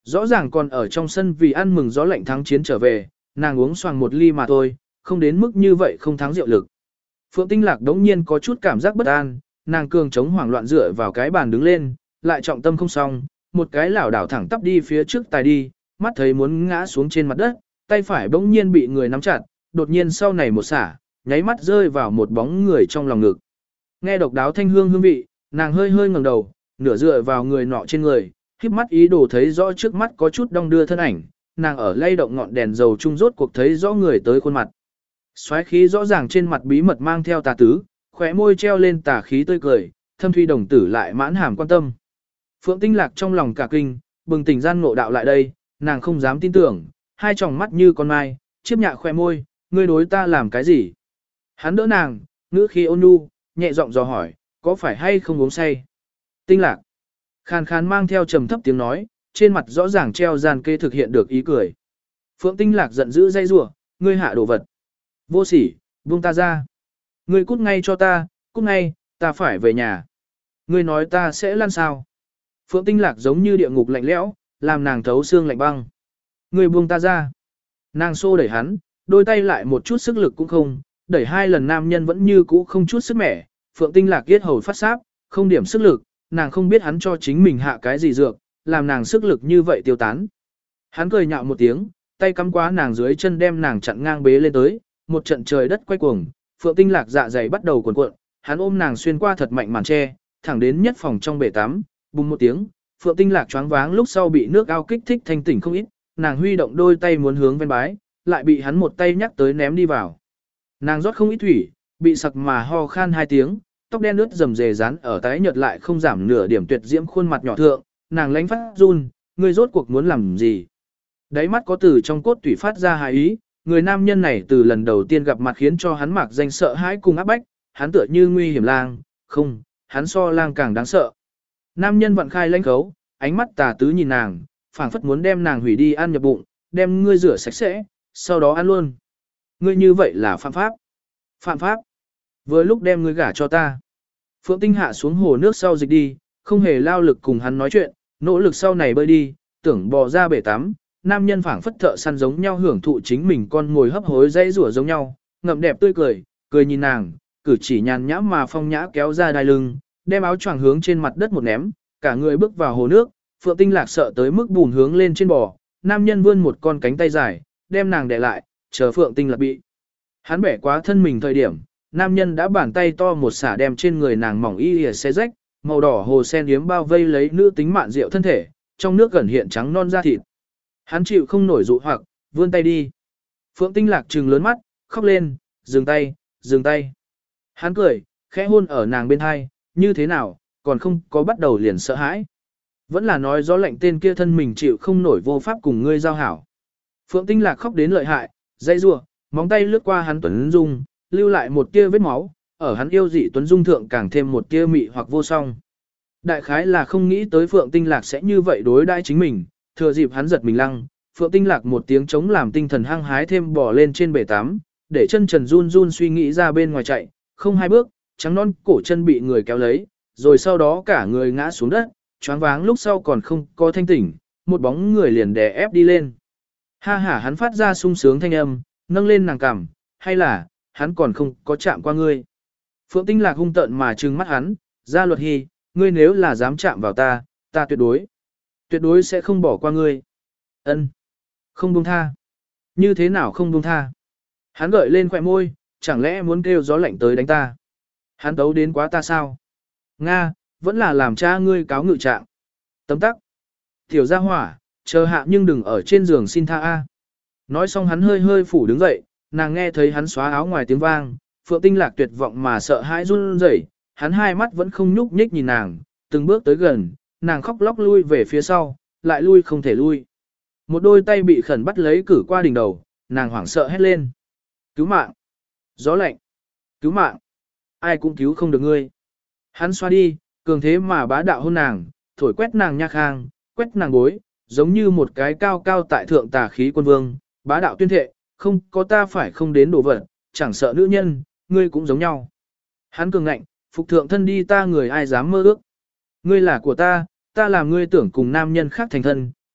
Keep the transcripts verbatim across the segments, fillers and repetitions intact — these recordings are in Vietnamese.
Rõ ràng còn ở trong sân vì ăn mừng gió lạnh thắng chiến trở về, nàng uống xoàng một ly mà thôi, không đến mức như vậy không thắng rượu lực. Phượng Tinh Lạc đống nhiên có chút cảm giác bất an, nàng cường chống hoảng loạn dựa vào cái bàn đứng lên, lại trọng tâm không xong, một cái lảo đảo thẳng tắp đi phía trước tài đi, mắt thấy muốn ngã xuống trên mặt đất, tay phải bỗng nhiên bị người nắm chặt, đột nhiên sau này một xả, nháy mắt rơi vào một bóng người trong lòng ngực. Nghe độc đáo thanh hương hương vị, nàng hơi hơi ngẩng đầu, nửa dựa vào người nọ trên người, khép mắt ý đồ thấy rõ trước mắt có chút đong đưa thân ảnh, nàng ở lay động ngọn đèn dầu trung rốt cuộc thấy rõ người tới khuôn mặt. Xoáy khí rõ ràng trên mặt bí mật mang theo tà tứ, khóe môi treo lên tà khí tươi cười, thâm thuy đồng tử lại mãn hàm quan tâm. Phượng Tinh Lạc trong lòng cả kinh, bừng tỉnh gian ngộ đạo lại đây, nàng không dám tin tưởng, hai tròng mắt như con mai, chiếp nhạ khóe môi, ngươi đối ta làm cái gì? Hắn đỡ nàng, ngữ khí ôn nhu, nhẹ giọng dò hỏi, có phải hay không uống say? Tinh Lạc, khàn khàn mang theo trầm thấp tiếng nói, trên mặt rõ ràng treo gian kê thực hiện được ý cười. Phượng Tinh Lạc giận dữ dây rủa, ngươi hạ đồ vật. Vô sỉ, buông ta ra. Ngươi cút ngay cho ta, cút ngay, ta phải về nhà. Ngươi nói ta sẽ lăn sao? Phượng Tinh Lạc giống như địa ngục lạnh lẽo, làm nàng thấu xương lạnh băng. Ngươi buông ta ra. Nàng xô đẩy hắn, đôi tay lại một chút sức lực cũng không, đẩy hai lần nam nhân vẫn như cũ không chút sức mẻ. Phượng Tinh Lạc yết hầu phát sáp, không điểm sức lực, nàng không biết hắn cho chính mình hạ cái gì dược, làm nàng sức lực như vậy tiêu tán. Hắn cười nhạo một tiếng, tay cắm quá nàng dưới chân đem nàng chặn ngang bế lên tới, một trận trời đất quay cuồng, Phượng Tinh Lạc dạ dày bắt đầu cuộn cuộn, hắn ôm nàng xuyên qua thật mạnh màn tre, thẳng đến nhất phòng trong bể tắm, bùng một tiếng, Phượng Tinh Lạc choáng váng lúc sau bị nước ao kích thích thanh tỉnh không ít, nàng huy động đôi tay muốn hướng ven bái, lại bị hắn một tay nhắc tới ném đi vào. Nàng rót không ít thủy, bị sặc mà ho khan hai tiếng, tóc đen ướt rầm rề rán ở tái nhợt lại không giảm nửa điểm tuyệt diễm khuôn mặt nhỏ thượng, nàng lánh phát run, ngươi rốt cuộc muốn làm gì? Đáy mắt có từ trong cốt tủy phát ra hài ý, người nam nhân này từ lần đầu tiên gặp mặt khiến cho hắn mạc danh sợ hãi cùng áp bách, hắn tựa như nguy hiểm lang, không, hắn so lang càng đáng sợ. Nam nhân vận khai lãnh khấu, ánh mắt tà tứ nhìn nàng, phảng phất muốn đem nàng hủy đi ăn nhập bụng, đem ngươi rửa sạch sẽ, sau đó ăn luôn. Ngươi như vậy là phạm pháp. Phạm pháp. Vừa lúc đem ngươi gả cho ta. Phượng Tinh hạ xuống hồ nước sau dịch đi, không hề lao lực cùng hắn nói chuyện, nỗ lực sau này bơi đi, tưởng bò ra bể tắm. Nam nhân phảng phất thợ săn giống nhau hưởng thụ chính mình con ngồi hấp hối dãy rủa giống nhau, ngậm đẹp tươi cười, cười nhìn nàng, cử chỉ nhàn nhã mà phong nhã kéo ra đai lưng, đem áo choàng hướng trên mặt đất một ném, cả người bước vào hồ nước, Phượng Tinh Lạc sợ tới mức bùn hướng lên trên bò, nam nhân vươn một con cánh tay dài, đem nàng đè lại, chờ Phượng Tinh Lạc bị. Hắn bẻ quá thân mình thời điểm, nam nhân đã bàn tay to một xả đem trên người nàng mỏng y lìa xé rách, màu đỏ hồ sen yếm bao vây lấy nữ tính mạn rượu thân thể, trong nước gần hiện trắng non da thịt. Hắn chịu không nổi dụ hoặc, vươn tay đi. Phượng Tinh Lạc trừng lớn mắt, khóc lên, dừng tay, dừng tay. Hắn cười, khẽ hôn ở nàng bên hai, như thế nào, còn không có bắt đầu liền sợ hãi. Vẫn là nói gió lạnh tên kia thân mình chịu không nổi vô pháp cùng ngươi giao hảo. Phượng Tinh Lạc khóc đến lợi hại, dây rủa, móng tay lướt qua hắn tuấn dung, lưu lại một tia vết máu, ở hắn yêu dị tuấn dung thượng càng thêm một tia mị hoặc vô song. Đại khái là không nghĩ tới Phượng Tinh Lạc sẽ như vậy đối đãi chính mình, thừa dịp hắn giật mình lăng, Phượng Tinh Lạc một tiếng chống làm tinh thần hăng hái thêm bò lên trên bể tắm, để chân trần run run suy nghĩ ra bên ngoài chạy, không hai bước, trắng non cổ chân bị người kéo lấy, rồi sau đó cả người ngã xuống đất, choáng váng lúc sau còn không có thanh tỉnh, một bóng người liền đè ép đi lên. Ha ha, hắn phát ra sung sướng thanh âm, nâng lên nàng cằm, hay là, hắn còn không có chạm qua ngươi. Phượng Tinh Lạc hung tợn mà trừng mắt hắn, ra luật hy, ngươi nếu là dám chạm vào ta, ta tuyệt đối, tuyệt đối sẽ không bỏ qua ngươi. Ân, không buông tha. Như thế nào không buông tha? Hắn gợi lên khóe môi, chẳng lẽ muốn kêu gió lạnh tới đánh ta? Hắn tấu đến quá ta sao? Nga, vẫn là làm cha ngươi cáo ngự trạng. Tấm tắc. Tiểu gia hỏa, chờ hạ nhưng đừng ở trên giường xin tha a. Nói xong hắn hơi hơi phủ đứng dậy, nàng nghe thấy hắn xóa áo ngoài tiếng vang, Phượng Tinh Lạc tuyệt vọng mà sợ hãi run rẩy, hắn hai mắt vẫn không nhúc nhích nhìn nàng, từng bước tới gần, nàng khóc lóc lui về phía sau, lại lui không thể lui. Một đôi tay bị khẩn bắt lấy cử qua đỉnh đầu, nàng hoảng sợ hét lên. Cứu mạng! Gió lạnh! Cứu mạng! Ai cũng cứu không được ngươi. Hắn xoa đi, cường thế mà bá đạo hôn nàng, thổi quét nàng nha khang, quét nàng bối, giống như một cái cao cao tại thượng tà khí quân vương, bá đạo tuyên thệ, không có ta phải không đến đổ vật, chẳng sợ nữ nhân, ngươi cũng giống nhau. Hắn cường ngạnh, phục thượng thân đi ta người ai dám mơ ước. Ngươi là của ta, ta làm ngươi tưởng cùng nam nhân khác thành thân,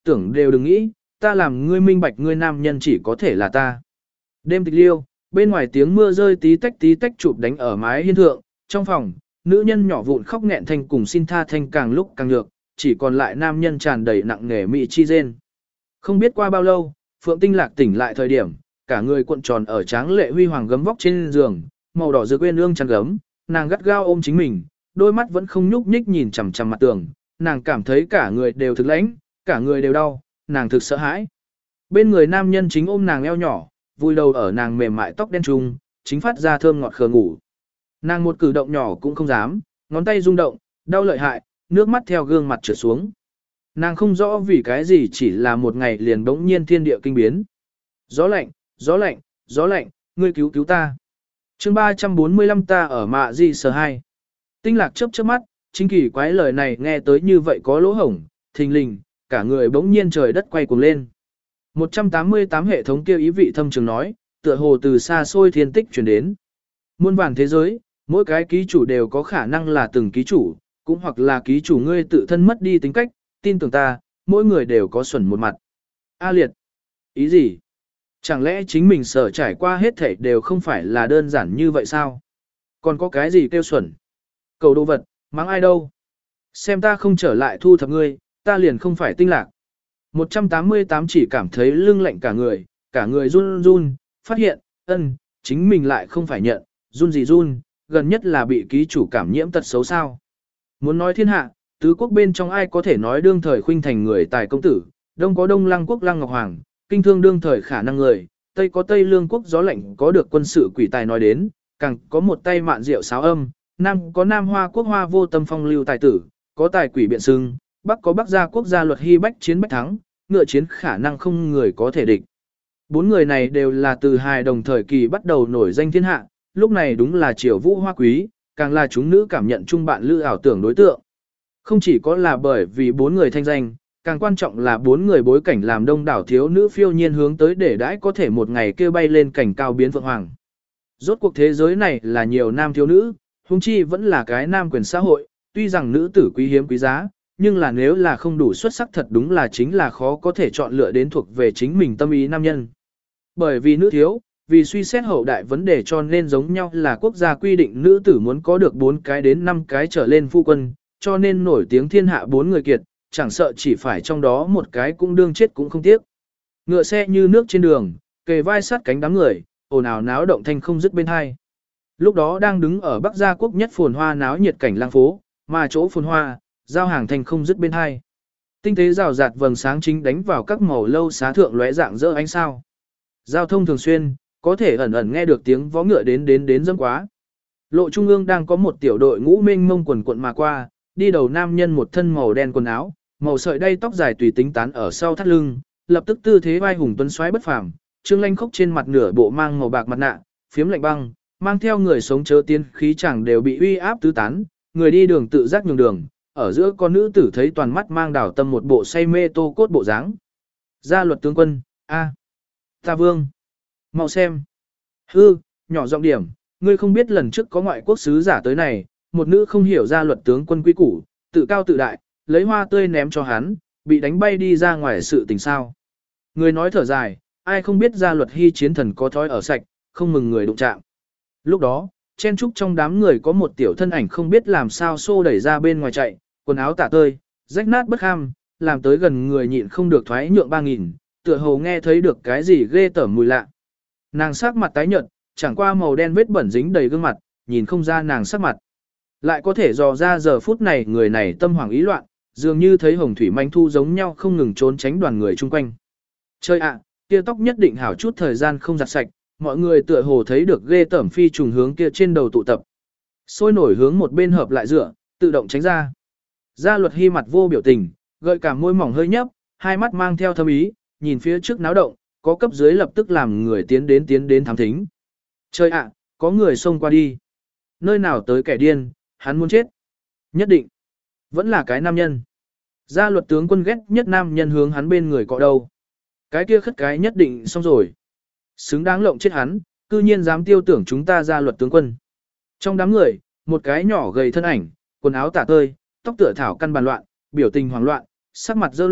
tưởng đều đừng nghĩ, ta làm ngươi minh bạch ngươi nam nhân chỉ có thể là ta. Đêm tịch liêu, bên ngoài tiếng mưa rơi tí tách tí tách chụp đánh ở mái hiên thượng, trong phòng, nữ nhân nhỏ vụn khóc nghẹn thanh cùng xin tha thanh càng lúc càng nhược, chỉ còn lại nam nhân tràn đầy nặng nề mị chi rên. Không biết qua bao lâu, Phượng Tinh Lạc tỉnh lại thời điểm, cả người cuộn tròn ở tráng lệ huy hoàng gấm vóc trên giường, màu đỏ dược quên ương chăn gấm, nàng gắt gao ôm chính mình, đôi mắt vẫn không nhúc nhích nhìn chằm chằm mặt tường, nàng cảm thấy cả người đều thực lãnh, cả người đều đau, nàng thực sợ hãi. Bên người nam nhân chính ôm nàng eo nhỏ, vui đầu ở nàng mềm mại tóc đen trung, chính phát ra thơm ngọt khờ ngủ. Nàng một cử động nhỏ cũng không dám, ngón tay rung động, đau lợi hại, nước mắt theo gương mặt trượt xuống. Nàng không rõ vì cái gì chỉ là một ngày liền bỗng nhiên thiên địa kinh biến. Gió lạnh, gió lạnh, gió lạnh, ngươi cứu cứu ta. Chương ba trăm bốn mươi lăm ta ở mạ gì sờ hai. Tinh Lạc chớp chớp mắt, chính kỳ quái lời này nghe tới như vậy có lỗ hổng, thình lình, cả người bỗng nhiên trời đất quay cuồng lên. một trăm tám mươi tám hệ thống kêu ý vị thâm trường nói, tựa hồ từ xa xôi thiên tích truyền đến. Muôn vàn thế giới, mỗi cái ký chủ đều có khả năng là từng ký chủ, cũng hoặc là ký chủ ngươi tự thân mất đi tính cách, tin tưởng ta, mỗi người đều có xuẩn một mặt. A liệt. Ý gì? Chẳng lẽ chính mình sở trải qua hết thảy đều không phải là đơn giản như vậy sao? Còn có cái gì kêu xuẩn? Cầu đồ vật, mắng ai đâu? Xem ta không trở lại thu thập ngươi, ta liền không phải Tinh Lạc. một trăm tám mươi tám chỉ cảm thấy lưng lạnh cả người, cả người run run, phát hiện, ân, chính mình lại không phải nhận, run gì run, gần nhất là bị ký chủ cảm nhiễm tật xấu sao. Muốn nói thiên hạ, tứ quốc bên trong ai có thể nói đương thời khuynh thành người tài công tử, đông có đông lăng quốc lăng ngọc hoàng, kinh thương đương thời khả năng người, tây có tây lương quốc gió lạnh có được quân sự quỷ tài nói đến, càng có một tay mạn rượu sáo âm, nam có nam hoa quốc hoa vô tâm phong lưu tài tử, có tài quỷ biện sưng, bắc có bắc gia quốc gia luật hy bách chiến bách thắng, ngựa chiến khả năng không người có thể địch. Bốn người này đều là từ hài đồng thời kỳ bắt đầu nổi danh thiên hạ, lúc này đúng là triều vũ hoa quý, càng là chúng nữ cảm nhận chung bạn lữ ảo tưởng đối tượng. Không chỉ có là bởi vì bốn người thanh danh, càng quan trọng là bốn người bối cảnh làm đông đảo thiếu nữ phiêu nhiên hướng tới để đãi có thể một ngày kêu bay lên cảnh cao biến phượng hoàng. Rốt cuộc thế giới này là nhiều nam thiếu nữ, huống chi vẫn là cái nam quyền xã hội, tuy rằng nữ tử quý hiếm quý giá, nhưng là nếu là không đủ xuất sắc thật đúng là chính là khó có thể chọn lựa đến thuộc về chính mình tâm ý nam nhân. Bởi vì nữ thiếu, vì suy xét hậu đại vấn đề cho nên giống nhau là quốc gia quy định nữ tử muốn có được bốn cái đến năm cái trở lên phu quân, cho nên nổi tiếng thiên hạ bốn người kiệt, chẳng sợ chỉ phải trong đó một cái cũng đương chết cũng không tiếc. Ngựa xe như nước trên đường, kề vai sát cánh đám người, ồn ào náo động thanh không dứt bên hai. Lúc đó đang đứng ở Bắc Gia quốc nhất phồn hoa náo nhiệt cảnh lang phố, mà chỗ phồn hoa, giao hàng thanh không dứt bên hai. Tinh tế rào rạt vầng sáng chính đánh vào các màu lâu xá thượng lóe dạng rỡ ánh sao. Giao thông thường xuyên, có thể ẩn ẩn nghe được tiếng vó ngựa đến đến đến dâm quá. Lộ trung ương đang có một tiểu đội ngũ mênh mông quần quận mà qua, đi đầu nam nhân một thân màu đen quần áo, màu sợi đay tóc dài tùy tính tán ở sau thắt lưng, lập tức tư thế vai hùng tuấn xoáy bất phàm, trương lanh khốc trên mặt nửa bộ mang màu bạc mặt nạ, phiếm lạnh băng, mang theo người sống chớ tiên khí chẳng đều bị uy áp tứ tán, người đi đường tự giác nhường đường, ở giữa con nữ tử thấy toàn mắt mang đảo tâm một bộ say mê tô cốt bộ dáng. Gia luật tướng quân, a, ta vương, mau xem. Hư, nhỏ giọng điểm, ngươi không biết lần trước có ngoại quốc sứ giả tới này, một nữ không hiểu gia luật tướng quân quý củ, tự cao tự đại, lấy hoa tươi ném cho hắn, bị đánh bay đi ra ngoài sự tình sao. Người nói thở dài, ai không biết gia luật hy chiến thần có thói ở sạch, không mừng người đụng chạm. Lúc đó, chen trúc trong đám người có một tiểu thân ảnh không biết làm sao xô đẩy ra bên ngoài chạy, quần áo tả tơi, rách nát bất ham, làm tới gần người nhịn không được thoái nhượng ba nghìn, tựa hồ nghe thấy được cái gì ghê tởm mùi lạ. Nàng sắc mặt tái nhợt, chẳng qua màu đen vết bẩn dính đầy gương mặt, nhìn không ra nàng sắc mặt. Lại có thể dò ra giờ phút này người này tâm hoảng ý loạn, dường như thấy hồng thủy manh thu giống nhau không ngừng trốn tránh đoàn người chung quanh. Chơi ạ, kia tóc nhất định hảo chút thời gian không giặt sạch, mọi người tựa hồ thấy được ghê tởm phi trùng hướng kia trên đầu tụ tập. Sôi nổi hướng một bên hợp lại dựa, tự động tránh ra. Gia luật hy mặt vô biểu tình, gợi cả môi mỏng hơi nhấp, hai mắt mang theo thâm ý, nhìn phía trước náo động, có cấp dưới lập tức làm người tiến đến tiến đến thám thính. Chơi ạ, có người xông qua đi. Nơi nào tới kẻ điên, hắn muốn chết. Nhất định. Vẫn là cái nam nhân. Gia luật tướng quân ghét nhất nam nhân hướng hắn bên người cọ đâu. Cái kia khất cái nhất định xong rồi. Xứng đáng lộng chết hắn, cư nhiên dám tiêu tưởng chúng ta gia luật tướng quân. Trong đám người, một cái nhỏ gầy thân ảnh, quần áo tả tơi, tóc tựa thảo căn bàn loạn, biểu tình hoảng loạn, sắc mặt dơ loạn,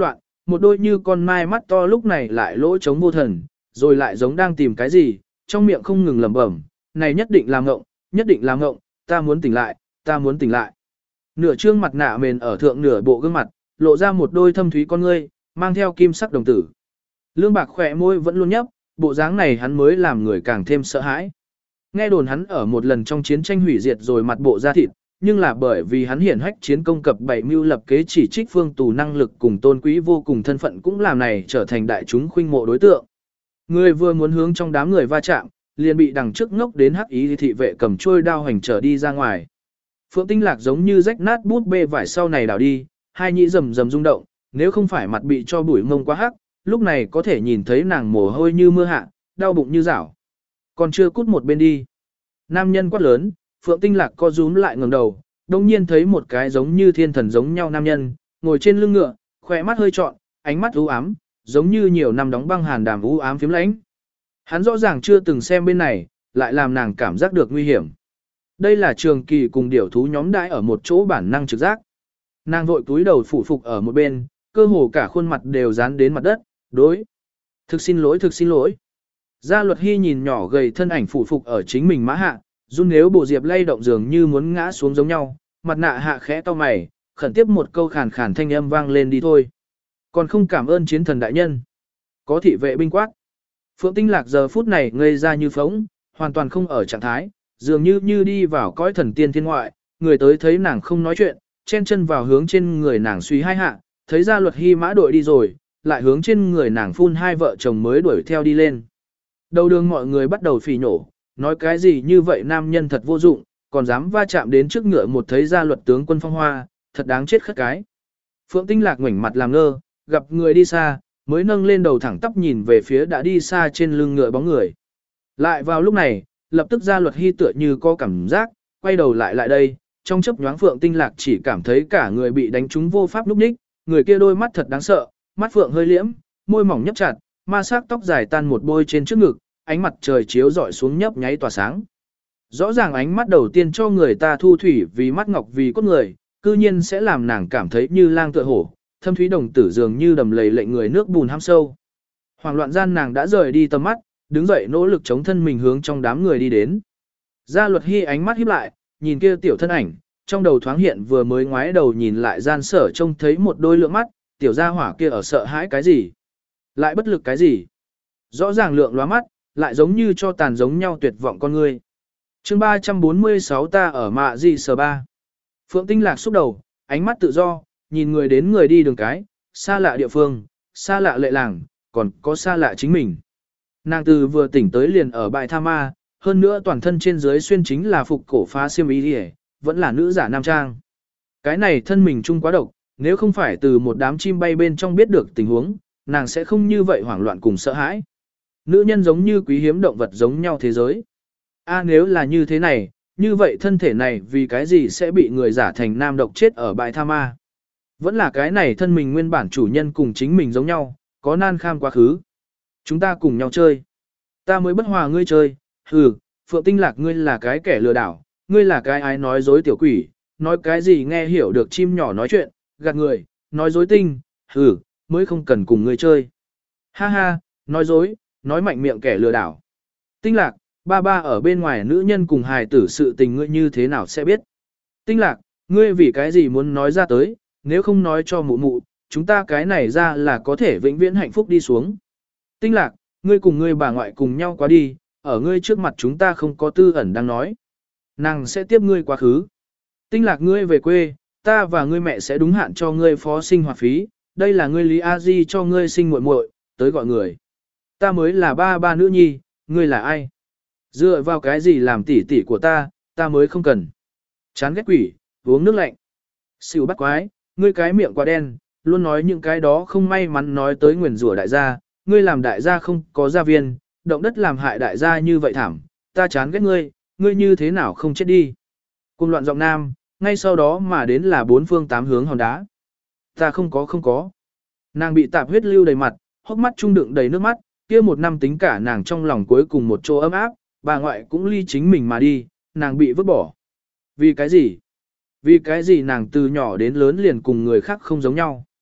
một đôi như con mai mắt to lúc này lại lỗ trống vô thần, rồi lại giống đang tìm cái gì, trong miệng không ngừng lẩm bẩm, này nhất định là ngộng, nhất định là ngộng, ta muốn tỉnh lại, ta muốn tỉnh lại. Nửa trương mặt nạ mền ở thượng nửa bộ gương mặt, lộ ra một đôi thâm thúy con ngươi, mang theo kim sắc đồng tử. Lương Bạc khỏe môi vẫn luôn nhấp, bộ dáng này hắn mới làm người càng thêm sợ hãi. Nghe đồn hắn ở một lần trong chiến tranh hủy diệt rồi mặt bộ da thịt, nhưng là bởi vì hắn hiển hách chiến công cập bảy mưu lập kế chỉ trích phương tù năng lực cùng tôn quý vô cùng thân phận cũng làm này trở thành đại chúng khuynh mộ đối tượng. Người vừa muốn hướng trong đám người va chạm, liền bị đằng trước ngốc đến hắc ý thị vệ cầm trôi đao hành trở đi ra ngoài. Phượng Tinh Lạc giống như rách nát bút bê vải sau này đảo đi, hai nhĩ rầm rầm rung động, nếu không phải mặt bị cho bụi mông quá hắc, lúc này có thể nhìn thấy nàng mồ hôi như mưa hạ, đau bụng như rảo. Còn chưa cút một bên đi. Nam nhân quát lớn, Phượng Tinh Lạc co rúm lại ngẩng đầu, đồng nhiên thấy một cái giống như thiên thần giống nhau nam nhân, ngồi trên lưng ngựa, khỏe mắt hơi trọn, ánh mắt u ám, giống như nhiều năm đóng băng hàn đàm u ám phím lãnh. Hắn rõ ràng chưa từng xem bên này, lại làm nàng cảm giác được nguy hiểm. Đây là Trường Kỳ cùng điểu thú nhóm đãi ở một chỗ bản năng trực giác. Nàng vội cúi đầu phủ phục ở một bên, cơ hồ cả khuôn mặt đều dán đến mặt đất, đối. Thực xin lỗi, thực xin lỗi. Gia Luật Hy nhìn nhỏ gầy thân ảnh phủ phục ở chính mình mã hạ, run nếu bộ diệp lay động dường như muốn ngã xuống giống nhau, mặt nạ hạ khẽ to mày, khẩn tiếp một câu khàn khàn thanh âm vang lên đi thôi. Còn không cảm ơn chiến thần đại nhân. Có thị vệ binh quát. Phượng Tinh Lạc giờ phút này ngây ra như phóng, hoàn toàn không ở trạng thái, dường như như đi vào cõi thần tiên thiên ngoại, người tới thấy nàng không nói chuyện, chen chân vào hướng trên người nàng suy hai hạ, thấy Gia Luật Hy mã đội đi rồi, lại hướng trên người nàng phun hai vợ chồng mới đuổi theo đi lên. Đầu đường mọi người bắt đầu phỉ nổ, nói cái gì như vậy nam nhân thật vô dụng, còn dám va chạm đến trước ngựa một thấy Gia Luật tướng quân phong hoa, thật đáng chết khất cái. Phượng Tinh Lạc ngoảnh mặt làm ngơ, gặp người đi xa, mới nâng lên đầu thẳng tắp nhìn về phía đã đi xa trên lưng ngựa bóng người. Lại vào lúc này, lập tức Gia Luật Hy tựa như có cảm giác, quay đầu lại lại đây, trong chớp nhoáng Phượng Tinh Lạc chỉ cảm thấy cả người bị đánh trúng vô pháp lúc ních, người kia đôi mắt thật đáng sợ, mắt phượng hơi liễm, môi mỏng nhấp chặt, ma sắc tóc dài tan một bôi trên trước ngực, ánh mặt trời chiếu rọi xuống nhấp nháy tỏa sáng. Rõ ràng ánh mắt đầu tiên cho người ta thu thủy vì mắt ngọc vì cốt người, cư nhiên sẽ làm nàng cảm thấy như lang tựa hổ, thâm thúy đồng tử dường như đầm lầy lệnh người nước bùn hăm sâu. Hoàng loạn gian nàng đã rời đi tầm mắt, đứng dậy nỗ lực chống thân mình hướng trong đám người đi đến. Gia Luật Hy ánh mắt híp lại, nhìn kia tiểu thân ảnh, trong đầu thoáng hiện vừa mới ngoái đầu nhìn lại gian sở trông thấy một đôi lượng mắt, tiểu gia hỏa kia ở sợ hãi cái gì? Lại bất lực cái gì? Rõ ràng lượng lóa mắt, lại giống như cho tàn giống nhau tuyệt vọng con người. Chương ba trăm bốn mươi sáu ta ở mạ gì sở ba. Phượng Tinh Lạc xúc đầu, ánh mắt tự do, nhìn người đến người đi đường cái, xa lạ địa phương, xa lạ lệ làng, còn có xa lạ chính mình. Nàng từ vừa tỉnh tới liền ở bãi tha ma, hơn nữa toàn thân trên dưới xuyên chính là phục cổ phá xiêm y đi, vẫn là nữ giả nam trang. Cái này thân mình chung quá độc, nếu không phải từ một đám chim bay bên trong biết được tình huống, nàng sẽ không như vậy hoảng loạn cùng sợ hãi. Nữ nhân giống như quý hiếm động vật giống nhau thế giới. A nếu là như thế này, như vậy thân thể này vì cái gì sẽ bị người giả thành nam độc chết ở bãi tha ma? Vẫn là cái này thân mình nguyên bản chủ nhân cùng chính mình giống nhau, có nan kham quá khứ. Chúng ta cùng nhau chơi. Ta mới bất hòa ngươi chơi, hừ, Phượng Tinh Lạc ngươi là cái kẻ lừa đảo, ngươi là cái ai nói dối tiểu quỷ, nói cái gì nghe hiểu được chim nhỏ nói chuyện, gạt người, nói dối tinh, hừ, mới không cần cùng ngươi chơi. Ha ha, nói dối, nói mạnh miệng kẻ lừa đảo. Tinh Lạc, ba ba ở bên ngoài nữ nhân cùng hài tử sự tình ngươi như thế nào sẽ biết. Tinh Lạc, ngươi vì cái gì muốn nói ra tới, nếu không nói cho mụ mụ, chúng ta cái này ra là có thể vĩnh viễn hạnh phúc đi xuống. Tinh Lạc, ngươi cùng ngươi bà ngoại cùng nhau quá đi, ở ngươi trước mặt chúng ta không có tư ẩn đang nói. Nàng sẽ tiếp ngươi quá khứ. Tinh Lạc ngươi về quê, ta và ngươi mẹ sẽ đúng hạn cho ngươi phó sinh hoạt phí, đây là ngươi Lý A Di cho ngươi sinh muội muội, tới gọi người. Ta mới là ba ba nữ nhi, ngươi là ai? Dựa vào cái gì làm tỷ tỷ của ta, ta mới không cần. Chán ghét quỷ, uống nước lạnh. Xỉu bắt quái, ngươi cái miệng quá đen, luôn nói những cái đó không may mắn nói tới nguyền rủa đại gia, ngươi làm đại gia không có gia viên, động đất làm hại đại gia như vậy thảm, ta chán ghét ngươi, ngươi như thế nào không chết đi. Cùng loạn giọng nam, ngay sau đó mà đến là bốn phương tám hướng hòn đá. Ta không có không có. Nàng bị tạp huyết lưu đầy mặt, hốc mắt trung đựng đầy nước mắt, kia một năm tính cả nàng trong lòng cuối cùng một chỗ ấm áp, bà ngoại cũng ly chính mình mà đi, nàng bị vứt bỏ. Vì cái gì? Vì cái gì nàng từ nhỏ đến lớn liền cùng người khác không giống nhau?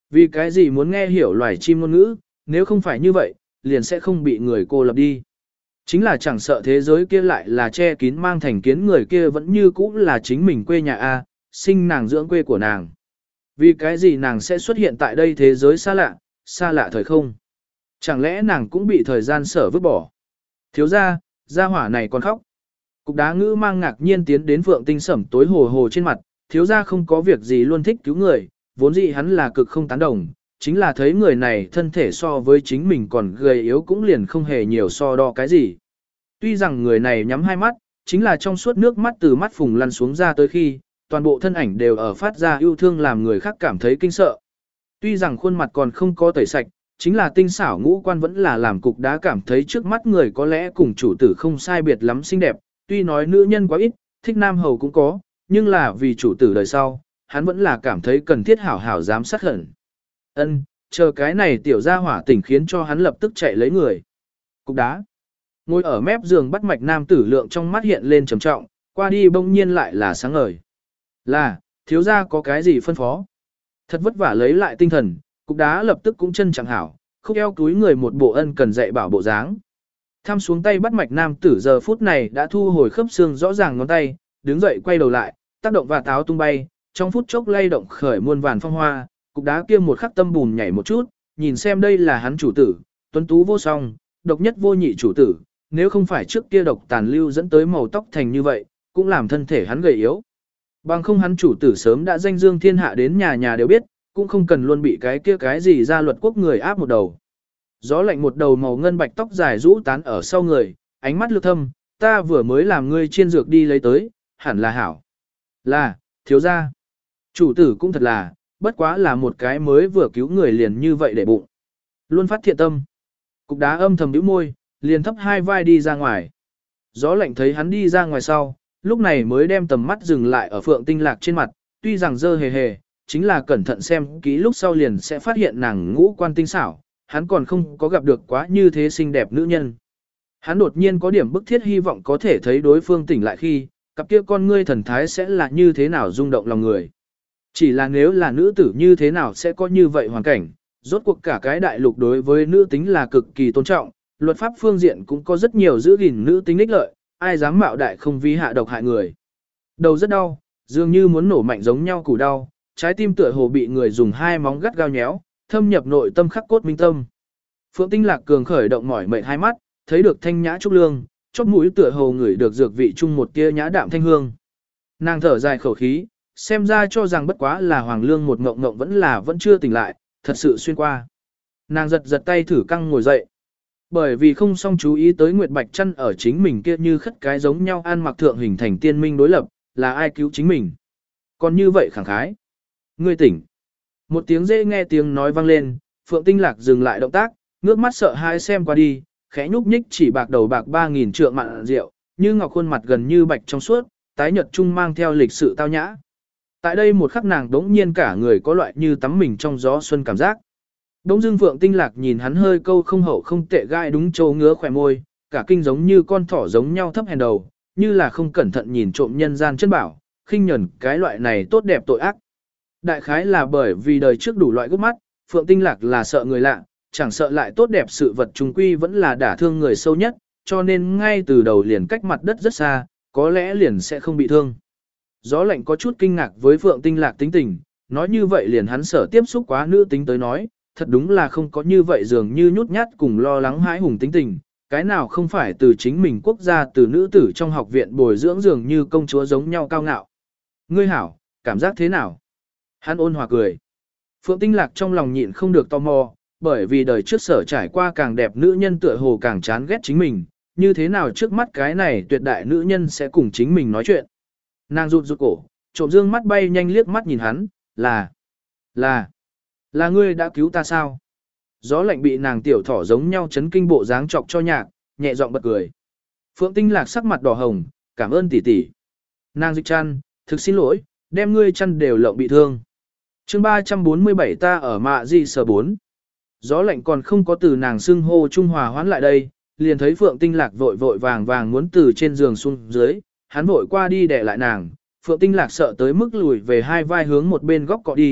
Vì cái gì muốn nghe hiểu loài chim ngôn ngữ, nếu không phải như vậy, liền sẽ không bị người cô lập đi. Chính là chẳng sợ thế giới kia lại là che kín mang thành kiến, người kia vẫn như cũ là chính mình quê nhà A, sinh nàng dưỡng quê của nàng. Vì cái gì nàng sẽ xuất hiện tại đây thế giới xa lạ, xa lạ thời không? Chẳng lẽ nàng cũng bị thời gian sở vứt bỏ? Thiếu gia, gia hỏa này còn khóc. Cục đá ngữ mang ngạc nhiên tiến đến Phượng Tinh Sẩm tối hồ hồ trên mặt, thiếu gia không có việc gì luôn thích cứu người, vốn dĩ hắn là cực không tán đồng, chính là thấy người này thân thể so với chính mình còn gầy yếu cũng liền không hề nhiều so đo cái gì. Tuy rằng người này nhắm hai mắt, chính là trong suốt nước mắt từ mắt phùng lăn xuống ra tới khi, toàn bộ thân ảnh đều ở phát ra yêu thương làm người khác cảm thấy kinh sợ. Tuy rằng khuôn mặt còn không có tẩy sạch, chính là tinh xảo ngũ quan vẫn là làm cục đá cảm thấy trước mắt người có lẽ cùng chủ tử không sai biệt lắm xinh đẹp, tuy nói nữ nhân quá ít, thích nam hầu cũng có, nhưng là vì chủ tử đời sau, hắn vẫn là cảm thấy cần thiết hảo hảo giám sát khẩn. Ân, chờ cái này tiểu gia hỏa tỉnh khiến cho hắn lập tức chạy lấy người. Cục đá. Ngồi ở mép giường bắt mạch nam tử lượng trong mắt hiện lên trầm trọng, qua đi bỗng nhiên lại là sáng ngời. Là, thiếu gia có cái gì phân phó? Thật vất vả lấy lại tinh thần, cục đá lập tức cũng chân chẳng hảo, khúc eo túi người một bộ ân cần dạy bảo bộ dáng. Tham xuống tay bắt mạch nam tử giờ phút này đã thu hồi khớp xương rõ ràng ngón tay, đứng dậy quay đầu lại, tác động và táo tung bay, trong phút chốc lay động khởi muôn vàn phong hoa, cục đá kia một khắc tâm bùn nhảy một chút, nhìn xem đây là hắn chủ tử, tuấn tú vô song, độc nhất vô nhị chủ tử, nếu không phải trước kia độc tàn lưu dẫn tới màu tóc thành như vậy, cũng làm thân thể hắn gầy yếu. Bằng không hắn chủ tử sớm đã danh dương thiên hạ đến nhà nhà đều biết, cũng không cần luôn bị cái kia cái gì ra luật quốc người áp một đầu. Gió lạnh một đầu màu ngân bạch tóc dài rũ tán ở sau người, ánh mắt lược thâm, ta vừa mới làm ngươi chiên dược đi lấy tới, hẳn là hảo. Là, thiếu gia. Chủ tử cũng thật là, bất quá là một cái mới vừa cứu người liền như vậy để bụng. Luôn phát thiện tâm. Cục đá âm thầm nhíu môi, liền thấp hai vai đi ra ngoài. Gió lạnh thấy hắn đi ra ngoài sau, lúc này mới đem tầm mắt dừng lại ở Phượng Tinh Lạc trên mặt, tuy rằng dơ hề hề, chính là cẩn thận xem kỹ lúc sau liền sẽ phát hiện nàng ngũ quan tinh xảo, hắn còn không có gặp được quá như thế xinh đẹp nữ nhân. Hắn đột nhiên có điểm bức thiết hy vọng có thể thấy đối phương tỉnh lại khi, cặp kia con ngươi thần thái sẽ là như thế nào rung động lòng người. Chỉ là nếu là nữ tử như thế nào sẽ có như vậy hoàn cảnh, rốt cuộc cả cái đại lục đối với nữ tính là cực kỳ tôn trọng, luật pháp phương diện cũng có rất nhiều giữ gìn nữ tính ích lợi, ai dám mạo đại không vi hạ độc hại người. Đầu rất đau, dường như muốn nổ mạnh giống nhau củ đau, trái tim tựa hồ bị người dùng hai móng gắt gao nhéo, thâm nhập nội tâm khắc cốt minh tâm. Phượng Tinh Lạc cường khởi động mỏi mệt hai mắt, thấy được thanh nhã trúc lương, chóp mũi tựa hồ ngửi được dược vị chung một tia nhã đạm thanh hương. Nàng thở dài khẩu khí, xem ra cho rằng bất quá là Hoàng Lương một ngộng ngộng vẫn là vẫn chưa tỉnh lại, thật sự xuyên qua. Nàng giật giật tay thử căng ngồi dậy. Bởi vì không song chú ý tới Nguyệt Bạch Chân ở chính mình kia như khất cái giống nhau an mặc thượng hình thành tiên minh đối lập, là ai cứu chính mình. Còn như vậy khẳng khái. Ngươi tỉnh. Một tiếng dễ nghe tiếng nói vang lên, Phượng Tinh Lạc dừng lại động tác, ngước mắt sợ hãi xem qua đi, khẽ nhúc nhích chỉ bạc đầu bạc ba nghìn trượng mặn rượu, như ngọc khuôn mặt gần như bạch trong suốt, tái nhợt trung mang theo lịch sự tao nhã. Tại đây một khắc nàng đống nhiên cả người có loại như tắm mình trong gió xuân cảm giác. Đống Dương Phượng Tinh Lạc nhìn hắn hơi câu không hậu không tệ gai đúng châu ngứa khỏe môi, cả kinh giống như con thỏ giống nhau thấp hèn đầu, như là không cẩn thận nhìn trộm nhân gian chân bảo, khinh nhẫn cái loại này tốt đẹp tội ác. Đại khái là bởi vì đời trước đủ loại gốc mắt, Phượng Tinh Lạc là sợ người lạ, chẳng sợ lại tốt đẹp sự vật trùng quy vẫn là đả thương người sâu nhất, cho nên ngay từ đầu liền cách mặt đất rất xa, có lẽ liền sẽ không bị thương. Gió lạnh có chút kinh ngạc với Phượng Tinh Lạc tính tình, nói như vậy liền hắn sở tiếp xúc quá nữ tính tới nói, thật đúng là không có như vậy dường như nhút nhát cùng lo lắng hãi hùng tính tình, cái nào không phải từ chính mình quốc gia từ nữ tử trong học viện bồi dưỡng dường như công chúa giống nhau cao ngạo. Ngươi hảo, cảm giác thế nào? Hắn ôn hòa cười. Phượng Tinh Lạc trong lòng nhịn không được tò mò, bởi vì đời trước sở trải qua càng đẹp nữ nhân tựa hồ càng chán ghét chính mình, như thế nào trước mắt cái này tuyệt đại nữ nhân sẽ cùng chính mình nói chuyện. Nàng rụt rụt cổ, trộm dương mắt bay nhanh liếc mắt nhìn hắn, là, là, là ngươi đã cứu ta sao? Gió lạnh bị nàng tiểu thỏ giống nhau chấn kinh bộ dáng chọc cho nhạc, nhẹ giọng bật cười. Phượng Tinh Lạc sắc mặt đỏ hồng, cảm ơn tỷ tỷ. Nàng dịch chăn, thực xin lỗi, đem ngươi chăn đều lộng bị thương. Chương ba trăm bốn mươi bảy ta ở mạ gì sở bốn. Gió lạnh còn không có từ nàng xưng hô trung hòa hoán lại đây, liền thấy Phượng Tinh Lạc vội vội vàng vàng muốn từ trên giường xuống dưới, hắn vội qua đi đè lại nàng, Phượng Tinh Lạc sợ tới mức lùi về hai vai hướng một bên góc cọ đi,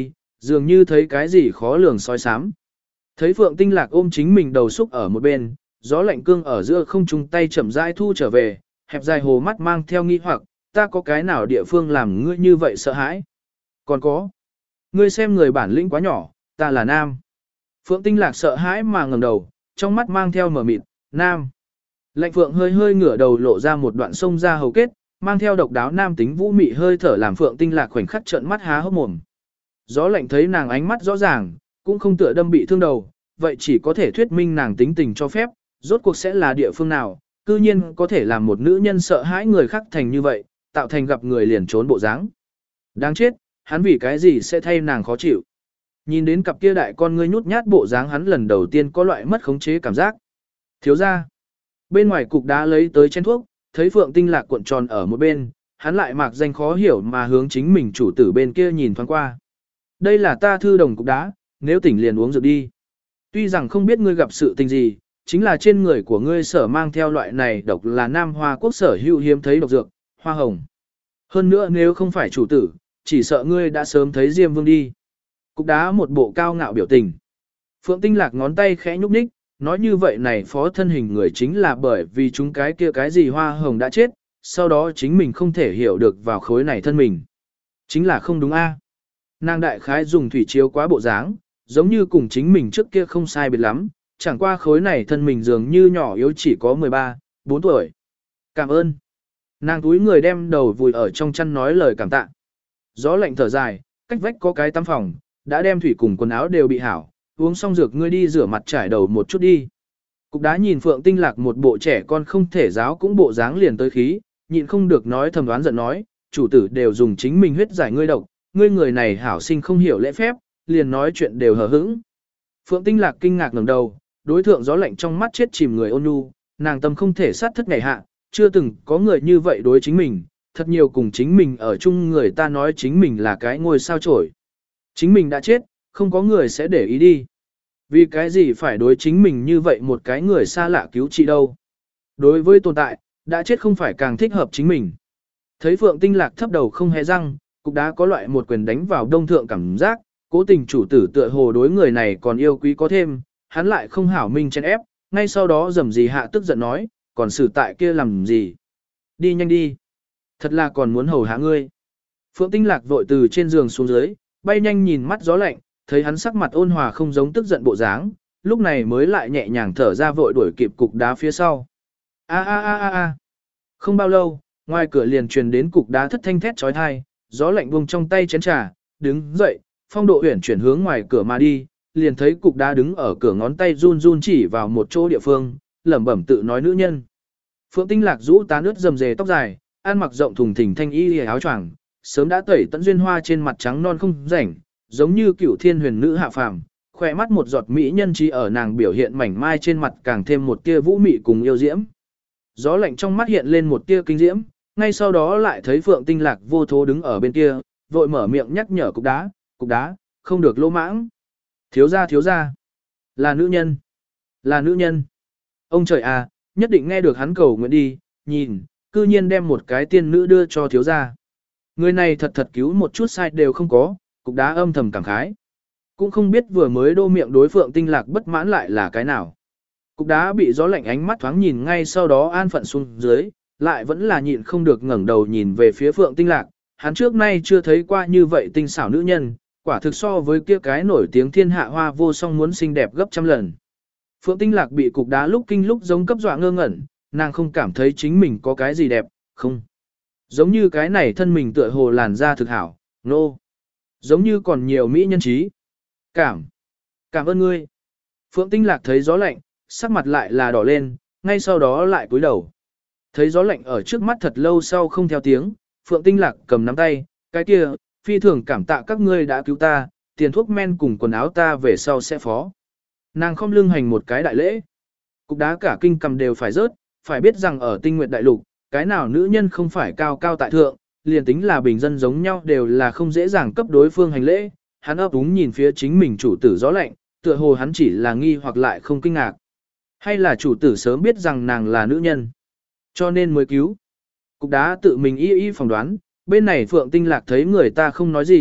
dường như thấy cái gì khó lường soi sám. Thấy Phượng Tinh Lạc ôm chính mình đầu xúc ở một bên, gió lạnh cương ở giữa không trung tay chậm rãi thu trở về, hẹp dài hồ mắt mang theo nghi hoặc, ta có cái nào địa phương làm ngươi như vậy sợ hãi? Còn có, ngươi xem người bản lĩnh quá nhỏ, ta là nam. Phượng Tinh Lạc sợ hãi mà ngẩng đầu, trong mắt mang theo mờ mịt, nam. Lạnh Phượng hơi hơi ngửa đầu lộ ra một đoạn sông ra hầu kết, mang theo độc đáo nam tính vũ mị hơi thở làm Phượng Tinh Lạc khoảnh khắc trợn mắt há hốc mồm. Gió lạnh thấy nàng ánh mắt rõ ràng, cũng không tựa đâm bị thương đầu, vậy chỉ có thể thuyết minh nàng tính tình cho phép, rốt cuộc sẽ là địa phương nào, cư nhiên có thể làm một nữ nhân sợ hãi người khác thành như vậy, tạo thành gặp người liền trốn bộ dáng. Đáng chết, hắn vì cái gì sẽ thay nàng khó chịu. Nhìn đến cặp kia đại con ngươi nhút nhát bộ dáng hắn lần đầu tiên có loại mất khống chế cảm giác. Thiếu ra. Bên ngoài cục đá lấy tới chén thuốc, thấy Phượng Tinh Lạc cuộn tròn ở một bên, hắn lại mạc danh khó hiểu mà hướng chính mình chủ tử bên kia nhìn thoáng qua. Đây là ta thư đồng cục đá, nếu tỉnh liền uống rượu đi. Tuy rằng không biết ngươi gặp sự tình gì, chính là trên người của ngươi sở mang theo loại này độc là Nam Hoa quốc sở hữu hiếm thấy độc dược, hoa hồng. Hơn nữa nếu không phải chủ tử, chỉ sợ ngươi đã sớm thấy Diêm Vương đi. Cục đá một bộ cao ngạo biểu tình. Phượng Tinh Lạc ngón tay khẽ nhúc nhích, nói như vậy này phó thân hình người chính là bởi vì chúng cái kia cái gì hoa hồng đã chết, sau đó chính mình không thể hiểu được vào khối này thân mình. Chính là không đúng a. Nàng đại khái dùng thủy chiếu quá bộ dáng, giống như cùng chính mình trước kia không sai biệt lắm, chẳng qua khối này thân mình dường như nhỏ yếu chỉ có mười ba, bốn tuổi. Cảm ơn. Nàng túi người đem đầu vùi ở trong chăn nói lời cảm tạ. Gió lạnh thở dài, cách vách có cái tắm phòng, đã đem thủy cùng quần áo đều bị hảo, uống xong dược ngươi đi rửa mặt trải đầu một chút đi. Cục đá nhìn Phượng Tinh Lạc một bộ trẻ con không thể giáo cũng bộ dáng liền tới khí, nhịn không được nói thầm đoán giận nói, chủ tử đều dùng chính mình huyết giải ngươi độc, ngươi người này hảo sinh không hiểu lễ phép, liền nói chuyện đều hờ hững. Phượng Tinh Lạc kinh ngạc ngẩng đầu, đối thượng gió lạnh trong mắt chết chìm người ôn nhu, nàng tâm không thể sát thất ngày hạ, chưa từng có người như vậy đối chính mình, thật nhiều cùng chính mình ở chung người ta nói chính mình là cái ngôi sao chổi. Chính mình đã chết, không có người sẽ để ý đi. Vì cái gì phải đối chính mình như vậy một cái người xa lạ cứu trị đâu. Đối với tồn tại, đã chết không phải càng thích hợp chính mình. Thấy Phượng Tinh Lạc thấp đầu không hề răng, cục đá có loại một quyền đánh vào đông thượng cảm giác, cố tình chủ tử tựa hồ đối người này còn yêu quý có thêm, hắn lại không hảo minh chen ép, ngay sau đó dầm gì hạ tức giận nói, còn xử tại kia làm gì. Đi nhanh đi. Thật là còn muốn hầu hạ ngươi. Phượng Tinh Lạc vội từ trên giường xuống dưới, bay nhanh nhìn mắt gió lạnh, thấy hắn sắc mặt ôn hòa không giống tức giận bộ dáng, lúc này mới lại nhẹ nhàng thở ra vội đuổi kịp cục đá phía sau. A a a a a. Không bao lâu, ngoài cửa liền truyền đến cục đá thất thanh thét chói tai, gió lạnh buông trong tay chén trà, đứng dậy, phong độ huyển chuyển hướng ngoài cửa mà đi, liền thấy cục đá đứng ở cửa ngón tay run run chỉ vào một chỗ địa phương, lẩm bẩm tự nói nữ nhân. Phượng Tinh Lạc rũ tán ướt rầm rề tóc dài, ăn mặc rộng thùng thình thanh y áo choàng, sớm đã tẩy tận duyên hoa trên mặt trắng non không rảnh, giống như cửu thiên huyền nữ hạ phàm, khỏe mắt một giọt mỹ nhân trí ở nàng biểu hiện mảnh mai trên mặt càng thêm một tia vũ mị cùng yêu diễm. Gió lạnh trong mắt hiện lên một tia kinh diễm, ngay sau đó lại thấy Phượng Tinh Lạc vô thố đứng ở bên kia, vội mở miệng nhắc nhở cục đá, cục đá, không được lỗ mãng. Thiếu gia thiếu gia, là nữ nhân, là nữ nhân. Ông trời à, nhất định nghe được hắn cầu nguyện đi, nhìn, cư nhiên đem một cái tiên nữ đưa cho thiếu gia. Người này thật thật cứu một chút sai đều không có, cục đá âm thầm cảm khái. Cũng không biết vừa mới đô miệng đối Phượng Tinh Lạc bất mãn lại là cái nào. Cục đá bị gió lạnh ánh mắt thoáng nhìn ngay sau đó an phận xuống dưới, lại vẫn là nhịn không được ngẩng đầu nhìn về phía Phượng Tinh Lạc. Hắn trước nay chưa thấy qua như vậy tinh xảo nữ nhân, quả thực so với kia cái nổi tiếng thiên hạ hoa vô song muốn xinh đẹp gấp trăm lần. Phượng Tinh Lạc bị cục đá lúc kinh lúc giống cấp dọa ngơ ngẩn, nàng không cảm thấy chính mình có cái gì đẹp, không. Giống như cái này thân mình tựa hồ làn da thực hảo, nô. No. Giống như còn nhiều mỹ nhân trí. Cảm. Cảm ơn ngươi. Phượng Tinh Lạc thấy gió lạnh, sắc mặt lại là đỏ lên, ngay sau đó lại cúi đầu. Thấy gió lạnh ở trước mắt thật lâu sau không theo tiếng, Phượng Tinh Lạc cầm nắm tay, cái kia, phi thường cảm tạ các ngươi đã cứu ta, tiền thuốc men cùng quần áo ta về sau sẽ phó. Nàng không lưng hành một cái đại lễ. Cục đá cả kinh cầm đều phải rớt, phải biết rằng ở Tinh Nguyệt Đại Lục, cái nào nữ nhân không phải cao cao tại thượng, liền tính là bình dân giống nhau đều là không dễ dàng cấp đối phương hành lễ. Hắn ấp úng nhìn phía chính mình chủ tử gió lạnh, tựa hồ hắn chỉ là nghi hoặc lại không kinh ngạc. Hay là chủ tử sớm biết rằng nàng là nữ nhân, cho nên mới cứu. Cục đá tự mình y y phỏng đoán, bên này Phượng Tinh Lạc thấy người ta không nói gì,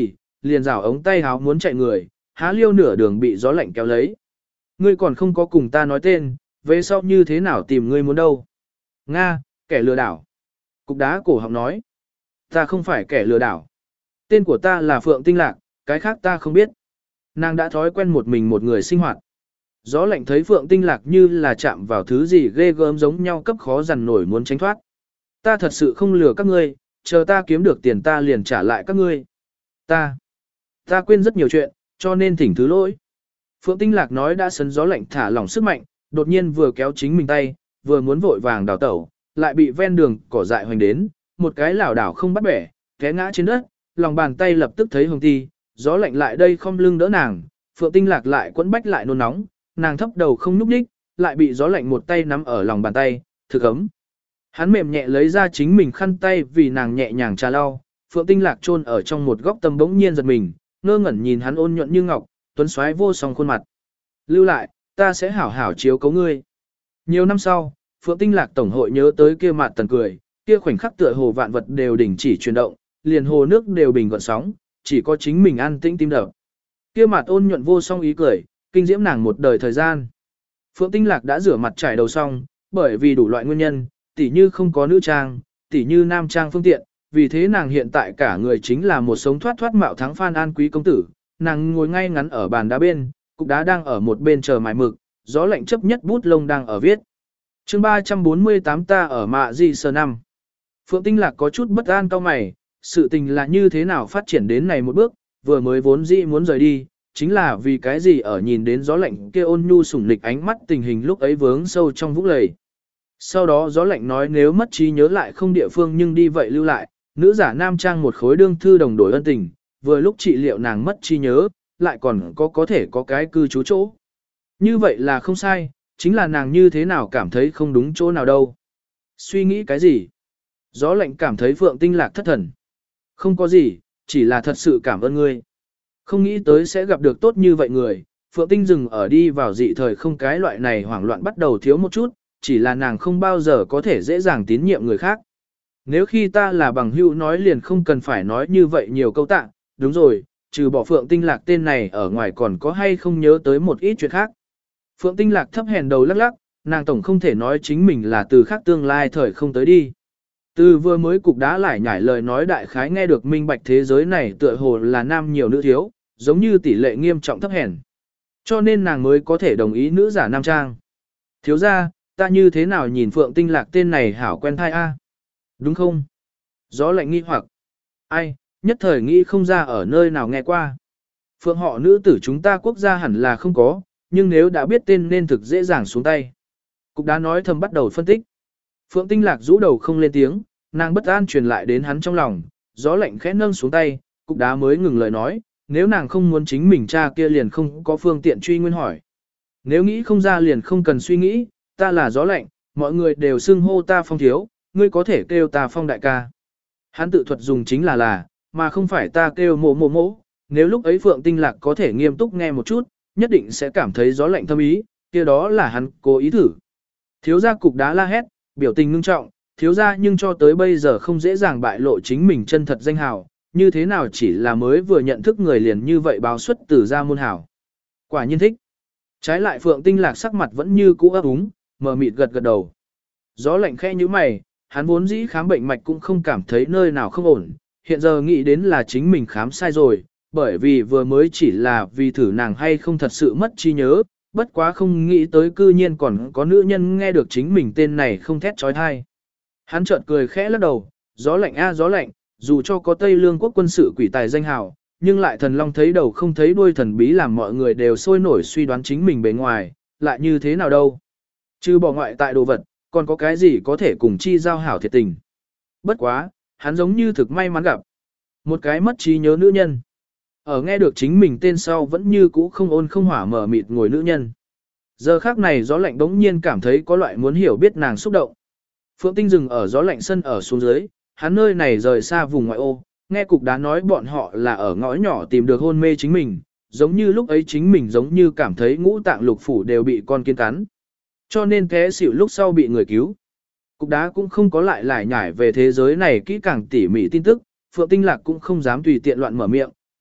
liền rảo ống tay háo muốn chạy người, há liêu nửa đường bị gió lạnh kéo lấy. Ngươi còn không có cùng ta nói tên, về sau như thế nào tìm ngươi muốn đâu. Nga, kẻ lừa đảo. Cục đá cổ họng nói. Ta không phải kẻ lừa đảo. Tên của ta là Phượng Tinh Lạc, cái khác ta không biết. Nàng đã thói quen một mình một người sinh hoạt. Gió lạnh thấy Phượng Tinh Lạc như là chạm vào thứ gì ghê gớm giống nhau cấp khó dằn nổi muốn tránh thoát. Ta thật sự không lừa các ngươi, chờ ta kiếm được tiền ta liền trả lại các ngươi. Ta, ta quên rất nhiều chuyện, cho nên thỉnh thứ lỗi. Phượng Tinh Lạc nói đã sấn gió lạnh thả lỏng sức mạnh, đột nhiên vừa kéo chính mình tay, vừa muốn vội vàng đào tẩu, lại bị ven đường cỏ dại hoành đến, một cái lảo đảo không bắt bẻ, té ngã trên đất, lòng bàn tay lập tức thấy hồng ti, gió lạnh lại đây không lưng đỡ nàng, Phượng Tinh Lạc lại quấn bách lại nôn nóng, nàng thấp đầu không nhúc nhích, lại bị gió lạnh một tay nắm ở lòng bàn tay, thực ấm. Hắn mềm nhẹ lấy ra chính mình khăn tay vì nàng nhẹ nhàng trà lau, Phượng Tinh Lạc chôn ở trong một góc tâm bỗng nhiên giật mình, ngơ ngẩn nhìn hắn ôn nhuận như ngọc, tuấn xoáy vô song khuôn mặt. Lưu lại, ta sẽ hảo hảo chiếu cấu ngươi. Nhiều năm sau, Phượng Tinh Lạc tổng hội nhớ tới kia mặt tần cười, kia khoảnh khắc tựa hồ vạn vật đều đình chỉ chuyển động, liền hồ nước đều bình gợn sóng, chỉ có chính mình an tĩnh tim đập. Kia mặt ôn nhuận vô song ý cười, kinh diễm nàng một đời thời gian. Phượng Tinh Lạc đã rửa mặt trải đầu xong, bởi vì đủ loại nguyên nhân, tỉ như không có nữ trang, tỉ như nam trang phương tiện, vì thế nàng hiện tại cả người chính là một sống thoát thoát mạo thắng Phan An quý công tử. Nàng ngồi ngay ngắn ở bàn đá bên, cục đá đang ở một bên chờ mài mực, gió lạnh chấp nhất bút lông đang ở viết. Chương ba trăm bốn mươi tám ta ở mạ gì sơ năm. Phượng Tinh Lạc có chút bất an cau mày, sự tình là như thế nào phát triển đến này một bước, vừa mới vốn dĩ muốn rời đi, chính là vì cái gì ở nhìn đến gió lạnh kia ôn nhu sủng nịch ánh mắt tình hình lúc ấy vướng sâu trong vũng lầy. Sau đó gió lạnh nói nếu mất trí nhớ lại không địa phương nhưng đi vậy lưu lại, nữ giả nam trang một khối đương thư đồng đổi ân tình, vừa lúc trị liệu nàng mất trí nhớ, lại còn có có thể có cái cư trú chỗ. Như vậy là không sai, chính là nàng như thế nào cảm thấy không đúng chỗ nào đâu. Suy nghĩ cái gì? Gió lạnh cảm thấy Phượng Tinh Lạc thất thần. Không có gì, chỉ là thật sự cảm ơn ngươi. Không nghĩ tới sẽ gặp được tốt như vậy người, Phượng Tinh dừng ở đi vào dị thời không cái loại này hoảng loạn bắt đầu thiếu một chút, chỉ là nàng không bao giờ có thể dễ dàng tín nhiệm người khác. Nếu khi ta là bằng hữu nói liền không cần phải nói như vậy nhiều câu tạ, đúng rồi, trừ bỏ Phượng Tinh Lạc tên này ở ngoài còn có hay không nhớ tới một ít chuyện khác. Phượng Tinh Lạc thấp hèn đầu lắc lắc, nàng tổng không thể nói chính mình là từ khác tương lai thời không tới đi. Từ vừa mới cục đá lại nhảy lời nói đại khái nghe được minh bạch thế giới này tựa hồ là nam nhiều nữ thiếu, giống như tỷ lệ nghiêm trọng thấp hèn. Cho nên nàng mới có thể đồng ý nữ giả nam trang. Thiếu ra, ta như thế nào nhìn Phượng Tinh Lạc tên này hảo quen thai a? Đúng không? Gió lạnh nghi hoặc. Ai, nhất thời nghĩ không ra ở nơi nào nghe qua. Phượng họ nữ tử chúng ta quốc gia hẳn là không có, nhưng nếu đã biết tên nên thực dễ dàng xuống tay. Cục đá nói thầm bắt đầu phân tích. Phượng Tinh Lạc rũ đầu không lên tiếng, nàng bất an truyền lại đến hắn trong lòng, gió lạnh khẽ nâng xuống tay, cục đá mới ngừng lời nói, nếu nàng không muốn chính mình cha kia liền không có phương tiện truy nguyên hỏi. Nếu nghĩ không ra liền không cần suy nghĩ, ta là gió lạnh, mọi người đều xưng hô ta Phong thiếu, ngươi có thể kêu ta Phong đại ca. Hắn tự thuật dùng chính là là, mà không phải ta kêu mộ mộ mộ, nếu lúc ấy Phượng Tinh Lạc có thể nghiêm túc nghe một chút, nhất định sẽ cảm thấy gió lạnh thâm ý, kia đó là hắn cố ý thử. Thiếu gia cục đá la hét, biểu tình ngưng trọng, thiếu gia nhưng cho tới bây giờ không dễ dàng bại lộ chính mình chân thật danh hào, như thế nào chỉ là mới vừa nhận thức người liền như vậy báo xuất từ gia môn hào. Quả nhiên thích. Trái lại Phượng Tinh Lạc sắc mặt vẫn như cũ ấp úng, mờ mịt gật gật đầu. Gió lạnh khẽ như mày, hắn vốn dĩ khám bệnh mạch cũng không cảm thấy nơi nào không ổn, hiện giờ nghĩ đến là chính mình khám sai rồi, bởi vì vừa mới chỉ là vì thử nàng hay không thật sự mất trí nhớ, bất quá không nghĩ tới cư nhiên còn có nữ nhân nghe được chính mình tên này không thét trói thai. Hắn chợt cười khẽ lắc đầu, gió lạnh a gió lạnh, dù cho có Tây Lương quốc quân sự quỷ tài danh hào, nhưng lại thần long thấy đầu không thấy đuôi thần bí làm mọi người đều sôi nổi suy đoán chính mình bề ngoài, lại như thế nào đâu. Chứ bỏ ngoại tại đồ vật, còn có cái gì có thể cùng chi giao hảo thiệt tình. Bất quá, hắn giống như thực may mắn gặp. Một cái mất trí nhớ nữ nhân. Ở nghe được chính mình tên sau vẫn như cũ không ôn không hỏa mở mịt ngồi nữ nhân. Giờ khác này gió lạnh đống nhiên cảm thấy có loại muốn hiểu biết nàng xúc động. Phượng Tinh dừng ở gió lạnh sân ở xuống dưới, hắn nơi này rời xa vùng ngoại ô, nghe cục đá nói bọn họ là ở ngõ nhỏ tìm được hôn mê chính mình, giống như lúc ấy chính mình giống như cảm thấy ngũ tạng lục phủ đều bị con kiến cắn. Cho nên té xỉu lúc sau bị người cứu. Cục đá cũng không có lại lải nhải về thế giới này kỹ càng tỉ mỉ tin tức, Phượng Tinh Lạc cũng không dám tùy tiện loạn mở miệng,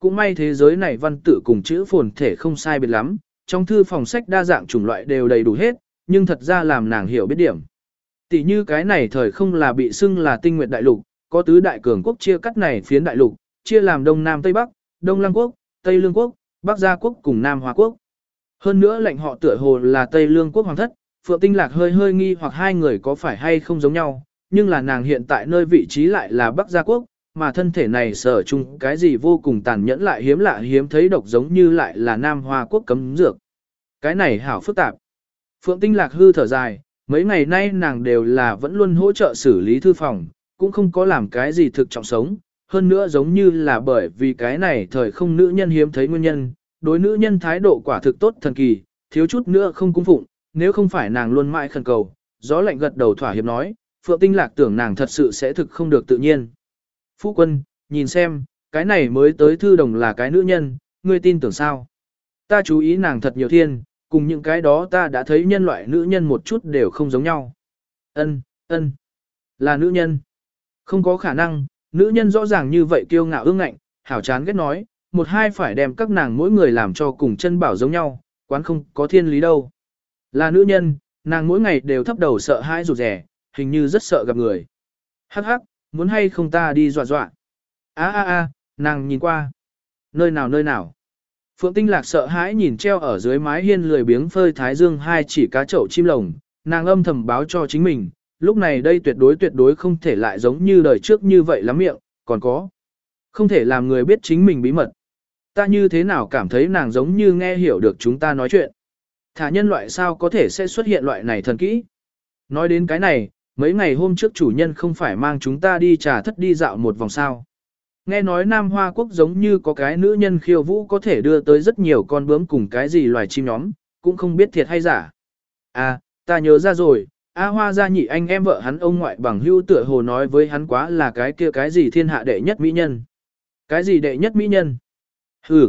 cũng may thế giới này văn tự cùng chữ phồn thể không sai biệt lắm, trong thư phòng sách đa dạng chủng loại đều đầy đủ hết, nhưng thật ra làm nàng hiểu biết điểm. Tỷ như cái này thời không là bị xưng là tinh nguyệt đại lục, có tứ đại cường quốc chia cắt này phiến đại lục, chia làm Đông Nam Tây Bắc, Đông Lăng Quốc, Tây Lương Quốc, Bắc Gia Quốc cùng Nam Hoa Quốc. Hơn nữa lệnh họ tựa hồ là Tây Lương Quốc hoàng thất, Phượng Tinh Lạc hơi hơi nghi hoặc hai người có phải hay không giống nhau, nhưng là nàng hiện tại nơi vị trí lại là Bắc Gia Quốc, mà thân thể này sở chung cái gì vô cùng tàn nhẫn lại hiếm lạ hiếm thấy độc giống như lại là Nam Hoa Quốc cấm dược. Cái này hảo phức tạp. Phượng Tinh Lạc hư thở dài, mấy ngày nay nàng đều là vẫn luôn hỗ trợ xử lý thư phòng, cũng không có làm cái gì thực trọng sống, hơn nữa giống như là bởi vì cái này thời không nữ nhân hiếm thấy nguyên nhân, đối nữ nhân thái độ quả thực tốt thần kỳ, thiếu chút nữa không cung phụng, nếu không phải nàng luôn mãi khẩn cầu, gió lạnh gật đầu thỏa hiệp nói, Phượng Tinh Lạc tưởng nàng thật sự sẽ thực không được tự nhiên. Phu quân, nhìn xem, cái này mới tới thư đồng là cái nữ nhân, ngươi tin tưởng sao? Ta chú ý nàng thật nhiều thiên, cùng những cái đó ta đã thấy nhân loại nữ nhân một chút đều không giống nhau. Ân, ân, là nữ nhân. Không có khả năng, nữ nhân rõ ràng như vậy kiêu ngạo ương ngạnh, hảo chán ghét nói, một hai phải đem các nàng mỗi người làm cho cùng chân bảo giống nhau, quán không có thiên lý đâu. Là nữ nhân, nàng mỗi ngày đều thấp đầu sợ hãi rụt rẻ, hình như rất sợ gặp người. Hắc hắc, muốn hay không ta đi dọa dọa. Á á á, nàng nhìn qua. Nơi nào nơi nào. Phượng Tinh Lạc sợ hãi nhìn treo ở dưới mái hiên lười biếng phơi thái dương hai chỉ cá chậu chim lồng, nàng âm thầm báo cho chính mình, lúc này đây tuyệt đối tuyệt đối không thể lại giống như đời trước như vậy lắm miệng, còn có. Không thể làm người biết chính mình bí mật. Ta như thế nào cảm thấy nàng giống như nghe hiểu được chúng ta nói chuyện. Thả nhân loại sao có thể sẽ xuất hiện loại này thần kỹ. Nói đến cái này, mấy ngày hôm trước chủ nhân không phải mang chúng ta đi trà thất đi dạo một vòng sao. Nghe nói Nam Hoa Quốc giống như có cái nữ nhân khiêu vũ có thể đưa tới rất nhiều con bướm cùng cái gì loài chim nhóm, cũng không biết thiệt hay giả. À, ta nhớ ra rồi, A Hoa gia nhị anh em vợ hắn ông ngoại bằng hưu tựa hồ nói với hắn quá là cái kia cái gì thiên hạ đệ nhất mỹ nhân. Cái gì đệ nhất mỹ nhân? Hừ,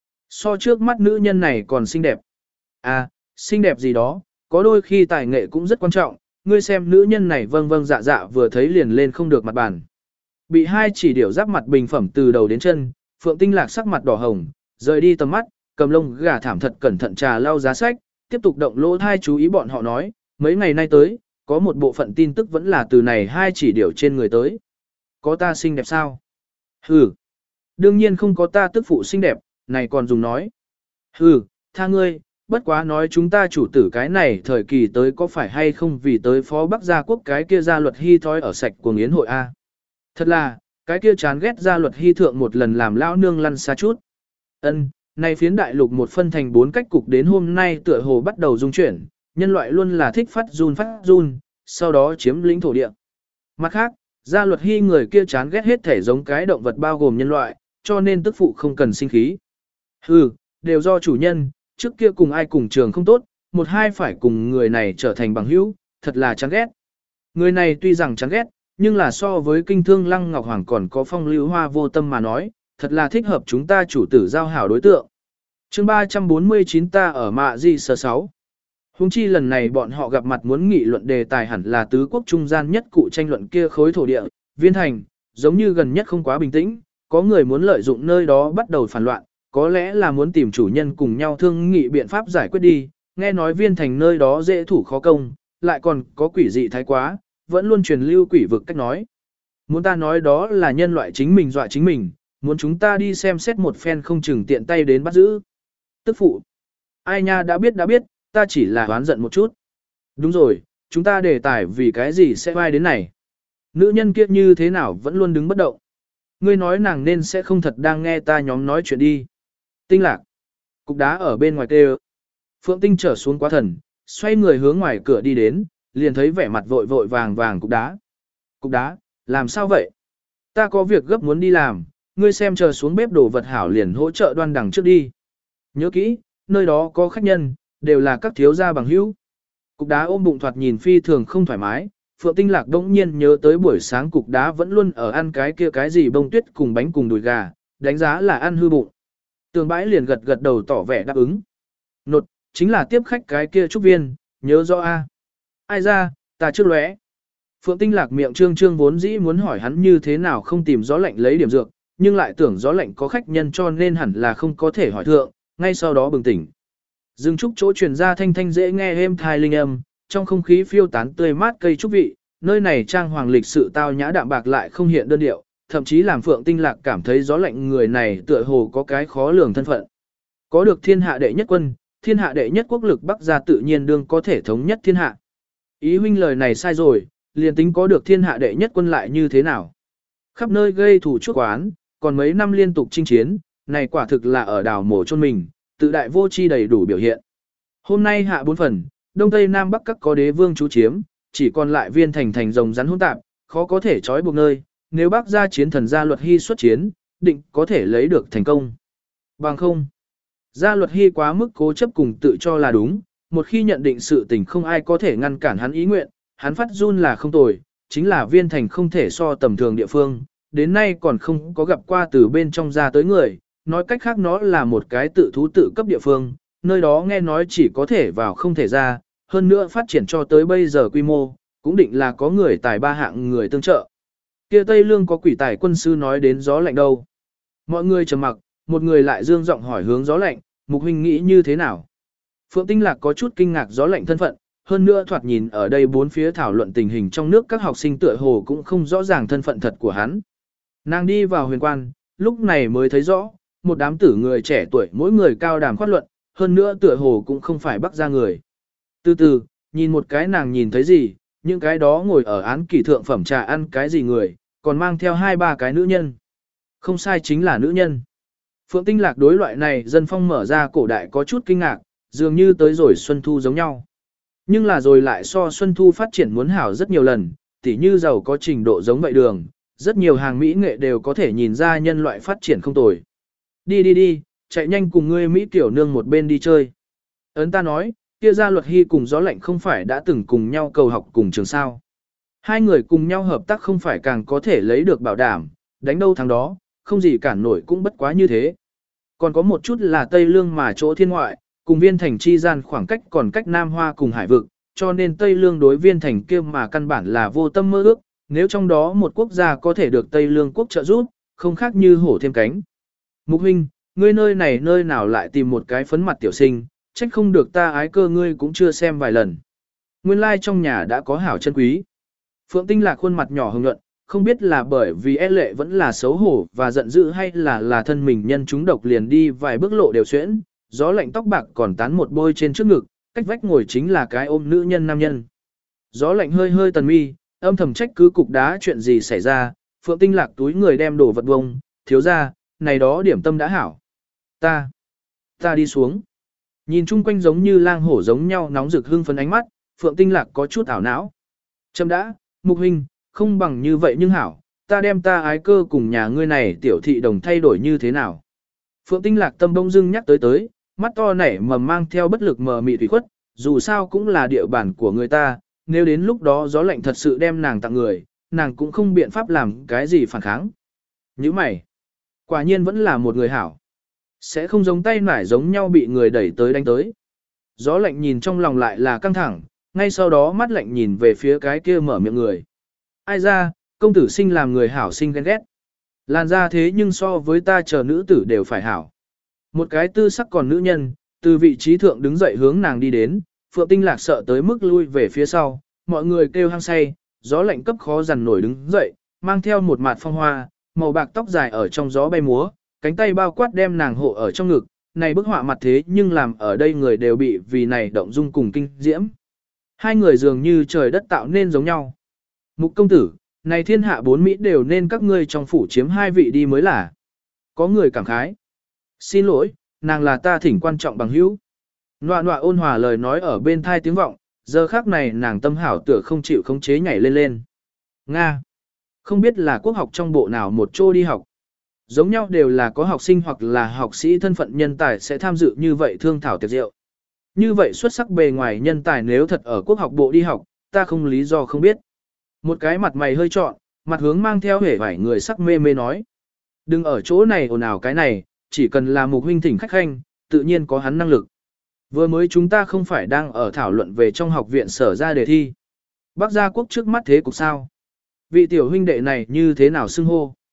so trước mắt nữ nhân này còn xinh đẹp. À, xinh đẹp gì đó, có đôi khi tài nghệ cũng rất quan trọng, ngươi xem nữ nhân này vâng vâng dạ dạ vừa thấy liền lên không được mặt bàn. Bị hai chỉ điểu giáp mặt bình phẩm từ đầu đến chân, Phượng Tinh Lạc sắc mặt đỏ hồng, rời đi tầm mắt, cầm lông gà thảm thật cẩn thận trà lau giá sách, tiếp tục động lỗ thai chú ý bọn họ nói, mấy ngày nay tới, có một bộ phận tin tức vẫn là từ này hai chỉ điểu trên người tới. Có ta xinh đẹp sao? Hừ. Đương nhiên không có ta tức phụ xinh đẹp, này còn dùng nói. Hừ, tha ngươi, bất quá nói chúng ta chủ tử cái này thời kỳ tới có phải hay không vì tới phó Bắc gia quốc cái kia gia luật hy thói ở sạch cuồng yến hội A. Thật là, cái kia chán ghét gia luật hy thượng một lần làm lão nương lăn xa chút. Ân, này phiến đại lục một phân thành bốn cách cục đến hôm nay tựa hồ bắt đầu dung chuyển, nhân loại luôn là thích phát run phát run, sau đó chiếm lĩnh thổ địa. Mặt khác, gia luật hy người kia chán ghét hết thể giống cái động vật bao gồm nhân loại, cho nên tức phụ không cần sinh khí. Hừ, đều do chủ nhân, trước kia cùng ai cùng trường không tốt, một hai phải cùng người này trở thành bằng hữu, thật là chán ghét. Người này tuy rằng chán ghét, nhưng là so với kinh thương Lăng Ngọc Hoàng còn có phong lưu hoa vô tâm mà nói, thật là thích hợp chúng ta chủ tử giao hảo đối tượng. chương ba trăm bốn mươi chín ta ở mạ di sơ sáu. Hùng chi lần này bọn họ gặp mặt muốn nghị luận đề tài hẳn là tứ quốc trung gian nhất cụ tranh luận kia khối thổ địa, viên thành, giống như gần nhất không quá bình tĩnh, có người muốn lợi dụng nơi đó bắt đầu phản loạn, có lẽ là muốn tìm chủ nhân cùng nhau thương nghị biện pháp giải quyết đi, nghe nói viên thành nơi đó dễ thủ khó công, lại còn có quỷ dị thái quá, vẫn luôn truyền lưu quỷ vực cách nói. Muốn ta nói đó là nhân loại chính mình dọa chính mình, muốn chúng ta đi xem xét một phen không chừng tiện tay đến bắt giữ. Tức phụ. Ai nha đã biết đã biết, ta chỉ là oán giận một chút. Đúng rồi, chúng ta đề tài vì cái gì sẽ vai đến này. Nữ nhân kia như thế nào vẫn luôn đứng bất động. Ngươi nói nàng nên sẽ không thật đang nghe ta nhóm nói chuyện đi. Tinh Lạc. Cục đá ở bên ngoài kêu. Phượng Tinh trở xuống quá thần, xoay người hướng ngoài cửa đi đến, liền thấy vẻ mặt vội vội vàng vàng cục đá. Cục đá, làm sao vậy? Ta có việc gấp muốn đi làm, ngươi xem chờ xuống bếp đồ vật hảo liền hỗ trợ đoan đằng trước đi. Nhớ kỹ, nơi đó có khách nhân, đều là các thiếu gia bằng hữu. Cục đá ôm bụng thoạt nhìn phi thường không thoải mái, Phượng Tinh Lạc đống nhiên nhớ tới buổi sáng cục đá vẫn luôn ở ăn cái kia cái gì bông tuyết cùng bánh cùng đùi gà, đánh giá là ăn hư bụng. Tường bãi liền gật gật đầu tỏ vẻ đáp ứng. Nột, chính là tiếp khách cái kia trúc viên, nhớ rõ a. Ai ra, ta trước lóe. Phượng Tinh Lạc miệng trương trương vốn dĩ muốn hỏi hắn như thế nào không tìm gió lạnh lấy điểm dược, nhưng lại tưởng gió lạnh có khách nhân cho nên hẳn là không có thể hỏi thượng, ngay sau đó bừng tỉnh. Rừng trúc chỗ truyền ra thanh thanh dễ nghe êm thai linh âm, trong không khí phiêu tán tươi mát cây trúc vị, nơi này trang hoàng lịch sự tao nhã đạm bạc lại không hiện đơn điệu, thậm chí làm Phượng Tinh Lạc cảm thấy gió lạnh người này tựa hồ có cái khó lường thân phận. Có được thiên hạ đệ nhất quân, thiên hạ đệ nhất quốc lực Bắc gia tự nhiên đương có thể thống nhất thiên hạ. Ý huynh lời này sai rồi, liền tính có được thiên hạ đệ nhất quân lại như thế nào. Khắp nơi gây thủ chuốc quán, còn mấy năm liên tục chinh chiến, này quả thực là ở đảo mổ chôn mình, tự đại vô chi đầy đủ biểu hiện. Hôm nay hạ bốn phần, Đông Tây Nam Bắc các có đế vương chú chiếm, chỉ còn lại viên thành thành rồng rắn hỗn tạp, khó có thể trói buộc nơi, nếu Bắc gia chiến thần gia luật hy xuất chiến, định có thể lấy được thành công. Bằng không, gia luật hy quá mức cố chấp cùng tự cho là đúng, một khi nhận định sự tình không ai có thể ngăn cản hắn ý nguyện, hắn phát run là không tồi, chính là viên thành không thể so tầm thường địa phương, đến nay còn không có gặp qua từ bên trong ra tới người, nói cách khác nó là một cái tự thú tự cấp địa phương, nơi đó nghe nói chỉ có thể vào không thể ra, hơn nữa phát triển cho tới bây giờ quy mô, cũng định là có người tài ba hạng người tương trợ. Kia Tây Lương có quỷ tài quân sư nói đến gió lạnh đâu. Mọi người trầm mặc, một người lại dương giọng hỏi hướng gió lạnh, Mục huynh nghĩ như thế nào? Phượng Tinh Lạc có chút kinh ngạc gió lạnh thân phận, hơn nữa thoạt nhìn ở đây bốn phía thảo luận tình hình trong nước các học sinh tựa hồ cũng không rõ ràng thân phận thật của hắn. Nàng đi vào huyền quan, lúc này mới thấy rõ, một đám tử người trẻ tuổi mỗi người cao đàm khoát luận, hơn nữa tựa hồ cũng không phải Bắc gia người. Từ từ, nhìn một cái nàng nhìn thấy gì, những cái đó ngồi ở án kỷ thượng phẩm trà ăn cái gì người, còn mang theo hai ba cái nữ nhân. Không sai chính là nữ nhân. Phượng Tinh Lạc đối loại này dân phong mở ra cổ đại có chút kinh ngạc, dường như tới rồi Xuân Thu giống nhau. Nhưng là rồi lại so Xuân Thu phát triển muốn hảo rất nhiều lần, tỉ như giàu có trình độ giống vậy đường, rất nhiều hàng mỹ nghệ đều có thể nhìn ra nhân loại phát triển không tồi. Đi đi đi, chạy nhanh cùng ngươi Mỹ tiểu nương một bên đi chơi. Ấn ta nói, kia gia luật hy cùng gió lạnh không phải đã từng cùng nhau cầu học cùng trường sao. Hai người cùng nhau hợp tác không phải càng có thể lấy được bảo đảm, đánh đâu thắng đó, không gì cản nổi cũng bất quá như thế. Còn có một chút là Tây Lương mà chỗ thiên ngoại, cùng viên thành chi gian khoảng cách còn cách Nam Hoa cùng hải vực, cho nên Tây Lương đối viên thành kia mà căn bản là vô tâm mơ ước, nếu trong đó một quốc gia có thể được Tây Lương quốc trợ giúp, không khác như hổ thêm cánh. Mục huynh, ngươi nơi này nơi nào lại tìm một cái phấn mặt tiểu sinh, trách không được ta ái cơ ngươi cũng chưa xem vài lần. Nguyên lai like trong nhà đã có hảo chân quý. Phượng Tinh Lạc khuôn mặt nhỏ hồng nhuận, không biết là bởi vì e lệ vẫn là xấu hổ và giận dữ hay là là thân mình nhân chúng độc liền đi vài bước lộ đều xuyễn, gió lạnh tóc bạc còn tán một bôi trên trước ngực, cách vách ngồi chính là cái ôm nữ nhân nam nhân. Gió lạnh hơi hơi tần mi, âm thầm trách cứ cục đá chuyện gì xảy ra, Phượng Tinh Lạc túi người đem đồ vật bông, thiếu ra, này đó điểm tâm đã hảo. Ta, ta đi xuống. Nhìn chung quanh giống như lang hổ giống nhau nóng rực hưng phấn ánh mắt, Phượng Tinh Lạc có chút ảo não. Châm đã, Mục huynh, không bằng như vậy nhưng hảo, ta đem ta ái cơ cùng nhà ngươi này tiểu thị đồng thay đổi như thế nào. Phượng Tinh Lạc tâm bông dưng nhắc tới tới, mắt to nảy mầm mang theo bất lực mờ mị thủy khuất, dù sao cũng là địa bàn của người ta, nếu đến lúc đó gió lạnh thật sự đem nàng tặng người, nàng cũng không biện pháp làm cái gì phản kháng. Như mày, quả nhiên vẫn là một người hảo. Sẽ không giống tay nải giống nhau bị người đẩy tới đánh tới. Gió lạnh nhìn trong lòng lại là căng thẳng, ngay sau đó mắt lạnh nhìn về phía cái kia mở miệng người. Ai ra, công tử sinh làm người hảo sinh ghen ghét. Làn ra thế nhưng so với ta chờ nữ tử đều phải hảo. Một cái tư sắc còn nữ nhân, từ vị trí thượng đứng dậy hướng nàng đi đến, Phượng Tinh Lạc sợ tới mức lui về phía sau, mọi người kêu hăng say, gió lạnh cấp khó dằn nổi đứng dậy, mang theo một mạt phong hoa, màu bạc tóc dài ở trong gió bay múa, cánh tay bao quát đem nàng hộ ở trong ngực, này bức họa mặt thế nhưng làm ở đây người đều bị vì này động dung cùng kinh diễm. Hai người dường như trời đất tạo nên giống nhau. Mục công tử, này thiên hạ bốn Mỹ đều nên các ngươi trong phủ chiếm hai vị đi mới là. Có người cảm khái. Xin lỗi, nàng là ta thỉnh quan trọng bằng hữu. Nọa nọa ôn hòa lời nói ở bên thai tiếng vọng, giờ khác này nàng tâm hảo tựa không chịu khống chế nhảy lên lên. Nga. Không biết là quốc học trong bộ nào một chỗ đi học. Giống nhau đều là có học sinh hoặc là học sĩ thân phận nhân tài sẽ tham dự như vậy thương thảo tiệc rượu. Như vậy xuất sắc bề ngoài nhân tài nếu thật ở quốc học bộ đi học, ta không lý do không biết. Một cái mặt mày hơi trọn, mặt hướng mang theo hể vải người sắc mê mê nói. Đừng ở chỗ này ồn ào cái này, chỉ cần là một huynh thỉnh khách khanh, tự nhiên có hắn năng lực. Vừa mới chúng ta không phải đang ở thảo luận về trong học viện sở ra đề thi. Bắc gia quốc trước mắt thế cục sao? Vị tiểu huynh đệ này như thế nào xưng hô?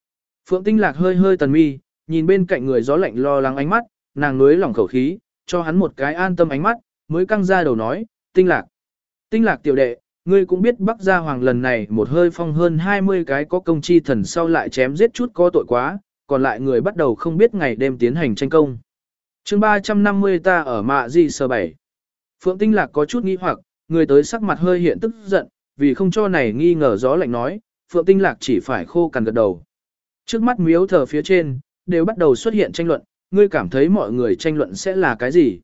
Phượng Tinh Lạc hơi hơi tần mi, nhìn bên cạnh người gió lạnh lo lắng ánh mắt, nàng nuối lỏng khẩu khí, cho hắn một cái an tâm ánh mắt, mới căng ra đầu nói, Tinh Lạc. Tinh Lạc tiểu đệ, ngươi cũng biết Bắc Gia Hoàng lần này một hơi phong hơn hai mươi cái có công chi thần sau lại chém giết chút có tội quá, còn lại người bắt đầu không biết ngày đêm tiến hành tranh công. chương ba trăm năm mươi ta ở mạ gì sờ bảy. Phượng Tinh Lạc có chút nghi hoặc, người tới sắc mặt hơi hiện tức giận, vì không cho này nghi ngờ gió lạnh nói, Phượng Tinh Lạc chỉ phải khô cằn gật đầu. Trước mắt miếu thờ phía trên, đều bắt đầu xuất hiện tranh luận, ngươi cảm thấy mọi người tranh luận sẽ là cái gì?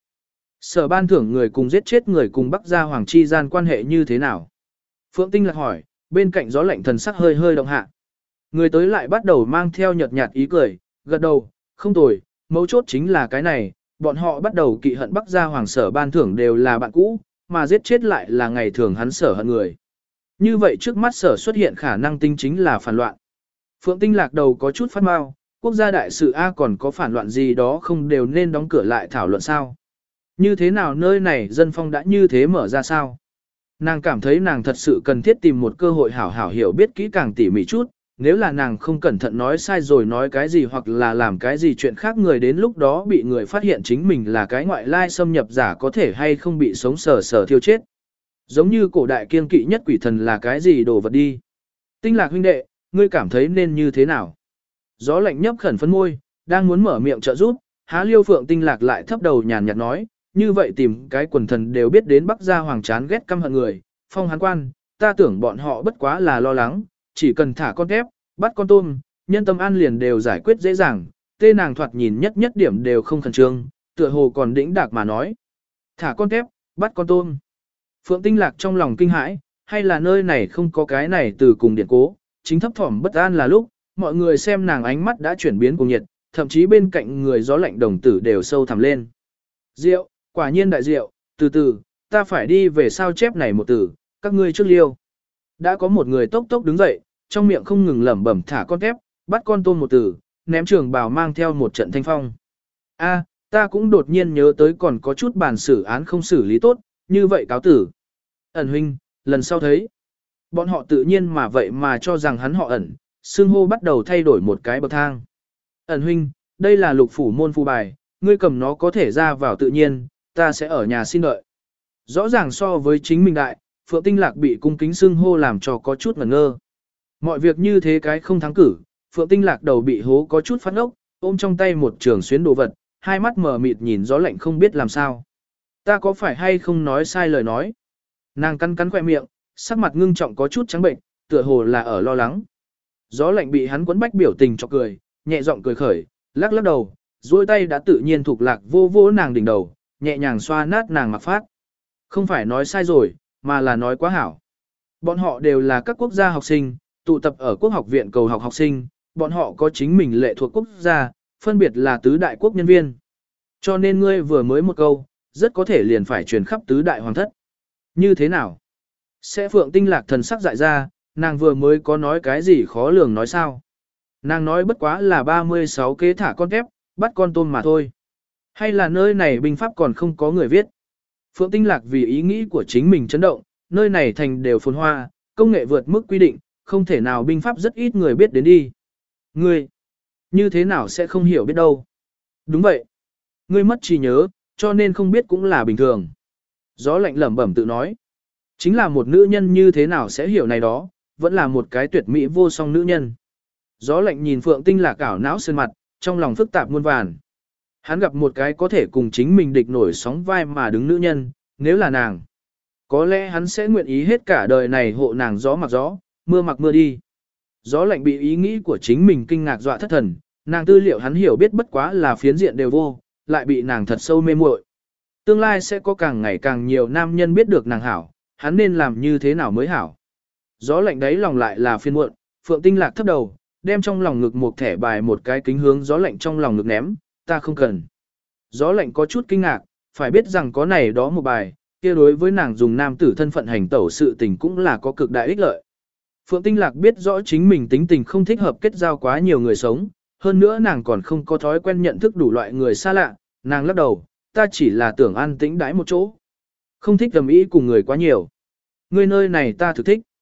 Sở ban thưởng người cùng giết chết người cùng Bắc Gia Hoàng chi gian quan hệ như thế nào? Phượng Tinh Lạc hỏi, bên cạnh gió lạnh thần sắc hơi hơi động hạ. Người tới lại bắt đầu mang theo nhợt nhạt ý cười, gật đầu, không tồi, mấu chốt chính là cái này, bọn họ bắt đầu kỵ hận Bắc Gia Hoàng sở ban thưởng đều là bạn cũ, mà giết chết lại là ngày thường hắn sở hận người. Như vậy trước mắt sở xuất hiện khả năng tinh chính là phản loạn. Phượng Tinh Lạc đầu có chút phát mau, quốc gia đại sự A còn có phản loạn gì đó không đều nên đóng cửa lại thảo luận sao. Như thế nào nơi này dân phong đã như thế mở ra sao? Nàng cảm thấy nàng thật sự cần thiết tìm một cơ hội hảo hảo hiểu biết kỹ càng tỉ mỉ chút, nếu là nàng không cẩn thận nói sai rồi nói cái gì hoặc là làm cái gì chuyện khác người đến lúc đó bị người phát hiện chính mình là cái ngoại lai xâm nhập giả có thể hay không bị sống sờ sờ thiêu chết. Giống như cổ đại kiên kỵ nhất quỷ thần là cái gì đồ vật đi. Tinh Lạc huynh đệ, ngươi cảm thấy nên như thế nào? Gió lạnh nhấp khẩn phấn môi, đang muốn mở miệng trợ giúp, há liêu Phượng Tinh Lạc lại thấp đầu nhàn nhạt nói, như vậy tìm cái quần thần đều biết đến Bắc Gia Hoàng chán ghét căm hận người, phong hán quan, ta tưởng bọn họ bất quá là lo lắng, chỉ cần thả con tép, bắt con tôm, nhân tâm an liền đều giải quyết dễ dàng, tê nàng thoạt nhìn nhất nhất điểm đều không khẩn trương, tựa hồ còn đĩnh đạc mà nói. Thả con tép, bắt con tôm. Phượng Tinh Lạc trong lòng kinh hãi, hay là nơi này không có cái này từ cùng điện cố, chính thấp thỏm bất an là lúc, mọi người xem nàng ánh mắt đã chuyển biến cùng nhiệt, thậm chí bên cạnh người gió lạnh đồng tử đều sâu thẳm lên. Rượu, quả nhiên đại rượu, từ từ, ta phải đi về sao chép này một từ, các ngươi trước liêu. Đã có một người tốc tốc đứng dậy, trong miệng không ngừng lẩm bẩm thả con tép, bắt con tôm một từ, ném trường bào mang theo một trận thanh phong. A, ta cũng đột nhiên nhớ tới còn có chút bản xử án không xử lý tốt, như vậy cáo tử. Ẩn huynh, lần sau thấy. Bọn họ tự nhiên mà vậy mà cho rằng hắn họ ẩn, xương hô bắt đầu thay đổi một cái bậc thang. Ẩn huynh, đây là lục phủ môn phù bài, ngươi cầm nó có thể ra vào tự nhiên, ta sẽ ở nhà xin đợi. Rõ ràng so với chính mình đại, Phượng Tinh Lạc bị cung kính xưng hô làm cho có chút ngẩn ngơ. Mọi việc như thế cái không thắng cử, Phượng Tinh Lạc đầu bị hố có chút phát ốc, ôm trong tay một trường xuyến đồ vật, hai mắt mờ mịt nhìn gió lạnh không biết làm sao. Ta có phải hay không nói sai lời nói? Nàng cắn cắn khỏe miệng, sắc mặt ngưng trọng có chút trắng bệnh, tựa hồ là ở lo lắng. Gió lạnh bị hắn quấn bách biểu tình cho cười, nhẹ giọng cười khởi, lắc lắc đầu, duỗi tay đã tự nhiên thuộc lạc vô vô nàng đỉnh đầu, nhẹ nhàng xoa nát nàng mặc phát. Không phải nói sai rồi, mà là nói quá hảo. Bọn họ đều là các quốc gia học sinh, tụ tập ở quốc học viện cầu học học sinh, bọn họ có chính mình lệ thuộc quốc gia, phân biệt là tứ đại quốc nhân viên. Cho nên ngươi vừa mới một câu, rất có thể liền phải truyền khắp tứ đại hoàng thất. Như thế nào? Sẽ Phượng Tinh Lạc thần sắc dại ra, nàng vừa mới có nói cái gì khó lường nói sao? Nàng nói bất quá là ba mươi sáu kế thả con tép, bắt con tôm mà thôi. Hay là nơi này binh pháp còn không có người viết? Phượng Tinh Lạc vì ý nghĩ của chính mình chấn động, nơi này thành đều phồn hoa, công nghệ vượt mức quy định, không thể nào binh pháp rất ít người biết đến đi. Ngươi, như thế nào sẽ không hiểu biết đâu? Đúng vậy. Ngươi mất trí nhớ, cho nên không biết cũng là bình thường. Gió lạnh lẩm bẩm tự nói. Chính là một nữ nhân như thế nào sẽ hiểu này đó, vẫn là một cái tuyệt mỹ vô song nữ nhân. Gió lạnh nhìn Phượng Tinh Lạc ảo não sơn mặt, trong lòng phức tạp muôn vàn. Hắn gặp một cái có thể cùng chính mình địch nổi sóng vai mà đứng nữ nhân, nếu là nàng. Có lẽ hắn sẽ nguyện ý hết cả đời này hộ nàng gió mặc gió, mưa mặc mưa đi. Gió lạnh bị ý nghĩ của chính mình kinh ngạc dọa thất thần, nàng tư liệu hắn hiểu biết bất quá là phiến diện đều vô, lại bị nàng thật sâu mê muội. Tương lai sẽ có càng ngày càng nhiều nam nhân biết được nàng hảo, hắn nên làm như thế nào mới hảo. Gió lạnh đấy lòng lại là phiên muộn, Phượng Tinh Lạc thấp đầu, đem trong lòng ngực một thẻ bài một cái kính hướng gió lạnh trong lòng ngực ném, ta không cần. Gió lạnh có chút kinh ngạc, phải biết rằng có này đó một bài, kia đối với nàng dùng nam tử thân phận hành tẩu sự tình cũng là có cực đại ích lợi. Phượng Tinh Lạc biết rõ chính mình tính tình không thích hợp kết giao quá nhiều người sống, hơn nữa nàng còn không có thói quen nhận thức đủ loại người xa lạ, nàng lắc đầu, ta chỉ là tưởng an tĩnh đãi một chỗ. Không thích tầm ý cùng người quá nhiều. Người nơi này ta thực thích.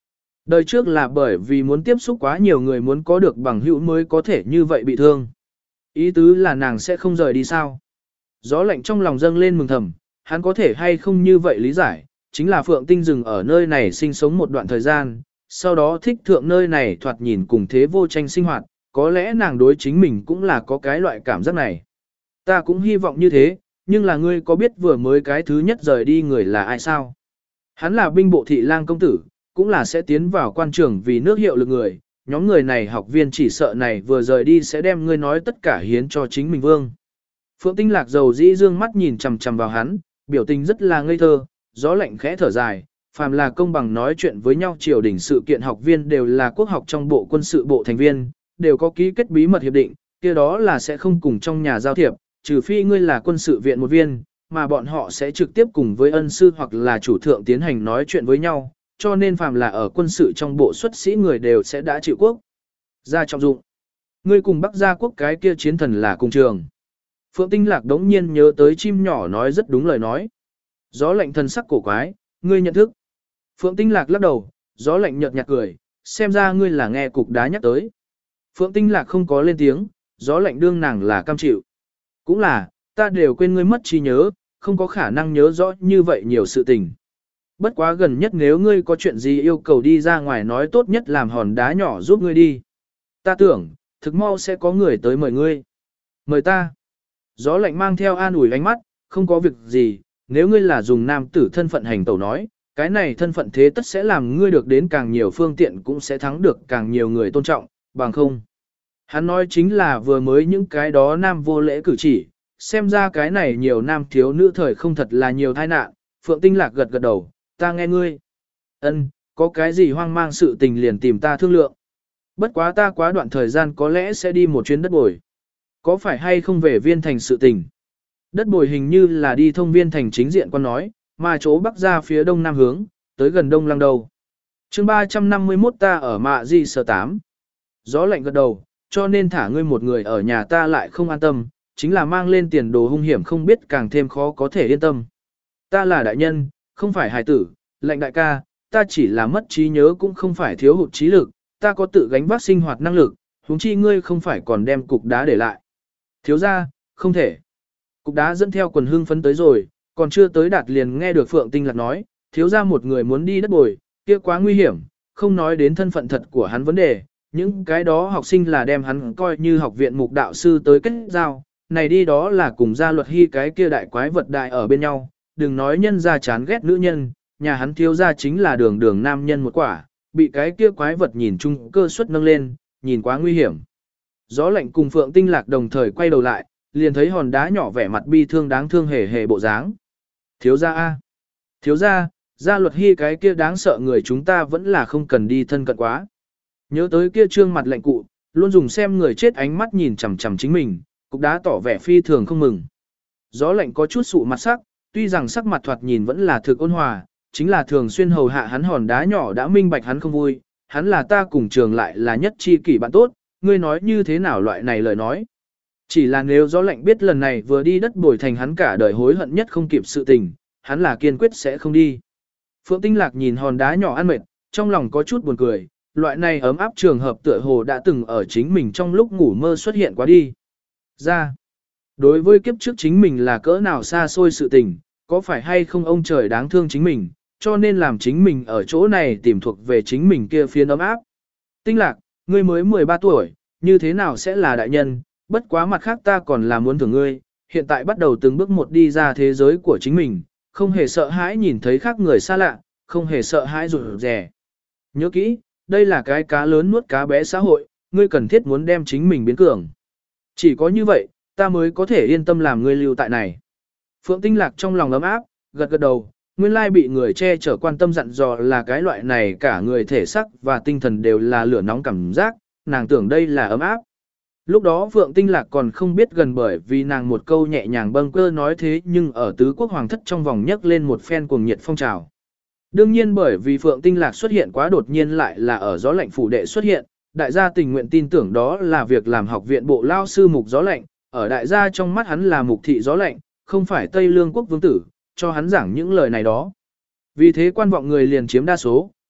Đời trước là bởi vì muốn tiếp xúc quá nhiều người muốn có được bằng hữu mới có thể như vậy bị thương. Ý tứ là nàng sẽ không rời đi sao. Gió lạnh trong lòng dâng lên mừng thầm, hắn có thể hay không như vậy lý giải, chính là Phượng Tinh dừng ở nơi này sinh sống một đoạn thời gian, sau đó thích thượng nơi này thoạt nhìn cùng thế vô tranh sinh hoạt, có lẽ nàng đối chính mình cũng là có cái loại cảm giác này. Ta cũng hy vọng như thế, nhưng là ngươi có biết vừa mới cái thứ nhất rời đi người là ai sao? Hắn là binh bộ thị lang công tử, cũng là sẽ tiến vào quan trường vì nước hiệu lực người, nhóm người này học viên chỉ sợ này vừa rời đi sẽ đem ngươi nói tất cả hiến cho chính mình vương. Phượng Tinh Lạc dầu dĩ dương mắt nhìn chằm chằm vào hắn, biểu tình rất là ngây thơ, gió lạnh khẽ thở dài, phàm là công bằng nói chuyện với nhau triều đình sự kiện học viên đều là quốc học trong bộ quân sự bộ thành viên, đều có ký kết bí mật hiệp định, kia đó là sẽ không cùng trong nhà giao thiệp, trừ phi ngươi là quân sự viện một viên, mà bọn họ sẽ trực tiếp cùng với ân sư hoặc là chủ thượng tiến hành nói chuyện với nhau, cho nên phàm là ở quân sự trong bộ xuất sĩ người đều sẽ đã chịu quốc gia trọng dụng. Ngươi cùng Bắc gia quốc cái kia chiến thần là cùng trường. Phượng Tinh Lạc đống nhiên nhớ tới chim nhỏ nói rất đúng lời nói. Gió lạnh thần sắc cổ quái, ngươi nhận thức. Phượng Tinh Lạc lắc đầu, gió lạnh nhợt nhạt cười, xem ra ngươi là nghe cục đá nhắc tới. Phượng Tinh Lạc không có lên tiếng, gió lạnh đương nàng là cam chịu. Cũng là, ta đều quên ngươi mất trí nhớ, không có khả năng nhớ rõ như vậy nhiều sự tình. Bất quá gần nhất nếu ngươi có chuyện gì yêu cầu đi ra ngoài nói tốt nhất làm hòn đá nhỏ giúp ngươi đi. Ta tưởng, thực mau sẽ có người tới mời ngươi. Mời ta. Gió lạnh mang theo an ủi ánh mắt, không có việc gì, nếu ngươi là dùng nam tử thân phận hành tẩu nói, cái này thân phận thế tất sẽ làm ngươi được đến càng nhiều phương tiện cũng sẽ thắng được càng nhiều người tôn trọng, bằng không. Hắn nói chính là vừa mới những cái đó nam vô lễ cử chỉ, xem ra cái này nhiều nam thiếu nữ thời không thật là nhiều tai nạn. Phượng Tinh Lạc gật gật đầu, ta nghe ngươi. Ân, có cái gì hoang mang sự tình liền tìm ta thương lượng. Bất quá ta quá đoạn thời gian có lẽ sẽ đi một chuyến đất bồi. Có phải hay không về viên thành sự tình? Đất bồi hình như là đi thông viên thành chính diện quan nói, mà chỗ bắc ra phía đông nam hướng, tới gần đông lăng đầu. chương ba trăm năm mươi mốt ta ở mạ di sở tám. Gió lạnh gật đầu, cho nên thả ngươi một người ở nhà ta lại không an tâm, chính là mang lên tiền đồ hung hiểm không biết càng thêm khó có thể yên tâm. Ta là đại nhân, không phải hài tử, lệnh đại ca, ta chỉ là mất trí nhớ cũng không phải thiếu hụt trí lực, ta có tự gánh vác sinh hoạt năng lực, huống chi ngươi không phải còn đem cục đá để lại. Thiếu ra, không thể. Cục đá dẫn theo quần hương phấn tới rồi, còn chưa tới đạt liền nghe được Phượng Tinh Lạc nói, thiếu ra một người muốn đi đất bồi, kia quá nguy hiểm, không nói đến thân phận thật của hắn vấn đề, những cái đó học sinh là đem hắn coi như học viện mục đạo sư tới kết giao, này đi đó là cùng gia luật hy cái kia đại quái vật đại ở bên nhau, đừng nói nhân ra chán ghét nữ nhân, nhà hắn thiếu ra chính là đường đường nam nhân một quả, bị cái kia quái vật nhìn chung cơ suất nâng lên, nhìn quá nguy hiểm. Gió lạnh cùng Phượng Tinh Lạc đồng thời quay đầu lại, liền thấy hòn đá nhỏ vẻ mặt bi thương đáng thương hề hề bộ dáng. Thiếu gia a, thiếu gia, gia luật hy cái kia đáng sợ người chúng ta vẫn là không cần đi thân cận quá. Nhớ tới kia trương mặt lạnh cụ, luôn dùng xem người chết ánh mắt nhìn chằm chằm chính mình, cục đá tỏ vẻ phi thường không mừng. Gió lạnh có chút sụ mặt sắc, tuy rằng sắc mặt thoạt nhìn vẫn là thực ôn hòa, chính là thường xuyên hầu hạ hắn hòn đá nhỏ đã minh bạch hắn không vui, hắn là ta cùng trường lại là nhất chi kỷ bạn tốt, ngươi nói như thế nào loại này lời nói. Chỉ là nếu gió lạnh biết lần này vừa đi đất bồi thành hắn cả đời hối hận nhất không kịp sự tình, hắn là kiên quyết sẽ không đi. Phượng Tinh Lạc nhìn hòn đá nhỏ ăn mệt, trong lòng có chút buồn cười, loại này ấm áp trường hợp tựa hồ đã từng ở chính mình trong lúc ngủ mơ xuất hiện quá đi. Ra, đối với kiếp trước chính mình là cỡ nào xa xôi sự tình, có phải hay không ông trời đáng thương chính mình, cho nên làm chính mình ở chỗ này tìm thuộc về chính mình kia phiến ấm áp. Tinh Lạc, ngươi mới mười ba tuổi, như thế nào sẽ là đại nhân, bất quá mặt khác ta còn là muốn thưởng ngươi, hiện tại bắt đầu từng bước một đi ra thế giới của chính mình, không hề sợ hãi nhìn thấy khác người xa lạ, không hề sợ hãi rụt rè. Nhớ kỹ, đây là cái cá lớn nuốt cá bé xã hội, ngươi cần thiết muốn đem chính mình biến cường. Chỉ có như vậy, ta mới có thể yên tâm làm ngươi lưu tại này. Phượng Tinh Lạc trong lòng ấm áp, gật gật đầu, nguyên lai bị người che chở quan tâm dặn dò là cái loại này cả người thể sắc và tinh thần đều là lửa nóng cảm giác, nàng tưởng đây là ấm áp. Lúc đó Phượng Tinh Lạc còn không biết gần bởi vì nàng một câu nhẹ nhàng bâng cơ nói thế nhưng ở tứ quốc hoàng thất trong vòng nhấc lên một phen cuồng nhiệt phong trào. Đương nhiên bởi vì Phượng Tinh Lạc xuất hiện quá đột nhiên lại là ở gió lạnh phủ đệ xuất hiện, đại gia tình nguyện tin tưởng đó là việc làm học viện bộ lao sư mục gió lạnh, ở đại gia trong mắt hắn là mục thị gió lạnh, không phải Tây Lương quốc vương tử, cho hắn giảng những lời này đó. Vì thế quan vọng người liền chiếm đa số,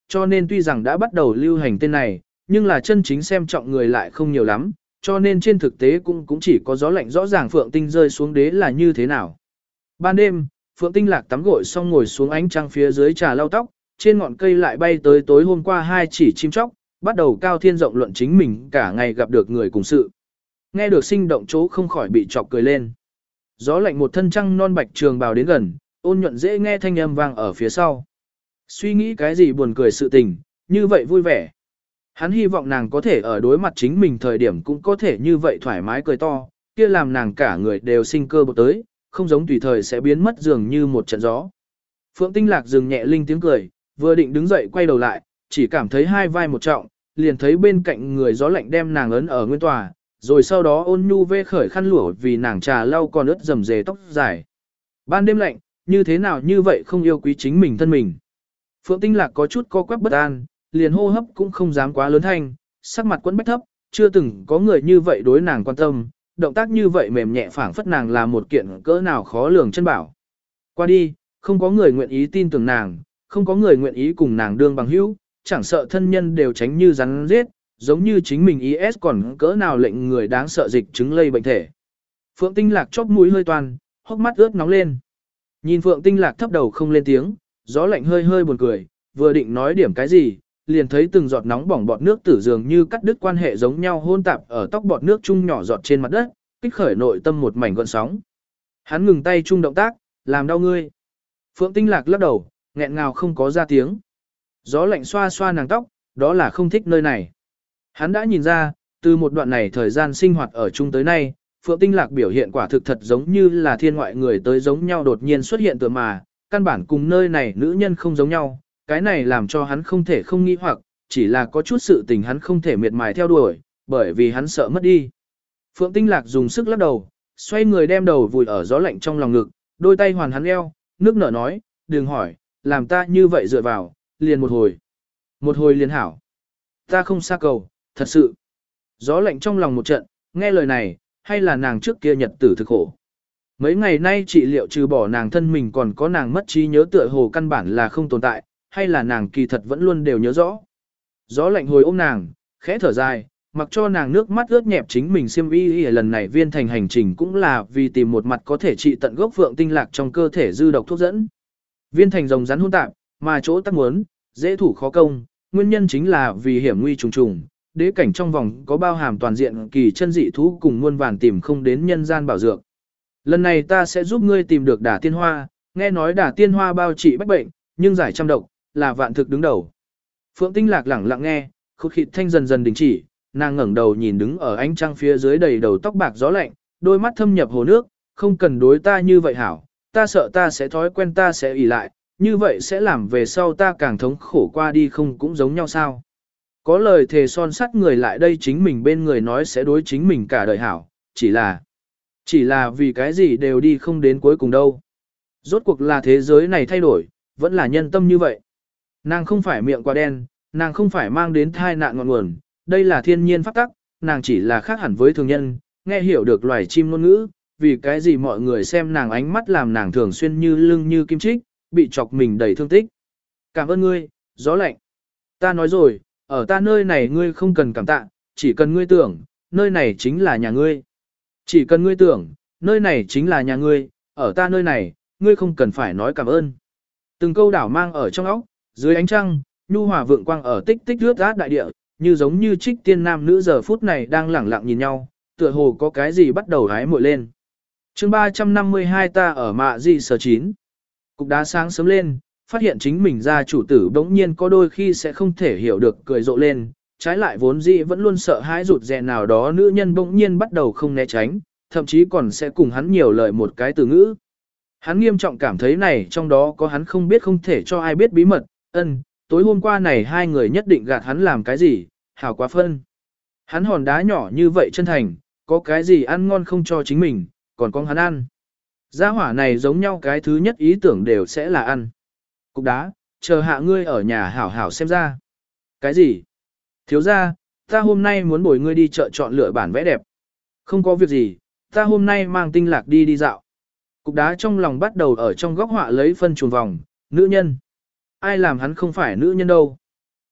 cho nên tuy rằng đã bắt đầu lưu hành tên này, nhưng là chân chính xem trọng người lại không nhiều lắm, cho nên trên thực tế cũng cũng chỉ có gió lạnh rõ ràng Phượng Tinh rơi xuống đế là như thế nào. Ban đêm, Phượng Tinh Lạc tắm gội xong ngồi xuống ánh trăng phía dưới trà lau tóc, trên ngọn cây lại bay tới tối hôm qua hai chỉ chim chóc, bắt đầu cao thiên rộng luận chính mình cả ngày gặp được người cùng sự. Nghe được sinh động chỗ không khỏi bị chọc cười lên. Gió lạnh một thân trăng non bạch trường bào đến gần, ôn nhuận dễ nghe thanh âm vang ở phía sau. Suy nghĩ cái gì buồn cười sự tình, như vậy vui vẻ. Hắn hy vọng nàng có thể ở đối mặt chính mình thời điểm cũng có thể như vậy thoải mái cười to, kia làm nàng cả người đều sinh cơ bột tới, không giống tùy thời sẽ biến mất dường như một trận gió. Phượng Tinh Lạc dừng nhẹ linh tiếng cười, vừa định đứng dậy quay đầu lại, chỉ cảm thấy hai vai một trọng, liền thấy bên cạnh người gió lạnh đem nàng ấn ở nguyên tòa, rồi sau đó ôn nhu vê khởi khăn lụa vì nàng trà lau còn ướt rầm rề tóc dài. Ban đêm lạnh, như thế nào như vậy không yêu quý chính mình thân mình. Phượng Tinh Lạc có chút co quắp bất an, liền hô hấp cũng không dám quá lớn thanh, sắc mặt quẫn bách thấp, chưa từng có người như vậy đối nàng quan tâm, động tác như vậy mềm nhẹ phảng phất nàng là một kiện cỡ nào khó lường chân bảo. Qua đi, không có người nguyện ý tin tưởng nàng, không có người nguyện ý cùng nàng đương bằng hữu, chẳng sợ thân nhân đều tránh như rắn giết, giống như chính mình i ét còn cỡ nào lệnh người đáng sợ dịch chứng lây bệnh thể. Phượng Tinh Lạc chóp mũi hơi toàn, hốc mắt ướt nóng lên. Nhìn Phượng Tinh Lạc thấp đầu không lên tiếng, gió lạnh hơi hơi buồn cười, vừa định nói điểm cái gì, liền thấy từng giọt nóng bỏng bọt nước tử dường như cắt đứt quan hệ giống nhau hôn tạp ở tóc bọt nước chung nhỏ giọt trên mặt đất, kích khởi nội tâm một mảnh gợn sóng. Hắn ngừng tay chung động tác, làm đau ngươi. Phượng Tinh Lạc lắc đầu, nghẹn ngào không có ra tiếng. Gió lạnh xoa xoa nàng tóc, đó là không thích nơi này. Hắn đã nhìn ra, từ một đoạn này thời gian sinh hoạt ở chung tới nay, Phượng Tinh Lạc biểu hiện quả thực thật giống như là thiên ngoại người tới giống nhau đột nhiên xuất hiện tựa mà, căn bản cùng nơi này nữ nhân không giống nhau, cái này làm cho hắn không thể không nghi hoặc, chỉ là có chút sự tình hắn không thể miệt mài theo đuổi, bởi vì hắn sợ mất đi. Phượng Tinh Lạc dùng sức lắc đầu, xoay người đem đầu vùi ở gió lạnh trong lòng ngực, đôi tay hoàn hắn eo, nước nở nói, đừng hỏi, làm ta như vậy dựa vào, liền một hồi. Một hồi liền hảo. Ta không xa cầu, thật sự. Gió lạnh trong lòng một trận, nghe lời này, hay là nàng trước kia nhật tử thực khổ. Mấy ngày nay trị liệu trừ bỏ nàng thân mình còn có nàng mất trí nhớ tựa hồ căn bản là không tồn tại, hay là nàng kỳ thật vẫn luôn đều nhớ rõ. Gió lạnh hồi ôm nàng, khẽ thở dài, mặc cho nàng nước mắt ướt nhẹp chính mình xiêm y lần này viên thành hành trình cũng là vì tìm một mặt có thể trị tận gốc Phượng Tinh Lạc trong cơ thể dư độc thuốc dẫn. Viên thành rồng rắn hôn tạp, mà chỗ tắc muốn, dễ thủ khó công, nguyên nhân chính là vì hiểm nguy trùng trùng, đế cảnh trong vòng có bao hàm toàn diện kỳ chân dị thú cùng muôn vàn tìm không đến nhân gian bảo dược. Lần này ta sẽ giúp ngươi tìm được đả tiên hoa, nghe nói đả tiên hoa bao trị bách bệnh, nhưng giải trăm độc, là vạn thực đứng đầu. Phượng Tinh Lạc lẳng lặng nghe, khúc khịt thanh dần dần đình chỉ, nàng ngẩng đầu nhìn đứng ở ánh trăng phía dưới đầy đầu tóc bạc gió lạnh, đôi mắt thâm nhập hồ nước, không cần đối ta như vậy hảo, ta sợ ta sẽ thói quen ta sẽ ỉ lại, như vậy sẽ làm về sau ta càng thống khổ qua đi không cũng giống nhau sao. Có lời thề son sắt người lại đây chính mình bên người nói sẽ đối chính mình cả đời hảo, chỉ là, chỉ là vì cái gì đều đi không đến cuối cùng đâu. Rốt cuộc là thế giới này thay đổi, vẫn là nhân tâm như vậy. Nàng không phải miệng quá đen, nàng không phải mang đến thai nạn ngọn nguồn, đây là thiên nhiên pháp tắc, nàng chỉ là khác hẳn với thường nhân, nghe hiểu được loài chim ngôn ngữ, vì cái gì mọi người xem nàng ánh mắt làm nàng thường xuyên như lưng như kim chích, bị chọc mình đầy thương tích. Cảm ơn ngươi, gió lạnh. Ta nói rồi, ở ta nơi này ngươi không cần cảm tạ, chỉ cần ngươi tưởng, nơi này chính là nhà ngươi. Chỉ cần ngươi tưởng, nơi này chính là nhà ngươi, ở ta nơi này, ngươi không cần phải nói cảm ơn. Từng câu đảo mang ở trong óc, dưới ánh trăng, nhu hòa vượng quang ở tích tích rướt rát đại địa, như giống như trích tiên nam nữ giờ phút này đang lẳng lặng nhìn nhau, tựa hồ có cái gì bắt đầu hái muội lên. Chương ba trăm năm mươi hai ta ở mạ gì sở chín. Cục đá sáng sớm lên, phát hiện chính mình ra chủ tử bỗng nhiên có đôi khi sẽ không thể hiểu được cười rộ lên, trái lại vốn dĩ vẫn luôn sợ hãi rụt rè nào đó nữ nhân bỗng nhiên bắt đầu không né tránh, thậm chí còn sẽ cùng hắn nhiều lời một cái từ ngữ. Hắn nghiêm trọng cảm thấy này trong đó có hắn không biết không thể cho ai biết bí mật, ân, tối hôm qua này hai người nhất định gạt hắn làm cái gì, hảo quá phân. Hắn hòn đá nhỏ như vậy chân thành, có cái gì ăn ngon không cho chính mình, còn con hắn ăn. Gia hỏa này giống nhau cái thứ nhất ý tưởng đều sẽ là ăn. Cục đá, chờ hạ ngươi ở nhà hảo hảo xem ra. Cái gì? Thiếu ra, ta hôm nay muốn bồi ngươi đi chợ chọn lựa bản vẽ đẹp. Không có việc gì, ta hôm nay mang Tinh Lạc đi đi dạo. Cục đá trong lòng bắt đầu ở trong góc họa lấy phân chuồng vòng, nữ nhân. Ai làm hắn không phải nữ nhân đâu.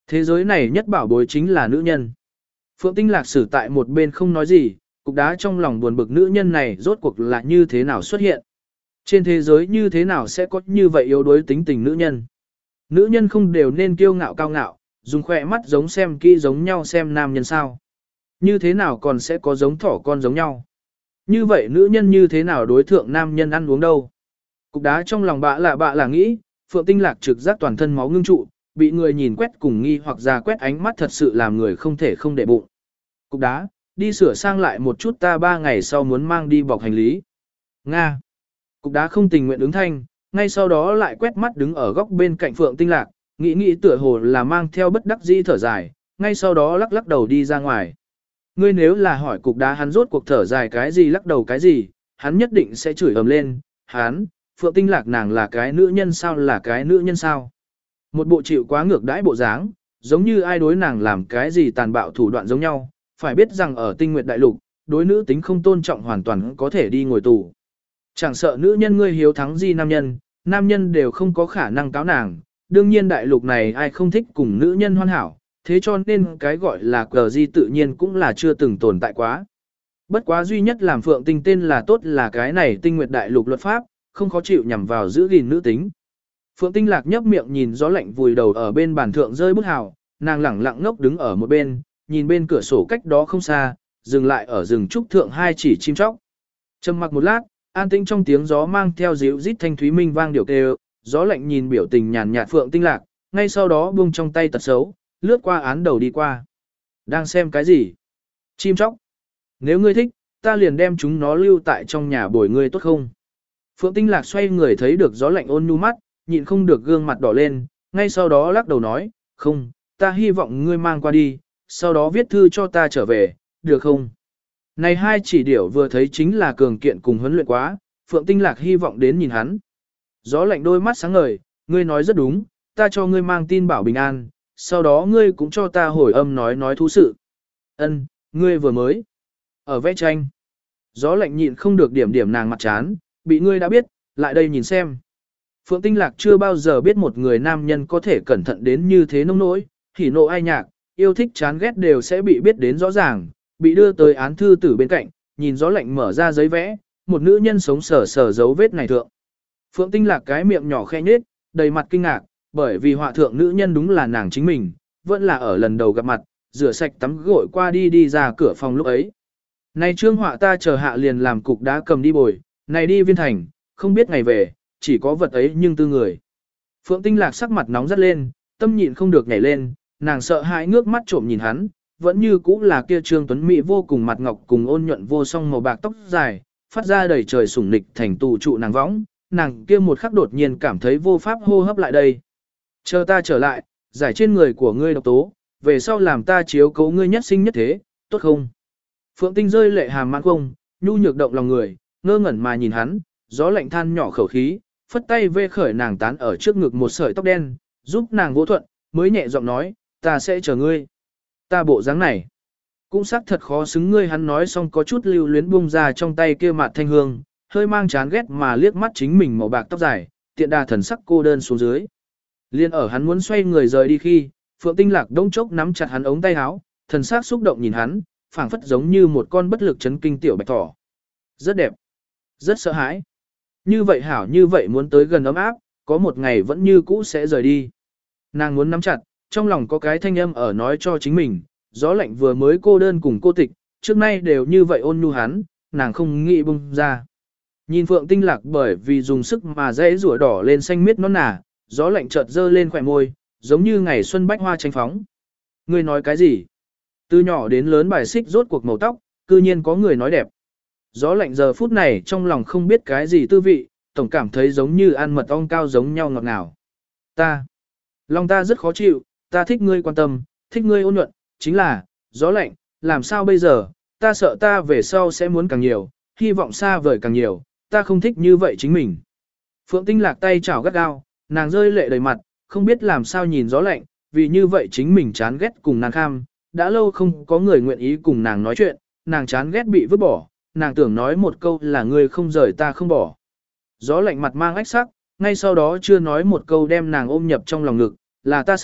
Thế giới này nhất bảo bối chính là nữ nhân. Phượng Tinh Lạc xử tại một bên không nói gì, cục đá trong lòng buồn bực nữ nhân này rốt cuộc là như thế nào xuất hiện. Trên thế giới như thế nào sẽ có như vậy yếu đuối tính tình nữ nhân. Nữ nhân không đều nên kiêu ngạo cao ngạo, dùng khỏe mắt giống xem kỹ giống nhau xem nam nhân sao. Như thế nào còn sẽ có giống thỏ con giống nhau. Như vậy nữ nhân như thế nào đối thượng nam nhân ăn uống đâu. Cục đá trong lòng bạ là bạ là nghĩ, Phượng Tinh Lạc trực giác toàn thân máu ngưng trụ, bị người nhìn quét cùng nghi hoặc ra quét ánh mắt thật sự làm người không thể không để bụng. Cục đá, đi sửa sang lại một chút ta ba ngày sau muốn mang đi bọc hành lý. Nga. Cục đá không tình nguyện ứng thanh, ngay sau đó lại quét mắt đứng ở góc bên cạnh Phượng Tinh Lạc, nghĩ nghĩ tựa hồ là mang theo bất đắc dĩ thở dài, ngay sau đó lắc lắc đầu đi ra ngoài. Ngươi nếu là hỏi cục đá hắn rốt cuộc thở dài cái gì lắc đầu cái gì, hắn nhất định sẽ chửi ầm lên, hắn, Phượng Tinh Lạc nàng là cái nữ nhân sao là cái nữ nhân sao. Một bộ chịu quá ngược đãi bộ dáng, giống như ai đối nàng làm cái gì tàn bạo thủ đoạn giống nhau, phải biết rằng ở Tinh Nguyệt Đại Lục, đối nữ tính không tôn trọng hoàn toàn có thể đi ngồi tù. Chẳng sợ nữ nhân ngươi hiếu thắng gì nam nhân, nam nhân đều không có khả năng cáo nàng, đương nhiên đại lục này ai không thích cùng nữ nhân hoàn hảo, thế cho nên cái gọi là cờ di tự nhiên cũng là chưa từng tồn tại quá. Bất quá duy nhất làm Phượng Tinh tên là tốt là cái này Tinh Nguyệt Đại Lục luật pháp, không khó chịu nhằm vào giữ gìn nữ tính. Phượng Tinh Lạc nhấp miệng nhìn gió lạnh vùi đầu ở bên bàn thượng rơi bút hào, nàng lẳng lặng ngốc đứng ở một bên, nhìn bên cửa sổ cách đó không xa, dừng lại ở rừng trúc thượng hai chỉ chim chóc. Trầm mặc một lát, an tĩnh trong tiếng gió mang theo dịu rít thanh thúy minh vang điều kêu, gió lạnh nhìn biểu tình nhàn nhạt Phượng Tinh Lạc, ngay sau đó buông trong tay tật xấu, lướt qua án đầu đi qua. Đang xem cái gì? Chim chóc. Nếu ngươi thích, ta liền đem chúng nó lưu tại trong nhà bồi ngươi tốt không? Phượng Tinh Lạc xoay người thấy được gió lạnh ôn nhu mắt, nhịn không được gương mặt đỏ lên, ngay sau đó lắc đầu nói, không, ta hy vọng ngươi mang qua đi, sau đó viết thư cho ta trở về, được không? Này hai chỉ điểu vừa thấy chính là cường kiện cùng huấn luyện quá, Phượng Tinh Lạc hy vọng đến nhìn hắn. Gió lạnh đôi mắt sáng ngời, ngươi nói rất đúng, ta cho ngươi mang tin bảo bình an, sau đó ngươi cũng cho ta hồi âm nói nói thú sự. Ân, ngươi vừa mới ở vẽ tranh. Gió lạnh nhịn không được điểm điểm nàng mặt chán, bị ngươi đã biết, lại đây nhìn xem. Phượng Tinh Lạc chưa bao giờ biết một người nam nhân có thể cẩn thận đến như thế nông nỗi, hỉ nộ ai nhạc, yêu thích chán ghét đều sẽ bị biết đến rõ ràng, bị đưa tới án thư tử bên cạnh, nhìn gió lạnh mở ra giấy vẽ, một nữ nhân sống sờ sờ dấu vết này thượng. Phượng Tinh Lạc cái miệng nhỏ khẽ nhếch, đầy mặt kinh ngạc, bởi vì họa thượng nữ nhân đúng là nàng chính mình, vẫn là ở lần đầu gặp mặt, rửa sạch tắm gội qua đi đi ra cửa phòng lúc ấy. Này trương họa ta chờ hạ liền làm cục đá cầm đi bồi, này đi viên thành, không biết ngày về, chỉ có vật ấy nhưng tư người. Phượng Tinh Lạc sắc mặt nóng rất lên, tâm nhịn không được nhảy lên, nàng sợ hãi ngước mắt trộm nhìn hắn, vẫn như cũ là kia trương tuấn mỹ vô cùng mặt ngọc cùng ôn nhuận vô song màu bạc tóc dài, phát ra đầy trời sủng nịch thành tù trụ nàng võng, nàng kia một khắc đột nhiên cảm thấy vô pháp hô hấp lại đây. Chờ ta trở lại, giải trên người của ngươi độc tố, về sau làm ta chiếu cố ngươi nhất sinh nhất thế, tốt không? Phượng Tinh rơi lệ hàm mãn không, nhu nhược động lòng người, ngơ ngẩn mà nhìn hắn, gió lạnh than nhỏ khẩu khí, phất tay vê khởi nàng tán ở trước ngực một sợi tóc đen, giúp nàng vô thuận, mới nhẹ giọng nói, ta sẽ chờ ngươi. Ta bộ dáng này, cũng xác thật khó xứng ngươi. Hắn nói xong có chút lưu luyến buông ra trong tay kia mặt thanh hương, hơi mang chán ghét mà liếc mắt chính mình màu bạc tóc dài, tiện đà thần sắc cô đơn xuống dưới. Liên ở hắn muốn xoay người rời đi khi, Phượng Tinh Lạc đông chốc nắm chặt hắn ống tay áo, thần sắc xúc động nhìn hắn, phảng phất giống như một con bất lực chấn kinh tiểu bạch thỏ. Rất đẹp, rất sợ hãi. Như vậy hảo như vậy muốn tới gần ấm áp, có một ngày vẫn như cũ sẽ rời đi. Nàng muốn nắm chặt, trong lòng có cái thanh âm ở nói cho chính mình, gió lạnh vừa mới cô đơn cùng cô tịch, trước nay đều như vậy ôn nhu hắn, nàng không nghĩ bung ra. Nhìn Phượng Tinh Lạc bởi vì dùng sức mà dễ rủa đỏ lên xanh miết non nả, gió lạnh chợt dơ lên khỏe môi, giống như ngày xuân bách hoa tranh phóng. Ngươi nói cái gì? Từ nhỏ đến lớn bài xích rốt cuộc màu tóc, cư nhiên có người nói đẹp. Gió lạnh giờ phút này trong lòng không biết cái gì tư vị, tổng cảm thấy giống như ăn mật ong cao giống nhau ngọt ngào. Ta, lòng ta rất khó chịu, ta thích ngươi quan tâm, thích ngươi ôn nhuận, chính là, gió lạnh, làm sao bây giờ, ta sợ ta về sau sẽ muốn càng nhiều, hy vọng xa vời càng nhiều, ta không thích như vậy chính mình. Phượng Tinh Lạc tay chảo gắt gao, nàng rơi lệ đầy mặt, không biết làm sao nhìn gió lạnh, vì như vậy chính mình chán ghét cùng nàng kham, đã lâu không có người nguyện ý cùng nàng nói chuyện, nàng chán ghét bị vứt bỏ, nàng tưởng nói một câu là ngươi không rời ta không bỏ. Gió lạnh mặt mang ách sắc, ngay sau đó chưa nói một câu đem nàng ôm nhập trong lòng ngực, là ta sai,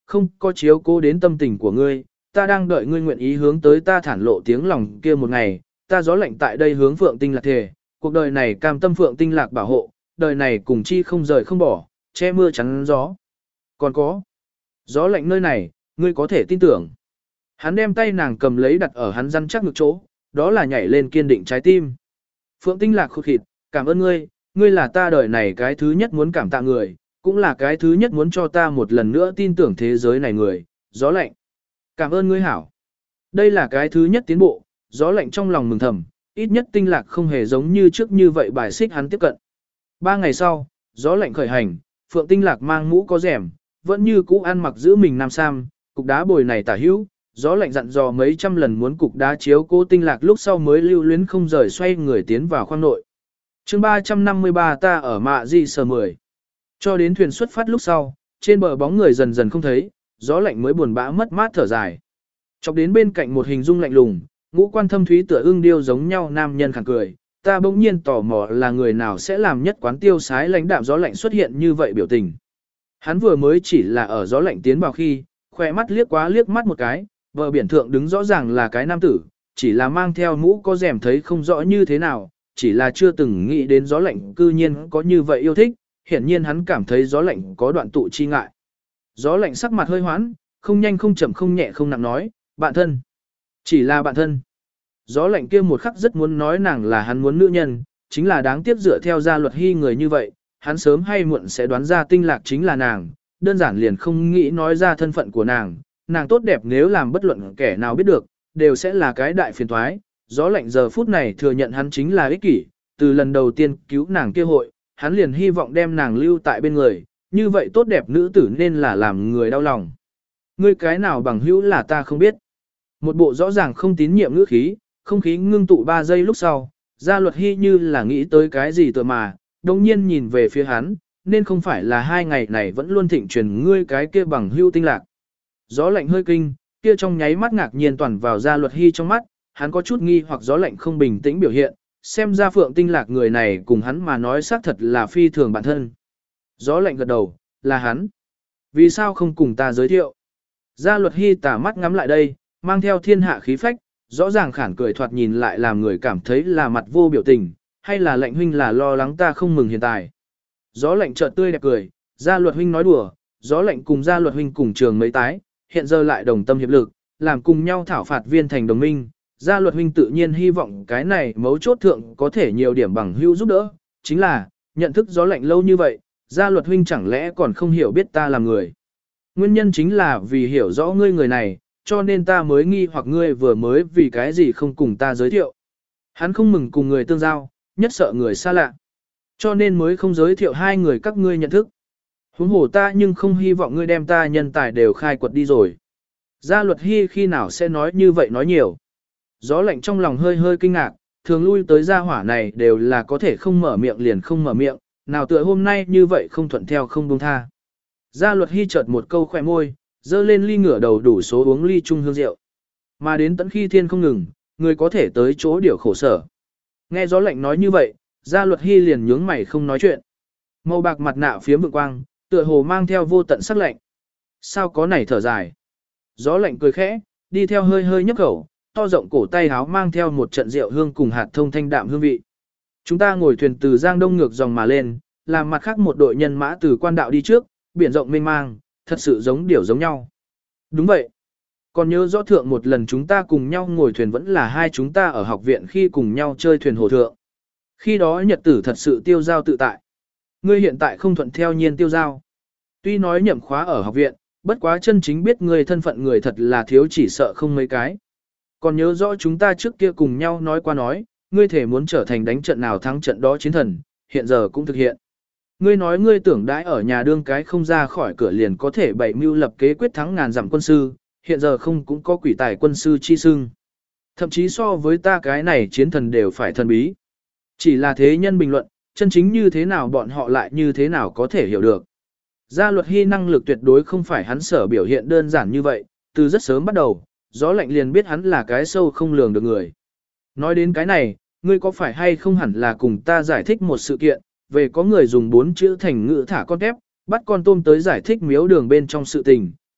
không có chiếu cố đến tâm tình của ngươi, ta đang đợi ngươi nguyện ý hướng tới ta thản lộ tiếng lòng kia một ngày, ta gió lạnh tại đây hướng Phượng Tinh Lạc thề, cuộc đời này cam tâm Phượng Tinh Lạc bảo hộ, đời này cùng chi không rời không bỏ, che mưa chắn gió. Còn có, gió lạnh nơi này, ngươi có thể tin tưởng. Hắn đem tay nàng cầm lấy đặt ở hắn răn chắc ngực chỗ, đó là nhảy lên kiên định trái tim. Phượng Tinh Lạc khụt khịt, cảm ơn ngươi, ngươi là ta đời này cái thứ nhất muốn cảm tạ người, cũng là cái thứ nhất muốn cho ta một lần nữa tin tưởng thế giới này người, gió lạnh. Cảm ơn ngươi hảo. Đây là cái thứ nhất tiến bộ, gió lạnh trong lòng mừng thầm, ít nhất Tinh Lạc không hề giống như trước như vậy bài xích hắn tiếp cận. Ba ngày sau, gió lạnh khởi hành, Phượng Tinh Lạc mang mũ có rèm, vẫn như cũ ăn mặc giữ mình nam sam, cục đá bồi này tả hữu, gió lạnh dặn dò mấy trăm lần muốn cục đá chiếu cố Tinh Lạc lúc sau mới lưu luyến không rời xoay người tiến vào khoang nội. Chương ba trăm năm mươi ba ta ở mạ di sờ mười. Cho đến thuyền xuất phát lúc sau, trên bờ bóng người dần dần không thấy, gió lạnh mới buồn bã mất mát thở dài. Chọc đến bên cạnh một hình dung lạnh lùng, ngũ quan thâm thúy tựa ưng điêu giống nhau nam nhân khẳng cười, ta bỗng nhiên tò mò là người nào sẽ làm nhất quán tiêu sái lãnh đạm gió lạnh xuất hiện như vậy biểu tình. Hắn vừa mới chỉ là ở gió lạnh tiến vào khi, khỏe mắt liếc quá liếc mắt một cái, bờ biển thượng đứng rõ ràng là cái nam tử, chỉ là mang theo mũ có rèm thấy không rõ như thế nào, chỉ là chưa từng nghĩ đến gió lạnh cư nhiên có như vậy yêu thích, hiển nhiên hắn cảm thấy gió lạnh có đoạn tụ chi ngại. Gió lạnh sắc mặt hơi hoãn, không nhanh không chậm không nhẹ không nặng nói, bạn thân. Chỉ là bạn thân. Gió lạnh kia một khắc rất muốn nói nàng là hắn muốn nữ nhân, chính là đáng tiếc dựa theo gia luật hy người như vậy, hắn sớm hay muộn sẽ đoán ra Tinh Lạc chính là nàng, đơn giản liền không nghĩ nói ra thân phận của nàng, nàng tốt đẹp nếu làm bất luận kẻ nào biết được, đều sẽ là cái đại phiền toái. Gió lạnh giờ phút này thừa nhận hắn chính là ích kỷ, từ lần đầu tiên cứu nàng kia hội, hắn liền hy vọng đem nàng lưu tại bên người, như vậy tốt đẹp nữ tử nên là làm người đau lòng. Ngươi cái nào bằng hữu là ta không biết. Một bộ rõ ràng không tín nhiệm ngữ khí, không khí ngưng tụ ba giây lúc sau, gia luật hy như là nghĩ tới cái gì tựa mà, đồng nhiên nhìn về phía hắn, nên không phải là hai ngày này vẫn luôn thịnh truyền ngươi cái kia bằng hữu Tinh Lạc. Gió lạnh hơi kinh, kia trong nháy mắt ngạc nhiên toàn vào gia luật hy trong mắt, hắn có chút nghi hoặc gió lạnh không bình tĩnh biểu hiện, xem ra Phượng Tinh Lạc người này cùng hắn mà nói xác thật là phi thường bản thân. Gió lạnh gật đầu, là hắn. Vì sao không cùng ta giới thiệu? Gia luật hy tả mắt ngắm lại đây, mang theo thiên hạ khí phách, rõ ràng khản cười thoạt nhìn lại làm người cảm thấy là mặt vô biểu tình, hay là lệnh huynh là lo lắng ta không mừng hiện tại. Gió lạnh chợt tươi đẹp cười, gia luật huynh nói đùa, gió lạnh cùng gia luật huynh cùng trường mấy tái, hiện giờ lại đồng tâm hiệp lực, làm cùng nhau thảo phạt viên thành đồng minh. Gia luật huynh tự nhiên hy vọng cái này mấu chốt thượng có thể nhiều điểm bằng hữu giúp đỡ, chính là, nhận thức gió lạnh lâu như vậy, gia luật huynh chẳng lẽ còn không hiểu biết ta là người. Nguyên nhân chính là vì hiểu rõ ngươi người này, cho nên ta mới nghi hoặc ngươi vừa mới vì cái gì không cùng ta giới thiệu. Hắn không mừng cùng người tương giao, nhất sợ người xa lạ. Cho nên mới không giới thiệu hai người các ngươi nhận thức. Huống hồ ta nhưng không hy vọng ngươi đem ta nhân tài đều khai quật đi rồi. Gia luật hy khi nào sẽ nói như vậy nói nhiều. Gió lạnh trong lòng hơi hơi kinh ngạc, thường lui tới gia hỏa này đều là có thể không mở miệng liền không mở miệng, nào tựa hôm nay như vậy không thuận theo không buông tha. Gia luật hy chợt một câu khỏe môi, dơ lên ly ngửa đầu đủ số uống ly chung hương rượu. Mà đến tận khi thiên không ngừng, người có thể tới chỗ điều khổ sở. Nghe gió lạnh nói như vậy, gia luật hy liền nhướng mày không nói chuyện. Màu bạc mặt nạ phiếm vượng quang, tựa hồ mang theo vô tận sắc lạnh. Sao có này thở dài. Gió lạnh cười khẽ, đi theo hơi hơi nhấp khẩu, to rộng cổ tay háo mang theo một trận rượu hương cùng hạt thông thanh đạm hương vị. Chúng ta ngồi thuyền từ Giang Đông ngược dòng mà lên, làm mặt khác một đội nhân mã từ quan đạo đi trước, biển rộng mênh mang, thật sự giống điểu giống nhau. Đúng vậy. Còn nhớ rõ thượng một lần chúng ta cùng nhau ngồi thuyền vẫn là hai chúng ta ở học viện khi cùng nhau chơi thuyền hồ thượng. Khi đó nhật tử thật sự tiêu giao tự tại. Ngươi hiện tại không thuận theo nhiên tiêu giao. Tuy nói nhậm khóa ở học viện, bất quá chân chính biết ngươi thân phận người thật là thiếu chỉ sợ không mấy cái. Còn nhớ rõ chúng ta trước kia cùng nhau nói qua nói, ngươi thể muốn trở thành đánh trận nào thắng trận đó chiến thần, hiện giờ cũng thực hiện. Ngươi nói ngươi tưởng đãi ở nhà đương cái không ra khỏi cửa liền có thể bày mưu lập kế quyết thắng ngàn dặm quân sư, hiện giờ không cũng có quỷ tài quân sư chi sưng. Thậm chí so với ta cái này chiến thần đều phải thần bí. Chỉ là thế nhân bình luận, chân chính như thế nào bọn họ lại như thế nào có thể hiểu được. Gia luật hy năng lực tuyệt đối không phải hắn sở biểu hiện đơn giản như vậy, từ rất sớm bắt đầu, gió lạnh liền biết hắn là cái sâu không lường được người. Nói đến cái này, ngươi có phải hay không hẳn là cùng ta giải thích một sự kiện, về có người dùng bốn chữ thành ngữ thả con tép, bắt con tôm tới giải thích miếu đường bên trong sự tình,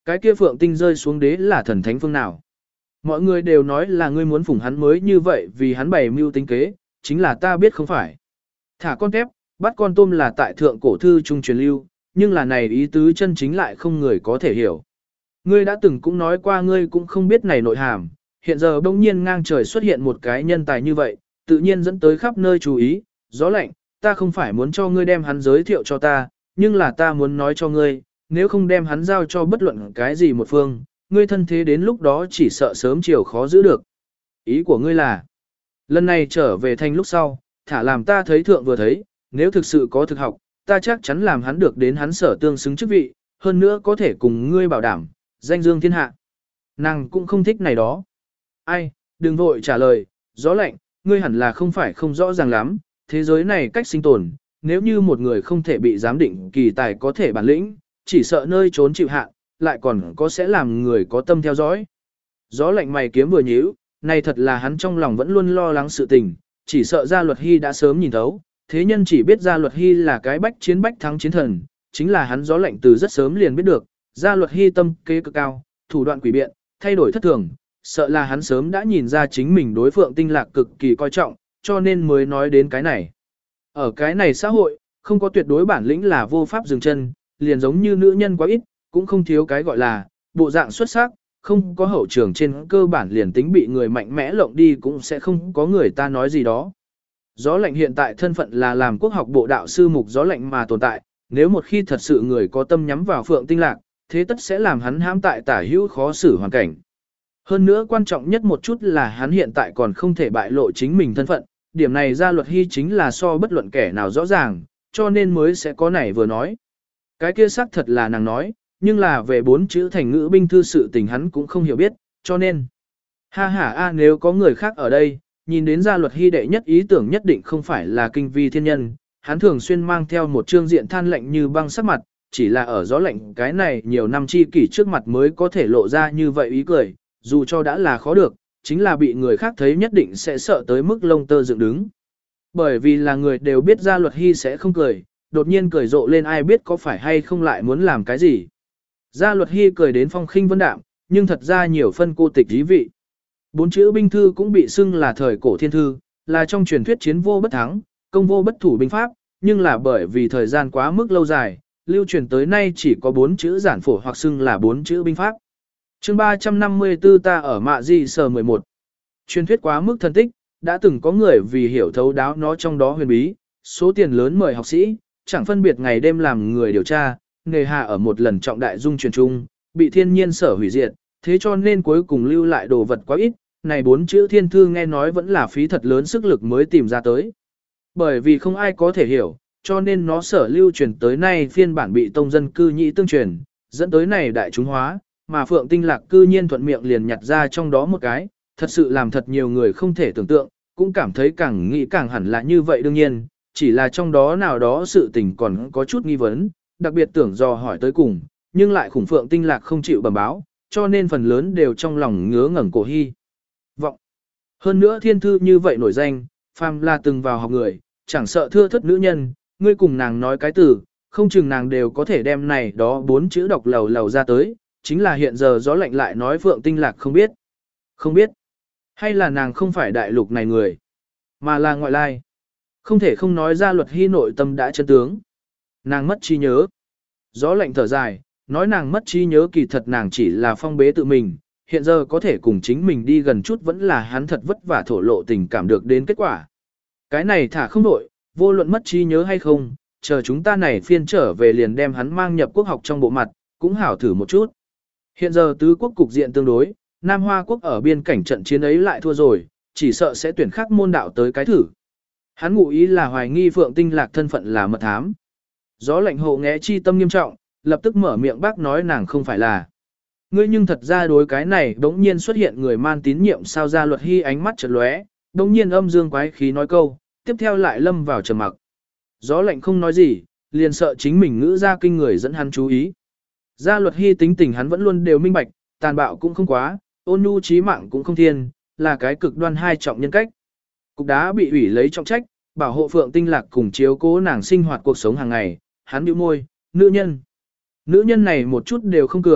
cái kia Phượng Tinh rơi xuống đế là thần thánh phương nào. Mọi người đều nói là ngươi muốn phủng hắn mới như vậy vì hắn bày mưu tính kế, chính là ta biết không phải. Thả con tép, bắt con tôm là tại thượng cổ thư trung truyền lưu, nhưng là này ý tứ chân chính lại không người có thể hiểu. Ngươi đã từng cũng nói qua ngươi cũng không biết này nội hàm, hiện giờ bỗng nhiên ngang trời xuất hiện một cái nhân tài như vậy, tự nhiên dẫn tới khắp nơi chú ý, gió lạnh, ta không phải muốn cho ngươi đem hắn giới thiệu cho ta, nhưng là ta muốn nói cho ngươi, nếu không đem hắn giao cho bất luận cái gì một phương, ngươi thân thế đến lúc đó chỉ sợ sớm chiều khó giữ được. Ý của ngươi là, lần này trở về thành lúc sau, thả làm ta thấy thượng vừa thấy, nếu thực sự có thực học, ta chắc chắn làm hắn được đến hắn sở tương xứng chức vị, hơn nữa có thể cùng ngươi bảo đảm, danh dương thiên hạ. Nàng cũng không thích này đó. Ai, đừng vội trả lời, gió lạnh, ngươi hẳn là không phải không rõ ràng lắm, thế giới này cách sinh tồn, nếu như một người không thể bị giám định kỳ tài có thể bản lĩnh, chỉ sợ nơi trốn chịu hạn, lại còn có sẽ làm người có tâm theo dõi. Gió lạnh mày kiếm vừa nhíu, này thật là hắn trong lòng vẫn luôn lo lắng sự tình, chỉ sợ Gia Luật Hy đã sớm nhìn thấu, thế nhân chỉ biết Gia Luật Hy là cái bách chiến bách thắng chiến thần, chính là hắn gió lạnh từ rất sớm liền biết được, Gia Luật Hy tâm kế cực cao, thủ đoạn quỷ biện, thay đổi thất thường, sợ là hắn sớm đã nhìn ra chính mình đối Phượng Tinh Lạc cực kỳ coi trọng, cho nên mới nói đến cái này. Ở cái này xã hội, không có tuyệt đối bản lĩnh là vô pháp dừng chân, liền giống như nữ nhân quá ít, cũng không thiếu cái gọi là bộ dạng xuất sắc, không có hậu trường trên cơ bản liền tính bị người mạnh mẽ lộng đi cũng sẽ không có người ta nói gì đó. Gió lạnh hiện tại thân phận là làm quốc học bộ đạo sư mục gió lạnh mà tồn tại, nếu một khi thật sự người có tâm nhắm vào Phượng Tinh Lạc, thế tất sẽ làm hắn hãm tại tả hữu khó xử hoàn cảnh. Hơn nữa quan trọng nhất một chút là hắn hiện tại còn không thể bại lộ chính mình thân phận, điểm này Gia Luật Hy chính là so bất luận kẻ nào rõ ràng, cho nên mới sẽ có này vừa nói. Cái kia xác thật là nàng nói, nhưng là về bốn chữ thành ngữ binh thư sự tình hắn cũng không hiểu biết, cho nên. Ha ha a nếu có người khác ở đây, nhìn đến Gia Luật Hy đệ nhất ý tưởng nhất định không phải là kinh vi thiên nhân, hắn thường xuyên mang theo một trương diện than lạnh như băng sắc mặt, chỉ là ở gió lạnh cái này nhiều năm chi kỷ trước mặt mới có thể lộ ra như vậy ý cười, dù cho đã là khó được, chính là bị người khác thấy nhất định sẽ sợ tới mức lông tơ dựng đứng. Bởi vì là người đều biết Gia Luật Hy sẽ không cười, đột nhiên cười rộ lên ai biết có phải hay không lại muốn làm cái gì. Gia Luật Hy cười đến phong khinh vân đạm, nhưng thật ra nhiều phân cô tịch dí vị. Bốn chữ binh thư cũng bị xưng là thời cổ thiên thư, là trong truyền thuyết chiến vô bất thắng, công vô bất thủ binh pháp, nhưng là bởi vì thời gian quá mức lâu dài, lưu truyền tới nay chỉ có bốn chữ giản phổ hoặc xưng là bốn chữ binh pháp. Chương ba trăm năm mươi tư ta ở Mạ Di Sở mười một. Truyền thuyết quá mức thân tích, đã từng có người vì hiểu thấu đáo nó trong đó huyền bí, số tiền lớn mời học sĩ, chẳng phân biệt ngày đêm làm người điều tra, nghề hà ở một lần trọng đại dung truyền trung, bị thiên nhiên sở hủy diệt, thế cho nên cuối cùng lưu lại đồ vật quá ít, này bốn chữ thiên thư nghe nói vẫn là phí thật lớn sức lực mới tìm ra tới. Bởi vì không ai có thể hiểu, cho nên nó sở lưu truyền tới nay phiên bản bị tông dân cư nhị tương truyền, dẫn tới này đại chúng hóa, mà Phượng Tinh Lạc cư nhiên thuận miệng liền nhặt ra trong đó một cái, thật sự làm thật nhiều người không thể tưởng tượng, cũng cảm thấy càng nghĩ càng hẳn là như vậy đương nhiên, chỉ là trong đó nào đó sự tình còn có chút nghi vấn, đặc biệt tưởng dò hỏi tới cùng, nhưng lại khủng Phượng Tinh Lạc không chịu bẩm báo, cho nên phần lớn đều trong lòng ngứa ngẩn cổ hy vọng. Hơn nữa thiên thư như vậy nổi danh, phàm là từng vào học người, chẳng sợ thưa thất nữ nhân, ngươi cùng nàng nói cái từ, không chừng nàng đều có thể đem này đó bốn chữ đọc lầu lầu ra tới, chính là hiện giờ gió lạnh lại nói Phượng Tinh Lạc không biết. Không biết. Hay là nàng không phải đại lục này người, mà là ngoại lai. Không thể không nói Gia Luật Hy nội tâm đã chân tướng. Nàng mất trí nhớ. Gió lạnh thở dài, nói nàng mất trí nhớ kỳ thật nàng chỉ là phong bế tự mình, hiện giờ có thể cùng chính mình đi gần chút vẫn là hắn thật vất vả thổ lộ tình cảm được đến kết quả. Cái này thả không đổi, vô luận mất trí nhớ hay không, chờ chúng ta này phiên trở về liền đem hắn mang nhập quốc học trong bộ mặt, cũng hảo thử một chút. Hiện giờ tứ quốc cục diện tương đối, Nam Hoa quốc ở biên cảnh trận chiến ấy lại thua rồi, chỉ sợ sẽ tuyển khắc môn đạo tới cái thử. Hắn ngụ ý là hoài nghi Phượng Tinh Lạc thân phận là mật thám. Gió lạnh hộ nghé chi tâm nghiêm trọng, lập tức mở miệng bác nói nàng không phải là. Ngươi nhưng thật ra đối cái này đống nhiên xuất hiện người man tín nhiệm sao Gia Luật Hy ánh mắt chợt lóe, đống nhiên âm dương quái khí nói câu, tiếp theo lại lâm vào trầm mặc. Gió lạnh không nói gì, liền sợ chính mình ngữ ra kinh người dẫn hắn chú ý. Gia Luật Hy tính tình hắn vẫn luôn đều minh bạch, tàn bạo cũng không quá, ôn nhu trí mạng cũng không thiên, là cái cực đoan hai trọng nhân cách. Cục đá bị ủy lấy trọng trách, bảo hộ Phượng Tinh Lạc cùng chiếu cố nàng sinh hoạt cuộc sống hàng ngày, hắn bĩu môi, nữ nhân. Nữ nhân này một chút đều không cường,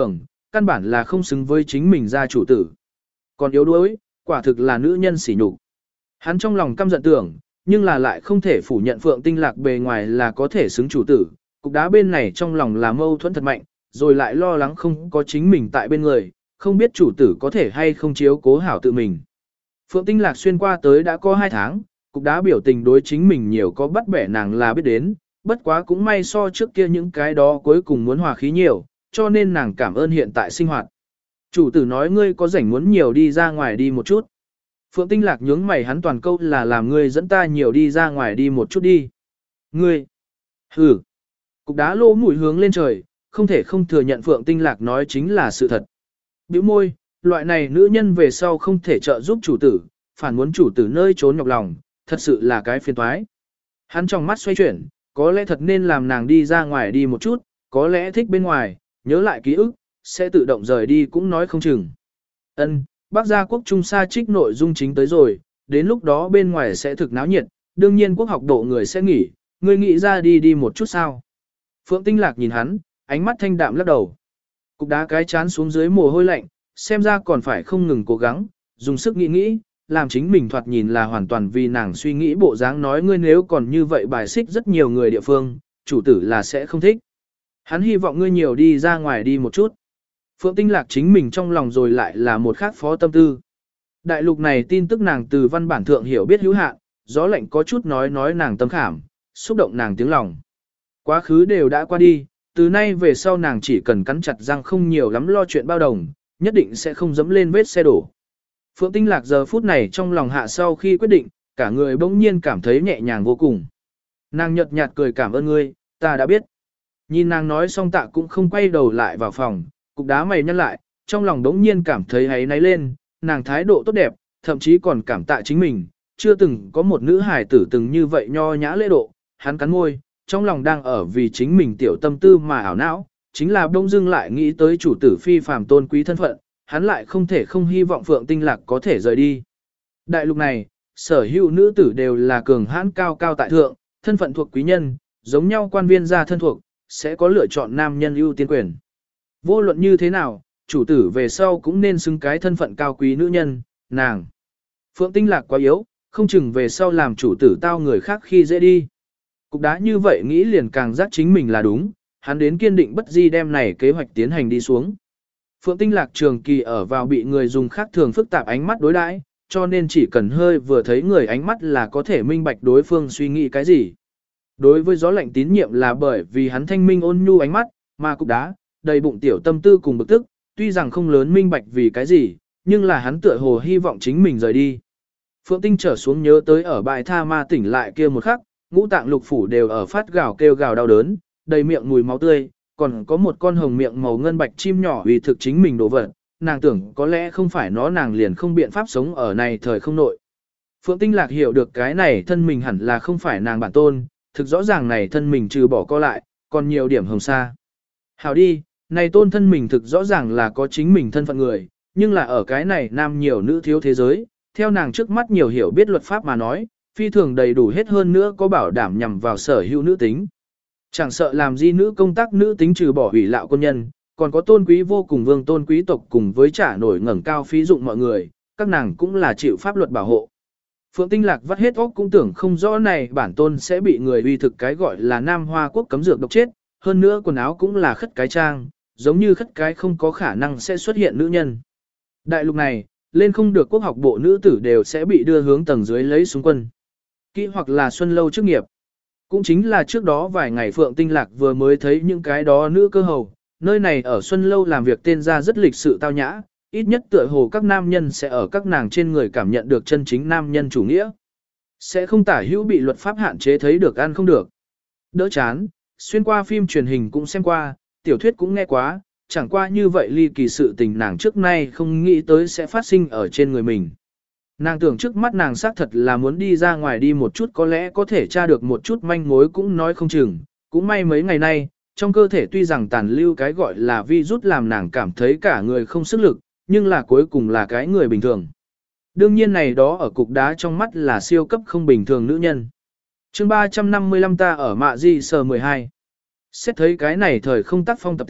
căn bản là không xứng với chính mình gia chủ tử. Còn yếu đuối, quả thực là nữ nhân sỉ nhục. Hắn trong lòng căm giận tưởng, nhưng là lại không thể phủ nhận Phượng Tinh Lạc bề ngoài là có thể xứng chủ tử. Cục đá bên này trong lòng là mâu thuẫn thật mạnh, rồi lại lo lắng không có chính mình tại bên người, không biết chủ tử có thể hay không chiếu cố hảo tự mình. Phượng Tinh Lạc xuyên qua tới đã có hai tháng, cục đá biểu tình đối chính mình nhiều có bắt bẻ nàng là biết đến, bất quá cũng may so trước kia những cái đó cuối cùng muốn hòa khí nhiều, cho nên nàng cảm ơn hiện tại sinh hoạt. Chủ tử nói ngươi có rảnh muốn nhiều đi ra ngoài đi một chút. Phượng Tinh Lạc nhướng mày hắn toàn câu là làm ngươi dẫn ta nhiều đi ra ngoài đi một chút đi. Ngươi. Hừ. Cục đá lô mũi hướng lên trời, không thể không thừa nhận Phượng Tinh Lạc nói chính là sự thật. Bĩu môi, loại này nữ nhân về sau không thể trợ giúp chủ tử, phản muốn chủ tử nơi trốn nhọc lòng, thật sự là cái phiền toái. Hắn trong mắt xoay chuyển, có lẽ thật nên làm nàng đi ra ngoài đi một chút, có lẽ thích bên ngoài, nhớ lại ký ức, sẽ tự động rời đi cũng nói không chừng. Ân, Bắc gia quốc trung sa trích nội dung chính tới rồi, đến lúc đó bên ngoài sẽ thực náo nhiệt, đương nhiên quốc học độ người sẽ nghỉ, người nghĩ ra đi đi một chút sao. Phượng Tinh Lạc nhìn hắn, ánh mắt thanh đạm lắc đầu. Cục đá cái chán xuống dưới mồ hôi lạnh, xem ra còn phải không ngừng cố gắng, dùng sức nghĩ nghĩ, làm chính mình thoạt nhìn là hoàn toàn vì nàng suy nghĩ bộ dáng nói ngươi nếu còn như vậy bài xích rất nhiều người địa phương, chủ tử là sẽ không thích. Hắn hy vọng ngươi nhiều đi ra ngoài đi một chút. Phượng Tinh Lạc chính mình trong lòng rồi lại là một khác phó tâm tư. Đại lục này tin tức nàng từ văn bản thượng hiểu biết hữu hạn, gió lạnh có chút nói nói nàng tâm khảm, xúc động nàng tiếng lòng. Quá khứ đều đã qua đi, từ nay về sau nàng chỉ cần cắn chặt răng không nhiều lắm lo chuyện bao đồng, nhất định sẽ không dẫm lên vết xe đổ. Phượng Tinh Lạc giờ phút này trong lòng hạ sau khi quyết định, cả người bỗng nhiên cảm thấy nhẹ nhàng vô cùng. Nàng nhợt nhạt cười cảm ơn ngươi, ta đã biết. Nhìn nàng nói xong tạ cũng không quay đầu lại vào phòng, cục đá mày nhăn lại, trong lòng bỗng nhiên cảm thấy áy náy lên, nàng thái độ tốt đẹp, thậm chí còn cảm tạ chính mình, chưa từng có một nữ hài tử từng như vậy nho nhã lễ độ, hắn cắn môi, trong lòng đang ở vì chính mình tiểu tâm tư mà ảo não, chính là bỗng dưng lại nghĩ tới chủ tử phi phàm tôn quý thân phận, hắn lại không thể không hy vọng Phượng Tinh Lạc có thể rời đi. Đại lục này, sở hữu nữ tử đều là cường hãn cao cao tại thượng, thân phận thuộc quý nhân, giống nhau quan viên gia thân thuộc, sẽ có lựa chọn nam nhân ưu tiên quyền. Vô luận như thế nào, chủ tử về sau cũng nên xứng cái thân phận cao quý nữ nhân, nàng. Phượng Tinh Lạc quá yếu, không chừng về sau làm chủ tử tao người khác khi dễ đi. Cục đá như vậy nghĩ liền càng giác chính mình là đúng, hắn đến kiên định bất di đem này kế hoạch tiến hành đi xuống. Phượng Tinh Lạc trường kỳ ở vào bị người dùng khác thường phức tạp ánh mắt đối đãi, cho nên chỉ cần hơi vừa thấy người ánh mắt là có thể minh bạch đối phương suy nghĩ cái gì. Đối với gió lạnh tín nhiệm là bởi vì hắn thanh minh ôn nhu ánh mắt, mà cục đá, đầy bụng tiểu tâm tư cùng bực tức, tuy rằng không lớn minh bạch vì cái gì, nhưng là hắn tựa hồ hy vọng chính mình rời đi. Phượng Tinh trở xuống nhớ tới ở bãi tha ma tỉnh lại kia một khắc, ngũ tạng lục phủ đều ở phát gào kêu gào đau đớn, đầy miệng mùi máu tươi, còn có một con hồng miệng màu ngân bạch chim nhỏ vì thực chính mình đổ vật, nàng tưởng có lẽ không phải nó nàng liền không biện pháp sống ở này thời không nội. Phượng Tinh Lạc hiểu được cái này thân mình hẳn là không phải nàng bản tôn, thực rõ ràng này thân mình trừ bỏ co lại, còn nhiều điểm hồng sa. Hảo đi, này tôn thân mình thực rõ ràng là có chính mình thân phận người, nhưng là ở cái này nam nhiều nữ thiếu thế giới, theo nàng trước mắt nhiều hiểu biết luật pháp mà nói, phi thường đầy đủ hết hơn nữa có bảo đảm nhằm vào sở hữu nữ tính. Chẳng sợ làm di nữ công tác nữ tính trừ bỏ hủy lạo quân nhân, còn có tôn quý vô cùng vương tôn quý tộc cùng với trả nổi ngẩng cao phí dụng mọi người, các nàng cũng là chịu pháp luật bảo hộ. Phượng Tinh Lạc vắt hết óc cũng tưởng không rõ này bản tôn sẽ bị người uy thực cái gọi là Nam Hoa quốc cấm dược độc chết, hơn nữa quần áo cũng là khất cái trang, giống như khất cái không có khả năng sẽ xuất hiện nữ nhân. Đại lục này, lên không được quốc học bộ nữ tử đều sẽ bị đưa hướng tầng dưới lấy súng quân. Kỹ hoặc là xuân lâu chức nghiệp. Cũng chính là trước đó vài ngày Phượng Tinh Lạc vừa mới thấy những cái đó nữ cơ hầu, nơi này ở xuân lâu làm việc tên ra rất lịch sự tao nhã, ít nhất tựa hồ các nam nhân sẽ ở các nàng trên người cảm nhận được chân chính nam nhân chủ nghĩa. Sẽ không tả hữu bị luật pháp hạn chế thấy được ăn không được. Đỡ chán, xuyên qua phim truyền hình cũng xem qua, tiểu thuyết cũng nghe quá, chẳng qua như vậy ly kỳ sự tình nàng trước nay không nghĩ tới sẽ phát sinh ở trên người mình. Nàng tưởng trước mắt nàng xác thật là muốn đi ra ngoài đi một chút có lẽ có thể tra được một chút manh mối cũng nói không chừng, cũng may mấy ngày nay, trong cơ thể tuy rằng tàn lưu cái gọi là virus làm nàng cảm thấy cả người không sức lực, nhưng là cuối cùng là cái người bình thường. Đương nhiên này đó ở cục đá trong mắt là siêu cấp không bình thường nữ nhân. Chương ba trăm năm mươi lăm ta ở mạ di sờ mười hai. Xét thấy cái này thời không tác phong tập tính,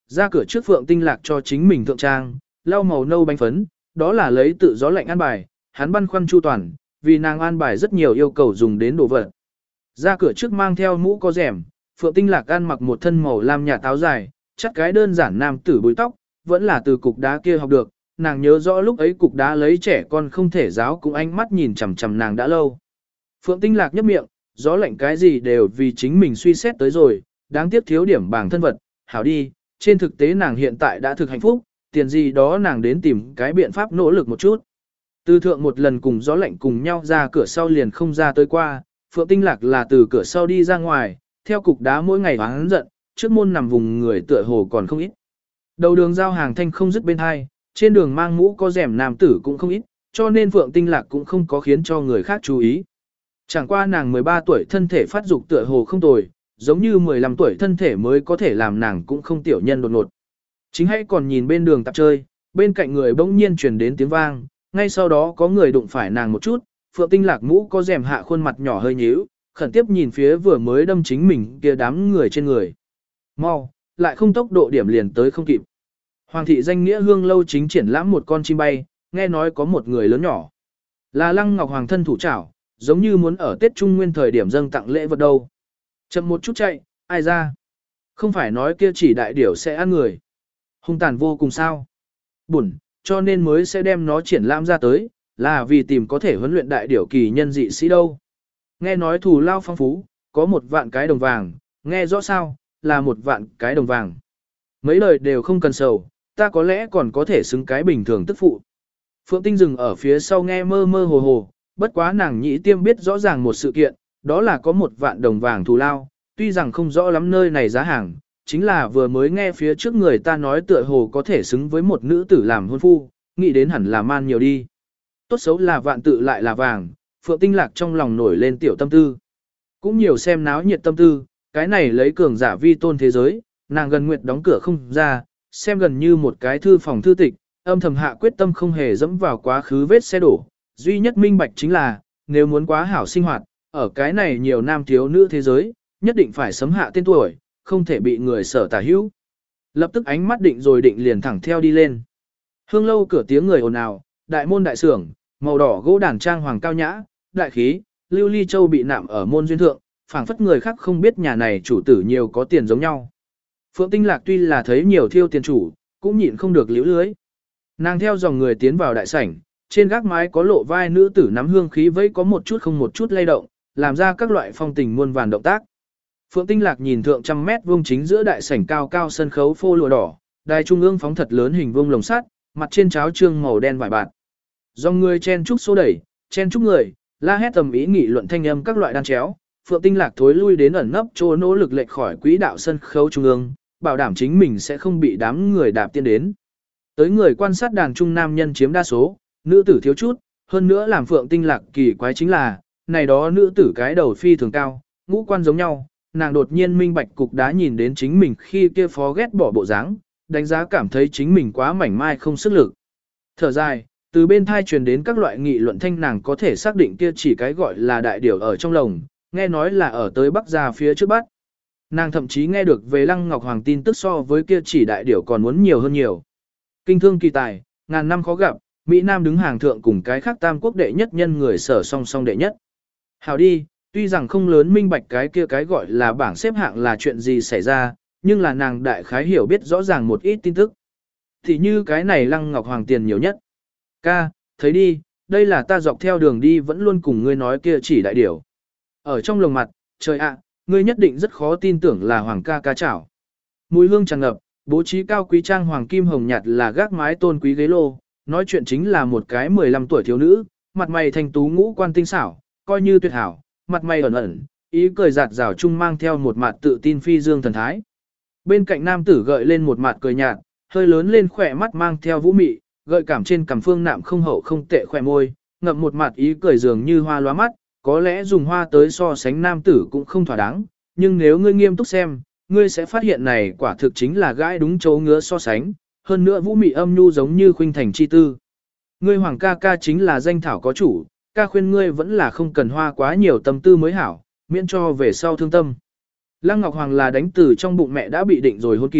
ra cửa trước Phượng Tinh Lạc cho chính mình thượng trang, lau màu nâu bánh phấn, đó là lấy tự gió lạnh an bài, hắn băn khoăn chu toàn, vì nàng an bài rất nhiều yêu cầu dùng đến đồ vật. Ra cửa trước mang theo mũ có rèm, Phượng Tinh Lạc ăn mặc một thân màu lam nhà táo dài, chắc cái đơn giản nam tử búi tóc, vẫn là từ cục đá kia học được, nàng nhớ rõ lúc ấy cục đá lấy trẻ con không thể giáo cũng ánh mắt nhìn chằm chằm nàng đã lâu. Phượng Tinh Lạc nhấp miệng, gió lạnh cái gì đều vì chính mình suy xét tới rồi, đáng tiếc thiếu điểm bảng thân vật, hảo đi, trên thực tế nàng hiện tại đã thực hạnh phúc, tiền gì đó nàng đến tìm cái biện pháp nỗ lực một chút. Từ thượng một lần cùng gió lạnh cùng nhau ra cửa sau liền không ra tới qua, Phượng Tinh Lạc là từ cửa sau đi ra ngoài, theo cục đá mỗi ngày hắn giận, trước môn nằm vùng người tựa hồ còn không ít. Đầu đường giao hàng thanh không dứt bên hai, trên đường mang mũ có rèm nam tử cũng không ít, cho nên Phượng Tinh Lạc cũng không có khiến cho người khác chú ý. Chẳng qua nàng mười ba tuổi thân thể phát dục tựa hồ không tồi, giống như mười lăm tuổi thân thể mới có thể làm nàng cũng không tiểu nhân đột ngột. Chính hãy còn nhìn bên đường tạp chơi, bên cạnh người bỗng nhiên truyền đến tiếng vang, ngay sau đó có người đụng phải nàng một chút, Phượng Tinh Lạc mũ có rèm hạ khuôn mặt nhỏ hơi nhíu, khẩn tiếp nhìn phía vừa mới đâm chính mình kia đám người trên người. Mau, lại không tốc độ điểm liền tới không kịp. Hoàng thị danh nghĩa hương lâu chính triển lãm một con chim bay, nghe nói có một người lớn nhỏ. Là Lăng Ngọc Hoàng thân thủ trảo, giống như muốn ở Tết Trung Nguyên thời điểm dâng tặng lễ vật đâu. Chậm một chút chạy, ai ra? Không phải nói kia chỉ đại điểu sẽ ăn người. Hung tàn vô cùng sao? Buồn, cho nên mới sẽ đem nó triển lãm ra tới, là vì tìm có thể huấn luyện đại điểu kỳ nhân dị sĩ đâu. Nghe nói thù lao phong phú, có một vạn cái đồng vàng, nghe rõ sao, là một vạn cái đồng vàng. Mấy lời đều không cần sầu, ta có lẽ còn có thể xứng cái bình thường tức phụ. Phượng Tinh dừng ở phía sau nghe mơ mơ hồ hồ, bất quá nàng nhĩ tiêm biết rõ ràng một sự kiện, đó là có một vạn đồng vàng thù lao, tuy rằng không rõ lắm nơi này giá hàng, chính là vừa mới nghe phía trước người ta nói tựa hồ có thể xứng với một nữ tử làm hôn phu, nghĩ đến hẳn là man nhiều đi. Tốt xấu là vạn tự lại là vàng, Phượng Tinh Lạc trong lòng nổi lên tiểu tâm tư. Cũng nhiều xem náo nhiệt tâm tư, cái này lấy cường giả vi tôn thế giới, nàng gần nguyệt đóng cửa không ra, xem gần như một cái thư phòng thư tịch, âm thầm hạ quyết tâm không hề dẫm vào quá khứ vết xe đổ. Duy nhất minh bạch chính là, nếu muốn quá hảo sinh hoạt, ở cái này nhiều nam thiếu nữ thế giới, nhất định phải sấm hạ tên tuổi, không thể bị người sở tả hữu. Lập tức ánh mắt định rồi định liền thẳng theo đi lên. Hương lâu cửa tiếng người ồn ào, đại môn đại sưởng, màu đỏ gỗ đàn trang hoàng cao nhã, đại khí, lưu ly châu bị nạm ở môn duyên thượng, phảng phất người khác không biết nhà này chủ tử nhiều có tiền giống nhau. Phượng Tinh Lạc tuy là thấy nhiều thiêu tiền chủ, cũng nhịn không được liễu lưới. Nàng theo dòng người tiến vào đại sảnh, trên gác mái có lộ vai nữ tử nắm hương khí vẫy có một chút không một chút lay động, làm ra các loại phong tình muôn vàn động tác. Phượng Tinh Lạc nhìn thượng trăm mét vuông chính giữa đại sảnh cao cao sân khấu phô lụa đỏ, đài trung ương phóng thật lớn hình vuông lồng sắt, mặt trên cháo trương màu đen vải bạt. Dòng người chen trúc xô đẩy, chen trúc người, la hét tầm ý nghị luận thanh âm các loại đan chéo. Phượng Tinh Lạc thối lui đến ẩn nấp chỗ nỗ lực lệch khỏi quỹ đạo sân khấu trung ương, bảo đảm chính mình sẽ không bị đám người đạp tiên đến. Tới người quan sát đàn trung nam nhân chiếm đa số, nữ tử thiếu chút, hơn nữa làm Phượng Tinh Lạc kỳ quái chính là, này đó nữ tử cái đầu phi thường cao, ngũ quan giống nhau, nàng đột nhiên minh bạch cục đá nhìn đến chính mình khi kia phó ghét bỏ bộ dáng, đánh giá cảm thấy chính mình quá mảnh mai không sức lực. Thở dài, từ bên thai truyền đến các loại nghị luận thanh nàng có thể xác định kia chỉ cái gọi là đại điểu ở trong lồng, nghe nói là ở tới Bắc Gia phía trước Bắc. Nàng thậm chí nghe được về Lăng Ngọc Hoàng tin tức so với kia chỉ đại điểu còn muốn nhiều hơn nhiều. Kinh thương kỳ tài, ngàn năm khó gặp, Mỹ Nam đứng hàng thượng cùng cái khác tam quốc đệ nhất nhân người sở song song đệ nhất. Hào đi, tuy rằng không lớn minh bạch cái kia cái gọi là bảng xếp hạng là chuyện gì xảy ra, nhưng là nàng đại khái hiểu biết rõ ràng một ít tin tức. Thì như cái này Lăng Ngọc Hoàng tiền nhiều nhất. Ca, thấy đi, đây là ta dọc theo đường đi vẫn luôn cùng ngươi nói kia chỉ đại điểu. Ở trong lồng mặt, trời ạ, ngươi nhất định rất khó tin tưởng là Hoàng ca ca chảo. Mùi hương tràn ngập, bố trí cao quý trang hoàng kim hồng nhạt là gác mái tôn quý ghế lô, nói chuyện chính là một cái mười lăm tuổi thiếu nữ, mặt mày thành tú ngũ quan tinh xảo, coi như tuyệt hảo, mặt mày ẩn ẩn, ý cười giạt rào chung mang theo một mặt tự tin phi dương thần thái. Bên cạnh nam tử gợi lên một mặt cười nhạt, hơi lớn lên khỏe mắt mang theo vũ mị, gợi cảm trên cằm phương nạm không hậu không tệ khỏe môi, ngậm một mặt ý cười dường như hoa lóa mắt, có lẽ dùng hoa tới so sánh nam tử cũng không thỏa đáng, nhưng nếu ngươi nghiêm túc xem, ngươi sẽ phát hiện này quả thực chính là gãi đúng chỗ ngứa so sánh, hơn nữa vũ mị âm nhu giống như khuynh thành chi tư. Ngươi Hoàng ca ca chính là danh thảo có chủ, ca khuyên ngươi vẫn là không cần hoa quá nhiều tâm tư mới hảo, miễn cho về sau thương tâm. Lăng Ngọc Hoàng là đánh từ trong bụng mẹ đã bị định rồi hôn kỳ,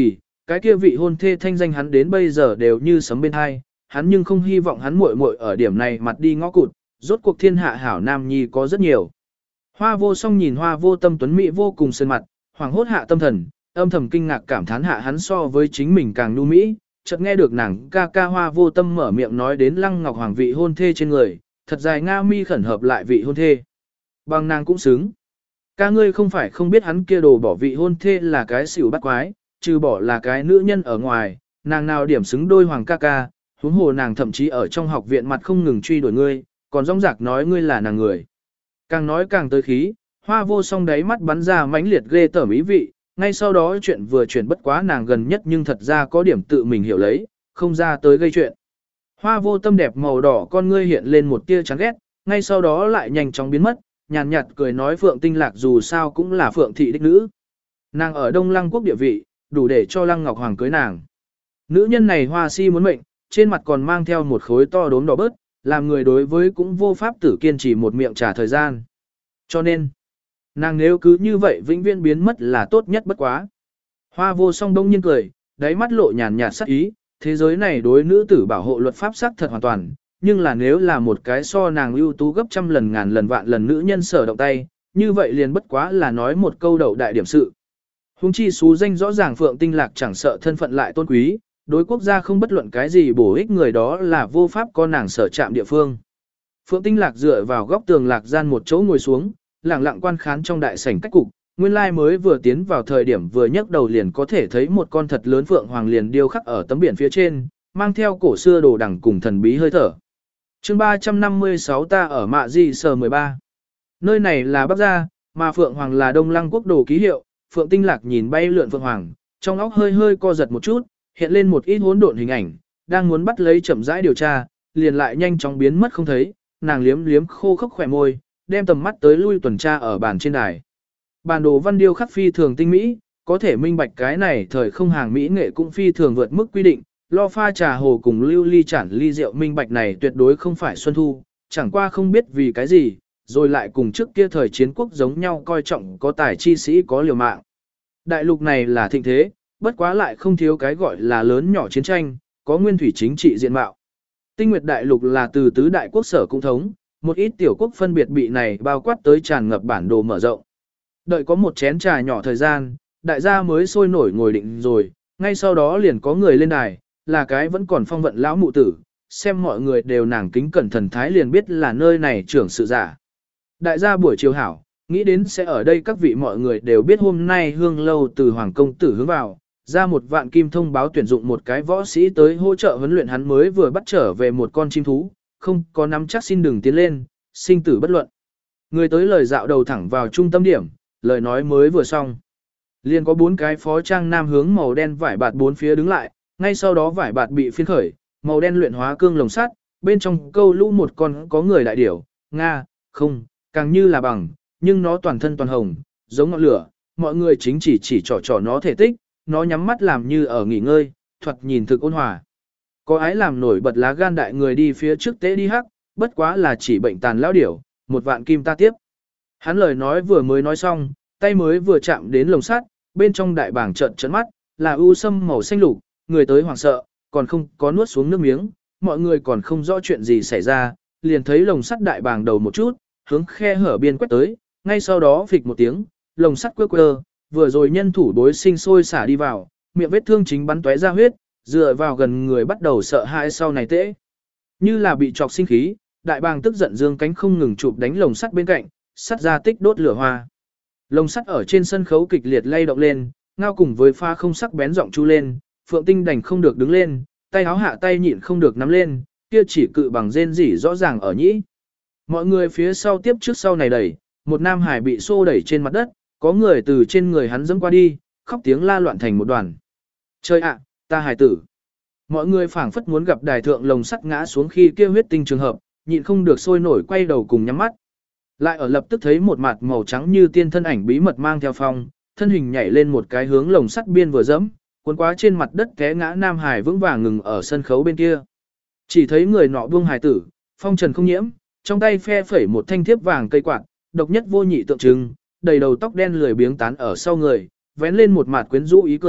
cái kia vị hôn thê thanh danh hắn đến bây giờ đều như sấm bên hai, hắn nhưng không hy vọng hắn muội muội ở điểm này mặt đi ngõ cụt, rốt cuộc thiên hạ hảo nam nhi có rất nhiều. Hoa vô song nhìn hoa vô tâm tuấn mỹ vô cùng sơn mặt, hoàng hốt hạ tâm thần, âm thầm kinh ngạc cảm thán hạ hắn so với chính mình càng nhu mỹ, chợt nghe được nàng ca ca hoa vô tâm mở miệng nói đến Lăng Ngọc Hoàng vị hôn thê trên người, thật dài nga mi khẩn hợp lại vị hôn thê. Bằng nàng cũng xứng. Ca ngươi không phải không biết hắn kia đồ bỏ vị hôn thê là cái xỉu bắt quái, trừ bỏ là cái nữ nhân ở ngoài, nàng nào điểm xứng đôi hoàng ca ca, huống hồ nàng thậm chí ở trong học viện mặt không ngừng truy đuổi ngươi, còn rong rạc nói ngươi là nàng người. Càng nói càng tới khí, hoa vô song đáy mắt bắn ra mãnh liệt ghê tởm ý vị, ngay sau đó chuyện vừa chuyển bất quá nàng gần nhất nhưng thật ra có điểm tự mình hiểu lấy, không ra tới gây chuyện. Hoa vô tâm đẹp màu đỏ con ngươi hiện lên một tia chán ghét, ngay sau đó lại nhanh chóng biến mất, nhàn nhạt, nhạt cười nói Phượng Tinh Lạc dù sao cũng là Phượng thị đích nữ. Nàng ở Đông Lăng quốc địa vị, đủ để cho Lăng Ngọc Hoàng cưới nàng. Nữ nhân này hoa si muốn mệnh, trên mặt còn mang theo một khối to đốm đỏ bớt, làm người đối với cũng vô pháp tử kiên trì một miệng trả thời gian. Cho nên, nàng nếu cứ như vậy vĩnh viễn biến mất là tốt nhất bất quá. Hoa vô song đông nhiên cười, đáy mắt lộ nhàn nhạt sắc ý, thế giới này đối nữ tử bảo hộ luật pháp sắc thật hoàn toàn, nhưng là nếu là một cái so nàng ưu tú gấp trăm lần ngàn lần vạn lần nữ nhân sở động tay, như vậy liền bất quá là nói một câu đầu đại điểm sự. Hùng chi xú danh rõ ràng Phượng Tinh Lạc chẳng sợ thân phận lại tôn quý, đối quốc gia không bất luận cái gì bổ ích người đó là vô pháp có nàng sở chạm địa phương. Phượng Tinh Lạc dựa vào góc tường lạc gian một chỗ ngồi xuống, lặng lặng quan khán trong đại sảnh cách cục, nguyên lai mới vừa tiến vào thời điểm vừa nhấc đầu liền có thể thấy một con thật lớn phượng hoàng liền điêu khắc ở tấm biển phía trên, mang theo cổ xưa đồ đằng cùng thần bí hơi thở. Chương ba trăm năm mươi sáu ta ở Mạ Di Sở mười ba. Nơi này là Bắc Gia, mà phượng hoàng là Đông Lăng quốc đồ ký hiệu. Phượng Tinh Lạc nhìn bay lượn phượng hoàng, trong óc hơi hơi co giật một chút, hiện lên một ít hỗn độn hình ảnh, đang muốn bắt lấy chậm rãi điều tra, liền lại nhanh chóng biến mất không thấy, nàng liếm liếm khô khốc khỏe môi, đem tầm mắt tới lui tuần tra ở bàn trên đài. Bản đồ văn điêu khắc phi thường tinh mỹ, có thể minh bạch cái này thời không hàng mỹ nghệ cũng phi thường vượt mức quy định, lo pha trà hồ cùng lưu ly chản ly rượu minh bạch này tuyệt đối không phải Xuân Thu, chẳng qua không biết vì cái gì, rồi lại cùng trước kia thời chiến quốc giống nhau coi trọng có tài chi sĩ có liều mạng. Đại lục này là thịnh thế, bất quá lại không thiếu cái gọi là lớn nhỏ chiến tranh, có nguyên thủy chính trị diện mạo. Tinh Nguyệt Đại Lục là từ tứ đại quốc sở cũng thống, một ít tiểu quốc phân biệt bị này bao quát tới tràn ngập bản đồ mở rộng. Đợi có một chén trà nhỏ thời gian, đại gia mới sôi nổi ngồi định rồi, ngay sau đó liền có người lên đài, là cái vẫn còn phong vận lão mụ tử, xem mọi người đều nàng kính cẩn thần thái liền biết là nơi này trưởng sự giả. Đại gia buổi chiều hảo, nghĩ đến sẽ ở đây các vị mọi người đều biết hôm nay hương lâu từ Hoàng Công Tử hướng vào, ra một vạn kim thông báo tuyển dụng một cái võ sĩ tới hỗ trợ huấn luyện hắn mới vừa bắt trở về một con chim thú, không có nắm chắc xin đừng tiến lên, sinh tử bất luận. Người tới lời dạo đầu thẳng vào trung tâm điểm, lời nói mới vừa xong. Liền có bốn cái phó trang nam hướng màu đen vải bạt bốn phía đứng lại, ngay sau đó vải bạt bị phiên khởi, màu đen luyện hóa cương lồng sắt, bên trong câu lũ một con có người đại điểu, Nga, không, càng như là bằng, nhưng nó toàn thân toàn hồng, giống ngọn lửa, mọi người chính chỉ chỉ trỏ trỏ nó thể tích, nó nhắm mắt làm như ở nghỉ ngơi, thuật nhìn thực ôn hòa. Có ái làm nổi bật lá gan đại người đi phía trước tế đi hắc, bất quá là chỉ bệnh tàn lão điểu, một vạn kim ta tiếp. Hắn lời nói vừa mới nói xong, tay mới vừa chạm đến lồng sắt, bên trong đại bảng trợn trấn mắt, là u sâm màu xanh lục, người tới hoảng sợ, còn không có nuốt xuống nước miếng, mọi người còn không rõ chuyện gì xảy ra, liền thấy lồng sắt đại bảng đầu một chút, hướng khe hở biên quét tới, ngay sau đó phịch một tiếng, lồng sắt quơ quơ, vừa rồi nhân thủ đối sinh sôi xả đi vào, miệng vết thương chính bắn tóe ra huyết, dựa vào gần người bắt đầu sợ hãi sau này tễ. Như là bị chọc sinh khí, đại bàng tức giận dương cánh không ngừng chụp đánh lồng sắt bên cạnh, sắt ra tích đốt lửa hoa. Lồng sắt ở trên sân khấu kịch liệt lay động lên, ngao cùng với pha không sắc bén giọng chu lên, Phượng Tinh đành không được đứng lên, tay áo hạ tay nhịn không được nắm lên, kia chỉ cự bằng rên rỉ rõ ràng ở nhĩ. Mọi người phía sau tiếp trước sau này đẩy, một nam hải bị xô đẩy trên mặt đất, có người từ trên người hắn dẫm qua đi, khóc tiếng la loạn thành một đoàn. Trời ạ, ta hải tử. Mọi người phảng phất muốn gặp đài thượng lồng sắt ngã xuống khi kia huyết tinh trường hợp, nhịn không được sôi nổi quay đầu cùng nhắm mắt. Lại ở lập tức thấy một mặt màu trắng như tiên thân ảnh bí mật mang theo phong, thân hình nhảy lên một cái hướng lồng sắt biên vừa dẫm, cuốn quá trên mặt đất té ngã nam hải vững vàng ngừng ở sân khấu bên kia. Chỉ thấy người nọ buông hải tử, phong trần không nhiễm, trong tay phe phẩy một thanh thiếp vàng cây quạt, độc nhất vô nhị tượng trưng, đầy đầu tóc đen lười biếng tán ở sau người, vén lên một mặt quyến rũ ý cười,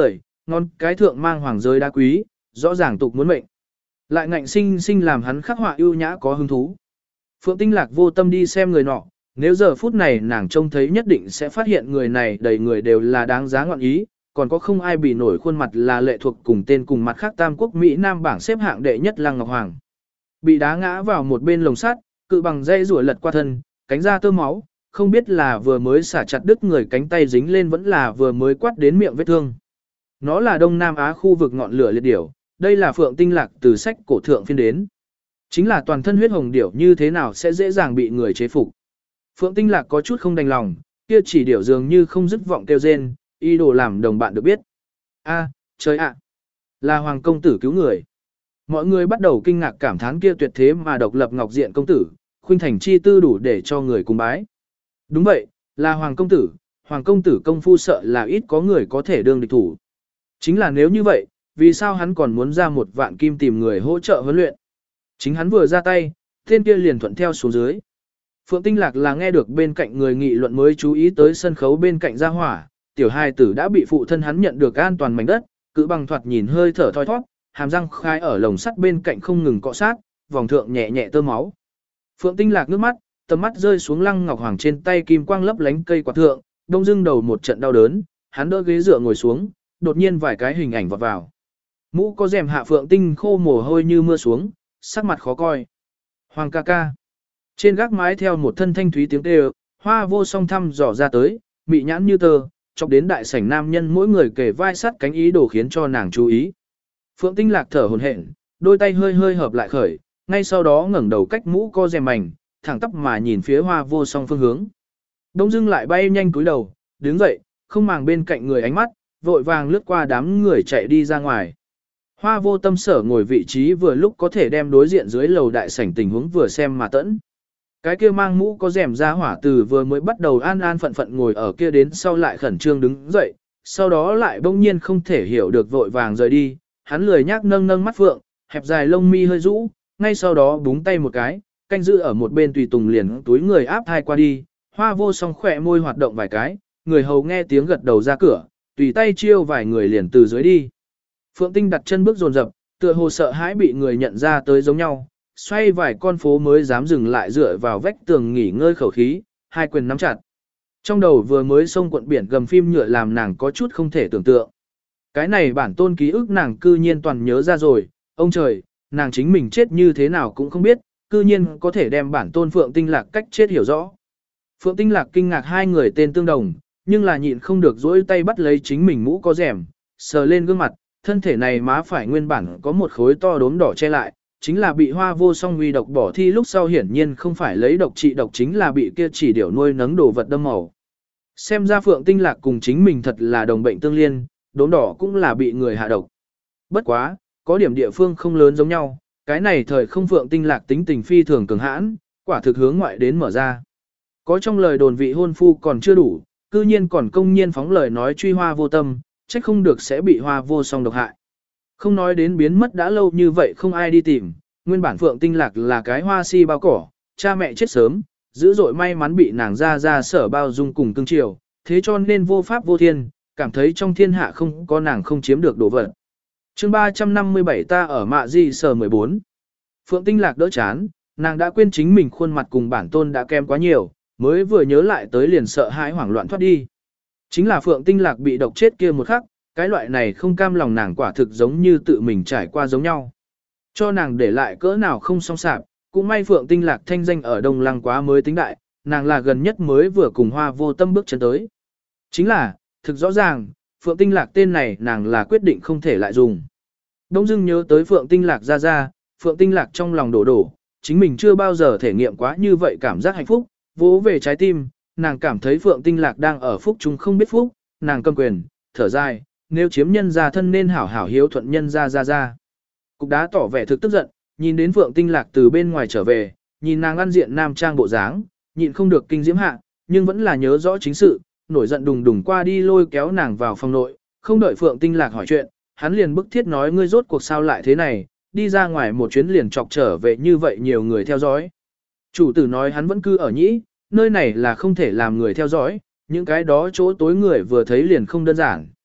ngon cái thượng mang hoàng giới đá quý, rõ ràng tục muốn mệnh. Lại ngạnh sinh sinh làm hắn khắc họa ưu nhã có hứng thú. Phượng Tinh Lạc vô tâm đi xem người nọ, nếu giờ phút này nàng trông thấy nhất định sẽ phát hiện người này đầy người đều là đáng giá ngọn ý, còn có không ai bị nổi khuôn mặt là lệ thuộc cùng tên cùng mặt khác Tam Quốc Mỹ Nam bảng xếp hạng đệ nhất Lăng Ngọc Hoàng. Bị đá ngã vào một bên lồng sắt, cự bằng dây rủa lật qua thân, cánh ra tơ máu, không biết là vừa mới xả chặt đứt người cánh tay dính lên vẫn là vừa mới quát đến miệng vết thương. Nó là Đông Nam Á khu vực ngọn lửa liệt điểu, đây là Phượng Tinh Lạc từ sách cổ thượng phiên đến. Chính là toàn thân huyết hồng điểu như thế nào sẽ dễ dàng bị người chế phục. Phượng Tinh Lạc có chút không đành lòng, kia chỉ điểu dường như không dứt vọng kêu rên, y đồ làm đồng bạn được biết. A, trời ạ, là Hoàng công tử cứu người. Mọi người bắt đầu kinh ngạc cảm thán kia tuyệt thế mà độc lập ngọc diện công tử, khuynh thành chi tư đủ để cho người cùng bái. Đúng vậy, là Hoàng công tử, Hoàng công tử công phu sợ là ít có người có thể đương địch thủ. Chính là nếu như vậy, vì sao hắn còn muốn ra một vạn kim tìm người hỗ trợ huấn luyện? Chính hắn vừa ra tay, tên kia liền thuận theo xuống dưới. Phượng Tinh Lạc là nghe được bên cạnh người nghị luận mới chú ý tới sân khấu bên cạnh gia hỏa, tiểu hài tử đã bị phụ thân hắn nhận được an toàn mảnh đất, cự bằng thoạt nhìn hơi thở thoi thoát, hàm răng khai ở lồng sắt bên cạnh không ngừng cọ sát, vòng thượng nhẹ nhẹ tơ máu. Phượng Tinh Lạc nước mắt, tầm mắt rơi xuống Lăng Ngọc Hoàng trên tay kim quang lấp lánh cây quạt thượng, đông dưng đầu một trận đau đớn, hắn đỡ ghế dựa ngồi xuống, đột nhiên vài cái hình ảnh vọt vào. Mũ có rèm hạ Phượng Tinh khô mồ hôi như mưa xuống, sắc mặt khó coi. Hoàng ca ca. Trên gác mái theo một thân thanh thúy tiếng kêu, Hoa Vô Song thăm dò ra tới, mị nhãn như tơ, chọc đến đại sảnh nam nhân mỗi người kề vai sát cánh ý đồ khiến cho nàng chú ý. Phượng Tinh Lạc thở hổn hển, đôi tay hơi hơi hợp lại khởi, ngay sau đó ngẩng đầu cách mũ co rèm mảnh, thẳng tắp mà nhìn phía Hoa Vô Song phương hướng. Đông dưng lại bay nhanh cúi đầu, đứng dậy, không màng bên cạnh người ánh mắt, vội vàng lướt qua đám người chạy đi ra ngoài. Hoa Vô Tâm sở ngồi vị trí vừa lúc có thể đem đối diện dưới lầu đại sảnh tình huống vừa xem mà tẫn. Cái kia mang mũ có rèm ra hỏa từ vừa mới bắt đầu an an phận phận ngồi ở kia đến sau lại khẩn trương đứng dậy, sau đó lại bỗng nhiên không thể hiểu được vội vàng rời đi, hắn lười nhác nâng nâng mắt phượng, hẹp dài lông mi hơi rũ, ngay sau đó búng tay một cái, canh giữ ở một bên tùy tùng liền túi người áp thai qua đi, Hoa Vô Song khỏe môi hoạt động vài cái, người hầu nghe tiếng gật đầu ra cửa, tùy tay chiêu vài người liền từ dưới đi. Phượng Tinh đặt chân bước dồn dập, tựa hồ sợ hãi bị người nhận ra tới giống nhau, xoay vài con phố mới dám dừng lại dựa vào vách tường nghỉ ngơi khẩu khí, hai quyền nắm chặt. Trong đầu vừa mới xông quận biển gầm phim nhựa làm nàng có chút không thể tưởng tượng. Cái này bản tôn ký ức nàng cư nhiên toàn nhớ ra rồi, ông trời, nàng chính mình chết như thế nào cũng không biết, cư nhiên có thể đem bản tôn Phượng Tinh Lạc cách chết hiểu rõ. Phượng Tinh Lạc kinh ngạc hai người tên tương đồng, nhưng là nhịn không được dỗi tay bắt lấy chính mình mũ có rèm, sờ lên gương mặt, thân thể này má phải nguyên bản có một khối to đốm đỏ che lại, chính là bị Hoa Vô Song uy độc bỏ thi lúc sau hiển nhiên không phải lấy độc trị độc, chính là bị kia chỉ điểu nuôi nấng đồ vật đâm màu. Xem ra Phượng Tinh Lạc cùng chính mình thật là đồng bệnh tương liên, đốm đỏ cũng là bị người hạ độc. Bất quá, có điểm địa phương không lớn giống nhau, cái này thời không Phượng Tinh Lạc tính tình phi thường cường hãn, quả thực hướng ngoại đến mở ra. Có trong lời đồn vị hôn phu còn chưa đủ, cư nhiên còn công nhiên phóng lời nói truy Hoa Vô Tâm, trách không được sẽ bị Hoa Vô Song độc hại. Không nói đến biến mất đã lâu như vậy không ai đi tìm, nguyên bản Phượng Tinh Lạc là cái hoa si bao cỏ, cha mẹ chết sớm, dữ dội may mắn bị nàng ra ra sở bao dung cùng cưng chiều, thế cho nên vô pháp vô thiên, cảm thấy trong thiên hạ không có nàng không chiếm được đồ vật. Chương ba trăm năm mươi bảy ta ở mạ di sở mười bốn. Phượng Tinh Lạc đỡ chán, nàng đã quên chính mình khuôn mặt cùng bản tôn đã kém quá nhiều, mới vừa nhớ lại tới liền sợ hãi hoảng loạn thoát đi. Chính là Phượng Tinh Lạc bị độc chết kia một khắc, cái loại này không cam lòng nàng quả thực giống như tự mình trải qua giống nhau. Cho nàng để lại cỡ nào không song sạp, cũng may Phượng Tinh Lạc thanh danh ở Đông Lăng quá mới tính đại, nàng là gần nhất mới vừa cùng Hoa Vô Tâm bước chân tới. Chính là, thực rõ ràng, Phượng Tinh Lạc tên này nàng là quyết định không thể lại dùng. Đông dưng nhớ tới Phượng Tinh Lạc ra ra, Phượng Tinh Lạc trong lòng đổ đổ, chính mình chưa bao giờ thể nghiệm quá như vậy cảm giác hạnh phúc, vỗ về trái tim, nàng cảm thấy Phượng Tinh Lạc đang ở phúc chúng không biết phúc, nàng cầm quyền, thở dài, nếu chiếm nhân gia thân nên hảo hảo hiếu thuận nhân gia ra ra. Cục đá tỏ vẻ thực tức giận, nhìn đến Phượng Tinh Lạc từ bên ngoài trở về, nhìn nàng ăn diện nam trang bộ dáng, nhịn không được kinh diễm hạ, nhưng vẫn là nhớ rõ chính sự, nổi giận đùng đùng qua đi lôi kéo nàng vào phòng nội, không đợi Phượng Tinh Lạc hỏi chuyện, hắn liền bức thiết nói ngươi rốt cuộc sao lại thế này, đi ra ngoài một chuyến liền chọc trở về như vậy nhiều người theo dõi. Chủ tử nói hắn vẫn cư ở nhĩ, nơi này là không thể làm người theo dõi, những cái đó chỗ tối người vừa thấy liền không đơn giản.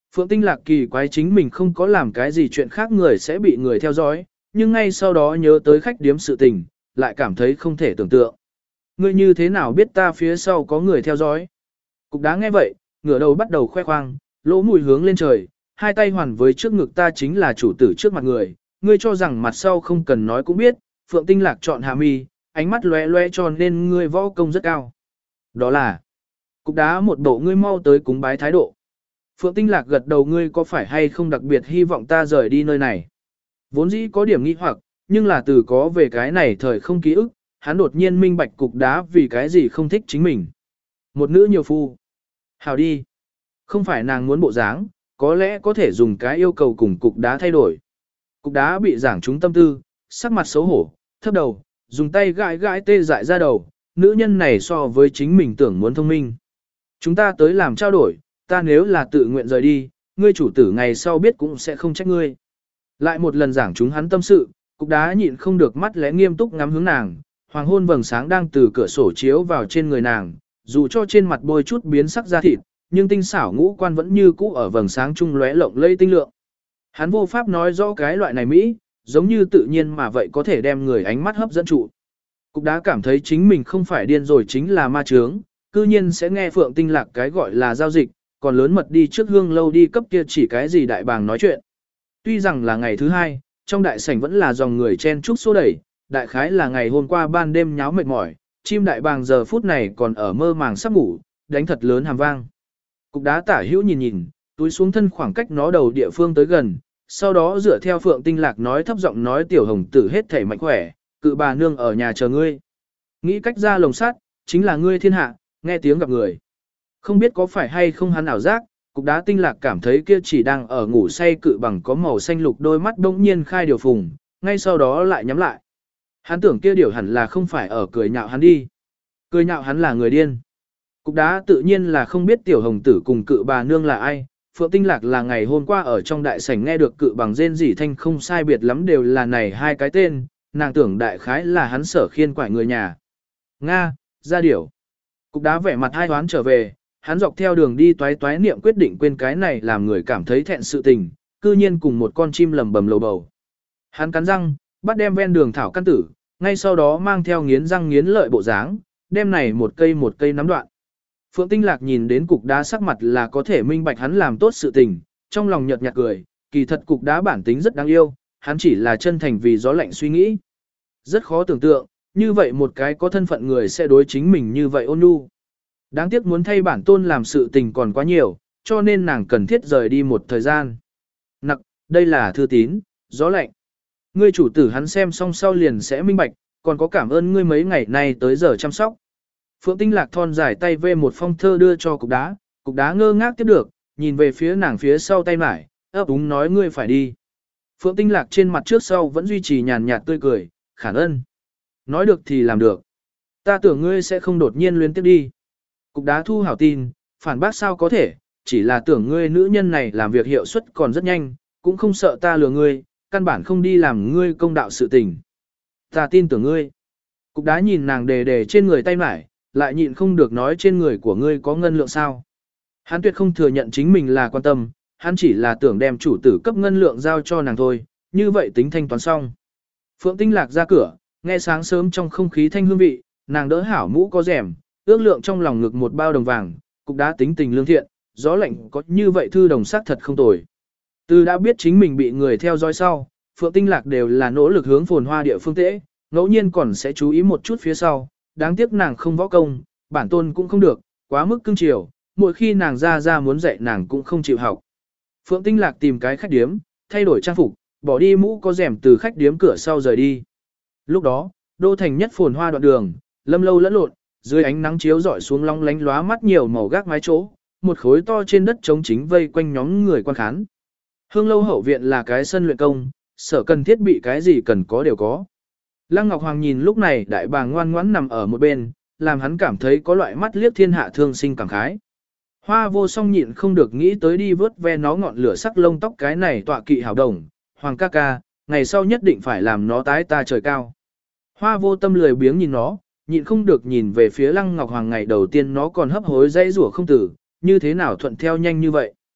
Phượng Tinh Lạc kỳ quái chính mình không có làm cái gì chuyện khác người sẽ bị người theo dõi, nhưng ngay sau đó nhớ tới khách điếm sự tình, lại cảm thấy không thể tưởng tượng. Ngươi như thế nào biết ta phía sau có người theo dõi? Cục đá nghe vậy, ngửa đầu bắt đầu khoe khoang, lỗ mũi hướng lên trời, hai tay hoàn với trước ngực ta chính là chủ tử trước mặt người, ngươi cho rằng mặt sau không cần nói cũng biết, Phượng Tinh Lạc chọn hạ mi, ánh mắt lóe lóe cho nên ngươi võ công rất cao. Đó là, cục đá một bộ ngươi mau tới cúng bái thái độ. Phượng Tinh Lạc gật đầu, ngươi có phải hay không đặc biệt hy vọng ta rời đi nơi này. Vốn dĩ có điểm nghi hoặc, nhưng là từ có về cái này thời không ký ức, hắn đột nhiên minh bạch cục đá vì cái gì không thích chính mình. Một nữ nhiều phu. Hào đi. Không phải nàng muốn bộ dáng, có lẽ có thể dùng cái yêu cầu cùng cục đá thay đổi. Cục đá bị giảng trúng tâm tư, sắc mặt xấu hổ, thấp đầu, dùng tay gãi gãi tê dại ra đầu, nữ nhân này so với chính mình tưởng muốn thông minh. Chúng ta tới làm trao đổi, ta nếu là tự nguyện rời đi, ngươi chủ tử ngày sau biết cũng sẽ không trách ngươi. Lại một lần giảng chúng hắn tâm sự, cục đá nhịn không được mắt lẽ nghiêm túc ngắm hướng nàng, hoàng hôn vầng sáng đang từ cửa sổ chiếu vào trên người nàng, dù cho trên mặt bôi chút biến sắc da thịt, nhưng tinh xảo ngũ quan vẫn như cũ ở vầng sáng trung lóe lộng lây tinh lượng. Hắn vô pháp nói rõ cái loại này Mỹ, giống như tự nhiên mà vậy có thể đem người ánh mắt hấp dẫn trụ. Cục đá cảm thấy chính mình không phải điên rồi chính là ma trướng, cư nhiên sẽ nghe Phượng Tinh Lạc cái gọi là giao dịch, còn lớn mật đi trước hương lâu đi cấp kia chỉ cái gì đại bàng nói chuyện. Tuy rằng là ngày thứ hai, trong đại sảnh vẫn là dòng người chen chúc xô đẩy, đại khái là ngày hôm qua ban đêm nháo mệt mỏi, chim đại bàng giờ phút này còn ở mơ màng sắp ngủ, đánh thật lớn hàm vang. Cục đá tả hữu nhìn nhìn, túi xuống thân khoảng cách nó đầu địa phương tới gần, sau đó dựa theo Phượng Tinh Lạc nói thấp giọng nói tiểu hồng tử hết thể mạnh khỏe, cự bà nương ở nhà chờ ngươi. Nghĩ cách ra lồng sắt, chính là ngươi thiên hạ, nghe tiếng gặp người. Không biết có phải hay không hắn ảo giác, cục đá Tinh Lạc cảm thấy kia chỉ đang ở ngủ say cự bằng có màu xanh lục đôi mắt bỗng nhiên khai điều phùng, ngay sau đó lại nhắm lại. Hắn tưởng kia điều hẳn là không phải ở cười nhạo hắn đi. Cười nhạo hắn là người điên. Cục đá tự nhiên là không biết tiểu hồng tử cùng cự bà nương là ai. Phượng Tinh Lạc là ngày hôm qua ở trong đại sảnh nghe được cự bằng rên rỉ thanh không sai biệt lắm đều là này hai cái tên, nàng tưởng đại khái là hắn sở khiên quải người nhà. Nga, ra điểu. Cục đá vẻ mặt hai hoán trở về, hắn dọc theo đường đi toái toái niệm quyết định quên cái này làm người cảm thấy thẹn sự tình, cư nhiên cùng một con chim lầm bầm lầu bầu. Hắn cắn răng, bắt đem ven đường thảo căn tử, ngay sau đó mang theo nghiến răng nghiến lợi bộ dáng, đem này một cây một cây nắm đoạn. Phượng Tinh Lạc nhìn đến cục đá sắc mặt là có thể minh bạch hắn làm tốt sự tình, trong lòng nhợt nhạt cười, kỳ thật cục đá bản tính rất đáng yêu, hắn chỉ là chân thành vì gió lạnh suy nghĩ. Rất khó tưởng tượng, như vậy một cái có thân phận người sẽ đối chính mình như vậy ôn nhu. Đáng tiếc muốn thay bản tôn làm sự tình còn quá nhiều, cho nên nàng cần thiết rời đi một thời gian. Nặc, đây là thư tín, gió lạnh. Ngươi chủ tử hắn xem xong sau liền sẽ minh bạch, còn có cảm ơn ngươi mấy ngày nay tới giờ chăm sóc. Phượng Tinh Lạc thon dài tay vê một phong thơ đưa cho cục đá, cục đá ngơ ngác tiếp được, nhìn về phía nàng phía sau tay mải, ấp úng nói ngươi phải đi. Phượng Tinh Lạc trên mặt trước sau vẫn duy trì nhàn nhạt tươi cười, khản ân. Nói được thì làm được. Ta tưởng ngươi sẽ không đột nhiên luyến tiếp đi. Cục đá thu hảo tin, phản bác sao có thể, chỉ là tưởng ngươi nữ nhân này làm việc hiệu suất còn rất nhanh, cũng không sợ ta lừa ngươi, căn bản không đi làm ngươi công đạo sự tình. Ta tin tưởng ngươi. Cục đá nhìn nàng đề đề trên người tay mải, lại nhịn không được nói trên người của ngươi có ngân lượng sao. Hắn tuyệt không thừa nhận chính mình là quan tâm, hắn chỉ là tưởng đem chủ tử cấp ngân lượng giao cho nàng thôi, như vậy tính thanh toán xong. Phượng Tinh Lạc ra cửa, nghe sáng sớm trong không khí thanh hương vị, nàng đỡ hảo mũ có rèm, ước lượng trong lòng ngực một bao đồng vàng, cục đá tính tình lương thiện, gió lạnh có như vậy thư đồng sắc thật không tồi. Từ đã biết chính mình bị người theo dõi sau, Phượng Tinh Lạc đều là nỗ lực hướng phồn hoa địa phương tễ, ngẫu nhiên còn sẽ chú ý một chút phía sau, đáng tiếc nàng không võ công, bản tôn cũng không được, quá mức cưng chiều, mỗi khi nàng ra ra muốn dạy nàng cũng không chịu học. Phượng Tinh Lạc tìm cái khách điếm, thay đổi trang phục, bỏ đi mũ có rèm từ khách điếm cửa sau rời đi. Lúc đó, đô thành nhất phồn hoa đoạn đường, lâm lâu lẫn lộn, dưới ánh nắng chiếu rọi xuống long lánh lóa mắt nhiều màu gác mái chỗ, một khối to trên đất trống chính vây quanh nhóm người quan khán. Hương lâu hậu viện là cái sân luyện công, sở cần thiết bị cái gì cần có đều có. Lăng Ngọc Hoàng nhìn lúc này đại bàng ngoan ngoãn nằm ở một bên, làm hắn cảm thấy có loại mắt liếc thiên hạ thương sinh cảm khái. Hoa vô song nhịn không được nghĩ tới đi vớt ve nó ngọn lửa sắc lông tóc cái này tọa kỵ hảo đồng, Hoàng ca ca, ngày sau nhất định phải làm nó tái ta trời cao. Hoa vô tâm lười biếng nhìn nó, nhịn không được nhìn về phía Lăng Ngọc Hoàng ngày đầu tiên nó còn hấp hối dây rủa không tử, như thế nào thuận theo nhanh như vậy.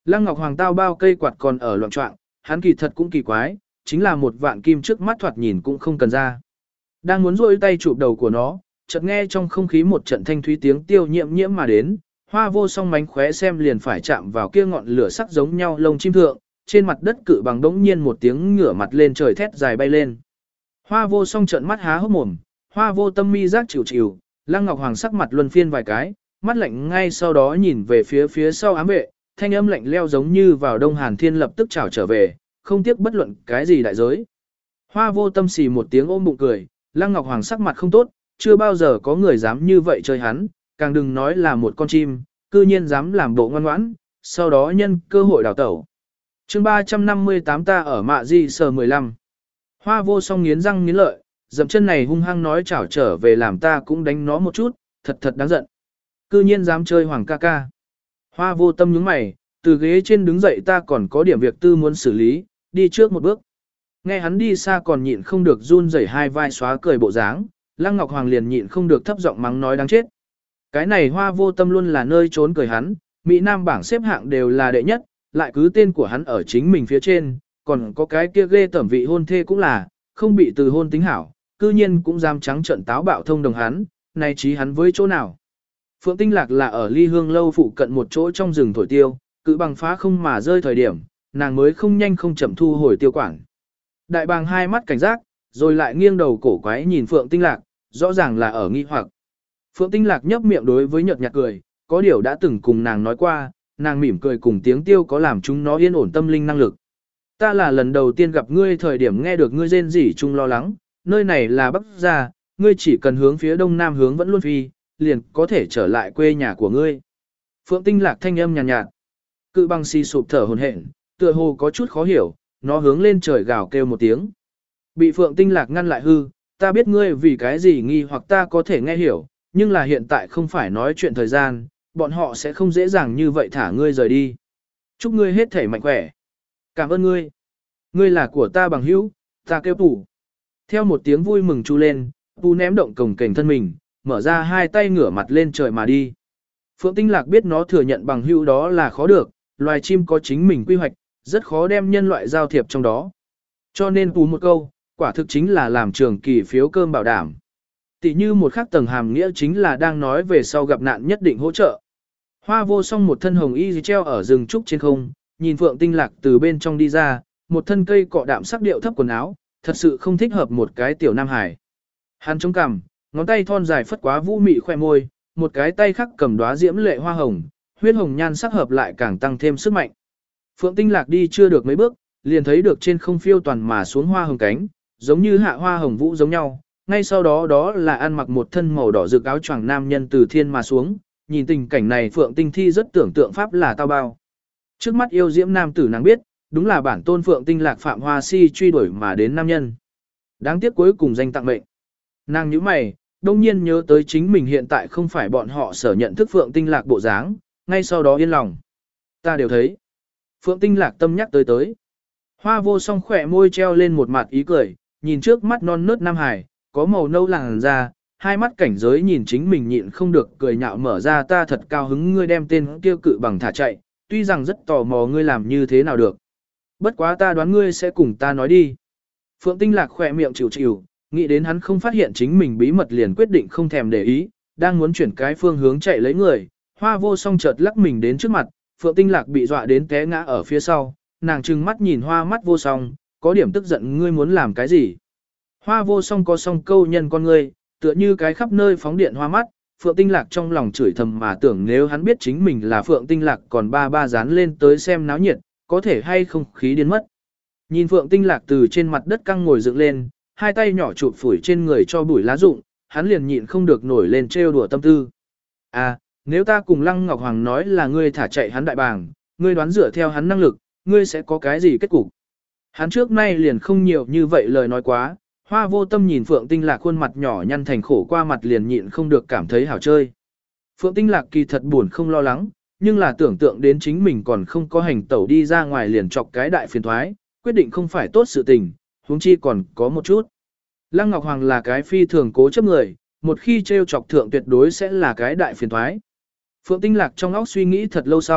Lăng Ngọc Hoàng tao bao cây quạt còn ở loạn trọng, hắn kỳ thật cũng kỳ quái, chính là một vạn kim trước mắt thoạt nhìn cũng không cần ra. Đang muốn rôi tay chụp đầu của nó, chợt nghe trong không khí một trận thanh thúy tiếng tiêu nhiễm nhiễm mà đến, Hoa Vô Song mánh khóe xem liền phải chạm vào kia ngọn lửa sắc giống nhau lông chim thượng, trên mặt đất cự bằng đống nhiên một tiếng ngửa mặt lên trời thét dài bay lên. Hoa Vô Song trợn mắt há hốc mồm, Hoa Vô Tâm mi giác chịu chịu, Lăng Ngọc Hoàng sắc mặt luân phiên vài cái, mắt lạnh ngay sau đó nhìn về phía phía sau ám vệ, thanh âm lạnh leo giống như vào Đông Hàn Thiên lập tức trảo trở về, không tiếc bất luận cái gì đại giới. Hoa Vô Tâm xì một tiếng ôm bụng cười, Lăng Ngọc Hoàng sắc mặt không tốt, chưa bao giờ có người dám như vậy chơi hắn, càng đừng nói là một con chim, cư nhiên dám làm bộ ngoan ngoãn, sau đó nhân cơ hội đào tẩu. Chương ba trăm năm mươi tám ta ở Mạ Di Sở mười lăm. Hoa Vô Song nghiến răng nghiến lợi, dậm chân này hung hăng nói chảo trở về làm ta cũng đánh nó một chút, thật thật đáng giận. Cư nhiên dám chơi Hoàng ca ca. Hoa Vô Tâm nhướng mày, từ ghế trên đứng dậy ta còn có điểm việc tư muốn xử lý, đi trước một bước. Nghe hắn đi xa còn nhịn không được run rẩy hai vai xóa cười bộ dáng, Lăng Ngọc Hoàng liền nhịn không được thấp giọng mắng nói đáng chết. Cái này Hoa Vô Tâm luôn là nơi trốn cười hắn, Mỹ Nam bảng xếp hạng đều là đệ nhất, lại cứ tên của hắn ở chính mình phía trên, còn có cái kia ghê tẩm vị hôn thê cũng là, không bị từ hôn tính hảo, cư nhiên cũng dám trắng trận táo bạo thông đồng hắn, này trí hắn với chỗ nào. Phượng Tinh Lạc là ở Ly Hương lâu phụ cận một chỗ trong rừng thổi tiêu, cứ bằng phá không mà rơi thời điểm, nàng mới không nhanh không chậm thu hồi tiêu quản. Đại bàng hai mắt cảnh giác, rồi lại nghiêng đầu cổ quái nhìn Phượng Tinh Lạc, rõ ràng là ở nghi hoặc. Phượng Tinh Lạc nhấp miệng đối với nhợt nhạt cười, có điều đã từng cùng nàng nói qua, nàng mỉm cười cùng tiếng tiêu có làm chúng nó yên ổn tâm linh năng lực. Ta là lần đầu tiên gặp ngươi thời điểm nghe được ngươi rên rỉ chung lo lắng, nơi này là Bắc Gia, ngươi chỉ cần hướng phía đông nam hướng vẫn luôn phi, liền có thể trở lại quê nhà của ngươi. Phượng Tinh Lạc thanh âm nhàn nhạt, nhạt. Cự băng si sụp thở hồn hển, tựa hồ có chút khó hiểu, nó hướng lên trời gào kêu một tiếng. Bị Phượng Tinh Lạc ngăn lại hư, ta biết ngươi vì cái gì nghi hoặc ta có thể nghe hiểu, nhưng là hiện tại không phải nói chuyện thời gian, bọn họ sẽ không dễ dàng như vậy thả ngươi rời đi. Chúc ngươi hết thể mạnh khỏe. Cảm ơn ngươi. Ngươi là của ta bằng hữu, ta kêu Pù. Theo một tiếng vui mừng chu lên, Pù ném động cổng cảnh thân mình, mở ra hai tay ngửa mặt lên trời mà đi. Phượng Tinh Lạc biết nó thừa nhận bằng hữu đó là khó được, loài chim có chính mình quy hoạch, rất khó đem nhân loại giao thiệp trong đó. Cho nên Pù một câu, quả thực chính là làm trường kỳ phiếu cơm bảo đảm. Tỷ như một khác tầng hàm nghĩa chính là đang nói về sau gặp nạn nhất định hỗ trợ. Hoa Vô Song một thân hồng y treo ở rừng trúc trên không, nhìn Phượng Tinh Lạc từ bên trong đi ra, một thân cây cọ đạm sắc điệu thấp quần áo, thật sự không thích hợp một cái tiểu nam hải. Hắn chống cằm, ngón tay thon dài phất quá vũ mị khoe môi, một cái tay khác cầm đóa diễm lệ hoa hồng, huyết hồng nhan sắc hợp lại càng tăng thêm sức mạnh. Phượng Tinh Lạc đi chưa được mấy bước, liền thấy được trên không phiêu toàn mà xuống hoa hồng cánh, giống như hạ hoa hồng vũ giống nhau. Ngay sau đó đó là ăn mặc một thân màu đỏ rực áo choàng nam nhân từ thiên mà xuống, nhìn tình cảnh này Phượng Tinh Thi rất tưởng tượng pháp là tao bao. Trước mắt yêu diễm nam tử nàng biết, đúng là bản tôn Phượng Tinh Lạc Phạm Hoa Si truy đuổi mà đến nam nhân. Đáng tiếc cuối cùng danh tặng mệnh. Nàng nhíu mày, đông nhiên nhớ tới chính mình hiện tại không phải bọn họ sở nhận thức Phượng Tinh Lạc bộ dáng, ngay sau đó yên lòng. Ta đều thấy. Phượng Tinh Lạc tâm nhắc tới tới. Hoa Vô Song khỏe môi treo lên một mặt ý cười, nhìn trước mắt non nớt nam hải, có màu nâu làn da, hai mắt cảnh giới nhìn chính mình nhịn không được cười nhạo mở ra ta thật cao hứng ngươi đem tên kia cự bằng thả chạy, tuy rằng rất tò mò ngươi làm như thế nào được. Bất quá ta đoán ngươi sẽ cùng ta nói đi. Phượng Tinh Lạc khỏe miệng chịu chịu, nghĩ đến hắn không phát hiện chính mình bí mật liền quyết định không thèm để ý, đang muốn chuyển cái phương hướng chạy lấy người, Hoa Vô Song chợt lắc mình đến trước mặt, Phượng Tinh Lạc bị dọa đến té ngã ở phía sau, nàng trừng mắt nhìn Hoa mắt Vô Song, có điểm tức giận ngươi muốn làm cái gì. Hoa Vô Song có song câu nhân con ngươi, tựa như cái khắp nơi phóng điện hoa mắt, Phượng Tinh Lạc trong lòng chửi thầm mà tưởng nếu hắn biết chính mình là Phượng Tinh Lạc còn ba ba dán lên tới xem náo nhiệt, có thể hay không khí điên mất. Nhìn Phượng Tinh Lạc từ trên mặt đất căng ngồi dựng lên, hai tay nhỏ chụp phủi trên người cho bụi lá rụng, hắn liền nhịn không được nổi lên trêu đùa tâm tư. À, nếu ta cùng Lăng Ngọc Hoàng nói là ngươi thả chạy hắn đại bàng, ngươi đoán dựa theo hắn năng lực, ngươi sẽ có cái gì kết cục? Hắn trước nay liền không nhiều như vậy lời nói quá, Hoa Vô Tâm nhìn Phượng Tinh Lạc khuôn mặt nhỏ nhăn thành khổ qua mặt liền nhịn không được cảm thấy hảo chơi. Phượng Tinh Lạc kỳ thật buồn không lo lắng, nhưng là tưởng tượng đến chính mình còn không có hành tẩu đi ra ngoài liền chọc cái đại phiền thoái, quyết định không phải tốt sự tình, huống chi còn có một chút. Lăng Ngọc Hoàng là cái phi thường cố chấp người, một khi trêu chọc thượng tuyệt đối sẽ là cái đại phiền thoái. Phượng Tinh Lạc trong óc suy nghĩ thật lâu sau,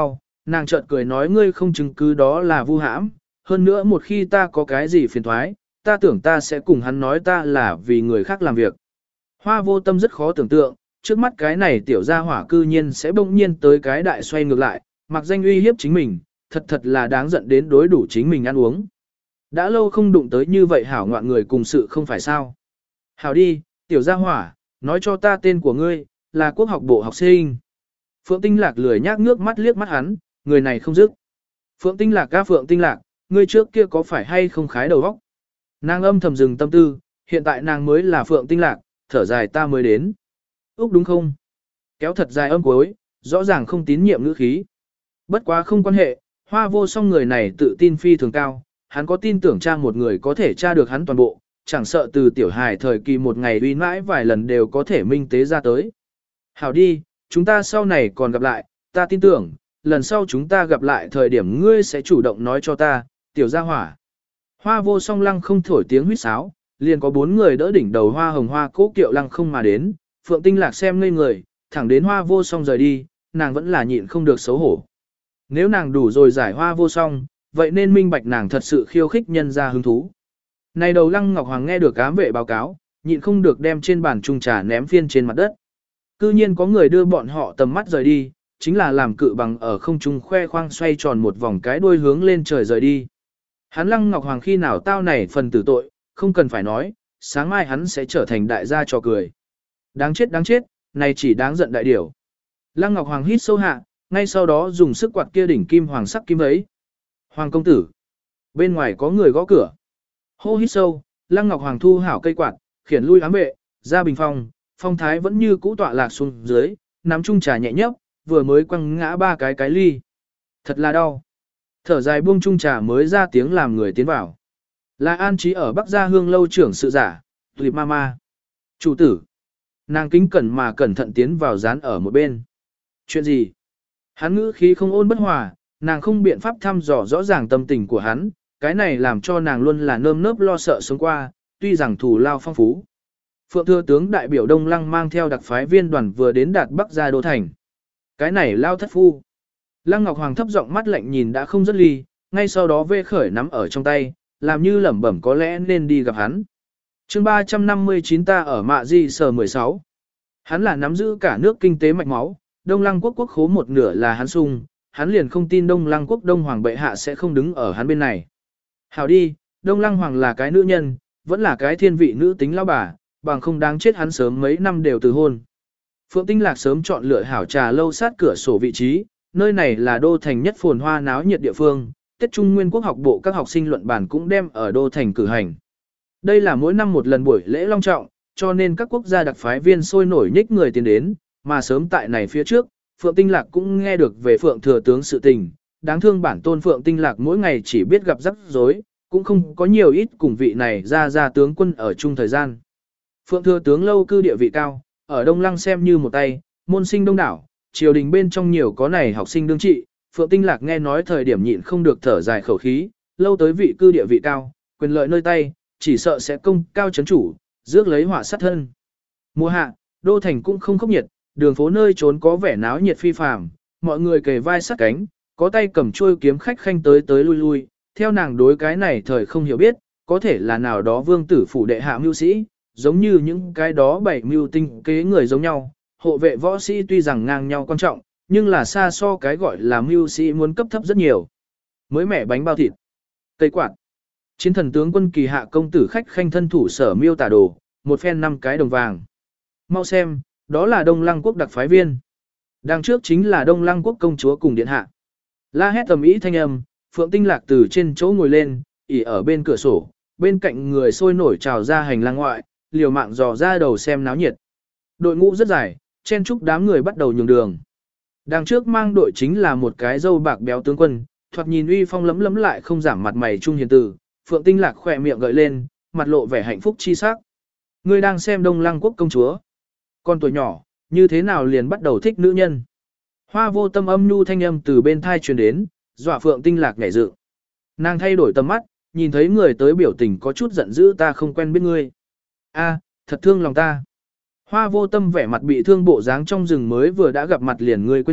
Nàng chợt cười nói ngươi không chứng cứ đó là vu hãm, hơn nữa một khi ta có cái gì phiền thoái, ta tưởng ta sẽ cùng hắn nói ta là vì người khác làm việc. Hoa vô tâm rất khó tưởng tượng, trước mắt cái này tiểu gia hỏa cư nhiên sẽ bỗng nhiên tới cái đại xoay ngược lại, mặc danh uy hiếp chính mình, thật thật là đáng giận đến đối đủ chính mình ăn uống. Đã lâu không đụng tới như vậy hảo ngoạn người cùng sự không phải sao. Hảo đi, tiểu gia hỏa, nói cho ta tên của ngươi, là quốc học bộ học sinh. Phượng Tinh Lạc lười nhác ngước mắt liếc mắt hắn, người này không dứt. Phượng Tinh Lạc ca Phượng Tinh Lạc, ngươi trước kia có phải hay không khái đầu óc? Nàng âm thầm dừng tâm tư, hiện tại nàng mới là Phượng Tinh Lạc, thở dài ta mới đến. Úc đúng không? Kéo thật dài âm cuối, rõ ràng không tín nhiệm ngữ khí. Bất quá không quan hệ, Hoa Vô Song người này tự tin phi thường cao, hắn có tin tưởng tra một người có thể tra được hắn toàn bộ, chẳng sợ từ tiểu hài thời kỳ một ngày uy mãi vài lần đều có thể minh tế ra tới. Hảo đi, chúng ta sau này còn gặp lại, ta tin tưởng, lần sau chúng ta gặp lại thời điểm ngươi sẽ chủ động nói cho ta, tiểu gia hỏa. Hoa Vô Song lăng không thổi tiếng huýt sáo, liền có bốn người đỡ đỉnh đầu hoa hồng hoa cố kiệu lăng không mà đến, Phượng Tinh Lạc xem ngây người, thẳng đến Hoa Vô Song rời đi, nàng vẫn là nhịn không được xấu hổ. Nếu nàng đủ rồi giải Hoa Vô Song, vậy nên minh bạch nàng thật sự khiêu khích nhân ra hứng thú. Này đầu Lăng Ngọc Hoàng nghe được ám vệ báo cáo, nhịn không được đem trên bàn trung trà ném phiên trên mặt đất. Cư nhiên có người đưa bọn họ tầm mắt rời đi, chính là làm cự bằng ở không trung khoe khoang xoay tròn một vòng cái đuôi hướng lên trời rời đi. Hắn Lăng Ngọc Hoàng khi nào tao này phần tử tội, không cần phải nói, sáng mai hắn sẽ trở thành đại gia trò cười. Đáng chết đáng chết, này chỉ đáng giận đại điểu. Lăng Ngọc Hoàng hít sâu hạ, ngay sau đó dùng sức quạt kia đỉnh kim hoàng sắc kim ấy. Hoàng công tử. Bên ngoài có người gõ cửa. Hô hít sâu, Lăng Ngọc Hoàng thu hảo cây quạt, khiển lui ám vệ, ra bình phong, phong thái vẫn như cũ tọa lạc xuống dưới, nắm chung trà nhẹ nhấp, vừa mới quăng ngã ba cái cái ly. Thật là đau. Thở dài buông chung trà mới ra tiếng làm người tiến vào. Là an trí ở Bắc Gia Hương lâu trưởng sự giả, Tulip Mama. Chủ tử. Nàng kính cẩn mà cẩn thận tiến vào dán ở một bên. Chuyện gì? Hắn ngữ khí không ôn bất hòa, nàng không biện pháp thăm dò rõ ràng tâm tình của hắn, cái này làm cho nàng luôn là nơm nớp lo sợ sống qua, tuy rằng thù lao phong phú. Phượng thừa tướng đại biểu Đông Lăng mang theo đặc phái viên đoàn vừa đến đạt Bắc Gia Đô Thành. Cái này lao thất phu. Lăng Ngọc Hoàng thấp giọng mắt lạnh nhìn đã không rất ly, ngay sau đó vê khởi nắm ở trong tay, làm như lẩm bẩm có lẽ nên đi gặp hắn. chương ba trăm năm mươi chín ta ở Mạ Di Sở mười sáu. Hắn là nắm giữ cả nước kinh tế mạch máu, Đông Lăng quốc quốc khố một nửa là hắn sung, hắn liền không tin Đông Lăng quốc Đông Hoàng bệ hạ sẽ không đứng ở hắn bên này. Hảo đi, Đông Lăng Hoàng là cái nữ nhân, vẫn là cái thiên vị nữ tính lão bà, bằng không đáng chết hắn sớm mấy năm đều từ hôn. Phượng Tinh Lạc sớm chọn lựa hảo trà lâu sát cửa sổ vị trí, nơi này là đô thành nhất phồn hoa náo nhiệt địa phương, Tết Trung Nguyên Quốc học bộ các học sinh luận bản cũng đem ở đô thành cử hành. Đây là mỗi năm một lần buổi lễ long trọng, cho nên các quốc gia đặc phái viên sôi nổi nhích người tiến đến, mà sớm tại này phía trước, Phượng Tinh Lạc cũng nghe được về Phượng thừa tướng sự tình, đáng thương bản tôn Phượng Tinh Lạc mỗi ngày chỉ biết gặp rắc rối, cũng không có nhiều ít cùng vị này ra ra tướng quân ở chung thời gian. Phượng thừa tướng lâu cư địa vị cao, ở Đông Lăng xem như một tay, môn sinh đông đảo, triều đình bên trong nhiều có này học sinh đương trị, Phượng Tinh Lạc nghe nói thời điểm nhịn không được thở dài khẩu khí, lâu tới vị cư địa vị cao, quyền lợi nơi tay, chỉ sợ sẽ công cao chấn chủ, rước lấy họa sát thân. Mùa hạ, đô thành cũng không khốc nhiệt, đường phố nơi trốn có vẻ náo nhiệt phi phàm, mọi người kề vai sát cánh, có tay cầm chuôi kiếm khách khanh tới tới lui lui, theo nàng đối cái này thời không hiểu biết, có thể là nào đó vương tử phủ đệ hạ mưu sĩ, giống như những cái đó bảy mưu tinh kế người giống nhau, hộ vệ võ sĩ tuy rằng ngang nhau quan trọng, nhưng là xa so cái gọi là mưu sĩ muốn cấp thấp rất nhiều. Mới mẻ bánh bao thịt, cây quạt, chiến thần tướng quân kỳ hạ công tử khách khanh thân thủ sở miêu tả đồ, một phen năm cái đồng vàng. Mau xem, đó là Đông Lăng quốc đặc phái viên. Đằng trước chính là Đông Lăng quốc công chúa cùng điện hạ. La hét tầm ý thanh âm, Phượng Tinh Lạc từ trên chỗ ngồi lên, ỉ ở bên cửa sổ, bên cạnh người sôi nổi trào ra hành lang ngoại, liều mạng dò ra đầu xem náo nhiệt. Đội ngũ rất dài, chen chúc đám người bắt đầu nhường đường. Đằng trước mang đội chính là một cái dâu bạc béo tướng quân, thoạt nhìn uy phong lấm lấm lại không giảm mặt mày trung hiền từ. Phượng Tinh Lạc khỏe miệng gợi lên, mặt lộ vẻ hạnh phúc chi sắc. Ngươi đang xem Đông Lăng quốc công chúa. Con tuổi nhỏ, như thế nào liền bắt đầu thích nữ nhân. Hoa vô tâm âm nhu thanh âm từ bên thai truyền đến, dọa Phượng Tinh Lạc nhảy dựng. Nàng thay đổi tầm mắt, nhìn thấy người tới biểu tình có chút giận dữ ta không quen biết ngươi. A, thật thương lòng ta. Hoa vô tâm vẻ mặt bị thương bộ dáng trong rừng mới vừa đã gặp mặt liền ngươi quên mất,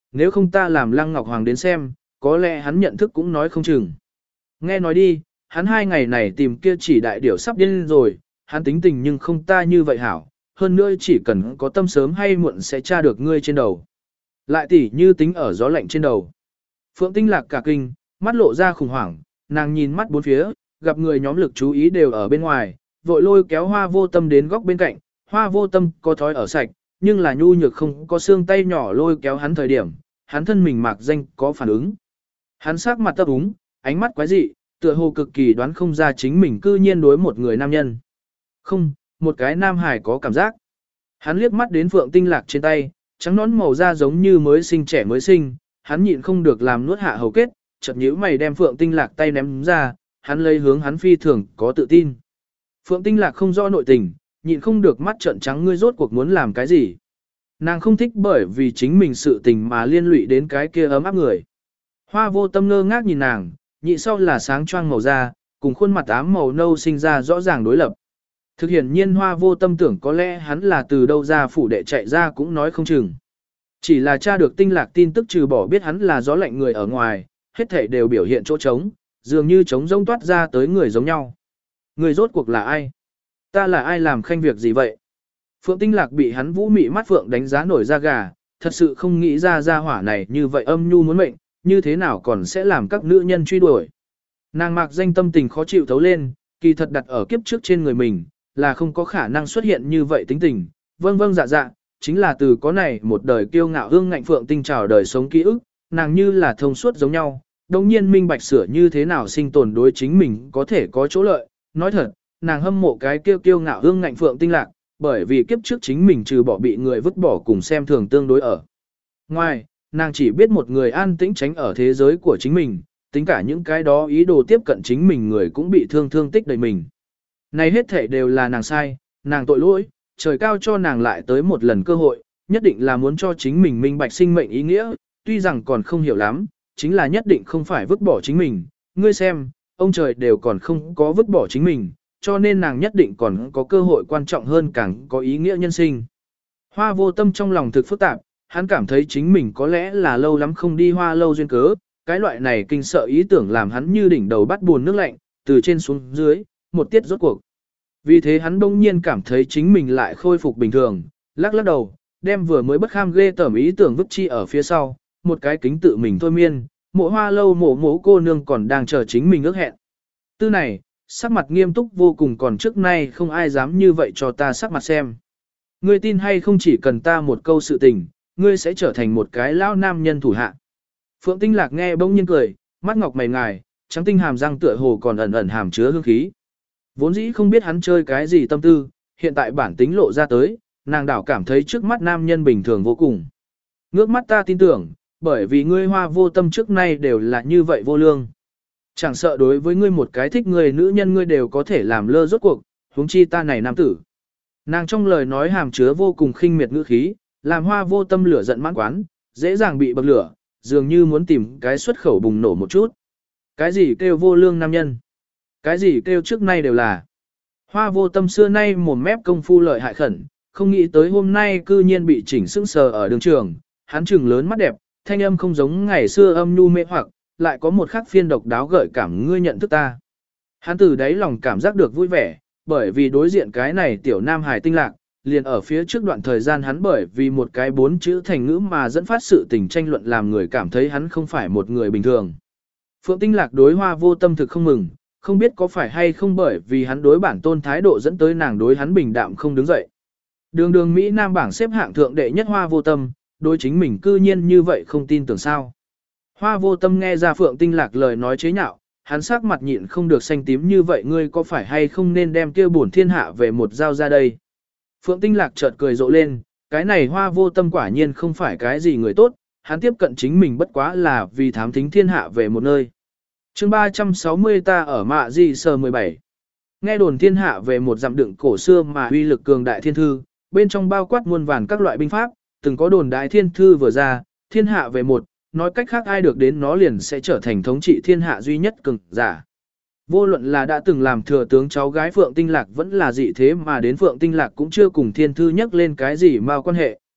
nếu không ta làm Lăng Ngọc Hoàng đến xem, có lẽ hắn nhận thức cũng nói không chừng. Nghe nói đi, hắn hai ngày này tìm kia chỉ đại điểu sắp điên rồi, hắn tính tình nhưng không ta như vậy hảo, hơn nữa chỉ cần có tâm sớm hay muộn sẽ tra được ngươi trên đầu. Lại tỉ như tính ở gió lạnh trên đầu. Phượng Tinh Lạc cả kinh, mắt lộ ra khủng hoảng, nàng nhìn mắt bốn phía, gặp người nhóm lực chú ý đều ở bên ngoài, vội lôi kéo Hoa Vô Tâm đến góc bên cạnh. Hoa Vô Tâm có thói ở sạch, nhưng là nhu nhược không có xương tay nhỏ lôi kéo hắn thời điểm, hắn thân mình mạc danh có phản ứng. Hắn sắc mặt tấp úng, ánh mắt quái dị, tựa hồ cực kỳ đoán không ra chính mình cư nhiên đối một người nam nhân. Không, một cái nam hải có cảm giác. Hắn liếc mắt đến Phượng Tinh Lạc trên tay, trắng nón màu da giống như mới sinh trẻ mới sinh, hắn nhịn không được làm nuốt hạ hầu kết, chợt nhíu mày đem Phượng Tinh Lạc tay ném ra, hắn lấy hướng hắn phi thường có tự tin. Phượng Tinh Lạc không rõ nội tình, nhịn không được mắt trợn trắng, ngươi rốt cuộc muốn làm cái gì. Nàng không thích bởi vì chính mình sự tình mà liên lụy đến cái kia ấm áp người. Hoa Vô Tâm ngơ ngác nhìn nàng, nhị sau là sáng choang màu da, cùng khuôn mặt ám màu nâu sinh ra rõ ràng đối lập. Thực hiện nhiên Hoa Vô Tâm tưởng có lẽ hắn là từ đâu ra phủ đệ chạy ra cũng nói không chừng. Chỉ là tra được Tinh Lạc tin tức trừ bỏ biết hắn là gió lạnh người ở ngoài, hết thảy đều biểu hiện chỗ trống, dường như trống rông toát ra tới người giống nhau. Người rốt cuộc là ai? Ta là ai làm khanh việc gì vậy? Phượng Tinh Lạc bị hắn vũ mị mắt phượng đánh giá nổi da gà, thật sự không nghĩ ra ra hỏa này như vậy âm nhu muốn mệnh, như thế nào còn sẽ làm các nữ nhân truy đuổi. Nàng mạc danh tâm tình khó chịu thấu lên, kỳ thật đặt ở kiếp trước trên người mình, là không có khả năng xuất hiện như vậy tính tình. Vâng vâng dạ dạ, chính là từ có này một đời kiêu ngạo hương ngạnh Phượng Tinh chào đời sống ký ức, nàng như là thông suốt giống nhau, đồng nhiên minh bạch sửa như thế nào sinh tồn đối chính mình có thể có chỗ lợi. Nói thật, nàng hâm mộ cái kiêu kiêu ngạo hương ngạnh Phượng Tinh Lạc, bởi vì kiếp trước chính mình trừ bỏ bị người vứt bỏ cùng xem thường tương đối ở. Ngoài, nàng chỉ biết một người an tĩnh tránh ở thế giới của chính mình, tính cả những cái đó ý đồ tiếp cận chính mình người cũng bị thương thương tích đầy mình. Này hết thể đều là nàng sai, nàng tội lỗi, trời cao cho nàng lại tới một lần cơ hội, nhất định là muốn cho chính mình minh bạch sinh mệnh ý nghĩa, tuy rằng còn không hiểu lắm, chính là nhất định không phải vứt bỏ chính mình. Ngươi xem, ông trời đều còn không có vứt bỏ chính mình, cho nên nàng nhất định còn có cơ hội quan trọng hơn càng có ý nghĩa nhân sinh. Hoa Vô Tâm trong lòng thực phức tạp, hắn cảm thấy chính mình có lẽ là lâu lắm không đi hoa lâu duyên cớ, cái loại này kinh sợ ý tưởng làm hắn như đỉnh đầu bắt buồn nước lạnh, từ trên xuống dưới, một tiết rốt cuộc. Vì thế hắn bỗng nhiên cảm thấy chính mình lại khôi phục bình thường, lắc lắc đầu, đem vừa mới bất kham ghê tởm ý tưởng vứt chi ở phía sau, một cái kính tự mình thôi miên, mộ hoa lâu mộ mộ cô nương còn đang chờ chính mình ước hẹn. Tư này, sắc mặt nghiêm túc vô cùng, còn trước nay không ai dám như vậy cho ta sắc mặt xem. Ngươi tin hay không, chỉ cần ta một câu sự tình, ngươi sẽ trở thành một cái lão nam nhân thủ hạ. Phượng Tinh Lạc nghe bỗng nhiên cười, mắt ngọc mày ngài, trắng tinh hàm răng tựa hồ còn ẩn ẩn hàm chứa hương khí. Vốn dĩ không biết hắn chơi cái gì tâm tư, hiện tại bản tính lộ ra tới, nàng đảo cảm thấy trước mắt nam nhân bình thường vô cùng. Ngước mắt ta tin tưởng, bởi vì ngươi Hoa Vô Tâm trước nay đều là như vậy vô lương. Chẳng sợ đối với ngươi một cái thích người nữ nhân ngươi đều có thể làm lơ rốt cuộc, huống chi ta này nam tử. Nàng trong lời nói hàm chứa vô cùng khinh miệt ngữ khí, làm Hoa Vô Tâm lửa giận mãn quán, dễ dàng bị bậc lửa, dường như muốn tìm cái xuất khẩu bùng nổ một chút. Cái gì kêu vô lương nam nhân? Cái gì kêu trước nay đều là? Hoa Vô Tâm xưa nay mồm mép công phu lợi hại khẩn, không nghĩ tới hôm nay cư nhiên bị chỉnh sững sờ ở đường trường, hắn trừng lớn mắt đẹp, thanh âm không giống ngày xưa âm nhu mê hoặc, lại có một khắc phiên độc đáo gợi cảm, ngươi nhận thức ta. Hắn từ đáy lòng cảm giác được vui vẻ, bởi vì đối diện cái này tiểu nam hài Tinh Lạc, liền ở phía trước đoạn thời gian hắn bởi vì một cái bốn chữ thành ngữ mà dẫn phát sự tình tranh luận làm người cảm thấy hắn không phải một người bình thường. Phượng Tinh Lạc đối Hoa Vô Tâm thực không mừng, không biết có phải hay không bởi vì hắn đối bản tôn thái độ dẫn tới nàng đối hắn bình đạm không đứng dậy. Đường đường Mỹ Nam bảng xếp hạng thượng đệ nhất Hoa Vô Tâm, đối chính mình cư nhiên như vậy không tin tưởng sao. Hoa Vô Tâm nghe ra Phượng Tinh Lạc lời nói chế nhạo, hắn sắc mặt nhịn không được xanh tím, như vậy ngươi có phải hay không nên đem kia bổn thiên hạ về một giao ra đây. Phượng Tinh Lạc chợt cười rộ lên, cái này Hoa Vô Tâm quả nhiên không phải cái gì người tốt, hắn tiếp cận chính mình bất quá là vì thám thính thiên hạ về một nơi. Chương ba trăm sáu mươi ta ở mạ di sờ mười bảy. Nghe đồn thiên hạ về một dặm đựng cổ xưa mà uy lực cường đại thiên thư, bên trong bao quát muôn vàn các loại binh pháp, từng có đồn đại thiên thư vừa ra, thiên hạ về một, nói cách khác ai được đến nó liền sẽ trở thành thống trị thiên hạ duy nhất cường giả. Vô luận là đã từng làm thừa tướng cháu gái Phượng Tinh Lạc vẫn là dị thế mà đến Phượng Tinh Lạc cũng chưa cùng thiên thư nhắc lên cái gì mà quan hệ.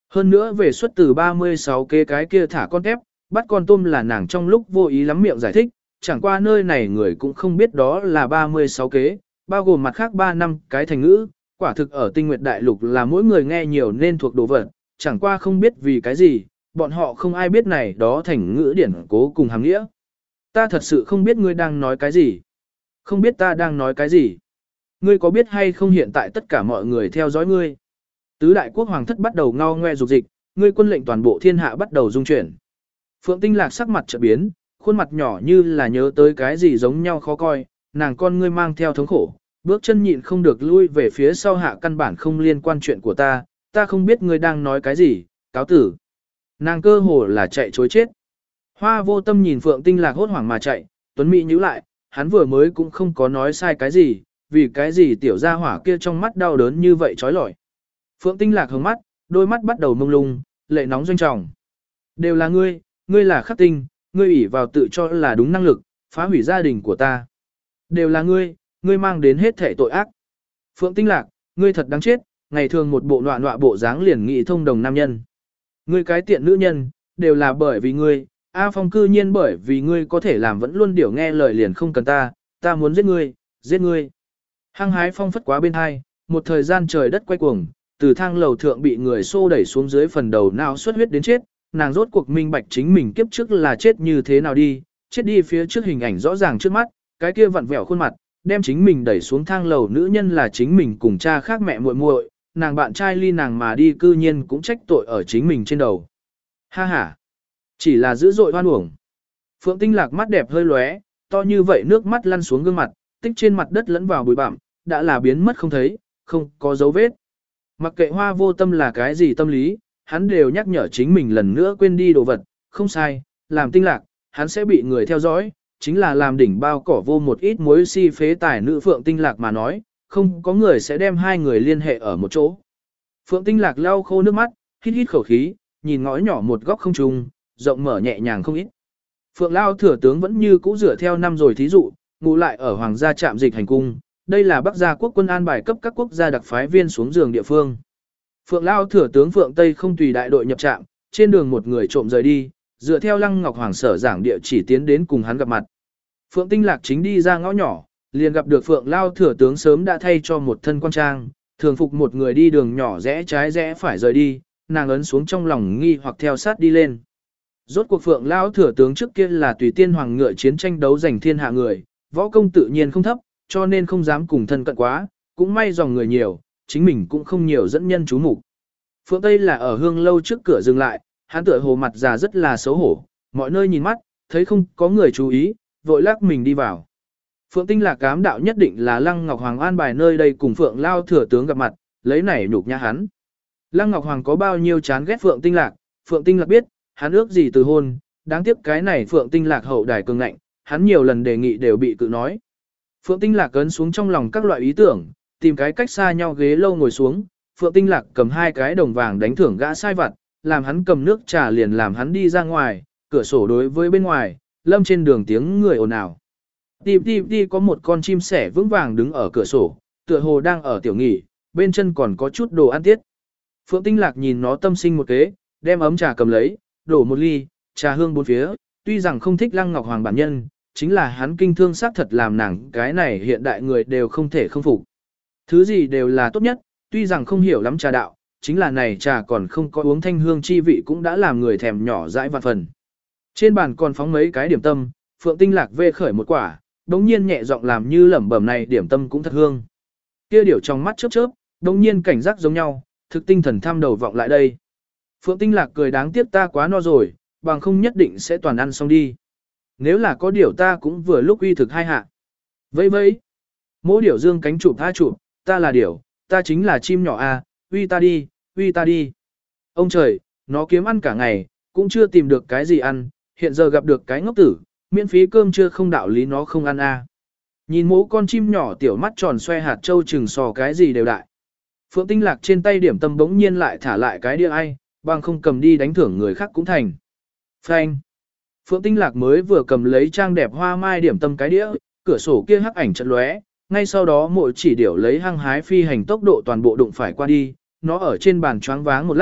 Hơn nữa về xuất từ ba mươi sáu kế cái kia thả con tép, bắt con tôm là nàng trong lúc vô ý lắm miệng giải thích, chẳng qua nơi này người cũng không biết đó là ba mươi sáu kế, bao gồm mặt khác ba năm cái thành ngữ, quả thực ở tinh nguyệt đại lục là mỗi người nghe nhiều nên thuộc đồ vật, chẳng qua không biết vì cái gì, bọn họ không ai biết này đó thành ngữ điển cố cùng hàng nghĩa. Ta thật sự không biết ngươi đang nói cái gì. Không biết ta đang nói cái gì. Ngươi có biết hay không hiện tại tất cả mọi người theo dõi ngươi. Tứ đại quốc hoàng thất bắt đầu ngao ngoe dục dịch, ngươi quân lệnh toàn bộ thiên hạ bắt đầu dung chuyển. Phượng Tinh Lạc sắc mặt chợt biến, khuôn mặt nhỏ như là nhớ tới cái gì giống nhau khó coi, nàng con ngươi mang theo thống khổ, bước chân nhịn không được lui về phía sau hạ căn bản không liên quan chuyện của ta, ta không biết ngươi đang nói cái gì, cáo tử. Nàng cơ hồ là chạy chối chết. Hoa Vô Tâm nhìn Phượng Tinh Lạc hốt hoảng mà chạy, Tuấn Mỹ nhíu lại, hắn vừa mới cũng không có nói sai cái gì, vì cái gì tiểu gia hỏa kia trong mắt đau đớn như vậy trói lọi. Phượng Tinh Lạc hướng mắt, đôi mắt bắt đầu mông lung, lệ nóng doanh trọng. Đều là ngươi, ngươi là khắc tinh, ngươi ủy vào tự cho là đúng năng lực, phá hủy gia đình của ta. Đều là ngươi, ngươi mang đến hết thể tội ác. Phượng Tinh Lạc, ngươi thật đáng chết, ngày thường một bộ nọa nọa bộ dáng liền nghị thông đồng nam nhân. Ngươi cái tiện nữ nhân, đều là bởi vì ngươi, A Phong cư nhiên bởi vì ngươi có thể làm vẫn luôn điểu nghe lời liền không cần ta, ta muốn giết ngươi, giết ngươi. Hăng hái phong phất quá bên hai, một thời gian trời đất quay cuồng, từ thang lầu thượng bị người xô đẩy xuống dưới phần đầu não xuất huyết đến chết, nàng rốt cuộc minh bạch chính mình kiếp trước là chết như thế nào đi, chết đi phía trước hình ảnh rõ ràng trước mắt, cái kia vặn vẹo khuôn mặt, đem chính mình đẩy xuống thang lầu nữ nhân là chính mình cùng cha khác mẹ muội muội, nàng bạn trai ly nàng mà đi cư nhiên cũng trách tội ở chính mình trên đầu. Ha ha, chỉ là dữ dội hoan uổng. Phượng Tinh Lạc mắt đẹp hơi lóe, to như vậy nước mắt lăn xuống gương mặt, tích trên mặt đất lẫn vào bụi bặm, đã là biến mất không thấy, không có dấu vết. Mặc kệ Hoa Vô Tâm là cái gì tâm lý, hắn đều nhắc nhở chính mình lần nữa quên đi đồ vật, không sai, làm Tinh Lạc, hắn sẽ bị người theo dõi, chính là làm đỉnh bao cỏ vô một ít muối si phế tài nữ Phượng Tinh Lạc mà nói, không có người sẽ đem hai người liên hệ ở một chỗ. Phượng Tinh Lạc lau khô nước mắt, hít hít khẩu khí, nhìn ngõ nhỏ một góc không trung, rộng mở nhẹ nhàng không ít. Phượng Lao thừa tướng vẫn như cũ rửa theo năm rồi thí dụ, ngủ lại ở hoàng gia trạm dịch hành cung, đây là Bắc gia quốc quân an bài cấp các quốc gia đặc phái viên xuống giường địa phương. Phượng Lao thừa tướng Phượng Tây không tùy đại đội nhập trạm, trên đường một người trộm rời đi, dựa theo Lăng Ngọc Hoàng sở giảng địa chỉ tiến đến cùng hắn gặp mặt. Phượng Tinh Lạc chính đi ra ngõ nhỏ, liền gặp được Phượng Lao thừa tướng sớm đã thay cho một thân quan trang, thường phục một người đi đường nhỏ rẽ trái rẽ phải rời đi, nàng ấn xuống trong lòng nghi hoặc theo sát đi lên. Rốt cuộc Phượng Lao thừa tướng trước kia là tùy tiên hoàng ngựa chiến tranh đấu giành thiên hạ người, võ công tự nhiên không thấp, cho nên không dám cùng thân cận quá, cũng may dòng người nhiều, chính mình cũng không nhiều dẫn nhân chú mục. Phượng Tây là ở hương lâu trước cửa dừng lại, hắn tựa hồ mặt già rất là xấu hổ, mọi nơi nhìn mắt, thấy không có người chú ý, vội lắc mình đi vào. Phượng Tinh Lạc cám đạo nhất định là Lăng Ngọc Hoàng an bài nơi đây cùng Phượng Lao thừa tướng gặp mặt, lấy này nhục nhã hắn. Lăng Ngọc Hoàng có bao nhiêu chán ghét Phượng Tinh Lạc, Phượng Tinh Lạc biết, hắn ước gì từ hôn, đáng tiếc cái này Phượng Tinh Lạc hậu đài cường ngạnh, hắn nhiều lần đề nghị đều bị cự nói. Phượng Tinh Lạc cấn xuống trong lòng các loại ý tưởng, tìm cái cách xa nhau ghế lâu ngồi xuống, Phượng Tinh Lạc cầm hai cái đồng vàng đánh thưởng gã sai vặt, làm hắn cầm nước trà liền làm hắn đi ra ngoài, cửa sổ đối với bên ngoài, lâm trên đường tiếng người ồn ào. Tìm tìm đi có một con chim sẻ vững vàng đứng ở cửa sổ, tựa hồ đang ở tiểu nghỉ, bên chân còn có chút đồ ăn tiết. Phượng Tinh Lạc nhìn nó tâm sinh một kế, đem ấm trà cầm lấy, đổ một ly, trà hương bốn phía, tuy rằng không thích Lăng Ngọc Hoàng bản nhân, chính là hắn kinh thương xác thật làm nàng cái này hiện đại người đều không thể không phục. Thứ gì đều là tốt nhất, tuy rằng không hiểu lắm trà đạo, chính là này trà còn không có uống thanh hương chi vị cũng đã làm người thèm nhỏ dãi vạn phần. Trên bàn còn phóng mấy cái điểm tâm, Phượng Tinh Lạc vê khởi một quả, đống nhiên nhẹ giọng làm như lẩm bẩm này điểm tâm cũng thật hương. Kia điểu trong mắt chớp chớp, đống nhiên cảnh giác giống nhau, thực tinh thần tham đầu vọng lại đây. Phượng Tinh Lạc cười đáng tiếc ta quá no rồi, bằng không nhất định sẽ toàn ăn xong đi. Nếu là có điểu ta cũng vừa lúc uy thực hai hạ. Vây vây. Mỗi điểu dương cánh chụp tha chụp, ta là điểu, ta chính là chim nhỏ a, uy ta đi, uy ta đi. Ông trời, nó kiếm ăn cả ngày, cũng chưa tìm được cái gì ăn, hiện giờ gặp được cái ngốc tử, miễn phí cơm chưa không đạo lý nó không ăn a. Nhìn mố con chim nhỏ tiểu mắt tròn xoe hạt châu chừng sò cái gì đều đại. Phượng Tinh Lạc trên tay điểm tâm bỗng nhiên lại thả lại cái đĩa ai, bằng không cầm đi đánh thưởng người khác cũng thành. Phanh. Phượng Tinh Lạc mới vừa cầm lấy trang đẹp hoa mai điểm tâm cái đĩa, cửa sổ kia hắc ảnh chợt lóe, ngay sau đó mỗi chỉ điểu lấy hăng hái phi hành tốc độ toàn bộ đụng phải qua đi, nó ở trên bàn choáng váng một lát,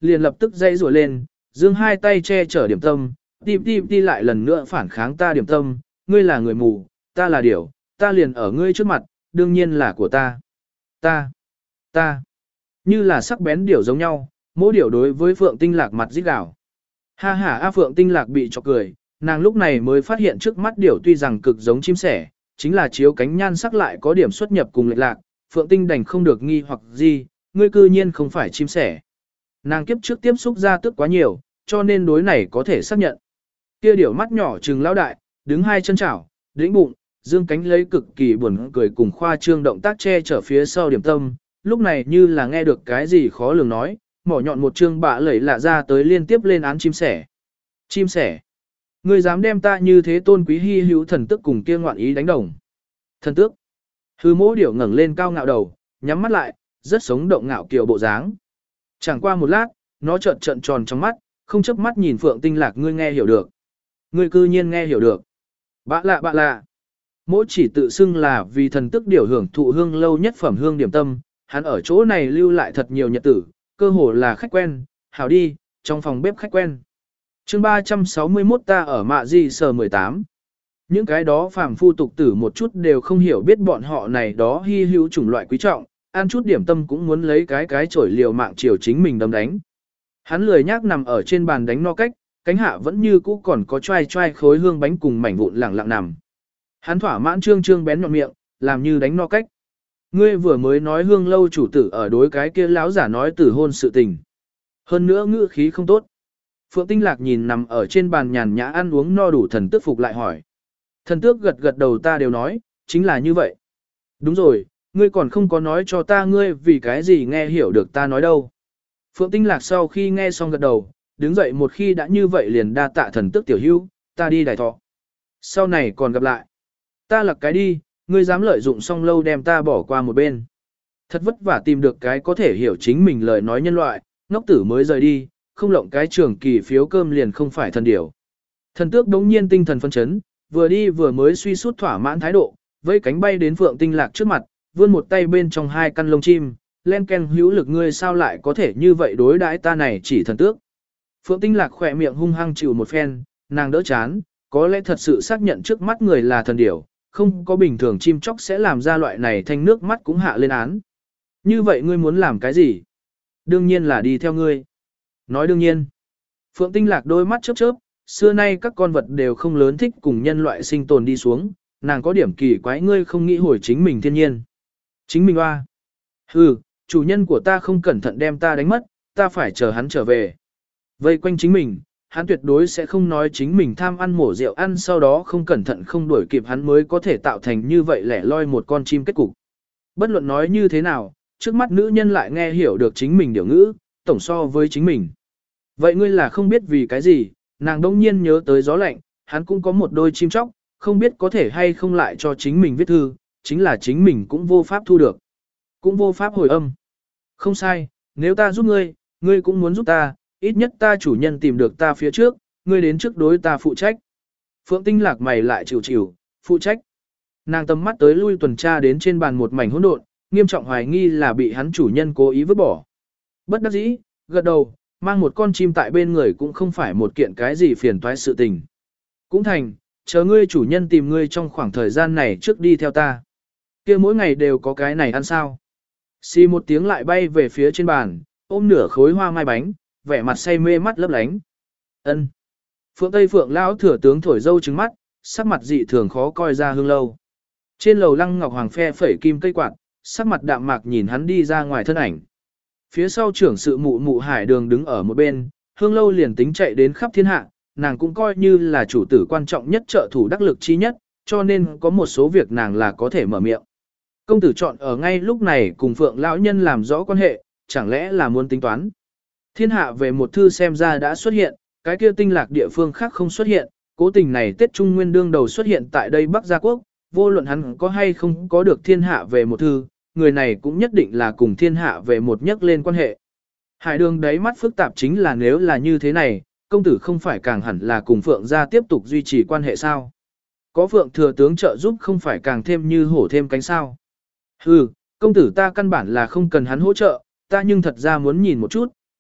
liền lập tức dây rùa lên, dương hai tay che chở điểm tâm, đi đi đi lại lần nữa phản kháng ta điểm tâm, ngươi là người mù, ta là điểu, ta liền ở ngươi trước mặt, đương nhiên là của ta. Ta, ta, như là sắc bén điểu giống nhau, mỗi điểu đối với Phượng Tinh Lạc mặt rít gào. Ha ha A Phượng Tinh Lạc bị chọc cười, nàng lúc này mới phát hiện trước mắt điểu tuy rằng cực giống chim sẻ, chính là chiếu cánh nhan sắc lại có điểm xuất nhập cùng lệch lạc, Phượng Tinh đành không được nghi hoặc gì, ngươi cư nhiên không phải chim sẻ. Nàng kiếp trước tiếp xúc ra tức quá nhiều, cho nên đối này có thể xác nhận. Kia điểu mắt nhỏ trừng lão đại, đứng hai chân chảo, đĩnh bụng, dương cánh lấy cực kỳ buồn cười cùng khoa trương động tác che chở phía sau điểm tâm, lúc này như là nghe được cái gì khó lường nói, mỏ nhọn một trương bạ lẩy lạ ra tới liên tiếp lên án chim sẻ. Chim sẻ, ngươi dám đem ta như thế tôn quý hi hữu thần tức cùng kia ngoạn ý đánh đồng. Thần tước, hư mỗ điểu ngẩng lên cao ngạo đầu, nhắm mắt lại, rất sống động ngạo kiều bộ dáng. Chẳng qua một lát, nó trợn trợn tròn trong mắt, không chớp mắt nhìn Phượng Tinh Lạc, ngươi nghe hiểu được. Ngươi cư nhiên nghe hiểu được. Bạ lạ bạ lạ. Mỗi chỉ tự xưng là vì thần tức điểu hưởng thụ hương lâu nhất phẩm hương điểm tâm, hắn ở chỗ này lưu lại thật nhiều nhật tử, cơ hồ là khách quen, hảo đi, trong phòng bếp khách quen. Chương ba trăm sáu mươi mốt ta ở mạ di sờ mười tám. Những cái đó phàm phu tục tử một chút đều không hiểu biết bọn họ này đó hy hữu chủng loại quý trọng, ăn chút điểm tâm cũng muốn lấy cái cái chổi liều mạng chiều chính mình đâm đánh. Hắn lười nhác nằm ở trên bàn đánh no cách, cánh hạ vẫn như cũ còn có choai choai khối hương bánh cùng mảnh vụn lẳng lặng nằm. Hắn thỏa mãn trương trương bén nhọn miệng, làm như đánh no cách. Ngươi vừa mới nói hương lâu chủ tử ở đối cái kia lão giả nói tử hôn sự tình. Hơn nữa ngữ khí không tốt. Phượng Tinh Lạc nhìn nằm ở trên bàn nhàn nhã ăn uống no đủ thần tước phục lại hỏi. Thần tước gật gật đầu, ta đều nói, chính là như vậy. Đúng rồi, ngươi còn không có nói cho ta ngươi vì cái gì nghe hiểu được ta nói đâu. Phượng Tinh Lạc sau khi nghe xong gật đầu, đứng dậy một khi đã như vậy liền đa tạ thần tước tiểu hữu, ta đi đài thọ. Sau này còn gặp lại. Ta lặc cái đi, ngươi dám lợi dụng xong lâu đem ta bỏ qua một bên. Thật vất vả tìm được cái có thể hiểu chính mình lời nói nhân loại, ngốc tử mới rời đi, không lộng cái trường kỳ phiếu cơm liền không phải thần điểu. Thần tước đống nhiên tinh thần phân chấn, vừa đi vừa mới suy sút thỏa mãn thái độ, vẫy cánh bay đến Phượng Tinh Lạc trước mặt, vươn một tay bên trong hai căn lông chim, len ken hữu lực, ngươi sao lại có thể như vậy đối đãi ta này chỉ thần tước. Phượng Tinh Lạc khỏe miệng hung hăng chịu một phen, nàng đỡ chán, có lẽ thật sự xác nhận trước mắt người là thần điểu, không có bình thường chim chóc sẽ làm ra loại này thanh nước mắt cũng hạ lên án. Như vậy ngươi muốn làm cái gì? Đương nhiên là đi theo ngươi. Nói đương nhiên. Phượng Tinh Lạc đôi mắt chớp chớp, xưa nay các con vật đều không lớn thích cùng nhân loại sinh tồn đi xuống, nàng có điểm kỳ quái, ngươi không nghĩ hồi chính mình thiên nhiên. Chính mình hoa. Hừ, chủ nhân của ta không cẩn thận đem ta đánh mất, ta phải chờ hắn trở về. Vây quanh chính mình, hắn tuyệt đối sẽ không nói chính mình tham ăn mổ rượu ăn sau đó không cẩn thận không đuổi kịp hắn mới có thể tạo thành như vậy lẻ loi một con chim kết cục. Bất luận nói như thế nào, trước mắt nữ nhân lại nghe hiểu được chính mình điều ngữ, tổng so với chính mình. Vậy ngươi là không biết vì cái gì, nàng đông nhiên nhớ tới gió lạnh, hắn cũng có một đôi chim chóc, không biết có thể hay không lại cho chính mình viết thư, chính là chính mình cũng vô pháp thu được. Cũng vô pháp hồi âm. Không sai, nếu ta giúp ngươi, ngươi cũng muốn giúp ta, ít nhất ta chủ nhân tìm được ta phía trước, ngươi đến trước đối ta phụ trách. Phượng Tinh Lạc mày lại chịu chịu, phụ trách. Nàng tầm mắt tới lui tuần tra đến trên bàn một mảnh hỗn độn, nghiêm trọng hoài nghi là bị hắn chủ nhân cố ý vứt bỏ. Bất đắc dĩ, gật đầu, mang một con chim tại bên người cũng không phải một kiện cái gì phiền toái sự tình. Cũng thành, chờ ngươi chủ nhân tìm ngươi trong khoảng thời gian này trước đi theo ta. Kia mỗi ngày đều có cái này ăn sao. Xì một tiếng lại bay về phía trên bàn, ôm nửa khối hoa mai bánh, vẻ mặt say mê mắt lấp lánh. Ân. Phượng Tây Phượng lão thừa tướng thổi dâu trứng mắt, sắc mặt dị thường khó coi ra hương lâu. Trên lầu Lăng Ngọc Hoàng phe phẩy kim cây quạt, sắc mặt đạm mạc nhìn hắn đi ra ngoài thân ảnh. Phía sau trưởng sự mụ mụ Hải Đường đứng ở một bên, hương lâu liền tính chạy đến khắp thiên hạ, nàng cũng coi như là chủ tử quan trọng nhất trợ thủ đắc lực chi nhất, cho nên có một số việc nàng là có thể mở miệng. Công tử chọn ở ngay lúc này cùng Phượng lão nhân làm rõ quan hệ, chẳng lẽ là muốn tính toán. Thiên hạ về một thư xem ra đã xuất hiện, cái kia tinh lạc địa phương khác không xuất hiện, cố tình này Tết Trung Nguyên đương đầu xuất hiện tại đây Bắc Gia Quốc, vô luận hắn có hay không có được thiên hạ về một thư, người này cũng nhất định là cùng thiên hạ về một nhắc lên quan hệ. Hải Đường đáy mắt phức tạp chính là nếu là như thế này, công tử không phải càng hẳn là cùng Phượng gia tiếp tục duy trì quan hệ sao? Có Phượng thừa tướng trợ giúp không phải càng thêm như hổ thêm cánh sao? Hừ, công tử ta căn bản là không cần hắn hỗ trợ, ta nhưng thật ra muốn nhìn một chút,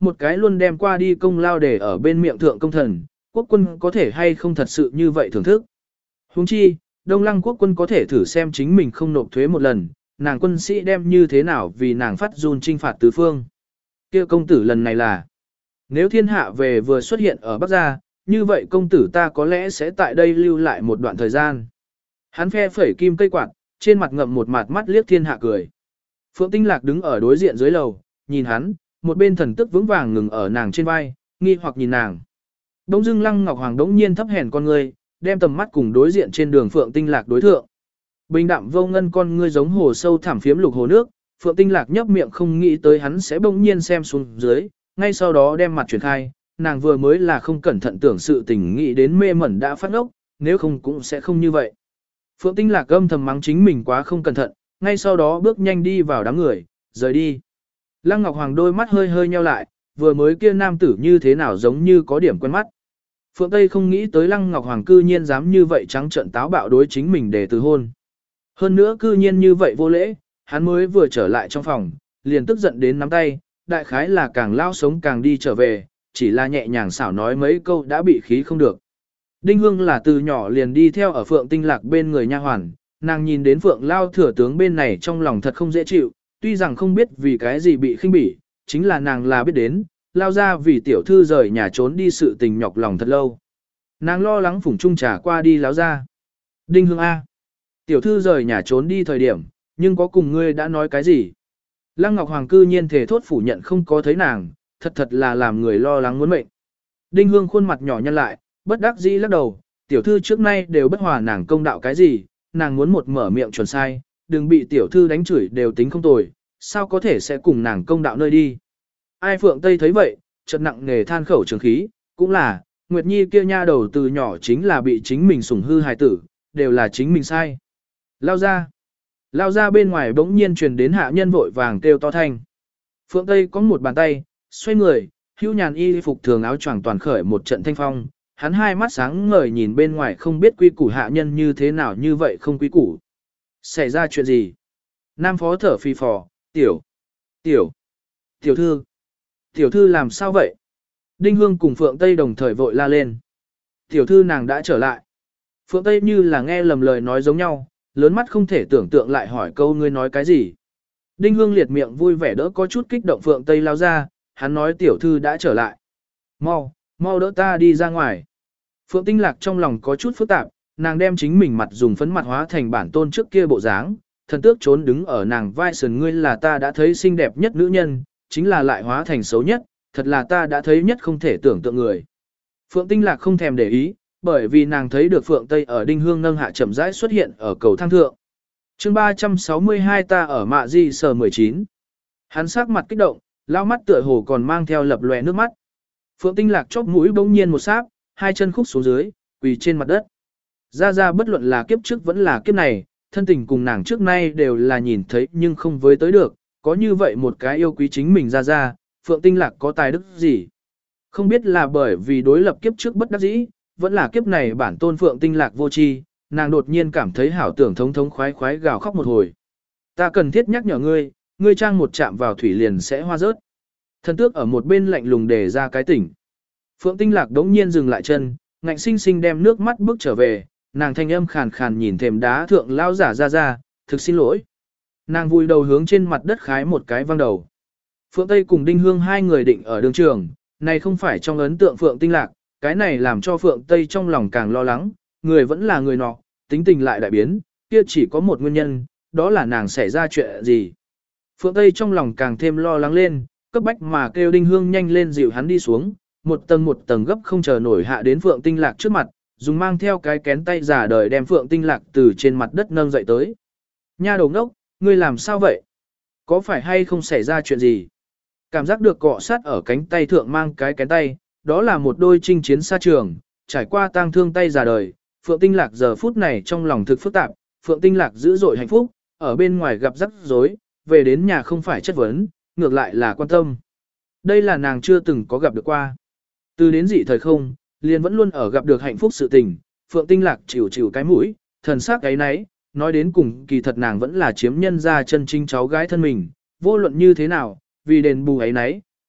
một cái luôn đem qua đi công lao để ở bên miệng thượng công thần, quốc quân có thể hay không thật sự như vậy thưởng thức. Huống chi, Đông Lăng quốc quân có thể thử xem chính mình không nộp thuế một lần, nàng quân sĩ đem như thế nào vì nàng phát run trinh phạt tứ phương. Kia công tử lần này là, nếu thiên hạ về vừa xuất hiện ở Bắc Gia, như vậy công tử ta có lẽ sẽ tại đây lưu lại một đoạn thời gian. Hắn phe phẩy kim cây quạt, trên mặt ngậm một mặt mắt liếc thiên hạ cười. Phượng Tinh Lạc đứng ở đối diện dưới lầu, nhìn hắn, một bên thần tức vững vàng ngừng ở nàng trên vai, nghi hoặc nhìn nàng. Đống dưng Lăng Ngọc Hoàng đống nhiên thấp hèn con ngươi, đem tầm mắt cùng đối diện trên đường Phượng Tinh Lạc đối thượng. Bình đạm vô ngân con ngươi giống hồ sâu thẳm phiếm lục hồ nước, Phượng Tinh Lạc nhấp miệng không nghĩ tới hắn sẽ bỗng nhiên xem xuống dưới, ngay sau đó đem mặt chuyển khai, nàng vừa mới là không cẩn thận tưởng sự tình nghĩ đến mê mẩn đã phát ốc, nếu không cũng sẽ không như vậy. Phượng Tinh Lạc âm thầm mắng chính mình quá không cẩn thận, ngay sau đó bước nhanh đi vào đám người, rời đi. Lăng Ngọc Hoàng đôi mắt hơi hơi nheo lại, vừa mới kia nam tử như thế nào giống như có điểm quen mắt. Phượng Tây không nghĩ tới Lăng Ngọc Hoàng cư nhiên dám như vậy trắng trợn táo bạo đối chính mình để từ hôn. Hơn nữa cư nhiên như vậy vô lễ, hắn mới vừa trở lại trong phòng, liền tức giận đến nắm tay, đại khái là càng lao sống càng đi trở về, chỉ là nhẹ nhàng xảo nói mấy câu đã bị khí không được. Đinh Hương là từ nhỏ liền đi theo ở Phượng Tinh Lạc bên người nha hoàn, nàng nhìn đến Phượng Lao thừa tướng bên này trong lòng thật không dễ chịu, tuy rằng không biết vì cái gì bị khinh bỉ, chính là nàng là biết đến, Lao ra vì tiểu thư rời nhà trốn đi sự tình nhọc lòng thật lâu. Nàng lo lắng phủng trung trà qua đi láo ra. Đinh Hương A. Tiểu thư rời nhà trốn đi thời điểm, nhưng có cùng ngươi đã nói cái gì? Lăng Ngọc Hoàng cư nhiên thể thốt phủ nhận không có thấy nàng, thật thật là làm người lo lắng muốn mệnh. Đinh Hương khuôn mặt nhỏ nhăn lại, bất đắc dĩ lắc đầu, tiểu thư trước nay đều bất hòa nàng công đạo cái gì, nàng muốn một mở miệng chuẩn sai, đừng bị tiểu thư đánh chửi đều tính không tồi, sao có thể sẽ cùng nàng công đạo nơi đi. Ai Phượng Tây thấy vậy, chợt nặng nề than khẩu trường khí, cũng là, Nguyệt Nhi kia nha đầu từ nhỏ chính là bị chính mình sủng hư hài tử, đều là chính mình sai. Lao ra. Lao ra bên ngoài bỗng nhiên truyền đến hạ nhân vội vàng kêu to thanh. Phượng Tây có một bàn tay, xoay người, hưu nhàn y phục thường áo choàng toàn khởi một trận thanh phong, hắn hai mắt sáng ngời nhìn bên ngoài không biết quy củ hạ nhân như thế nào như vậy không quy củ. Xảy ra chuyện gì? Nam phó thở phì phò, tiểu, tiểu, tiểu thư, tiểu thư làm sao vậy? Đinh Hương cùng Phượng Tây đồng thời vội la lên. Tiểu thư nàng đã trở lại. Phượng Tây như là nghe lầm lời nói giống nhau, lớn mắt không thể tưởng tượng lại hỏi câu ngươi nói cái gì. Đinh Hương liệt miệng vui vẻ đỡ có chút kích động Phượng Tây lao ra, hắn nói tiểu thư đã trở lại. Mau, mau đỡ ta đi ra ngoài. Phượng Tinh Lạc trong lòng có chút phức tạp, nàng đem chính mình mặt dùng phấn mặt hóa thành bản tôn trước kia bộ dáng, thần tước trốn đứng ở nàng vai sườn ngươi là ta đã thấy xinh đẹp nhất nữ nhân, chính là lại hóa thành xấu nhất, thật là ta đã thấy nhất không thể tưởng tượng người. Phượng Tinh Lạc không thèm để ý, bởi vì nàng thấy được Phượng Tây ở Đinh Hương nâng hạ chậm rãi xuất hiện ở cầu thang thượng. Chương ba trăm sáu mươi hai ta ở mạ di sờ mười chín. Hắn sắc mặt kích động, lao mắt tựa hồ còn mang theo lập lòe nước mắt. Phượng Tinh Lạc chóp mũi bỗng nhiên một sáp, hai chân khúc xuống dưới, quỳ trên mặt đất. Ra ra bất luận là kiếp trước vẫn là kiếp này, thân tình cùng nàng trước nay đều là nhìn thấy nhưng không với tới được, có như vậy một cái yêu quý chính mình ra ra, Phượng Tinh Lạc có tài đức gì? Không biết là bởi vì đối lập kiếp trước bất đắc dĩ, vẫn là kiếp này bản tôn Phượng Tinh Lạc vô tri, nàng đột nhiên cảm thấy hảo tưởng thống thống khoái khoái gào khóc một hồi. Ta cần thiết nhắc nhở ngươi, ngươi trang một chạm vào thủy liền sẽ hoa rớt. Thần tước ở một bên lạnh lùng để ra cái tỉnh. Phượng Tinh Lạc đống nhiên dừng lại chân, ngạnh sinh sinh đem nước mắt bước trở về, nàng thanh âm khàn khàn nhìn thềm đá thượng lao giả ra ra, thực xin lỗi. Nàng vùi đầu hướng trên mặt đất khái một cái văng đầu. Phượng Tây cùng Đinh Hương hai người định ở đường trường, này không phải trong ấn tượng Phượng Tinh Lạc, cái này làm cho Phượng Tây trong lòng càng lo lắng, người vẫn là người nọ, tính tình lại đại biến, kia chỉ có một nguyên nhân, đó là nàng xảy ra chuyện gì. Phượng Tây trong lòng càng thêm lo lắng lên, cấp bách mà kêu Đinh Hương nhanh lên dịu hắn đi xuống, một tầng một tầng gấp không chờ nổi hạ đến Phượng Tinh Lạc trước mặt, dùng mang theo cái kén tay giả đời đem Phượng Tinh Lạc từ trên mặt đất nâng dậy tới. Nha đầu ngốc, ngươi làm sao vậy? Có phải hay không xảy ra chuyện gì? Cảm giác được cọ sát ở cánh tay thượng mang cái kén tay, đó là một đôi chinh chiến xa trường, trải qua tang thương tay giả đời. Phượng Tinh Lạc giờ phút này trong lòng thực phức tạp, Phượng Tinh Lạc dữ dội hạnh phúc, ở bên ngoài gặp rắc rối, về đến nhà không phải chất vấn, ngược lại là quan tâm. Đây là nàng chưa từng có gặp được qua. Từ đến dị thời không, liền vẫn luôn ở gặp được hạnh phúc sự tình, Phượng Tinh Lạc chịu chịu cái mũi, thần sắc ấy nấy, nói đến cùng kỳ thật nàng vẫn là chiếm nhân ra chân chính cháu gái thân mình, vô luận như thế nào, vì đền bù ấy nấy,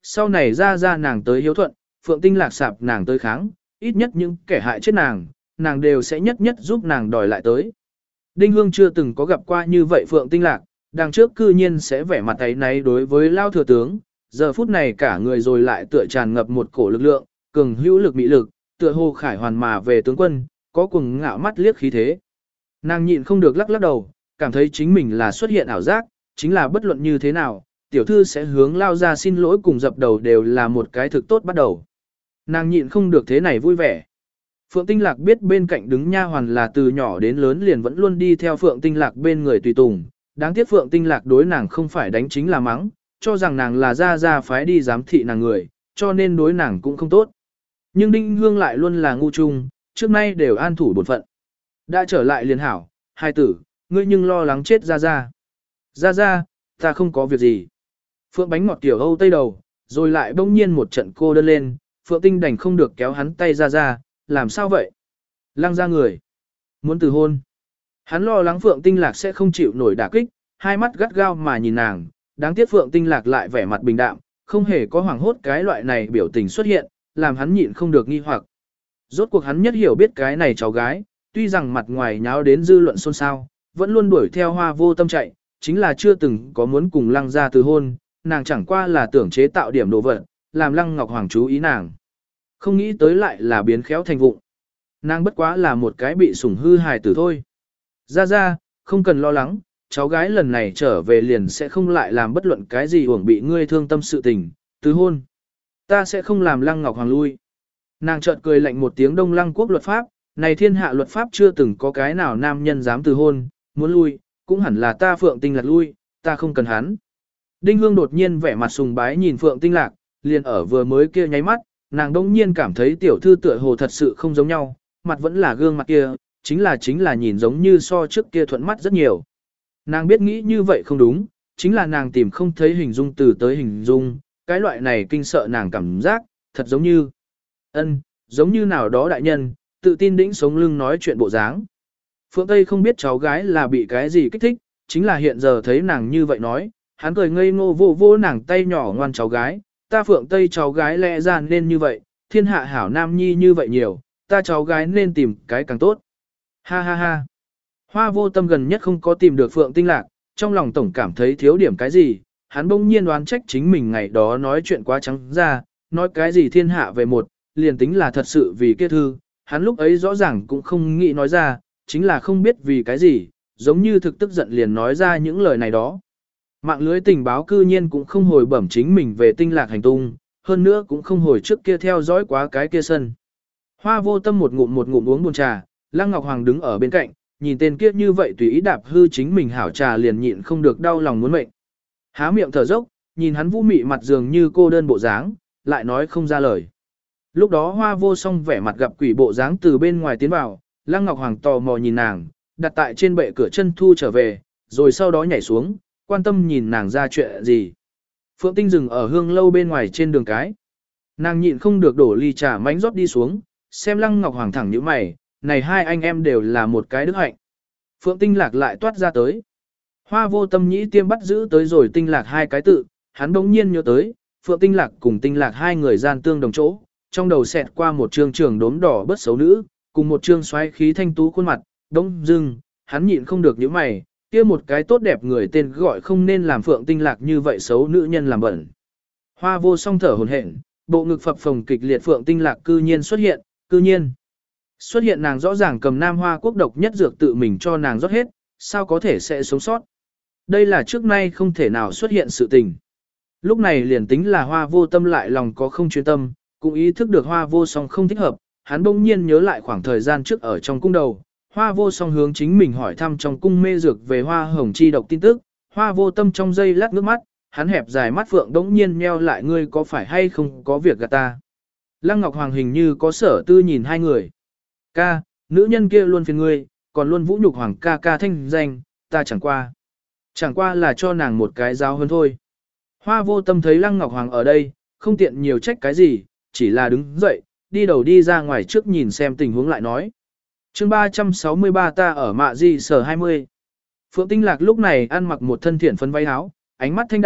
sau này ra ra nàng tới hiếu thuận, Phượng Tinh Lạc sạp nàng tới kháng, ít nhất những kẻ hại chết nàng, nàng đều sẽ nhất nhất giúp nàng đòi lại tới. Đinh Hương chưa từng có gặp qua như vậy Phượng Tinh Lạc, đằng trước cư nhiên sẽ vẻ mặt ấy náy đối với Lao thừa tướng, giờ phút này cả người rồi lại tựa tràn ngập một cổ lực lượng, cường hữu lực mỹ lực, tựa hồ khải hoàn mà về tướng quân, có cuồng ngạo mắt liếc khí thế. Nàng nhịn không được lắc lắc đầu, cảm thấy chính mình là xuất hiện ảo giác, chính là bất luận như thế nào, tiểu thư sẽ hướng Lao ra xin lỗi cùng dập đầu đều là một cái thực tốt bắt đầu. Nàng nhịn không được thế này vui vẻ. Phượng Tinh Lạc biết bên cạnh đứng nha hoàn là từ nhỏ đến lớn liền vẫn luôn đi theo Phượng Tinh Lạc bên người tùy tùng, đáng tiếc Phượng Tinh Lạc đối nàng không phải đánh chính là mắng, cho rằng nàng là ra ra phái đi giám thị nàng người, cho nên đối nàng cũng không tốt. Nhưng Đinh Hương lại luôn là ngu trung, trước nay đều an thủ bổn phận. Đã trở lại liền hảo, hai tử, ngươi nhưng lo lắng chết ra ra. Ra ra, ta không có việc gì. Phượng bánh ngọt tiểu Âu Tây đầu, rồi lại bỗng nhiên một trận cô đơn lên, Phượng Tinh đành không được kéo hắn tay ra ra, làm sao vậy? Lăng ra người. Muốn từ hôn. Hắn lo lắng Phượng Tinh Lạc sẽ không chịu nổi đả kích, hai mắt gắt gao mà nhìn nàng, đáng tiếc Phượng Tinh Lạc lại vẻ mặt bình đạm, không hề có hoảng hốt cái loại này biểu tình xuất hiện, làm hắn nhịn không được nghi hoặc. Rốt cuộc hắn nhất hiểu biết cái này cháu gái, tuy rằng mặt ngoài nháo đến dư luận xôn xao, vẫn luôn đuổi theo Hoa Vô Tâm chạy, chính là chưa từng có muốn cùng Lăng gia từ hôn, nàng chẳng qua là tưởng chế tạo điểm đồ vật, làm Lăng Ngọc Hoàng chú ý nàng. Không nghĩ tới lại là biến khéo thành vụng. Nàng bất quá là một cái bị sủng hư hài tử thôi. Ra ra, không cần lo lắng, cháu gái lần này trở về liền sẽ không lại làm bất luận cái gì uổng bị ngươi thương tâm sự tình, tứ hôn. Ta sẽ không làm Lăng Ngọc Hoàng lui. Nàng chợt cười lạnh một tiếng Đông Lăng quốc luật pháp, này thiên hạ luật pháp chưa từng có cái nào nam nhân dám từ hôn, muốn lui, cũng hẳn là ta Phượng Tinh Lạc lui, ta không cần hắn. Đinh Hương đột nhiên vẻ mặt sùng bái nhìn Phượng Tinh Lạc, liền ở vừa mới kia nháy mắt, nàng đông nhiên cảm thấy tiểu thư tựa hồ thật sự không giống nhau, mặt vẫn là gương mặt kia, chính là chính là nhìn giống như so trước kia thuận mắt rất nhiều. Nàng biết nghĩ như vậy không đúng, chính là nàng tìm không thấy hình dung từ tới hình dung, cái loại này kinh sợ nàng cảm giác, thật giống như, ân, giống như nào đó đại nhân, tự tin đĩnh sống lưng nói chuyện bộ dáng. Phượng Tây không biết cháu gái là bị cái gì kích thích, chính là hiện giờ thấy nàng như vậy nói, hắn cười ngây ngô vô vô nàng tay nhỏ ngoan cháu gái, ta Phượng Tây cháu gái lẽ ra nên như vậy, thiên hạ hảo nam nhi như vậy nhiều, ta cháu gái nên tìm cái càng tốt. Ha ha ha. Hoa Vô Tâm gần nhất không có tìm được Phượng Tinh Lạc, trong lòng tổng cảm thấy thiếu điểm cái gì, hắn bỗng nhiên đoán trách chính mình ngày đó nói chuyện quá trắng ra, nói cái gì thiên hạ về một, liền tính là thật sự vì kia thư, hắn lúc ấy rõ ràng cũng không nghĩ nói ra, chính là không biết vì cái gì, giống như thực tức giận liền nói ra những lời này đó. Mạng lưới tình báo cư nhiên cũng không hồi bẩm chính mình về Tinh Lạc hành tung, hơn nữa cũng không hồi trước kia theo dõi quá cái kia sân. Hoa Vô Tâm một ngụm một ngụm uống buồn trà, Lăng Ngọc Hoàng đứng ở bên cạnh, nhìn tên kia như vậy tùy ý đạp hư chính mình hảo trà liền nhịn không được đau lòng muốn mệnh. Há miệng thở dốc, nhìn hắn vũ mị mặt dường như cô đơn bộ dáng, lại nói không ra lời. Lúc đó Hoa Vô Song vẻ mặt gặp quỷ bộ dáng từ bên ngoài tiến vào, Lăng Ngọc Hoàng tò mò nhìn nàng, đặt tại trên bệ cửa chân thu trở về, rồi sau đó nhảy xuống, quan tâm nhìn nàng ra chuyện gì. Phượng Tinh dừng ở hương lâu bên ngoài trên đường cái. Nàng nhịn không được đổ ly trà mánh rót đi xuống, xem Lăng Ngọc Hoàng thẳng như mày, này hai anh em đều là một cái đức hạnh. Phượng Tinh Lạc lại toát ra tới. Hoa Vô Tâm nhĩ tiêm bắt giữ tới rồi Tinh Lạc hai cái tự, hắn bỗng nhiên nhớ tới, Phượng Tinh Lạc cùng Tinh Lạc hai người gian tương đồng chỗ, trong đầu xẹt qua một trương trường đốm đỏ bất xấu nữ, cùng một trương xoáy khí thanh tú khuôn mặt, đông dưng, hắn nhịn không được nhíu mày, kia một cái tốt đẹp người tên gọi không nên làm Phượng Tinh Lạc như vậy xấu nữ nhân làm bẩn. Hoa Vô Song thở hổn hển, bộ ngực phập phồng kịch liệt Phượng Tinh Lạc cư nhiên xuất hiện, cư nhiên xuất hiện nàng rõ ràng cầm Nam Hoa quốc độc nhất dược tự mình cho nàng rót hết, sao có thể sẽ sống sót. Đây là trước nay không thể nào xuất hiện sự tình. Lúc này liền tính là Hoa Vô Tâm lại lòng có không chuyên tâm, cũng ý thức được Hoa Vô Song không thích hợp, hắn bỗng nhiên nhớ lại khoảng thời gian trước ở trong cung đầu, Hoa Vô Song hướng chính mình hỏi thăm trong cung mê dược về hoa hồng chi độc tin tức, Hoa Vô Tâm trong giây lát nước mắt, hắn hẹp dài mắt phượng đống nhiên nheo lại ngươi có phải hay không có việc gạt ta. Lăng Ngọc Hoàng hình như có sở tư nhìn hai người. Ca, nữ nhân kia luôn phiền ngươi, còn luôn vũ nhục Hoàng ca ca thanh danh, ta chẳng qua. Chẳng qua là cho nàng một cái giáo hơn thôi. Hoa Vô Tâm thấy Lăng Ngọc Hoàng ở đây, không tiện nhiều trách cái gì, chỉ là đứng dậy, đi đầu đi ra ngoài trước nhìn xem tình huống lại nói. chương ba trăm sáu mươi ba ta ở mạ di sở hai mươi. Phượng Tinh Lạc lúc này ăn mặc một thân thiện phấn váy áo, ánh mắt thanh đạm,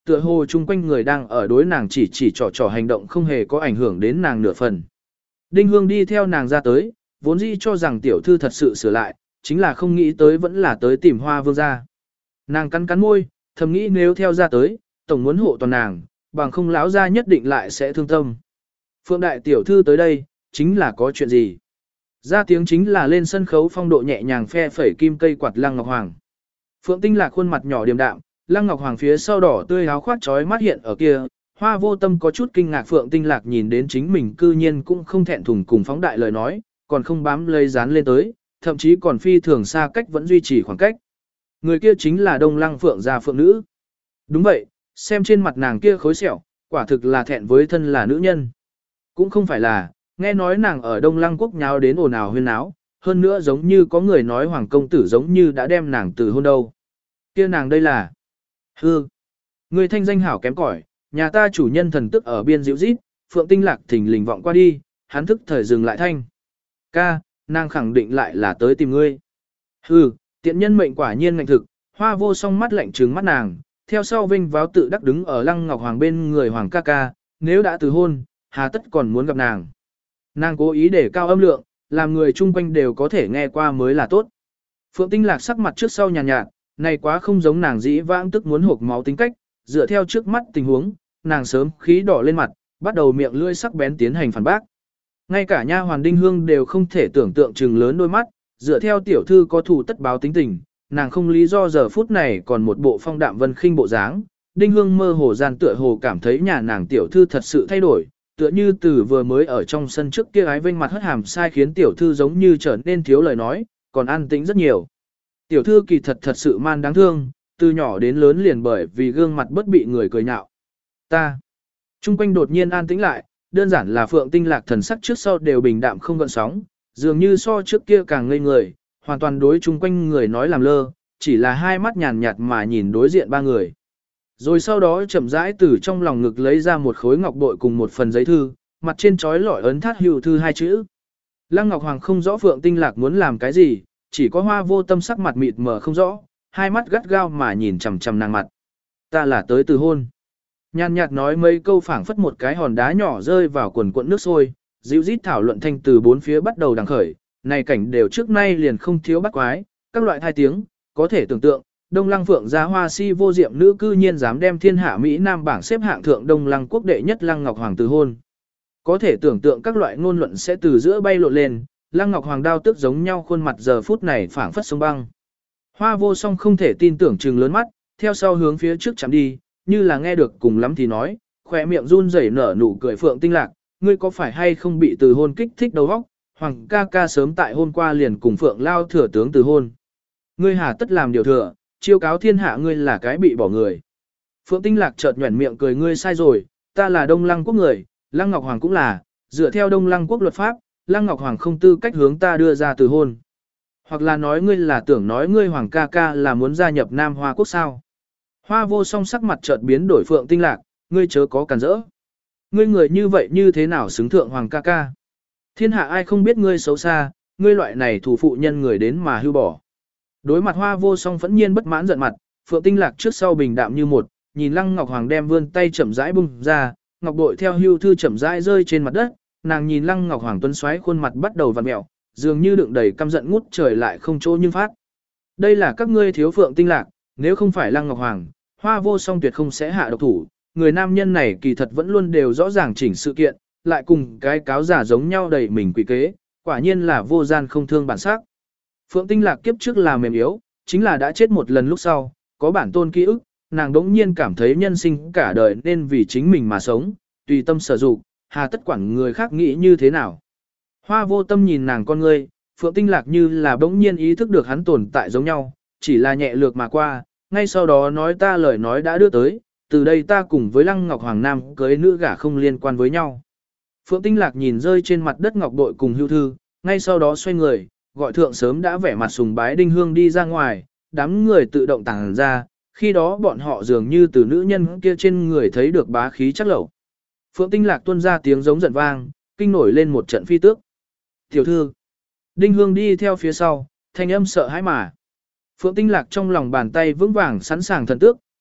tựa hồ chung quanh người đang ở đối nàng chỉ chỉ trò trò hành động không hề có ảnh hưởng đến nàng nửa phần. Đinh Hương đi theo nàng ra tới, vốn dĩ cho rằng tiểu thư thật sự sửa lại, chính là không nghĩ tới vẫn là tới tìm Hoa Vương ra. Nàng cắn cắn môi, thầm nghĩ nếu theo ra tới, tổng muốn hộ toàn nàng, bằng không lão ra nhất định lại sẽ thương tâm. Phượng đại tiểu thư tới đây, chính là có chuyện gì? Ra tiếng chính là lên sân khấu phong độ nhẹ nhàng phe phẩy kim cây quạt Lăng Ngọc Hoàng. Phượng Tinh Lạc khuôn mặt nhỏ điềm đạm, Lăng Ngọc Hoàng phía sau đỏ tươi áo khoác trói mắt hiện ở kia. Hoa Vô Tâm có chút kinh ngạc, Phượng Tinh Lạc nhìn đến chính mình cư nhiên cũng không thẹn thùng cùng phóng đại lời nói, còn không bám lây dán lên tới, thậm chí còn phi thường xa cách vẫn duy trì khoảng cách. Người kia chính là Đông Lăng Phượng gia Phượng nữ. Đúng vậy, xem trên mặt nàng kia khối sẹo, quả thực là thẹn với thân là nữ nhân. Cũng không phải là, nghe nói nàng ở Đông Lăng quốc nháo đến ồn ào huyên náo, hơn nữa giống như có người nói hoàng công tử giống như đã đem nàng từ hôn đâu. Kia nàng đây là... Hư! Người thanh danh hảo kém cỏi, nhà ta chủ nhân thần tức ở biên dịu rít, Phượng Tinh Lạc thình lình vọng qua đi, hắn thức thời dừng lại thanh. Ca, nàng khẳng định lại là tới tìm ngươi. Hư, tiện nhân mệnh quả nhiên ngạnh thực, Hoa Vô Song mắt lạnh trừng mắt nàng, theo sau vinh váo tự đắc đứng ở Lăng Ngọc Hoàng bên người Hoàng ca ca, nếu đã từ hôn, hà tất còn muốn gặp nàng. Nàng cố ý để cao âm lượng, làm người chung quanh đều có thể nghe qua mới là tốt. Phượng Tinh Lạc sắc mặt trước sau nhàn nhạt, nhạt, này quá không giống nàng dĩ vãng tức muốn hộp máu tính cách, dựa theo trước mắt tình huống, nàng sớm khí đỏ lên mặt, bắt đầu miệng lưỡi sắc bén tiến hành phản bác. Ngay cả nha hoàn Đinh Hương đều không thể tưởng tượng trừng lớn đôi mắt, dựa theo tiểu thư có thù tất báo tính tình, nàng không lý do giờ phút này còn một bộ phong đạm vân khinh bộ dáng. Đinh Hương mơ hồ gian tựa hồ cảm thấy nhà nàng tiểu thư thật sự thay đổi, tựa như từ vừa mới ở trong sân trước kia ái vênh mặt hất hàm sai khiến tiểu thư giống như trở nên thiếu lời nói, còn an tĩnh rất nhiều. Tiểu thư kỳ thật thật sự man đáng thương, từ nhỏ đến lớn liền bởi vì gương mặt bất bị người cười nhạo. Ta. Trung quanh đột nhiên an tĩnh lại, đơn giản là Phượng Tinh Lạc thần sắc trước sau đều bình đạm không gợn sóng, dường như so trước kia càng ngây người, hoàn toàn đối chung quanh người nói làm lơ, chỉ là hai mắt nhàn nhạt mà nhìn đối diện ba người. Rồi sau đó chậm rãi từ trong lòng ngực lấy ra một khối ngọc bội cùng một phần giấy thư, mặt trên trói lọi ấn thát hữu thư hai chữ. Lăng Ngọc Hoàng không rõ Phượng Tinh Lạc muốn làm cái gì, chỉ có Hoa Vô Tâm sắc mặt mịt mờ không rõ, hai mắt gắt gao mà nhìn chằm chằm nàng mặt. Ta là tới từ hôn. Nhàn nhạt nói mấy câu phảng phất một cái hòn đá nhỏ rơi vào quần cuộn nước sôi, dịu rít thảo luận thanh từ bốn phía bắt đầu đằng khởi, này cảnh đều trước nay liền không thiếu bắt quái, các loại thai tiếng, có thể tưởng tượng, Đông Lăng Phượng gia hoa si vô diệm nữ cư nhiên dám đem thiên hạ Mỹ Nam bảng xếp hạng thượng Đông Lăng quốc đệ nhất Lăng Ngọc Hoàng từ hôn. Có thể tưởng tượng các loại ngôn luận sẽ từ giữa bay lộn lên, Lăng Ngọc Hoàng đao tức giống nhau khuôn mặt giờ phút này phảng phất sông băng. Hoa Vô Song không thể tin tưởng trừng lớn mắt, theo sau hướng phía trước chạm đi, như là nghe được cùng lắm thì nói, khỏe miệng run rẩy nở nụ cười. Phượng Tinh Lạc, ngươi có phải hay không bị từ hôn kích thích đầu óc? Hoàng ca ca sớm tại hôm qua liền cùng Phượng Lao thừa tướng từ hôn. Ngươi hà tất làm điều thừa, chiêu cáo thiên hạ ngươi là cái bị bỏ người. Phượng Tinh Lạc chợt nhoẻn miệng cười, ngươi sai rồi, ta là Đông Lăng quốc người, Lăng Ngọc Hoàng cũng là, dựa theo Đông Lăng quốc luật pháp, Lăng Ngọc Hoàng không tư cách hướng ta đưa ra từ hôn. Hoặc là nói ngươi là tưởng nói ngươi Hoàng ca ca là muốn gia nhập Nam Hoa quốc sao? Hoa Vô Song sắc mặt chợt biến đổi. Phượng Tinh Lạc, ngươi chớ có cản rỡ. Ngươi người như vậy như thế nào xứng thượng Hoàng ca ca? Thiên hạ ai không biết ngươi xấu xa, ngươi loại này thủ phụ nhân người đến mà hưu bỏ. Đối mặt Hoa Vô Song phẫn nhiên bất mãn giận mặt, Phượng Tinh Lạc trước sau bình đạm như một, nhìn Lăng Ngọc Hoàng đem vươn tay chậm rãi bung ra, ngọc bội theo hưu thư chậm rãi rơi trên mặt đất, nàng nhìn Lăng Ngọc Hoàng tuấn xoáy khuôn mặt bắt đầu vặn mèo, dường như đựng đầy căm giận ngút trời lại không chỗ nhưng phát. Đây là các ngươi thiếu Phượng Tinh Lạc, nếu không phải Lăng Ngọc Hoàng, Hoa Vô Song tuyệt không sẽ hạ độc thủ, người nam nhân này kỳ thật vẫn luôn đều rõ ràng chỉnh sự kiện, lại cùng cái cáo giả giống nhau đầy mình quỷ kế, quả nhiên là vô gian không thương bản sắc. Phượng Tinh Lạc kiếp trước là mềm yếu, chính là đã chết một lần lúc sau, có bản tôn ký ức, nàng đống nhiên cảm thấy nhân sinh cả đời nên vì chính mình mà sống, tùy tâm sở dụng, hà tất quản người khác nghĩ như thế nào. Hoa Vô Tâm nhìn nàng con ngươi, Phượng Tinh Lạc như là đống nhiên ý thức được hắn tồn tại giống nhau, chỉ là nhẹ lược mà qua, ngay sau đó nói ta lời nói đã đưa tới, từ đây ta cùng với Lăng Ngọc Hoàng Nam cưới nữ gả không liên quan với nhau. Phượng Tinh Lạc nhìn rơi trên mặt đất ngọc bội cùng hưu thư, ngay sau đó xoay người, gọi thượng sớm đã vẻ mặt sùng bái Đinh Hương đi ra ngoài, đám người tự động tàng ra, khi đó bọn họ dường như từ nữ nhân kia trên người thấy được bá khí chắc lẩu. Phượng Tinh Lạc tuôn ra tiếng giống giận vang, kinh nổi lên một trận phi tước. Tiểu thư, Đinh Hương đi theo phía sau, thanh âm sợ hãi mà. Phượng Tinh Lạc trong lòng bàn tay vững vàng sẵn sàng thần tước,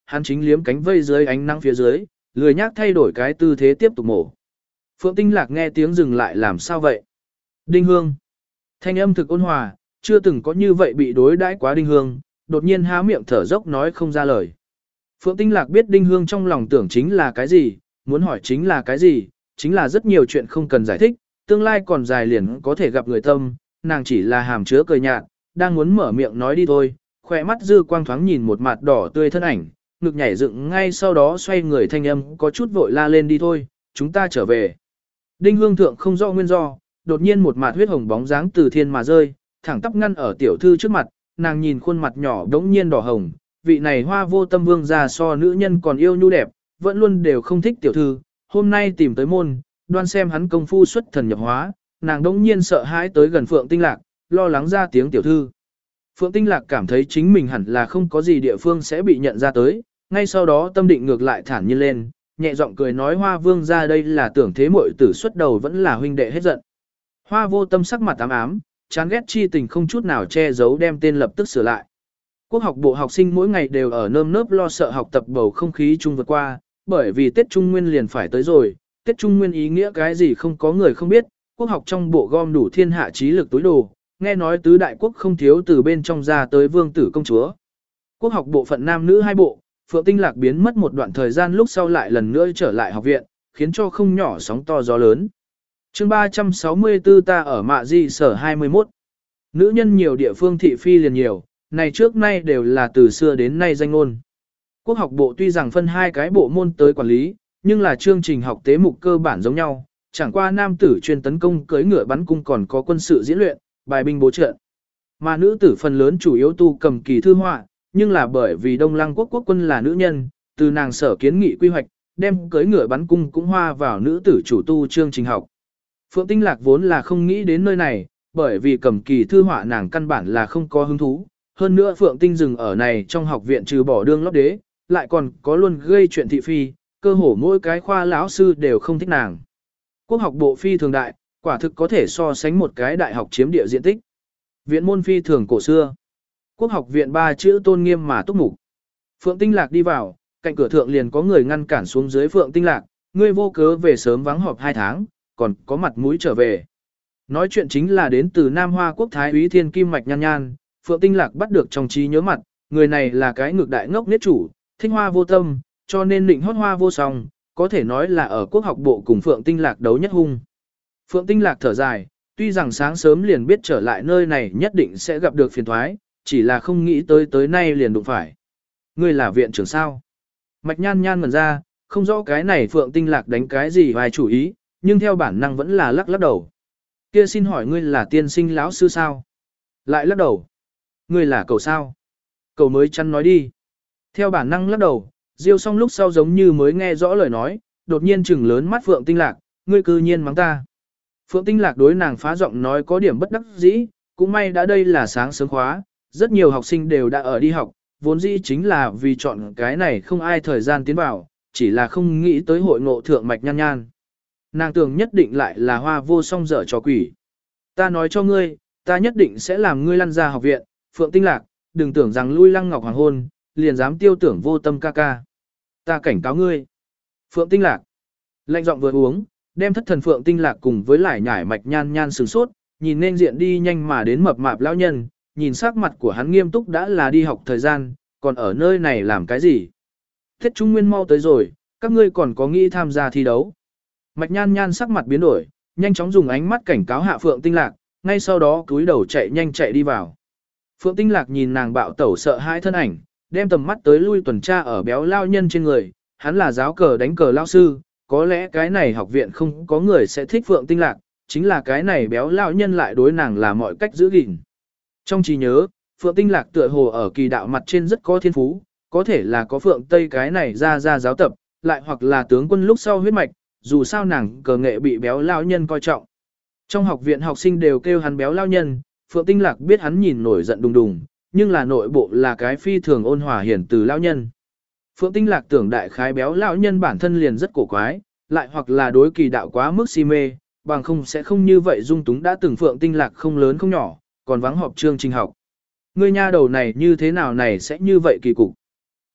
hắn chính liếm cánh vây dưới ánh nắng phía dưới, lười nhác thay đổi cái tư thế tiếp tục mổ. Phượng Tinh Lạc nghe tiếng dừng lại làm sao vậy? Đinh Hương. Thanh âm thực ôn hòa, chưa từng có như vậy bị đối đãi quá Đinh Hương, đột nhiên há miệng thở dốc nói không ra lời. Phượng Tinh Lạc biết Đinh Hương trong lòng tưởng chính là cái gì, muốn hỏi chính là cái gì, chính là rất nhiều chuyện không cần giải thích, tương lai còn dài liền có thể gặp người tâm, nàng chỉ là hàm chứa cười nhạt, đang muốn mở miệng nói đi thôi, khỏe mắt dư quang thoáng nhìn một mặt đỏ tươi thân ảnh, ngực nhảy dựng ngay sau đó xoay người thanh âm có chút vội la lên đi thôi, chúng ta trở về. Đinh Hương thượng không rõ nguyên do, đột nhiên một mặt huyết hồng bóng dáng từ thiên mà rơi, thẳng tắp ngăn ở tiểu thư trước mặt, nàng nhìn khuôn mặt nhỏ đống nhiên đỏ hồng, vị này hoa vô tâm vương ra so nữ nhân còn yêu nhu đẹp, vẫn luôn đều không thích tiểu thư, hôm nay tìm tới môn, đoan xem hắn công phu xuất thần nhập hóa, nàng đống nhiên sợ hãi tới gần Phượng Tinh Lạc, lo lắng ra tiếng tiểu thư. Phượng Tinh Lạc cảm thấy chính mình hẳn là không có gì địa phương sẽ bị nhận ra tới, ngay sau đó tâm định ngược lại thản nhiên lên, nhẹ giọng cười nói hoa vương ra đây là tưởng thế muội tử xuất đầu vẫn là huynh đệ hết giận. Hoa vô tâm sắc mặt ám ám, chán ghét chi tình không chút nào che giấu đem tên lập tức sửa lại. Quốc học bộ học sinh mỗi ngày đều ở nơm nớp lo sợ học tập bầu không khí chung vượt qua, bởi vì Tết Trung Nguyên liền phải tới rồi, Tết Trung Nguyên ý nghĩa cái gì không có người không biết, quốc học trong bộ gom đủ thiên hạ trí lực túi đồ, nghe nói tứ đại quốc không thiếu từ bên trong ra tới vương tử công chúa. Quốc học bộ phận nam nữ hai bộ, Phượng Tinh Lạc biến mất một đoạn thời gian lúc sau lại lần nữa trở lại học viện, khiến cho không nhỏ sóng to gió lớn. Chương ba trăm sáu mươi tư ta ở Mạ Di sở hai mươi mốt. Nữ nhân nhiều địa phương thị phi liền nhiều, này trước nay đều là từ xưa đến nay danh ngôn. Quốc học bộ tuy rằng phân hai cái bộ môn tới quản lý, nhưng là chương trình học tế mục cơ bản giống nhau, chẳng qua nam tử chuyên tấn công cưỡi ngựa bắn cung còn có quân sự diễn luyện, bài binh bố trận. Mà nữ tử phần lớn chủ yếu tu cầm kỳ thư họa, nhưng là bởi vì Đông Lăng quốc quốc quân là nữ nhân, từ nàng sở kiến nghị quy hoạch, đem cưỡi ngựa bắn cung cũng hoa vào nữ tử chủ tu chương trình học. Phượng Tinh Lạc vốn là không nghĩ đến nơi này, bởi vì cầm kỳ thư họa nàng căn bản là không có hứng thú. Hơn nữa Phượng Tinh dừng ở này trong học viện trừ bỏ đương lót đế, lại còn có luôn gây chuyện thị phi, cơ hồ mỗi cái khoa lão sư đều không thích nàng. Quốc học bộ phi thường đại, quả thực có thể so sánh một cái đại học chiếm địa diện tích. Viện môn phi thường cổ xưa. Quốc học viện ba chữ tôn nghiêm mà túc mục. Phượng Tinh Lạc đi vào, cạnh cửa thượng liền có người ngăn cản xuống dưới Phượng Tinh Lạc, ngươi vô cớ về sớm vắng họp hai tháng, còn có mặt mũi trở về. Nói chuyện chính là đến từ Nam Hoa quốc thái úy Thiên Kim Mạch Nhan Nhan, Phượng Tinh Lạc bắt được trong trí nhớ mặt, người này là cái ngược đại ngốc niết chủ, thích hoa vô tâm, cho nên định hót hoa vô song, có thể nói là ở quốc học bộ cùng Phượng Tinh Lạc đấu nhất hung. Phượng Tinh Lạc thở dài, tuy rằng sáng sớm liền biết trở lại nơi này nhất định sẽ gặp được phiền thoái, chỉ là không nghĩ tới tới nay liền đụng phải. Ngươi là viện trưởng sao? Mạch Nhan Nhan ngẩn ra, không rõ cái này Phượng Tinh Lạc đánh cái gì vài chủ ý, nhưng theo bản năng vẫn là lắc lắc đầu. Kia xin hỏi ngươi là tiên sinh lão sư sao? Lại lắc đầu. Ngươi là cậu sao? Cậu mới chăn nói đi. Theo bản năng lắc đầu, Diêu xong lúc sau giống như mới nghe rõ lời nói, đột nhiên trừng lớn mắt Phượng Tinh Lạc, ngươi cư nhiên mắng ta. Phượng Tinh Lạc đối nàng phá giọng nói có điểm bất đắc dĩ, cũng may đã đây là sáng sớm khóa, rất nhiều học sinh đều đã ở đi học, vốn dĩ chính là vì chọn cái này không ai thời gian tiến vào, chỉ là không nghĩ tới hội ngộ thượng Mạch Nhan Nhan. Nàng tưởng nhất định lại là hoa vô song dở trò quỷ. Ta nói cho ngươi, ta nhất định sẽ làm ngươi lăn ra học viện, Phượng Tinh Lạc, đừng tưởng rằng lui Lăng Ngọc hoàng hôn, liền dám tiêu tưởng vô tâm ca ca. Ta cảnh cáo ngươi. Phượng Tinh Lạc. Lạnh giọng vừa uống, đem thất thần Phượng Tinh Lạc cùng với lại nhải Mạch Nhan Nhan sửng sốt, nhìn nên diện đi nhanh mà đến mập mạp lão nhân, nhìn sắc mặt của hắn nghiêm túc đã là đi học thời gian, còn ở nơi này làm cái gì? Tết Trung Nguyên mau tới rồi, các ngươi còn có nghĩ tham gia thi đấu. Mạch Nhan Nhan sắc mặt biến đổi, nhanh chóng dùng ánh mắt cảnh cáo hạ Phượng Tinh Lạc, ngay sau đó cúi đầu chạy nhanh chạy đi vào. Phượng Tinh Lạc nhìn nàng bạo tẩu sợ hãi thân ảnh, đem tầm mắt tới lui tuần tra ở béo lao nhân trên người, hắn là giáo cờ đánh cờ lao sư, có lẽ cái này học viện không có người sẽ thích Phượng Tinh Lạc, chính là cái này béo lao nhân lại đối nàng là mọi cách giữ gìn. Trong trí nhớ, Phượng Tinh Lạc tựa hồ ở kỳ đạo mặt trên rất có thiên phú, có thể là có Phượng Tây cái này ra ra giáo tập, lại hoặc là tướng quân lúc sau huyết mạch, dù sao nàng cờ nghệ bị béo lao nhân coi trọng. Trong học viện học sinh đều kêu hắn béo lao nhân, Phượng Tinh Lạc biết hắn nhìn nổi giận đùng đùng, nhưng là nội bộ là cái phi thường ôn hòa hiển từ lao nhân. Phượng Tinh Lạc tưởng đại khái béo lao nhân bản thân liền rất cổ quái, lại hoặc là đối kỳ đạo quá mức si mê, bằng không sẽ không như vậy dung túng đã từng Phượng Tinh Lạc không lớn không nhỏ, còn vắng họp chương trình học. Ngươi nha đầu này như thế nào này sẽ như vậy kỳ cục.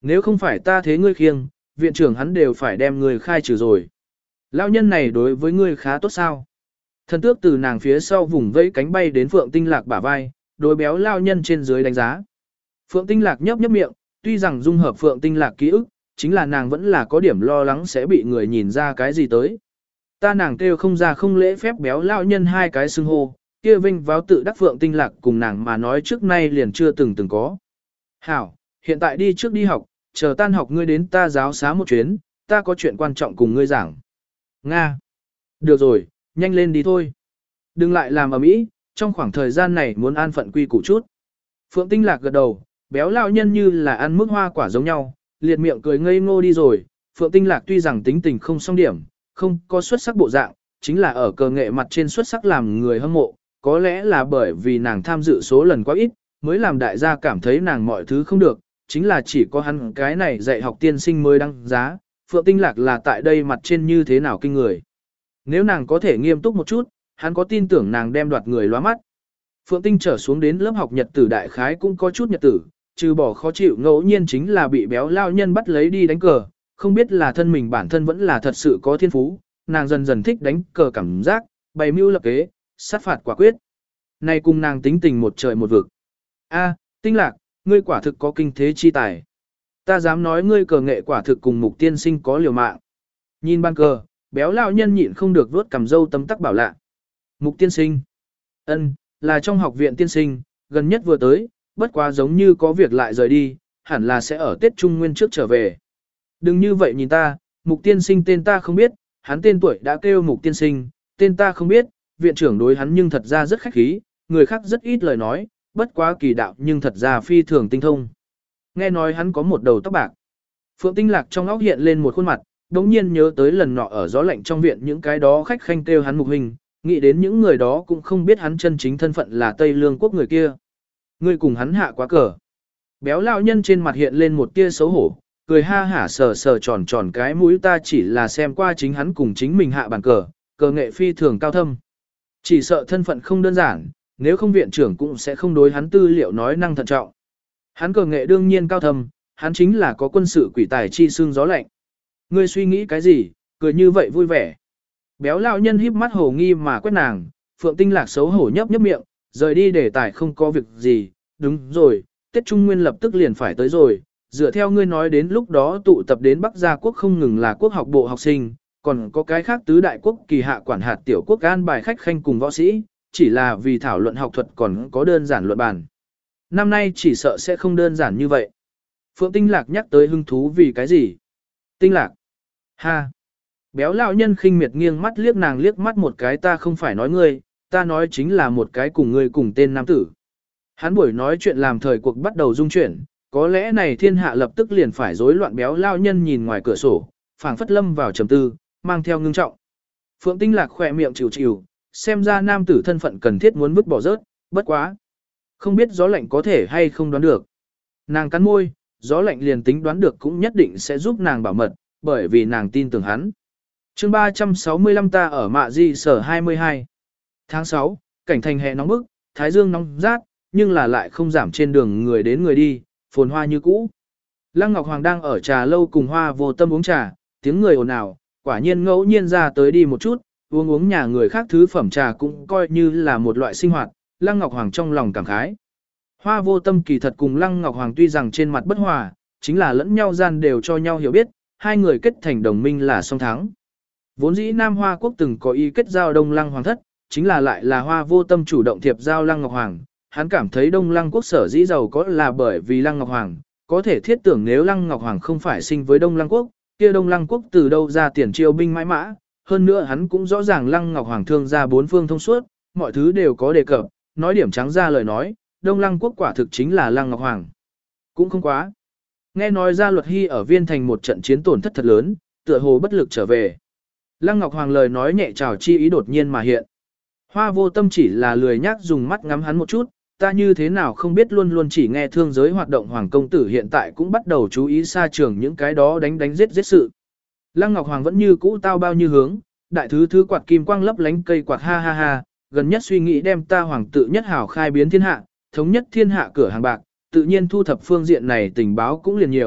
nếu không phải ta thế ngươi khiêng, viện trưởng hắn đều phải đem ngươi khai trừ rồi. Lão nhân này đối với ngươi khá tốt sao? Thần tước từ nàng phía sau vùng vẫy cánh bay đến Phượng Tinh Lạc bả vai, đối béo lão nhân trên dưới đánh giá. Phượng Tinh Lạc nhấp nhấp miệng, tuy rằng dung hợp Phượng Tinh Lạc ký ức, chính là nàng vẫn là có điểm lo lắng sẽ bị người nhìn ra cái gì tới. Ta nàng kêu không ra không lễ phép béo lão nhân hai cái xưng hô, kia vinh váo tự đắc Phượng Tinh Lạc cùng nàng mà nói trước nay liền chưa từng từng có. Hảo, hiện tại đi trước đi học, chờ tan học ngươi đến ta giáo xá một chuyến, ta có chuyện quan trọng cùng ngươi giảng. Nga. Được rồi, nhanh lên đi thôi. Đừng lại làm ầm ĩ, trong khoảng thời gian này muốn an phận quy củ chút. Phượng Tinh Lạc gật đầu, béo lão nhân như là ăn mức hoa quả giống nhau, liệt miệng cười ngây ngô đi rồi. Phượng Tinh Lạc tuy rằng tính tình không song điểm, không có xuất sắc bộ dạng, chính là ở cờ nghệ mặt trên xuất sắc làm người hâm mộ, có lẽ là bởi vì nàng tham dự số lần quá ít, mới làm đại gia cảm thấy nàng mọi thứ không được, chính là chỉ có hắn cái này dạy học tiên sinh mới đăng giá, Phượng Tinh Lạc là tại đây mặt trên như thế nào kinh người. Nếu nàng có thể nghiêm túc một chút, hắn có tin tưởng nàng đem đoạt người lóa mắt. Phượng Tinh trở xuống đến lớp học nhật tử đại khái cũng có chút nhật tử, trừ bỏ khó chịu ngẫu nhiên chính là bị béo lao nhân bắt lấy đi đánh cờ, không biết là thân mình bản thân vẫn là thật sự có thiên phú, nàng dần dần thích đánh cờ cảm giác, bày mưu lập kế, sát phạt quả quyết. Này cùng nàng tính tình một trời một vực. A, Tinh Lạc, ngươi quả thực có kinh thế chi tài. Ta dám nói ngươi cờ nghệ quả thực cùng Mục tiên sinh có liều mạng. Nhìn ban cờ, béo lão nhân nhịn không được vuốt cầm râu tấm tắc bảo lạ. Mục tiên sinh. Ân, là trong học viện tiên sinh, gần nhất vừa tới, bất quá giống như có việc lại rời đi, hẳn là sẽ ở Tết Trung Nguyên trước trở về. Đừng như vậy nhìn ta, Mục tiên sinh tên ta không biết, hắn tên tuổi đã kêu Mục tiên sinh, tên ta không biết, viện trưởng đối hắn nhưng thật ra rất khách khí, người khác rất ít lời nói, bất quá kỳ đạo nhưng thật ra phi thường tinh thông. Nghe nói hắn có một đầu tóc bạc. Phượng Tinh Lạc trong óc hiện lên một khuôn mặt, đống nhiên nhớ tới lần nọ ở gió lạnh trong viện những cái đó khách khanh kêu hắn Mục huynh, nghĩ đến những người đó cũng không biết hắn chân chính thân phận là Tây Lương quốc người kia. Ngươi cùng hắn hạ quá cờ. Béo lão nhân trên mặt hiện lên một tia xấu hổ, cười ha hả sờ sờ tròn tròn cái mũi, ta chỉ là xem qua chính hắn cùng chính mình hạ bàn cờ, cờ nghệ phi thường cao thâm. Chỉ sợ thân phận không đơn giản, nếu không viện trưởng cũng sẽ không đối hắn tư liệu nói năng thận trọng. Hắn cờ nghệ đương nhiên cao thâm, hắn chính là có quân sự quỷ tài chi xương gió lạnh. Ngươi suy nghĩ cái gì, cười như vậy vui vẻ. Béo lão nhân híp mắt hồ nghi mà quét nàng, Phượng Tinh Lạc xấu hổ nhấp nhấp miệng, rời đi để tài không có việc gì, đúng rồi, Tết Trung Nguyên lập tức liền phải tới rồi, dựa theo ngươi nói đến lúc đó tụ tập đến Bắc Gia Quốc không ngừng là quốc học bộ học sinh, còn có cái khác tứ đại quốc kỳ hạ quản hạt tiểu quốc an bài khách khanh cùng võ sĩ, chỉ là vì thảo luận học thuật còn có đơn giản luận bàn. Năm nay chỉ sợ sẽ không đơn giản như vậy. Phượng Tinh Lạc nhắc tới hứng thú vì cái gì? Tinh Lạc. Ha. Béo lão nhân khinh miệt nghiêng mắt liếc nàng liếc mắt một cái, ta không phải nói ngươi, ta nói chính là một cái cùng ngươi cùng tên nam tử. Hắn buổi nói chuyện làm thời cuộc bắt đầu rung chuyển, có lẽ này thiên hạ lập tức liền phải rối loạn. Béo lão nhân nhìn ngoài cửa sổ, phảng phất lâm vào trầm tư, mang theo ngưng trọng. Phượng Tinh Lạc khỏe miệng chịu chịu, xem ra nam tử thân phận cần thiết muốn vứt bỏ rớt, bất quá. Không biết gió lạnh có thể hay không đoán được. Nàng cắn môi, gió lạnh liền tính đoán được cũng nhất định sẽ giúp nàng bảo mật, bởi vì nàng tin tưởng hắn. chương ba trăm sáu mươi lăm ta ở Mạ Di sở hai mươi hai. Tháng sáu, cảnh thành hè nóng bức, thái dương nóng rát, nhưng là lại không giảm trên đường người đến người đi, phồn hoa như cũ. Lăng Ngọc Hoàng đang ở trà lâu cùng Hoa Vô Tâm uống trà, tiếng người ồn ào, quả nhiên ngẫu nhiên ra tới đi một chút, uống uống nhà người khác thứ phẩm trà cũng coi như là một loại sinh hoạt, Lăng Ngọc Hoàng trong lòng cảm khái. Hoa Vô Tâm kỳ thật cùng Lăng Ngọc Hoàng tuy rằng trên mặt bất hòa, chính là lẫn nhau gian đều cho nhau hiểu biết, hai người kết thành đồng minh là song thắng. Vốn dĩ Nam Hoa Quốc từng có ý kết giao Đông Lăng Hoàng thất, chính là lại là Hoa Vô Tâm chủ động thiệp giao Lăng Ngọc Hoàng, hắn cảm thấy Đông Lăng Quốc sở dĩ giàu có là bởi vì Lăng Ngọc Hoàng, có thể thiết tưởng nếu Lăng Ngọc Hoàng không phải sinh với Đông Lăng Quốc, kia Đông Lăng Quốc từ đâu ra tiền triều binh mãi mã, hơn nữa hắn cũng rõ ràng Lăng Ngọc Hoàng thương ra bốn phương thông suốt, mọi thứ đều có đề cập, nói điểm trắng ra lời nói, Đông Lăng Quốc quả thực chính là Lăng Ngọc Hoàng. Cũng không quá. Nghe nói Gia Luật Hy ở Viên Thành một trận chiến tổn thất thật lớn, tựa hồ bất lực trở về. Lăng Ngọc Hoàng lời nói nhẹ trào chi ý đột nhiên mà hiện. Hoa Vô Tâm chỉ là lười nhác dùng mắt ngắm hắn một chút, ta như thế nào không biết luôn luôn chỉ nghe thương giới hoạt động Hoàng công tử hiện tại cũng bắt đầu chú ý xa trường những cái đó đánh đánh giết giết sự. Lăng Ngọc Hoàng vẫn như cũ tao bao như hướng, đại thứ thứ quạt kim quang lấp lánh cây quạt ha ha ha, gần nhất suy nghĩ đem ta hoàng tự nhất hào khai biến thiên hạ, thống nhất thiên hạ cửa hàng bạc, tự nhiên thu thập phương diện này tình báo cũng liền nhiều,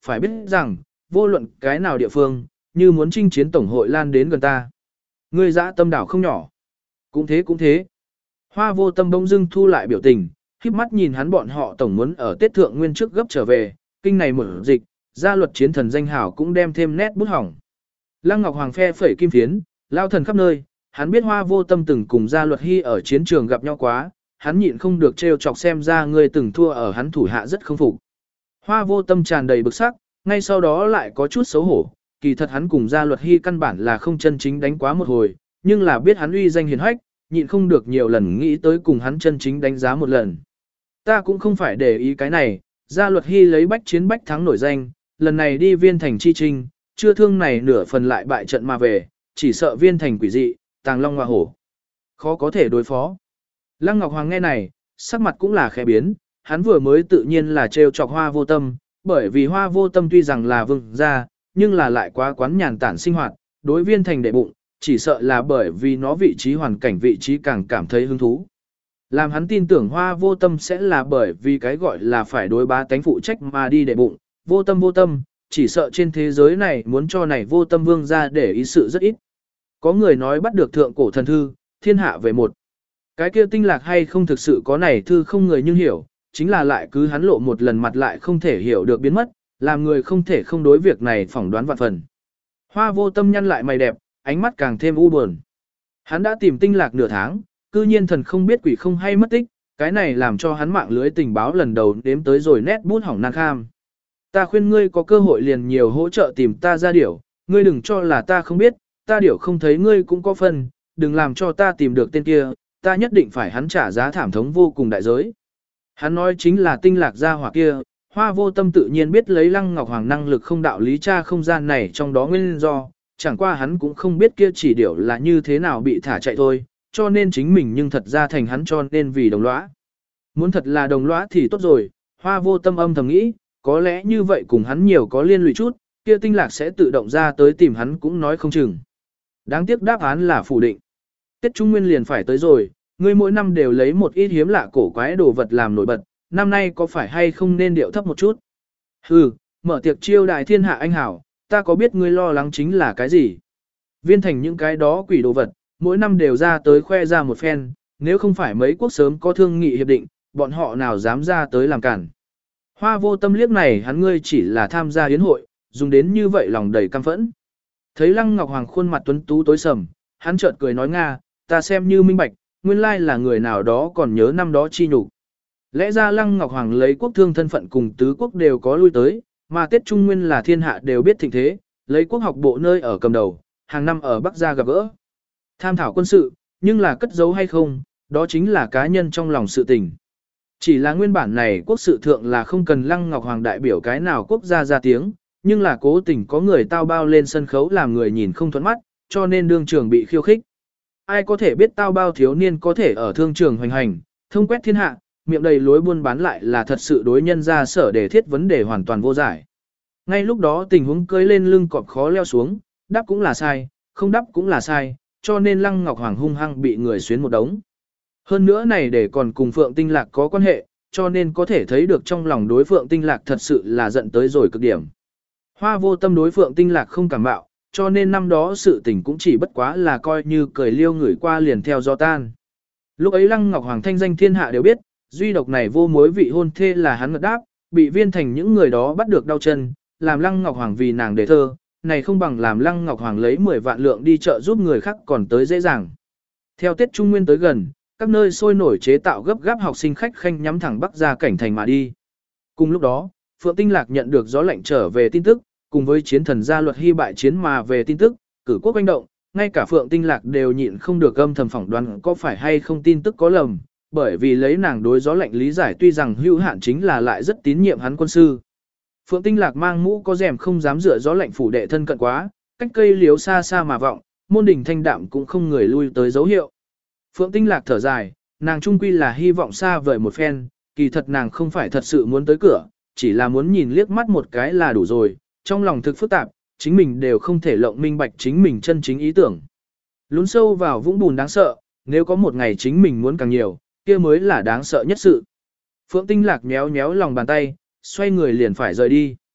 phải biết rằng, vô luận cái nào địa phương, như muốn chinh chiến tổng hội lan đến gần ta. Ngươi dã tâm đảo không nhỏ. Cũng thế cũng thế. Hoa vô tâm bỗng dưng thu lại biểu tình, khiếp mắt nhìn hắn bọn họ tổng muốn ở Tết Thượng Nguyên trước gấp trở về, kinh này mở dịch, gia luật chiến thần danh hảo cũng đem thêm nét bút hỏng. Lăng Ngọc Hoàng phe phẩy kim phiến, lao thần khắp nơi, hắn biết Hoa vô tâm từng cùng gia luật hy ở chiến trường gặp nhau quá, hắn nhịn không được trêu chọc xem ra người từng thua ở hắn thủ hạ rất không phục. Hoa vô tâm tràn đầy bực sắc, ngay sau đó lại có chút xấu hổ, kỳ thật hắn cùng gia luật hy căn bản là không chân chính đánh quá một hồi, nhưng là biết hắn uy danh hiền hách, nhịn không được nhiều lần nghĩ tới cùng hắn chân chính đánh giá một lần. Ta cũng không phải để ý cái này, gia luật hy lấy bách chiến bách thắng nổi danh, lần này đi viên thành chi trinh, chưa thương này nửa phần lại bại trận mà về, chỉ sợ viên thành quỷ dị, tàng long hoa hổ. Khó có thể đối phó. Lăng Ngọc Hoàng nghe này, sắc mặt cũng là khẽ biến, hắn vừa mới tự nhiên là trêu chọc Hoa vô tâm, bởi vì Hoa vô tâm tuy rằng là vương gia, nhưng là lại quá quán nhàn tản sinh hoạt, đối viên thành đệ bụng, chỉ sợ là bởi vì nó vị trí hoàn cảnh vị trí càng cảm thấy hứng thú. Làm hắn tin tưởng Hoa vô tâm sẽ là bởi vì cái gọi là phải đối bá tánh phụ trách mà đi đệ bụng, vô tâm vô tâm, chỉ sợ trên thế giới này muốn cho này vô tâm vương ra để ý sự rất ít. Có người nói bắt được thượng cổ thần thư, thiên hạ về một. Cái kia tinh lạc hay không thực sự có này thư không người nhưng hiểu, chính là lại cứ hắn lộ một lần mặt lại không thể hiểu được biến mất, làm người không thể không đối việc này phỏng đoán vạn phần. Hoa vô tâm nhăn lại mày đẹp, ánh mắt càng thêm u buồn. Hắn đã tìm tinh lạc nửa tháng, cư nhiên thần không biết quỷ không hay mất tích, cái này làm cho hắn mạng lưới tình báo lần đầu đếm tới rồi nét bút hỏng nan kham. Ta khuyên ngươi có cơ hội liền nhiều hỗ trợ tìm ta ra điểu, ngươi đừng cho là ta không biết, ta điểu không thấy ngươi cũng có phần, đừng làm cho ta tìm được tên kia, ta nhất định phải hắn trả giá thảm thống vô cùng đại giới. Hắn nói chính là tinh lạc gia hỏa kia, Hoa vô tâm tự nhiên biết lấy Lăng Ngọc Hoàng năng lực không đạo lý tra không gian này trong đó nguyên do, chẳng qua hắn cũng không biết kia chỉ điểu là như thế nào bị thả chạy thôi, cho nên chính mình nhưng thật ra thành hắn cho nên vì đồng lõa. Muốn thật là đồng lõa thì tốt rồi, Hoa vô tâm âm thầm nghĩ, có lẽ như vậy cùng hắn nhiều có liên lụy chút, kia tinh lạc sẽ tự động ra tới tìm hắn cũng nói không chừng. Đáng tiếc đáp án là phủ định. Tết Trung Nguyên liền phải tới rồi, ngươi mỗi năm đều lấy một ít hiếm lạ cổ quái đồ vật làm nổi bật, năm nay có phải hay không nên điệu thấp một chút? Hừ, mở tiệc chiêu đại thiên hạ anh hảo, ta có biết ngươi lo lắng chính là cái gì? Viên thành những cái đó quỷ đồ vật, mỗi năm đều ra tới khoe ra một phen, nếu không phải mấy quốc sớm có thương nghị hiệp định, bọn họ nào dám ra tới làm cản. Hoa vô tâm liếc này hắn ngươi chỉ là tham gia yến hội, dùng đến như vậy lòng đầy căm phẫn. Thấy Lăng Ngọc Hoàng khuôn mặt tuấn tú tối sầm, hắn chợt cười nói Nga, ta xem như minh bạch, nguyên lai là người nào đó còn nhớ năm đó chi nhục. Lẽ ra Lăng Ngọc Hoàng lấy quốc thương thân phận cùng tứ quốc đều có lui tới, mà Tết Trung Nguyên là thiên hạ đều biết thịnh thế, lấy quốc học bộ nơi ở cầm đầu, hàng năm ở Bắc Gia gặp gỡ. Tham thảo quân sự, nhưng là cất giấu hay không, đó chính là cá nhân trong lòng sự tình. Chỉ là nguyên bản này quốc sự thượng là không cần Lăng Ngọc Hoàng đại biểu cái nào quốc gia ra tiếng, nhưng là cố tình có người tao bao lên sân khấu làm người nhìn không thuận mắt, cho nên đương trường bị khiêu khích. Ai có thể biết tao bao thiếu niên có thể ở thương trường hoành hành, thông quét thiên hạ, miệng đầy lối buôn bán lại là thật sự đối nhân ra sở đề thiết vấn đề hoàn toàn vô giải. Ngay lúc đó tình huống cưới lên lưng cọp khó leo xuống, đáp cũng là sai, không đáp cũng là sai, cho nên Lăng Ngọc Hoàng hung hăng bị người xuyến một đống. Hơn nữa này để còn cùng Phượng Tinh Lạc có quan hệ, cho nên có thể thấy được trong lòng đối Phượng Tinh Lạc thật sự là giận tới rồi cực điểm. Hoa vô tâm đối Phượng Tinh Lạc không cảm bạo, cho nên năm đó sự tình cũng chỉ bất quá là coi như cười liêu người qua liền theo gió tan. Lúc ấy Lăng Ngọc Hoàng thanh danh thiên hạ đều biết, duy độc này vô mối vị hôn thê là hắn ngật đáp, bị viên thành những người đó bắt được đau chân, làm Lăng Ngọc Hoàng vì nàng đề thơ, này không bằng làm Lăng Ngọc Hoàng lấy mười vạn lượng đi chợ giúp người khác còn tới dễ dàng. Theo Tết Trung Nguyên tới gần, các nơi sôi nổi chế tạo gấp gáp học sinh khách khanh nhắm thẳng Bắc ra cảnh thành mà đi. Cùng lúc đó, Phượng Tinh Lạc nhận được gió lệnh trở về tin tức, cùng với chiến thần gia luật hy bại chiến mà về tin tức, cử quốc oanh động, ngay cả Phượng Tinh Lạc đều nhịn không được âm thầm phỏng đoán có phải hay không tin tức có lầm, bởi vì lấy nàng đối gió lệnh lý giải tuy rằng hữu hạn chính là lại rất tín nhiệm hắn quân sư. Phượng Tinh Lạc mang mũ có rèm không dám dựa gió lệnh phủ đệ thân cận quá, cách cây liếu xa xa mà vọng, môn đình thanh đạm cũng không người lui tới dấu hiệu. Phượng Tinh Lạc thở dài, nàng trung quy là hy vọng xa vời một phen, kỳ thật nàng không phải thật sự muốn tới cửa, chỉ là muốn nhìn liếc mắt một cái là đủ rồi, trong lòng thực phức tạp, chính mình đều không thể lộng minh bạch chính mình chân chính ý tưởng. Lún sâu vào vũng bùn đáng sợ, nếu có một ngày chính mình muốn càng nhiều, kia mới là đáng sợ nhất sự. Phượng Tinh Lạc nhéo nhéo lòng bàn tay, xoay người liền phải rời đi.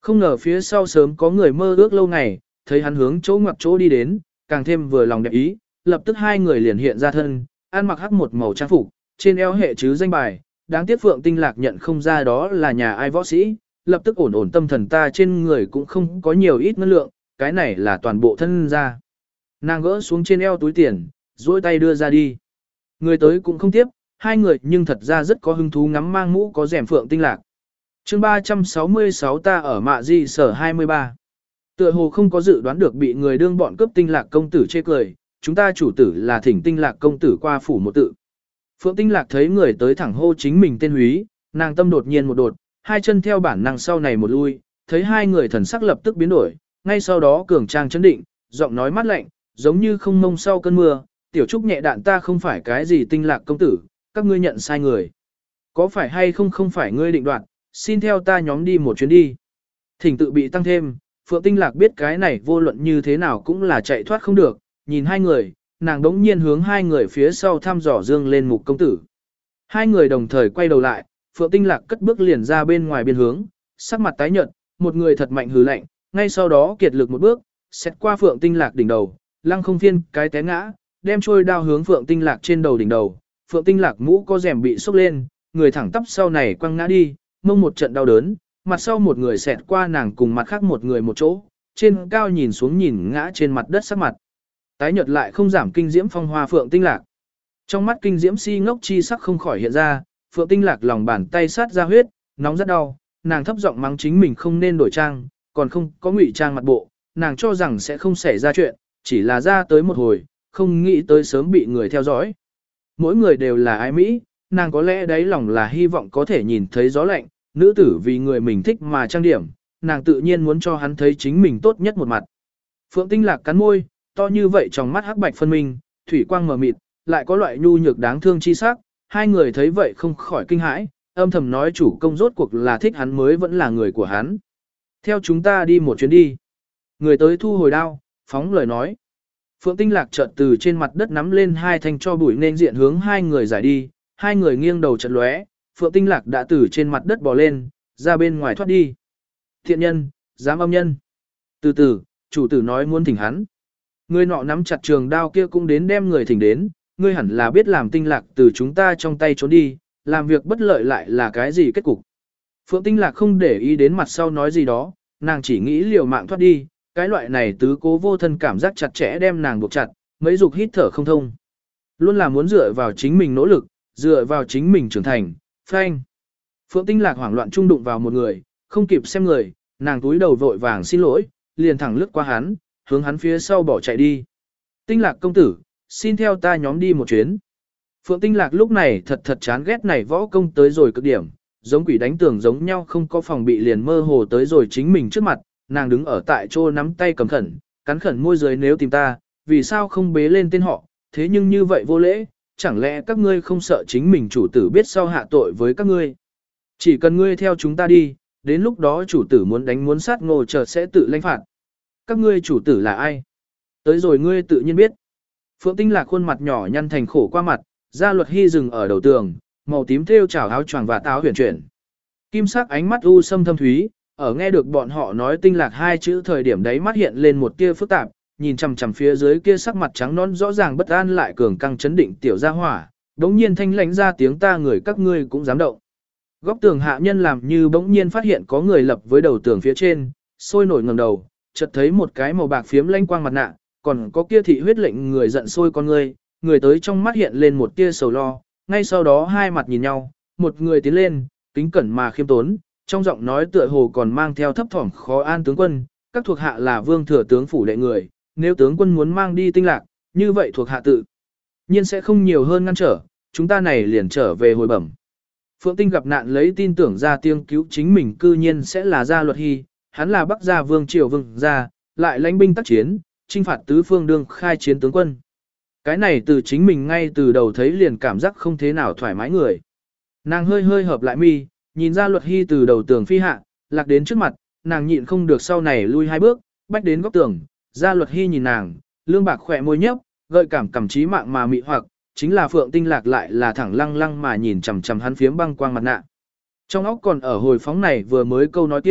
Không ngờ phía sau sớm có người mơ ước lâu ngày, thấy hắn hướng chỗ ngoặc chỗ đi đến, càng thêm vừa lòng đẹp ý, lập tức hai người liền hiện ra thân, ăn mặc hắc một màu trang phục, trên eo hệ chứ danh bài, đáng tiếc Phượng Tinh Lạc nhận không ra đó là nhà ai võ sĩ, lập tức ổn ổn tâm thần ta trên người cũng không có nhiều ít ngân lượng, cái này là toàn bộ thân ra. Nàng gỡ xuống trên eo túi tiền, duỗi tay đưa ra đi. Người tới cũng không tiếp, hai người nhưng thật ra rất có hứng thú ngắm mang mũ có rèm Phượng Tinh Lạc. chương ba trăm sáu mươi sáu ta ở mạ di sở hai mươi ba. Tựa hồ không có dự đoán được bị người đương bọn cướp Tinh Lạc công tử chê cười, chúng ta chủ tử là thỉnh Tinh Lạc công tử qua phủ một tự. Phượng Tinh Lạc thấy người tới thẳng hô chính mình tên húy, nàng tâm đột nhiên một đột, hai chân theo bản năng sau này một lui, thấy hai người thần sắc lập tức biến đổi, ngay sau đó cường trang chấn định, giọng nói mát lạnh, giống như không mông sau cơn mưa, tiểu trúc nhẹ đạn ta không phải cái gì Tinh Lạc công tử, các ngươi nhận sai người. Có phải hay không không phải ngươi định đoạt, xin theo ta nhóm đi một chuyến đi. Thỉnh tự bị tăng thêm, Phượng Tinh Lạc biết cái này vô luận như thế nào cũng là chạy thoát không được, nhìn hai người, nàng đống nhiên hướng hai người phía sau thăm dò dương lên mục công tử. Hai người đồng thời quay đầu lại, Phượng Tinh Lạc cất bước liền ra bên ngoài biên hướng, sắc mặt tái nhợt, một người thật mạnh hừ lạnh, ngay sau đó kiệt lực một bước, xét qua Phượng Tinh Lạc đỉnh đầu, lăng không phiên cái té ngã, đem trôi đao hướng Phượng Tinh Lạc trên đầu đỉnh đầu. Phượng Tinh Lạc mũ có rèm bị xốc lên, người thẳng tắp sau này quăng ngã đi, mông một trận đau đớn, mặt sau một người xẹt qua nàng cùng mặt khác một người một chỗ, trên cao nhìn xuống nhìn ngã trên mặt đất sắc mặt. Tái nhợt lại không giảm kinh diễm phong hoa Phượng Tinh Lạc. Trong mắt kinh diễm si ngốc chi sắc không khỏi hiện ra, Phượng Tinh Lạc lòng bàn tay sát ra huyết, nóng rất đau, nàng thấp giọng mắng chính mình không nên đổi trang, còn không có ngụy trang mặt bộ, nàng cho rằng sẽ không xảy ra chuyện, chỉ là ra tới một hồi, không nghĩ tới sớm bị người theo dõi. Mỗi người đều là ái mỹ, nàng có lẽ đáy lòng là hy vọng có thể nhìn thấy gió lạnh, nữ tử vì người mình thích mà trang điểm, nàng tự nhiên muốn cho hắn thấy chính mình tốt nhất một mặt. Phượng Tinh Lạc cắn môi, to như vậy trong mắt hắc bạch phân minh, thủy quang mờ mịt, lại có loại nhu nhược đáng thương chi sắc, hai người thấy vậy không khỏi kinh hãi, âm thầm nói chủ công rốt cuộc là thích hắn mới vẫn là người của hắn. Theo chúng ta đi một chuyến đi. Người tới thu hồi đao, phóng lời nói. Phượng Tinh Lạc chợt từ trên mặt đất nắm lên hai thanh cho bụi nên diện hướng hai người giải đi, hai người nghiêng đầu chợt lóe, Phượng Tinh Lạc đã từ trên mặt đất bò lên, ra bên ngoài thoát đi. Thiện nhân, dám âm nhân. Từ từ, chủ tử nói muốn thỉnh hắn. Người nọ nắm chặt trường đao kia cũng đến đem người thỉnh đến, ngươi hẳn là biết làm Tinh Lạc từ chúng ta trong tay trốn đi, làm việc bất lợi lại là cái gì kết cục. Phượng Tinh Lạc không để ý đến mặt sau nói gì đó, nàng chỉ nghĩ liều mạng thoát đi, cái loại này tứ cố vô thân cảm giác chặt chẽ đem nàng buộc chặt, mấy dục hít thở không thông. Luôn là muốn dựa vào chính mình nỗ lực, dựa vào chính mình trưởng thành, phanh. Phượng Tinh Lạc hoảng loạn trung đụng vào một người, không kịp xem người, nàng túi đầu vội vàng xin lỗi, liền thẳng lướt qua hắn, hướng hắn phía sau bỏ chạy đi. Tinh Lạc công tử, xin theo ta nhóm đi một chuyến. Phượng Tinh Lạc lúc này thật thật chán ghét này võ công tới rồi cực điểm, giống quỷ đánh tường giống nhau không có phòng bị liền mơ hồ tới rồi chính mình trước mặt, nàng đứng ở tại chỗ nắm tay cầm khẩn, cắn khẩn môi dưới nếu tìm ta, vì sao không bế lên tên họ, thế nhưng như vậy vô lễ, chẳng lẽ các ngươi không sợ chính mình chủ tử biết sau hạ tội với các ngươi. Chỉ cần ngươi theo chúng ta đi, đến lúc đó chủ tử muốn đánh muốn sát ngô chợt sẽ tự lãnh phạt. Các ngươi chủ tử là ai? Tới rồi ngươi tự nhiên biết. Phượng Tinh Lạc khuôn mặt nhỏ nhăn thành khổ qua mặt, Gia Luật Hy dừng ở đầu tường, màu tím thêu chảo áo choàng và táo huyền chuyển. Kim sắc ánh mắt u sâm thâm thúy, ở nghe được bọn họ nói Tinh Lạc hai chữ thời điểm đấy mắt hiện lên một tia phức tạp, nhìn chằm chằm phía dưới kia sắc mặt trắng non rõ ràng bất an lại cường căng chấn định tiểu gia hỏa, đống nhiên thanh lãnh ra tiếng ta người các ngươi cũng dám động. Góc tường hạ nhân làm như bỗng nhiên phát hiện có người lập với đầu tường phía trên, sôi nổi ngẩng đầu, chợt thấy một cái màu bạc phiếm lanh quang mặt nạ, còn có kia thị huyết lệnh người giận sôi con người, người tới trong mắt hiện lên một tia sầu lo, ngay sau đó hai mặt nhìn nhau, một người tiến lên, kính cẩn mà khiêm tốn, trong giọng nói tựa hồ còn mang theo thấp thỏm khó an tướng quân, các thuộc hạ là vương thừa tướng phủ đệ người, nếu tướng quân muốn mang đi Tinh Lạc, như vậy thuộc hạ tự nhiên sẽ không nhiều hơn ngăn trở, chúng ta này liền trở về hồi bẩm. Phượng Tinh gặp nạn lấy tin tưởng ra tiếng cứu chính mình cư nhiên sẽ là Gia Luật Hy, hắn là Bắc gia vương triều vương gia, lại lãnh binh tác chiến, chinh phạt tứ phương đương khai chiến tướng quân. Cái này từ chính mình ngay từ đầu thấy liền cảm giác không thế nào thoải mái người. Nàng hơi hơi hợp lại mi, nhìn Gia Luật Hy từ đầu tường phi hạ, lạc đến trước mặt, nàng nhịn không được sau này lui hai bước, bách đến góc tường, Gia Luật Hy nhìn nàng, lương bạc khỏe môi nhấp, gợi cảm cảm trí mạng mà mị hoặc, chính là Phượng Tinh Lạc lại là thẳng lăng lăng mà nhìn chằm chằm hắn phiếm băng quang mặt nạ. Trong óc còn ở hồi phóng này vừa mới câu nói kia,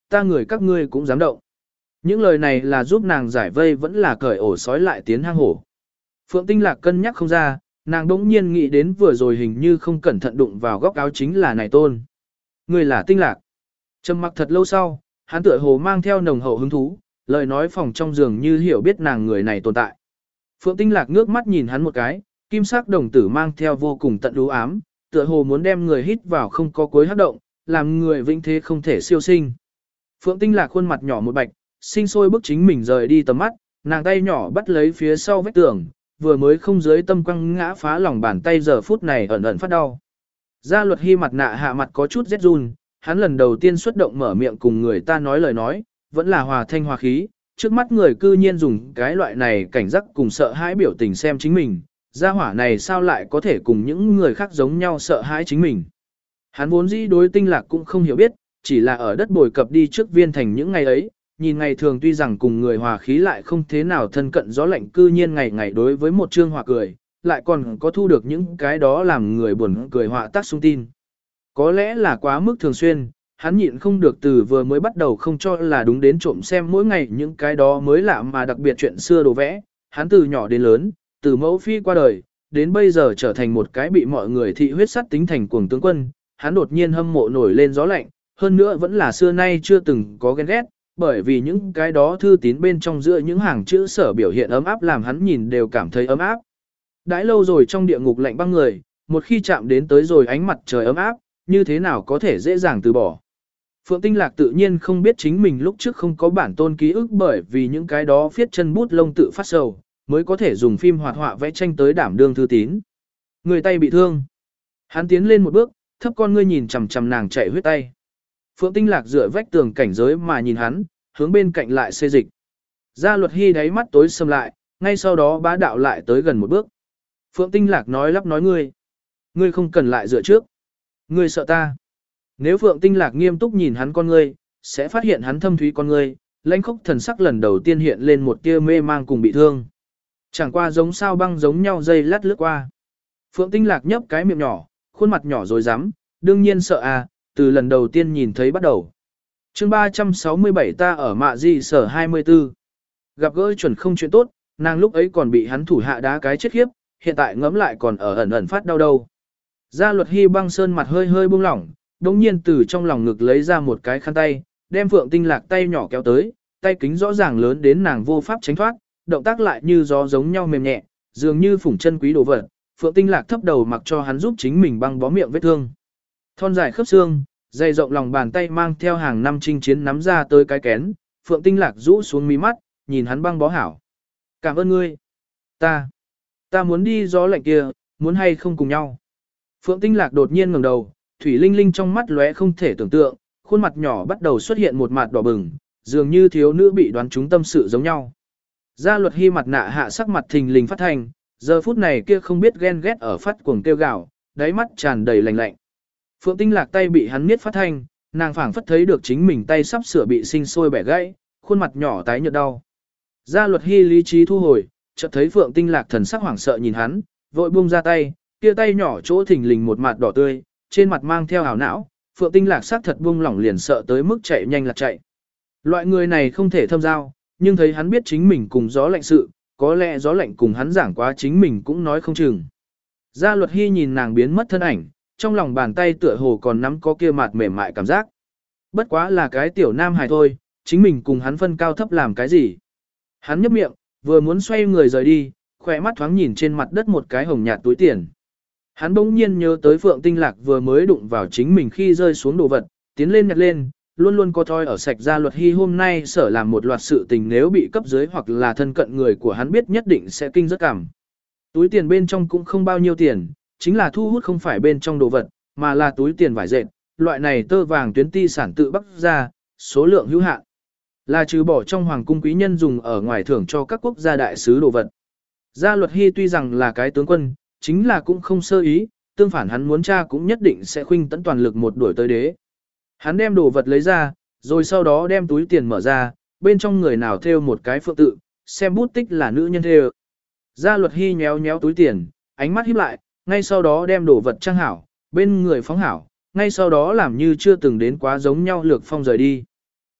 ta người các ngươi cũng dám động. Những lời này là giúp nàng giải vây vẫn là cởi ổ sói lại tiến hang hổ. Phượng Tinh Lạc cân nhắc không ra, nàng đỗng nhiên nghĩ đến vừa rồi hình như không cẩn thận đụng vào góc áo chính là này tôn. Người là Tinh Lạc. Trầm mặc thật lâu sau, hắn tựa hồ mang theo nồng hậu hứng thú, lời nói phòng trong giường như hiểu biết nàng người này tồn tại. Phượng Tinh Lạc ngước mắt nhìn hắn một cái, kim sắc đồng tử mang theo vô cùng tận u ám, tựa hồ muốn đem người hít vào không có cuối hấp động, làm người vĩnh thế không thể siêu sinh. Phượng Tinh Lạc khuôn mặt nhỏ một bạch, sinh sôi bức chính mình rời đi tầm mắt, nàng tay nhỏ bắt lấy phía sau vách tường, vừa mới không dưới tâm quăng ngã phá lòng bàn tay giờ phút này ẩn ẩn phát đau. Gia Luật Hy mặt nạ hạ mặt có chút rét run, hắn lần đầu tiên xuất động mở miệng cùng người ta nói lời nói, vẫn là hòa thanh hòa khí, trước mắt người cư nhiên dùng cái loại này cảnh giác cùng sợ hãi biểu tình xem chính mình, gia hỏa này sao lại có thể cùng những người khác giống nhau sợ hãi chính mình. Hắn vốn dĩ đối Tinh Lạc cũng không hiểu biết, chỉ là ở đất bồi cập đi trước viên thành những ngày ấy, nhìn ngày thường tuy rằng cùng người hòa khí lại không thế nào thân cận gió lạnh cư nhiên ngày ngày đối với một chương hòa cười, lại còn có thu được những cái đó làm người buồn cười họa tác sung tin. Có lẽ là quá mức thường xuyên, hắn nhịn không được từ vừa mới bắt đầu không cho là đúng đến trộm xem mỗi ngày những cái đó mới lạ mà đặc biệt chuyện xưa đồ vẽ, hắn từ nhỏ đến lớn, từ mẫu phi qua đời, đến bây giờ trở thành một cái bị mọi người thị huyết sắt tính thành cuồng tướng quân, hắn đột nhiên hâm mộ nổi lên gió lạnh, hơn nữa vẫn là xưa nay chưa từng có ghen ghét, bởi vì những cái đó thư tín bên trong giữa những hàng chữ sở biểu hiện ấm áp làm hắn nhìn đều cảm thấy ấm áp. Đãi lâu rồi trong địa ngục lạnh băng người, một khi chạm đến tới rồi ánh mặt trời ấm áp, như thế nào có thể dễ dàng từ bỏ. Phượng Tinh Lạc tự nhiên không biết chính mình lúc trước không có bản tôn ký ức bởi vì những cái đó viết chân bút lông tự phát sầu, mới có thể dùng phim hoạt họa vẽ tranh tới đảm đương thư tín. Người tay bị thương. Hắn tiến lên một bước, thấp con ngươi nhìn chằm chằm nàng chạy huyết tay. Phượng Tinh Lạc dựa vách tường cảnh giới mà nhìn hắn, hướng bên cạnh lại xê dịch. Gia Luật Hy đáy mắt tối sầm lại, ngay sau đó bá đạo lại tới gần một bước. Phượng Tinh Lạc nói lắp nói ngươi. Ngươi không cần lại dựa trước. Ngươi sợ ta. Nếu Phượng Tinh Lạc nghiêm túc nhìn hắn con ngươi, sẽ phát hiện hắn thâm thúy con ngươi, lãnh khốc thần sắc lần đầu tiên hiện lên một tia mê mang cùng bị thương. Chẳng qua giống sao băng giống nhau dây lát lướt qua. Phượng Tinh Lạc nhấp cái miệng nhỏ, khuôn mặt nhỏ rồi dám, đương nhiên sợ à, từ lần đầu tiên nhìn thấy bắt đầu. Chương ba trăm sáu mươi bảy ta ở mạ di sở hai mươi tư. Gặp gỡ chuẩn không chuyện tốt, nàng lúc ấy còn bị hắn thủ hạ đá cái chết khiếp, hiện tại ngẫm lại còn ở ẩn ẩn phát đau đầu. Gia Luật Hy băng sơn mặt hơi hơi buông lỏng, đống nhiên từ trong lòng ngực lấy ra một cái khăn tay, đem Phượng Tinh Lạc tay nhỏ kéo tới, tay kính rõ ràng lớn đến nàng vô pháp tránh thoát, động tác lại như gió giống nhau mềm nhẹ, dường như phủng chân quý đồ vật. Phượng Tinh Lạc thấp đầu mặc cho hắn giúp chính mình băng bó miệng vết thương. Thon dài khớp xương, dày rộng lòng bàn tay mang theo hàng năm chinh chiến nắm ra tới cái kén, Phượng Tinh Lạc rũ xuống mí mắt, nhìn hắn băng bó hảo. Cảm ơn ngươi. Ta, ta muốn đi gió lạnh kia, muốn hay không cùng nhau. Phượng Tinh Lạc đột nhiên ngẩng đầu, thủy linh linh trong mắt lóe không thể tưởng tượng, khuôn mặt nhỏ bắt đầu xuất hiện một mặt đỏ bừng, dường như thiếu nữ bị đoán trúng tâm sự giống nhau. Gia Luật Hy mặt nạ hạ sắc mặt thình lình phát thành, giờ phút này kia không biết ghen ghét ở phát cuồng kêu gào, đáy mắt tràn đầy lạnh lạnh. Phượng Tinh Lạc tay bị hắn miết phát thanh, nàng phảng phất thấy được chính mình tay sắp sửa bị sinh sôi bẻ gãy, khuôn mặt nhỏ tái nhợt đau. Gia Luật Hy lý trí thu hồi, chợt thấy Phượng Tinh Lạc thần sắc hoảng sợ nhìn hắn, vội buông ra tay, kia tay nhỏ chỗ thình lình một mặt đỏ tươi, trên mặt mang theo ảo não, Phượng Tinh Lạc sắc thật buông lỏng liền sợ tới mức chạy nhanh là chạy. Loại người này không thể thâm giao, nhưng thấy hắn biết chính mình cùng gió lạnh sự, có lẽ gió lạnh cùng hắn giảng quá chính mình cũng nói không chừng. Gia Luật Hy nhìn nàng biến mất thân ảnh, trong lòng bàn tay tựa hồ còn nắm có kia mạt mềm mại cảm giác. Bất quá là cái tiểu nam hài thôi, chính mình cùng hắn phân cao thấp làm cái gì. Hắn nhấp miệng, vừa muốn xoay người rời đi, khỏe mắt thoáng nhìn trên mặt đất một cái hồng nhạt túi tiền. Hắn bỗng nhiên nhớ tới Phượng Tinh Lạc vừa mới đụng vào chính mình khi rơi xuống đồ vật, tiến lên nhặt lên, luôn luôn có thoi ở sạch. Gia Luật Hy hôm nay sở làm một loạt sự tình nếu bị cấp dưới hoặc là thân cận người của hắn biết nhất định sẽ kinh rất cảm. Túi tiền bên trong cũng không bao nhiêu tiền, chính là thu hút không phải bên trong đồ vật, mà là túi tiền vải dệt, loại này tơ vàng tuyến ti sản tự bắc ra, số lượng hữu hạn. Là trừ bỏ trong hoàng cung quý nhân dùng ở ngoài thưởng cho các quốc gia đại sứ đồ vật. Gia Luật Hy tuy rằng là cái tướng quân, chính là cũng không sơ ý, tương phản hắn muốn tra cũng nhất định sẽ khuynh tấn toàn lực một đuổi tới đế. Hắn đem đồ vật lấy ra, rồi sau đó đem túi tiền mở ra, bên trong người nào thêu một cái phượng tự, xem bút tích là nữ nhân thêu. Gia Luật Hy nhéo nhéo túi tiền, ánh mắt híp lại, ngay sau đó đem đồ vật trang hảo, bên người phóng hảo, ngay sau đó làm như chưa từng đến quá giống nhau lược phong rời đi.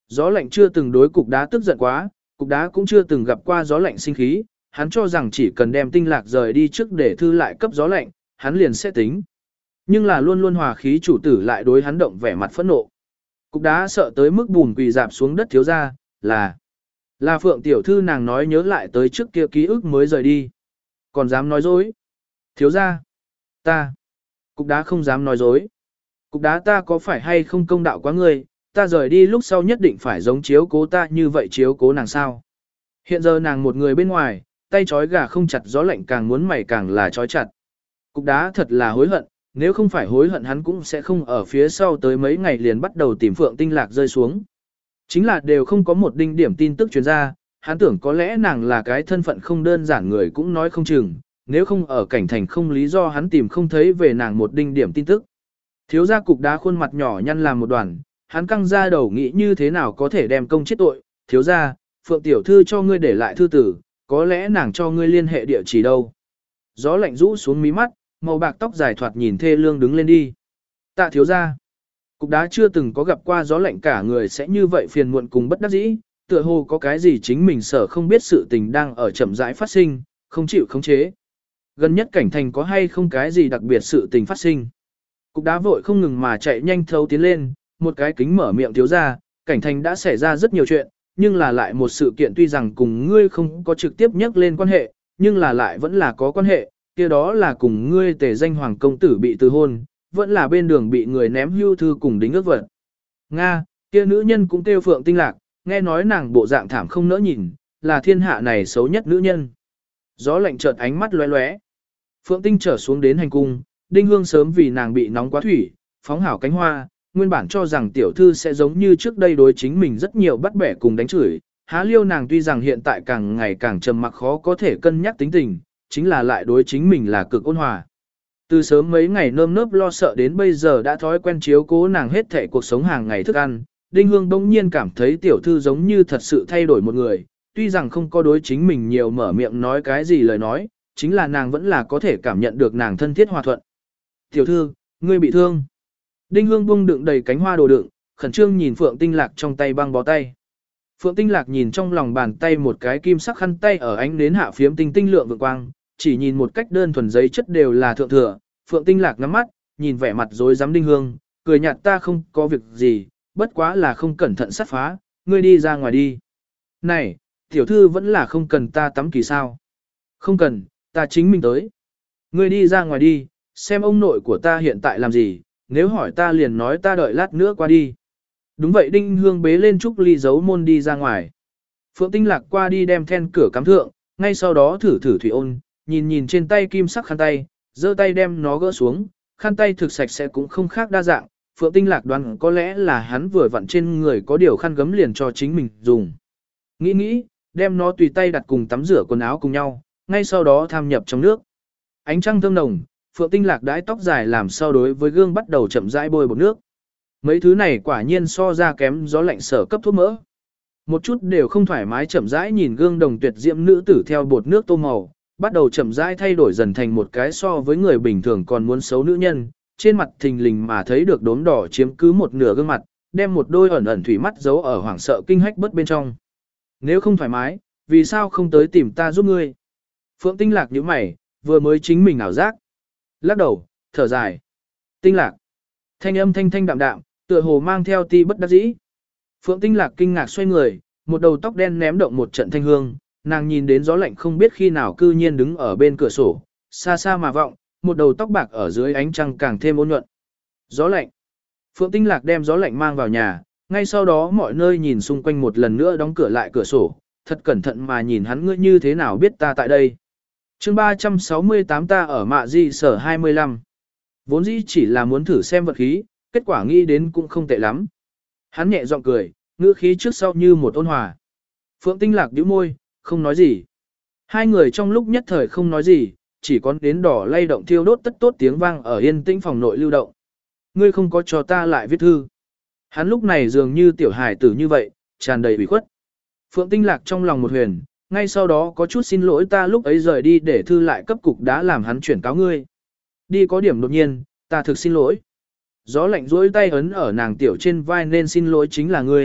Gió lạnh chưa từng đối cục đá tức giận quá, cục đá cũng chưa từng gặp qua gió lạnh sinh khí, hắn cho rằng chỉ cần đem tinh lạc rời đi trước để thư lại cấp gió lạnh, hắn liền sẽ tính. Nhưng là luôn luôn hòa khí chủ tử lại đối hắn động vẻ mặt phẫn nộ. Cục đá sợ tới mức bùn quỳ dạp xuống đất thiếu ra, là là Phượng tiểu thư nàng nói nhớ lại tới trước kia ký ức mới rời đi. Còn dám nói dối. Thiếu ra. Ta. Cục đá không dám nói dối. Cục đá ta có phải hay không công đạo quá ngươi, ta rời đi lúc sau nhất định phải giống chiếu cố ta như vậy chiếu cố nàng sao. Hiện giờ nàng một người bên ngoài, tay trói gà không chặt gió lạnh càng muốn mày càng là trói chặt. Cục đá thật là hối hận, nếu không phải hối hận hắn cũng sẽ không ở phía sau tới mấy ngày liền bắt đầu tìm Phượng Tinh Lạc rơi xuống. Chính là đều không có một đinh điểm tin tức truyền ra, hắn tưởng có lẽ nàng là cái thân phận không đơn giản người cũng nói không chừng, nếu không ở cảnh thành không lý do hắn tìm không thấy về nàng một đinh điểm tin tức. Thiếu gia cục đá khuôn mặt nhỏ nhăn làm một đoàn, hắn căng ra đầu nghĩ như thế nào có thể đem công chết tội, thiếu gia, Phượng tiểu thư cho ngươi để lại thư tử, có lẽ nàng cho ngươi liên hệ địa chỉ đâu. Gió lạnh rũ xuống mí mắt, màu bạc tóc dài thoạt nhìn thê lương đứng lên đi. Tạ thiếu gia. Cục đá chưa từng có gặp qua gió lạnh cả người sẽ như vậy phiền muộn cùng bất đắc dĩ, tựa hồ có cái gì chính mình sở không biết sự tình đang ở chậm rãi phát sinh, không chịu khống chế. Gần nhất cảnh thành có hay không cái gì đặc biệt sự tình phát sinh. Cục đá vội không ngừng mà chạy nhanh thấu tiến lên, một cái kính mở miệng thiếu ra, cảnh thành đã xảy ra rất nhiều chuyện, nhưng là lại một sự kiện tuy rằng cùng ngươi không có trực tiếp nhắc lên quan hệ, nhưng là lại vẫn là có quan hệ, kia đó là cùng ngươi tề danh hoàng công tử bị từ hôn, vẫn là bên đường bị người ném hưu thư cùng đính ước vật. Nga, kia nữ nhân cũng kêu Phượng Tinh Lạc, nghe nói nàng bộ dạng thảm không nỡ nhìn, là thiên hạ này xấu nhất nữ nhân. Gió lạnh chợt ánh mắt lóe lóe. Phượng Tinh trở xuống đến hành cung, Đinh Hương sớm vì nàng bị nóng quá thủy, phóng hảo cánh hoa, nguyên bản cho rằng tiểu thư sẽ giống như trước đây đối chính mình rất nhiều bắt bẻ cùng đánh chửi. Há liêu nàng tuy rằng hiện tại càng ngày càng trầm mặc khó có thể cân nhắc tính tình, chính là lại đối chính mình là cực ôn hòa. Từ sớm mấy ngày nơm nớp lo sợ đến bây giờ đã thói quen chiếu cố nàng hết thảy cuộc sống hàng ngày thức ăn, Đinh Hương đông nhiên cảm thấy tiểu thư giống như thật sự thay đổi một người, tuy rằng không có đối chính mình nhiều mở miệng nói cái gì lời nói, chính là nàng vẫn là có thể cảm nhận được nàng thân thiết hòa thuận. Tiểu thư, ngươi bị thương. Đinh Hương bung đựng đầy cánh hoa đồ đựng, khẩn trương nhìn Phượng Tinh Lạc trong tay băng bó tay. Phượng Tinh Lạc nhìn trong lòng bàn tay một cái kim sắc khăn tay ở ánh nến hạ phiếm tinh tinh lượng vượng quang, chỉ nhìn một cách đơn thuần giấy chất đều là thượng thừa. Phượng Tinh Lạc ngắm mắt, nhìn vẻ mặt rối rắm Đinh Hương, cười nhạt ta không có việc gì, bất quá là không cẩn thận sát phá, ngươi đi ra ngoài đi. Này, tiểu thư vẫn là không cần ta tắm kỳ sao. Không cần, ta chính mình tới. Ngươi đi ra ngoài đi, xem ông nội của ta hiện tại làm gì, nếu hỏi ta liền nói ta đợi lát nữa qua đi. Đúng vậy Đinh Hương bế lên Trúc Ly giấu môn đi ra ngoài. Phượng Tinh Lạc qua đi đem then cửa cắm thượng, ngay sau đó thử thử thủy ôn, nhìn nhìn trên tay kim sắc khăn tay, giơ tay đem nó gỡ xuống, khăn tay thực sạch sẽ cũng không khác đa dạng. Phượng Tinh Lạc đoán có lẽ là hắn vừa vặn trên người có điều khăn gấm liền cho chính mình dùng. Nghĩ nghĩ, đem nó tùy tay đặt cùng tắm rửa quần áo cùng nhau, ngay sau đó tham nhập trong nước. Ánh trăng thơm nồng, Phượng Tinh Lạc đãi tóc dài làm sau đối với gương bắt đầu chậm rãi bôi bột nước. Mấy thứ này quả nhiên so ra kém gió lạnh sở cấp thuốc mỡ. Một chút đều không thoải mái chậm rãi nhìn gương đồng tuyệt diễm nữ tử theo bột nước tô màu, bắt đầu chậm rãi thay đổi dần thành một cái so với người bình thường còn muốn xấu nữ nhân, trên mặt thình lình mà thấy được đốm đỏ chiếm cứ một nửa gương mặt, đem một đôi ẩn ẩn thủy mắt giấu ở hoảng sợ kinh hách bớt bên trong. Nếu không thoải mái, vì sao không tới tìm ta giúp ngươi? Phượng Tinh Lạc nhíu mày, vừa mới chính mình ảo giác. Lắc đầu, thở dài. Tinh Lạc. Thanh âm thanh thanh đạm đạm, tựa hồ mang theo ti bất đắc dĩ. Phượng Tinh Lạc kinh ngạc xoay người, một đầu tóc đen ném động một trận thanh hương, nàng nhìn đến gió lạnh không biết khi nào cư nhiên đứng ở bên cửa sổ, xa xa mà vọng, một đầu tóc bạc ở dưới ánh trăng càng thêm ôn nhuận. Gió lạnh. Phượng Tinh Lạc đem gió lạnh mang vào nhà, ngay sau đó mọi nơi nhìn xung quanh một lần nữa đóng cửa lại cửa sổ, thật cẩn thận mà nhìn hắn ngươi như thế nào biết ta tại đây. Chương ba trăm sáu mươi tám ta ở Mạ Di sở hai mươi lăm. Vốn dĩ chỉ là muốn thử xem vật khí, kết quả nghĩ đến cũng không tệ lắm. Hắn nhẹ giọng cười, ngữ khí trước sau như một ôn hòa. Phượng Tinh Lạc nhíu môi, không nói gì. Hai người trong lúc nhất thời không nói gì, chỉ có đến đỏ lay động thiêu đốt tất tốt tiếng vang ở yên tĩnh phòng nội lưu động. Ngươi không có cho ta lại viết thư. Hắn lúc này dường như tiểu hài tử như vậy, tràn đầy ủy khuất. Phượng Tinh Lạc trong lòng một huyền, ngay sau đó có chút xin lỗi ta lúc ấy rời đi để thư lại cấp cục đã làm hắn chuyển cáo ngươi. Đi có điểm đột nhiên, ta thực xin lỗi. Gió lạnh duỗi tay ấn ở nàng tiểu trên vai nên xin lỗi chính là ngươi,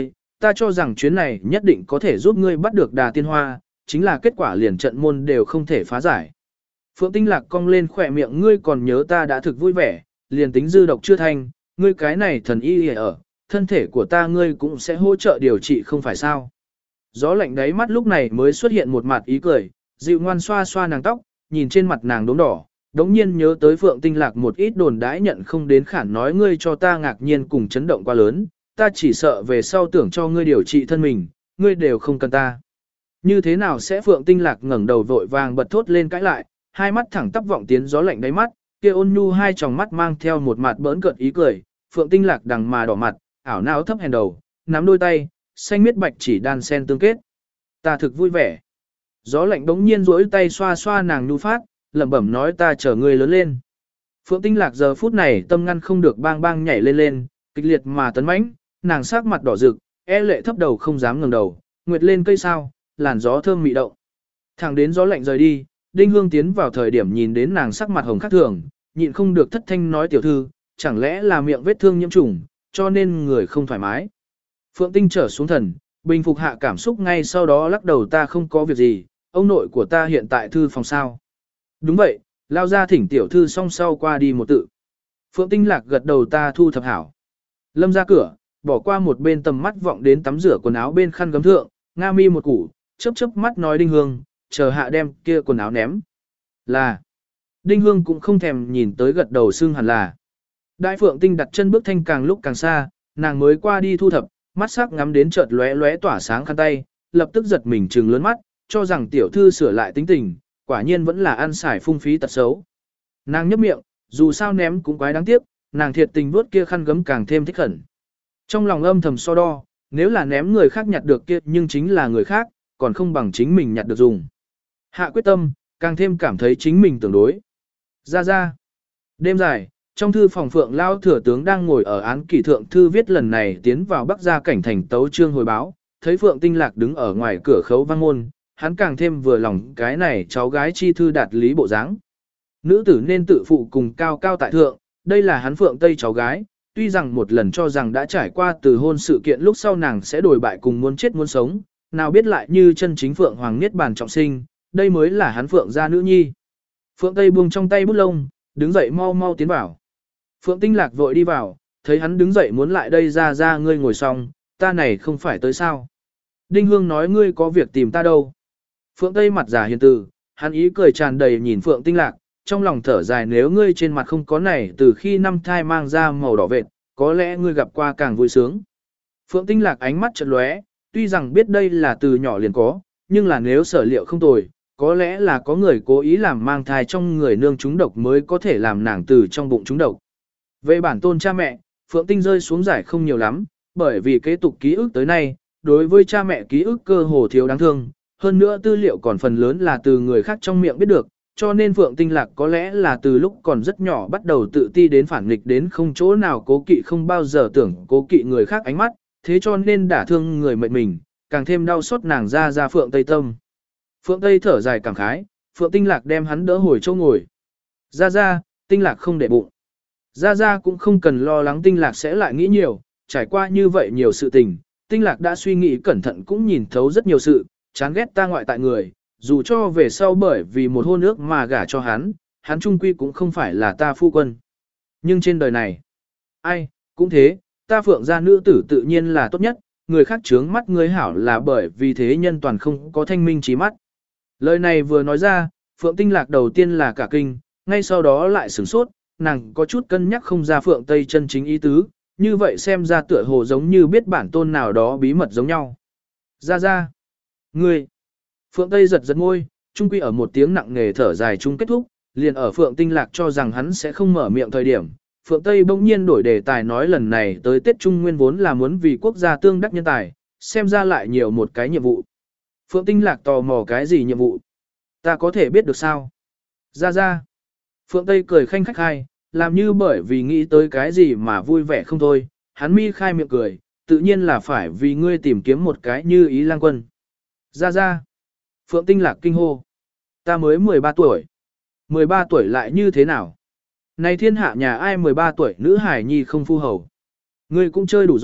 ta cho rằng chuyến này nhất định có thể giúp ngươi bắt được đà tiên hoa, chính là kết quả liền trận môn đều không thể phá giải. Phượng Tinh Lạc cong lên khỏe miệng, ngươi còn nhớ ta đã thực vui vẻ, liền tính dư độc chưa thanh, ngươi cái này thần y ở, thân thể của ta ngươi cũng sẽ hỗ trợ điều trị không phải sao. Gió lạnh đáy mắt lúc này mới xuất hiện một mặt ý cười, dịu ngoan xoa xoa nàng tóc, nhìn trên mặt nàng đốm đỏ, đống nhiên nhớ tới Phượng Tinh Lạc một ít đồn đãi nhận không đến khản nói ngươi cho ta ngạc nhiên cùng chấn động quá lớn, ta chỉ sợ về sau tưởng cho ngươi điều trị thân mình, ngươi đều không cần ta. Như thế nào sẽ Phượng Tinh Lạc ngẩng đầu vội vàng bật thốt lên cãi lại, hai mắt thẳng tắp vọng tiến gió lạnh đáy mắt, kia ôn nhu hai tròng mắt mang theo một mặt bỡn cợt ý cười, Phượng Tinh Lạc đằng mà đỏ mặt, ảo não thấp hèn đầu, nắm đôi tay, xanh miết bạch chỉ đan sen tương kết. Ta thực vui vẻ. Gió lạnh đống nhiên duỗi tay xoa xoa nàng nhu phát, lẩm bẩm nói ta chờ ngươi lớn lên. Phượng Tinh Lạc giờ phút này tâm ngăn không được bang bang nhảy lên lên, kịch liệt mà tấn mãnh, nàng sắc mặt đỏ rực, e lệ thấp đầu không dám ngẩng đầu, nguyệt lên cây sao, làn gió thơm mị động. Thẳng đến gió lạnh rời đi, Đinh Hương tiến vào thời điểm nhìn đến nàng sắc mặt hồng khác thường, nhịn không được thất thanh nói tiểu thư, chẳng lẽ là miệng vết thương nhiễm trùng, cho nên người không thoải mái. Phượng Tinh trở xuống thần, bình phục hạ cảm xúc ngay sau đó lắc đầu ta không có việc gì, ông nội của ta hiện tại thư phòng sao. Đúng vậy, lao ra thỉnh tiểu thư song sau qua đi một tự. Phượng Tinh Lạc gật đầu ta thu thập hảo. Lâm ra cửa, bỏ qua một bên tầm mắt vọng đến tắm rửa quần áo bên khăn gấm thượng, nga mi một củ, chớp chớp mắt nói Đinh Hương, chờ hạ đem kia quần áo ném. Là. Đinh Hương cũng không thèm nhìn tới gật đầu xương hẳn là. Đại Phượng Tinh đặt chân bước thanh càng lúc càng xa, nàng mới qua đi thu thập, mắt sắc ngắm đến chợt lóe lóe tỏa sáng khăn tay, lập tức giật mình trừng lớn mắt, cho rằng tiểu thư sửa lại tính tình, quả nhiên vẫn là ăn xài phung phí tật xấu. Nàng nhấp miệng, dù sao ném cũng quái đáng tiếc, nàng thiệt tình vuốt kia khăn gấm càng thêm thích khẩn. Trong lòng âm thầm so đo, nếu là ném người khác nhặt được kia nhưng chính là người khác, còn không bằng chính mình nhặt được dùng. Hạ quyết tâm, càng thêm cảm thấy chính mình tương đối. Ra ra. Đêm dài, trong thư phòng Phượng Lao thừa tướng đang ngồi ở án kỷ thượng thư viết lần này tiến vào Bắc gia cảnh thành tấu trương hồi báo, thấy Phượng Tinh Lạc đứng ở ngoài cửa khấu văn môn, hắn càng thêm vừa lòng cái này cháu gái chi thư đạt lý bộ dáng. Nữ tử nên tự phụ cùng cao cao tại thượng, đây là hắn Phượng Tây cháu gái, tuy rằng một lần cho rằng đã trải qua từ hôn sự kiện lúc sau nàng sẽ đổi bại cùng muốn chết muốn sống, nào biết lại như chân chính Phượng Hoàng Niết Bàn trọng sinh, đây mới là hắn Phượng gia nữ nhi. Phượng Tây buông trong tay bút lông, đứng dậy mau mau tiến vào. Phượng Tinh Lạc vội đi vào, thấy hắn đứng dậy muốn lại đây ra ra ngươi ngồi xong, ta này không phải tới sao. Đinh Hương nói ngươi có việc tìm ta đâu. Phượng Tây mặt giả hiền từ, hắn ý cười tràn đầy nhìn Phượng Tinh Lạc, trong lòng thở dài nếu ngươi trên mặt không có này từ khi năm thai mang ra màu đỏ vệt, có lẽ ngươi gặp qua càng vui sướng. Phượng Tinh Lạc ánh mắt chợt lóe, tuy rằng biết đây là từ nhỏ liền có, nhưng là nếu sở liệu không tồi, có lẽ là có người cố ý làm mang thai trong người nương trúng độc mới có thể làm nàng từ trong bụng trúng độc. Về bản tôn cha mẹ, Phượng Tinh rơi xuống giải không nhiều lắm, bởi vì kế tục ký ức tới nay, đối với cha mẹ ký ức cơ hồ thiếu đáng thương, hơn nữa tư liệu còn phần lớn là từ người khác trong miệng biết được, cho nên Phượng Tinh Lạc có lẽ là từ lúc còn rất nhỏ bắt đầu tự ti đến phản nghịch đến không chỗ nào cố kỵ không bao giờ tưởng cố kỵ người khác ánh mắt, thế cho nên đả thương người mệnh mình, càng thêm đau xót nàng ra ra Phượng Tây tâm. Phượng Tây thở dài cảm khái, Phượng Tinh Lạc đem hắn đỡ hồi chỗ ngồi. Ra ra, Tinh Lạc không để bụng. Ra ra cũng không cần lo lắng Tinh Lạc sẽ lại nghĩ nhiều, trải qua như vậy nhiều sự tình, Tinh Lạc đã suy nghĩ cẩn thận cũng nhìn thấu rất nhiều sự, chán ghét ta ngoại tại người, dù cho về sau bởi vì một hôn ước mà gả cho hắn, hắn trung quy cũng không phải là ta phu quân. Nhưng trên đời này, ai, cũng thế, ta Phượng gia nữ tử tự nhiên là tốt nhất, người khác chướng mắt người hảo là bởi vì thế nhân toàn không có thanh minh trí mắt. Lời này vừa nói ra, Phượng Tinh Lạc đầu tiên là cả kinh, ngay sau đó lại sửng sốt, nàng có chút cân nhắc không ra Phượng Tây chân chính ý tứ, như vậy xem ra tựa hồ giống như biết bản tôn nào đó bí mật giống nhau. Ra ra, ngươi, Phượng Tây giật giật môi, trung quy ở một tiếng nặng nề thở dài chung kết thúc, liền ở Phượng Tinh Lạc cho rằng hắn sẽ không mở miệng thời điểm. Phượng Tây bỗng nhiên đổi đề tài nói lần này tới Tết Trung Nguyên vốn là muốn vì quốc gia tương đắc nhân tài, xem ra lại nhiều một cái nhiệm vụ. Phượng Tinh Lạc tò mò cái gì nhiệm vụ? Ta có thể biết được sao? Ra ra. Phượng Tây cười khanh khách hai, làm như bởi vì nghĩ tới cái gì mà vui vẻ không thôi, hắn mi khai miệng cười, tự nhiên là phải vì ngươi tìm kiếm một cái như ý lang quân. Ra ra. Phượng Tinh Lạc kinh hô. Ta mới mười ba tuổi. mười ba tuổi lại như thế nào? Này thiên hạ nhà ai mười ba tuổi nữ hải nhi không phu hầu. Ngươi cũng chơi đủ rồi,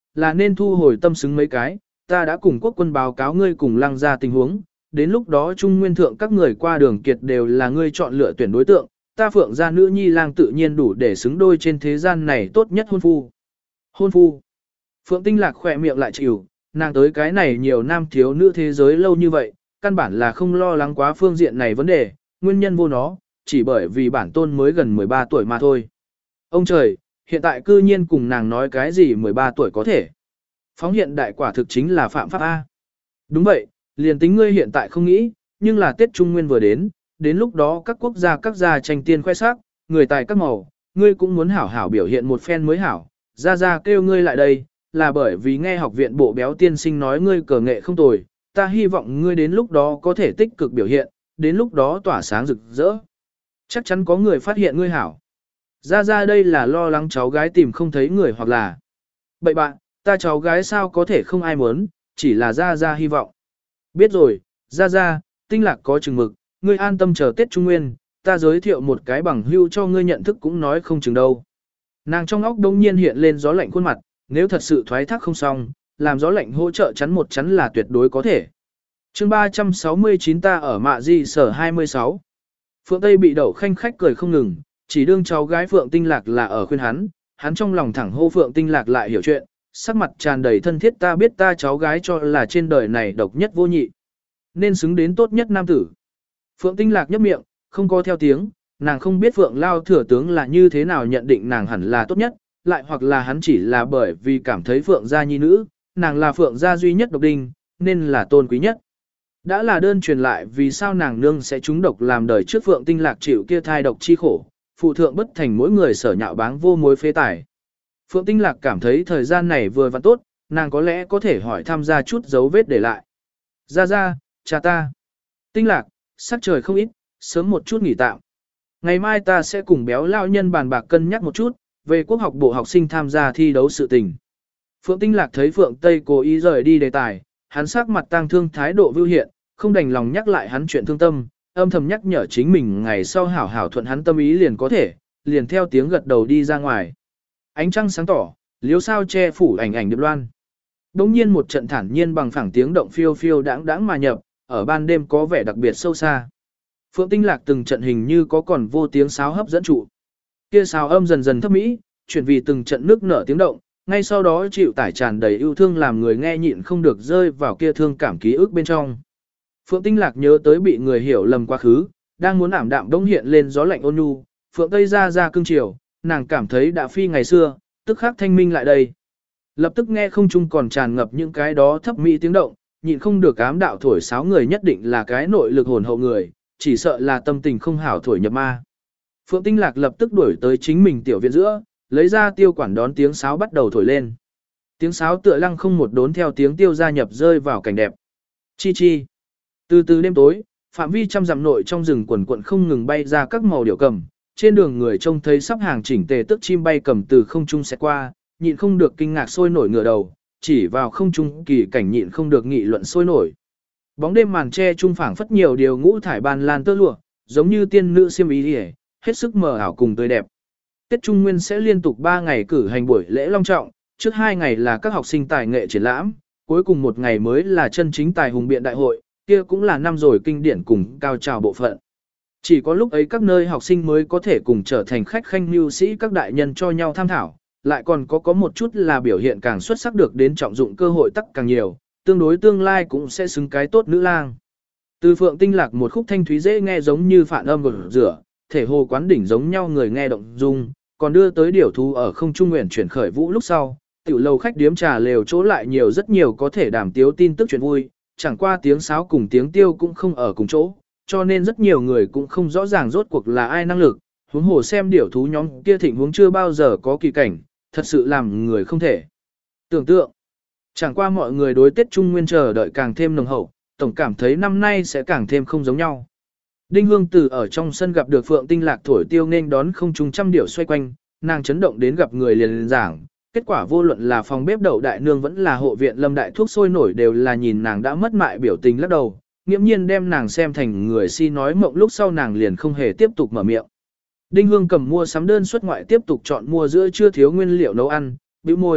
là nên thu hồi tâm xứng mấy cái, ta đã cùng quốc quân báo cáo ngươi cùng lăng ra tình huống, đến lúc đó trung nguyên thượng các người qua đường kiệt đều là ngươi chọn lựa tuyển đối tượng, ta phượng gia nữ nhi lang tự nhiên đủ để xứng đôi trên thế gian này tốt nhất hôn phu. Hôn phu. Phượng Tinh Lạc khỏe miệng lại chịu, nàng tới cái này nhiều nam thiếu nữ thế giới lâu như vậy, căn bản là không lo lắng quá phương diện này vấn đề, nguyên nhân vô nó, chỉ bởi vì bản tôn mới gần mười ba tuổi mà thôi. Ông trời, hiện tại cư nhiên cùng nàng nói cái gì mười ba tuổi có thể. Phóng hiện đại quả thực chính là phạm pháp A. Đúng vậy, liền tính ngươi hiện tại không nghĩ, nhưng là Tết Trung Nguyên vừa đến, đến lúc đó các quốc gia các gia tranh tiên khoe sắc, người tài các màu, ngươi cũng muốn hảo hảo biểu hiện một phen mới hảo. Ra ra kêu ngươi lại đây, là bởi vì nghe học viện bộ béo tiên sinh nói ngươi cờ nghệ không tồi, ta hy vọng ngươi đến lúc đó có thể tích cực biểu hiện, đến lúc đó tỏa sáng rực rỡ. Chắc chắn có người phát hiện ngươi hảo. Ra ra đây là lo lắng cháu gái tìm không thấy người hoặc là bậy bạn, ta cháu gái sao có thể không ai muốn, chỉ là ra ra hy vọng. Biết rồi, ra ra, Tinh Lạc có chừng mực, ngươi an tâm chờ Tết Trung Nguyên, ta giới thiệu một cái bằng hưu cho ngươi nhận thức cũng nói không chừng đâu. Nàng trong óc đông nhiên hiện lên gió lạnh khuôn mặt, nếu thật sự thoái thác không xong, làm gió lạnh hỗ trợ chắn một chắn là tuyệt đối có thể. chương ba trăm sáu mươi chín ta ở mạ di sở hai mươi sáu. Phượng Tây bị đậu khanh khách cười không ngừng, chỉ đương cháu gái Phượng Tinh Lạc là ở khuyên hắn, hắn trong lòng thẳng hô Phượng Tinh Lạc lại hiểu chuyện, sắc mặt tràn đầy thân thiết ta biết ta cháu gái cho là trên đời này độc nhất vô nhị, nên xứng đến tốt nhất nam tử. Phượng Tinh Lạc nhấp miệng, không có theo tiếng, nàng không biết Phượng Lao thừa tướng là như thế nào nhận định nàng hẳn là tốt nhất, lại hoặc là hắn chỉ là bởi vì cảm thấy Phượng gia nhi nữ, nàng là Phượng gia duy nhất độc đinh, nên là tôn quý nhất. Đã là đơn truyền lại vì sao nàng nương sẽ trúng độc làm đời trước Phượng Tinh Lạc chịu kia thai độc chi khổ, phụ thượng bất thành mỗi người sở nhạo báng vô mối phế tài. Phượng Tinh Lạc cảm thấy thời gian này vừa vặn tốt, nàng có lẽ có thể hỏi tham gia chút dấu vết để lại. Ra ra, cha ta. Tinh Lạc, sắc trời không ít, sớm một chút nghỉ tạm. Ngày mai ta sẽ cùng béo lao nhân bàn bạc cân nhắc một chút, về quốc học bộ học sinh tham gia thi đấu sự tình. Phượng Tinh Lạc thấy Phượng Tây cố ý rời đi đề tài, hắn sắc mặt tang thương thái độ vưu hiện, không đành lòng nhắc lại hắn chuyện thương tâm, âm thầm nhắc nhở chính mình ngày sau hảo hảo thuận hắn tâm ý liền có thể, liền theo tiếng gật đầu đi ra ngoài. Ánh trăng sáng tỏ, liếu sao che phủ ảnh ảnh điệp loan. Đống nhiên một trận thản nhiên bằng phẳng tiếng động phiêu phiêu đãng đãng mà nhập, ở ban đêm có vẻ đặc biệt sâu xa. Phượng Tinh Lạc từng trận hình như có còn vô tiếng sáo hấp dẫn trụ. Kia sáo âm dần dần thấp mỹ, chuyển vì từng trận nước nở tiếng động, ngay sau đó chịu tải tràn đầy yêu thương làm người nghe nhịn không được rơi vào kia thương cảm ký ức bên trong. Phượng Tinh Lạc nhớ tới bị người hiểu lầm quá khứ, đang muốn ảm đạm đông hiện lên gió lạnh ôn nhu, Phượng Tây ra ra cương chiều, nàng cảm thấy đã phi ngày xưa, tức khắc thanh minh lại đây. Lập tức nghe không trung còn tràn ngập những cái đó thấp mỹ tiếng động, nhịn không được ám đạo thổi sáo người nhất định là cái nội lực hồn hậu người, chỉ sợ là tâm tình không hảo thổi nhập ma. Phượng Tinh Lạc lập tức đuổi tới chính mình tiểu viện giữa, lấy ra tiêu quản đón tiếng sáo bắt đầu thổi lên. Tiếng sáo tựa lăng không một đốn theo tiếng tiêu gia nhập rơi vào cảnh đẹp. Chi chi. Từ từ đêm tối, phạm vi trăm dặm nội trong rừng quần quận không ngừng bay ra các màu điểu cầm, trên đường người trông thấy sắp hàng chỉnh tề tức chim bay cầm từ không trung sẽ qua, nhịn không được kinh ngạc sôi nổi ngửa đầu, chỉ vào không trung kỳ cảnh nhịn không được nghị luận sôi nổi. Bóng đêm màn che trung phảng phất nhiều điều ngũ thải ban lan tơ lụa, giống như tiên nữ xiêm y liễu, hết sức mờ ảo cùng tươi đẹp. Tết Trung Nguyên sẽ liên tục ba ngày cử hành buổi lễ long trọng, trước hai ngày là các học sinh tài nghệ triển lãm, cuối cùng một ngày mới là chân chính tài hùng biện đại hội, kia cũng là năm rồi kinh điển cùng cao trào bộ phận. Chỉ có lúc ấy các nơi học sinh mới có thể cùng trở thành khách khanh mưu sĩ các đại nhân cho nhau tham thảo, lại còn có có một chút là biểu hiện càng xuất sắc được đến trọng dụng cơ hội tắc càng nhiều, tương đối tương lai cũng sẽ xứng cái tốt nữ lang. Từ Phượng Tinh Lạc một khúc thanh thúy dễ nghe giống như phản âm gột rửa, thể hồ quán đỉnh giống nhau người nghe động dung, còn đưa tới điểu thú ở không trung nguyện chuyển khởi vũ lúc sau, tiểu lầu khách điếm trà lều chỗ lại nhiều rất nhiều có thể đảm tiếu tin tức chuyện vui, chẳng qua tiếng sáo cùng tiếng tiêu cũng không ở cùng chỗ, cho nên rất nhiều người cũng không rõ ràng rốt cuộc là ai năng lực, huống hồ xem điểu thú nhóm kia thịnh huống chưa bao giờ có kỳ cảnh, thật sự làm người không thể tưởng tượng. Chẳng qua mọi người đối Tết Trung Nguyên chờ đợi càng thêm nồng hậu, tổng cảm thấy năm nay sẽ càng thêm không giống nhau. Đinh Hương Tử ở trong sân gặp được Phượng Tinh Lạc thổi tiêu nên đón không trung trăm điểu xoay quanh, nàng chấn động đến gặp người liền giảng, kết quả vô luận là phòng bếp đậu đại nương vẫn là hộ viện lâm đại thuốc sôi nổi đều là nhìn nàng đã mất mại biểu tình lắc đầu, nghiễm nhiên đem nàng xem thành người si nói mộng lúc sau nàng liền không hề tiếp tục mở miệng. Đinh Hương cầm mua sắm đơn xuất ngoại tiếp tục chọn mua giữa chưa thiếu nguyên liệu nấu ăn, bĩu môi,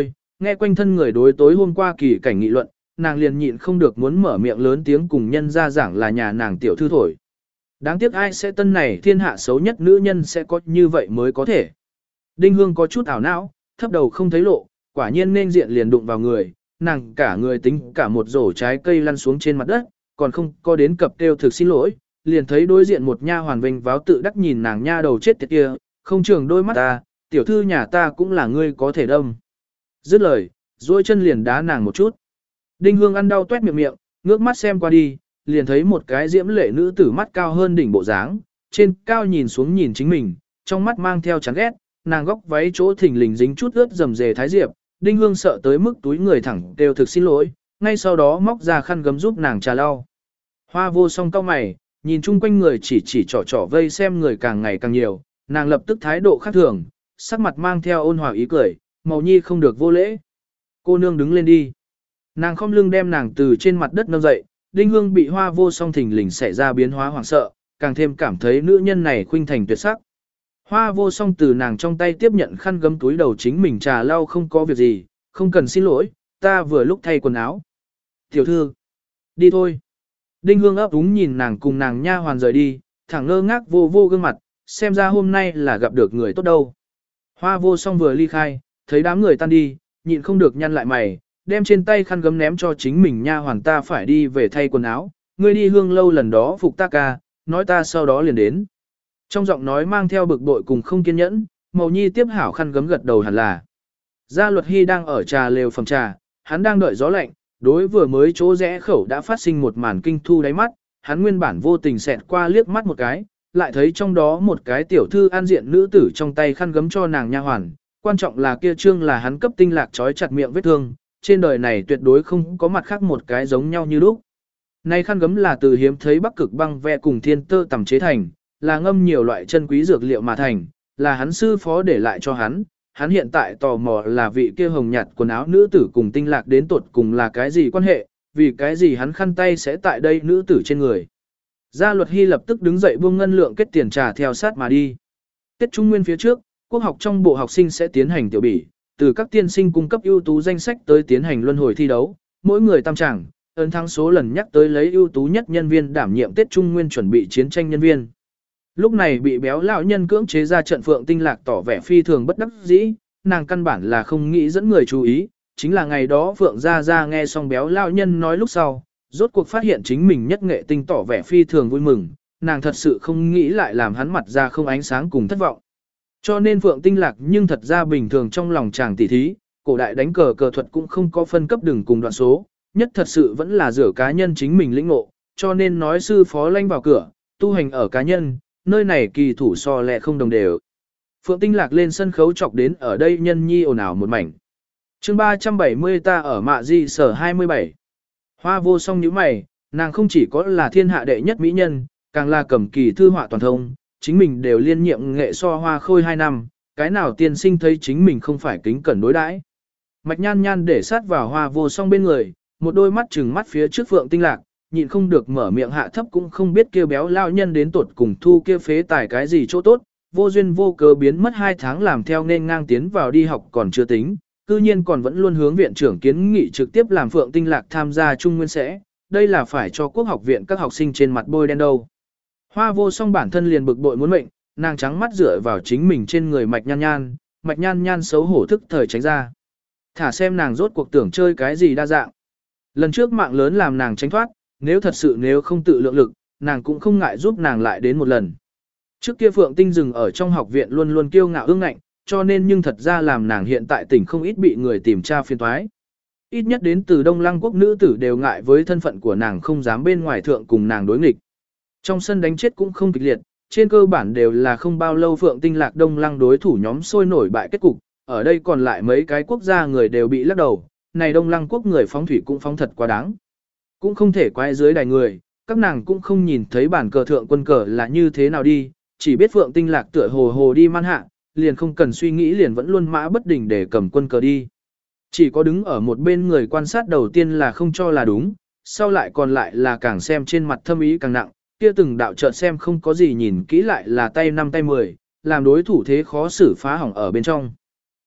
nghe quanh thân người đối tối hôm qua kỳ cảnh nghị luận, nàng liền nhịn không được muốn mở miệng lớn tiếng cùng nhân ra giảng là nhà nàng tiểu thư thổi. Đáng tiếc ai sẽ tân này thiên hạ xấu nhất nữ nhân sẽ có như vậy mới có thể. Đinh Hương có chút ảo não, thấp đầu không thấy lộ, quả nhiên nên diện liền đụng vào người, nàng cả người tính cả một rổ trái cây lăn xuống trên mặt đất, còn không có đến cập kêu thực xin lỗi, liền thấy đối diện một nha hoàn vinh váo tự đắc nhìn nàng nha đầu chết tiệt kia, không trường đôi mắt ta, tiểu thư nhà ta cũng là ngươi có thể đâm. Dứt lời, duỗi chân liền đá nàng một chút. Đinh Hương ăn đau tuét miệng miệng, ngước mắt xem qua đi, liền thấy một cái diễm lệ nữ tử mắt cao hơn đỉnh bộ dáng, trên cao nhìn xuống nhìn chính mình, trong mắt mang theo chán ghét, nàng góc váy chỗ thình lình dính chút ướt rầm rề thái diệp, Đinh Hương sợ tới mức túi người thẳng đều thực xin lỗi, ngay sau đó móc ra khăn gấm giúp nàng trà lau. Hoa Vô Song cau mày, nhìn chung quanh người chỉ chỉ trò trò vây xem người càng ngày càng nhiều, nàng lập tức thái độ khác thường, sắc mặt mang theo ôn hòa ý cười, màu nhi không được vô lễ. Cô nương đứng lên đi. Nàng khom lưng đem nàng từ trên mặt đất nâng dậy, Đinh Hương bị Hoa Vô Song thình lình xảy ra biến hóa hoảng sợ, càng thêm cảm thấy nữ nhân này khuynh thành tuyệt sắc. Hoa Vô Song từ nàng trong tay tiếp nhận khăn gấm túi đầu chính mình trà lau không có việc gì, không cần xin lỗi, ta vừa lúc thay quần áo. Tiểu thư, đi thôi. Đinh Hương ấp úng nhìn nàng cùng nàng nha hoàn rời đi, thẳng ngơ ngác vô vô gương mặt, xem ra hôm nay là gặp được người tốt đâu. Hoa Vô Song vừa ly khai, thấy đám người tan đi, nhịn không được nhăn lại mày, đem trên tay khăn gấm ném cho chính mình nha hoàn ta phải đi về thay quần áo, ngươi đi Hương lâu lần đó phục ta ca, nói ta sau đó liền đến. Trong giọng nói mang theo bực bội cùng không kiên nhẫn, Màu Nhi tiếp hảo khăn gấm gật đầu hẳn là. Gia Luật Hy đang ở trà lều phòng trà, hắn đang đợi gió lạnh, đối vừa mới chỗ rẽ khẩu đã phát sinh một màn kinh thu đáy mắt, hắn nguyên bản vô tình xẹt qua liếc mắt một cái, lại thấy trong đó một cái tiểu thư an diện nữ tử trong tay khăn gấm cho nàng nha hoàn, quan trọng là kia trương là hắn cấp tinh lạc trói chặt miệng vết thương, trên đời này tuyệt đối không có mặt khác một cái giống nhau như lúc. Này khăn gấm là từ hiếm thấy Bắc Cực băng ve cùng thiên tơ tầm chế thành, là ngâm nhiều loại chân quý dược liệu mà thành, là hắn sư phó để lại cho hắn. Hắn hiện tại tò mò là vị kia hồng nhạt quần áo nữ tử cùng tinh lạc đến tột cùng là cái gì quan hệ, vì cái gì hắn khăn tay sẽ tại đây nữ tử trên người. Gia Luật Hy lập tức đứng dậy buông ngân lượng kết tiền trà theo sát mà đi. Tết Trung Nguyên phía trước, quốc học trong bộ học sinh sẽ tiến hành tiểu bỉ, từ các tiên sinh cung cấp ưu tú danh sách tới tiến hành luân hồi thi đấu, mỗi người tam tràng, ấn thắng số lần nhắc tới lấy ưu tú nhất nhân viên đảm nhiệm Tết Trung Nguyên chuẩn bị chiến tranh nhân viên. Lúc này bị béo lão nhân cưỡng chế ra trận Phượng Tinh Lạc tỏ vẻ phi thường bất đắc dĩ, nàng căn bản là không nghĩ dẫn người chú ý, chính là ngày đó Phượng Gia Gia nghe xong béo lão nhân nói lúc sau, rốt cuộc phát hiện chính mình nhất nghệ tinh tỏ vẻ phi thường vui mừng, nàng thật sự không nghĩ lại làm hắn mặt ra không ánh sáng cùng thất vọng. Cho nên Phượng Tinh Lạc nhưng thật ra bình thường trong lòng chàng tỉ thí, cổ đại đánh cờ cờ thuật cũng không có phân cấp đường cùng đoạn số, nhất thật sự vẫn là rửa cá nhân chính mình lĩnh ngộ, cho nên nói sư phó lanh vào cửa, tu hành ở cá nhân, nơi này kỳ thủ so lẹ không đồng đều. Phượng Tinh Lạc lên sân khấu chọc đến ở đây nhân nhi ồn ào một mảnh. chương ba trăm bảy mươi ta ở mạ di sở hai mươi bảy. Hoa Vô Song nhíu mày, nàng không chỉ có là thiên hạ đệ nhất mỹ nhân, càng là cầm kỳ thư họa toàn thông, chính mình đều liên nhiệm nghệ so hoa khôi hai năm, cái nào tiên sinh thấy chính mình không phải kính cẩn đối đãi. Mạch Nhan Nhan để sát vào Hoa Vô Song bên người, một đôi mắt trừng mắt phía trước Phượng Tinh Lạc, nhịn không được mở miệng hạ thấp cũng không biết kia béo lao nhân đến tuột cùng thu kia phế tài cái gì chỗ tốt, vô duyên vô cớ biến mất hai tháng làm theo nên ngang tiến vào đi học còn chưa tính, cư nhiên còn vẫn luôn hướng viện trưởng kiến nghị trực tiếp làm Phượng Tinh Lạc tham gia Trung Nguyên sẽ, đây là phải cho quốc học viện các học sinh trên mặt bôi đen đâu. Hoa Vô Song bản thân liền bực bội muốn mệnh, nàng trắng mắt dựa vào chính mình trên người Mạch Nhan Nhan, Mạch Nhan Nhan xấu hổ thức thời tránh ra. Thả xem nàng rốt cuộc tưởng chơi cái gì đa dạng. Lần trước mạng lớn làm nàng tránh thoát, nếu thật sự nếu không tự lượng lực, nàng cũng không ngại giúp nàng lại đến một lần. Trước kia Phượng Tinh dừng ở trong học viện luôn luôn kiêu ngạo ương ngạnh, cho nên nhưng thật ra làm nàng hiện tại tỉnh không ít bị người tìm tra phiền toái. Ít nhất đến từ Đông Lăng quốc nữ tử đều ngại với thân phận của nàng không dám bên ngoài thượng cùng nàng đối nghịch. Trong sân đánh chết cũng không kịch liệt, trên cơ bản đều là không bao lâu Phượng Tinh Lạc Đông Lăng đối thủ nhóm sôi nổi bại kết cục, ở đây còn lại mấy cái quốc gia người đều bị lắc đầu, này Đông Lăng quốc người phóng thủy cũng phóng thật quá đáng. Cũng không thể quay dưới đài người, các nàng cũng không nhìn thấy bản cờ thượng quân cờ là như thế nào đi, chỉ biết Phượng Tinh Lạc tựa hồ hồ đi man hạ, liền không cần suy nghĩ liền vẫn luôn mã bất đình để cầm quân cờ đi. Chỉ có đứng ở một bên người quan sát đầu tiên là không cho là đúng, sau lại còn lại là càng xem trên mặt thâm ý càng nặng, kia từng đạo chợt xem không có gì nhìn kỹ lại là tay năm tay mười, làm đối thủ thế khó xử phá hỏng ở bên trong.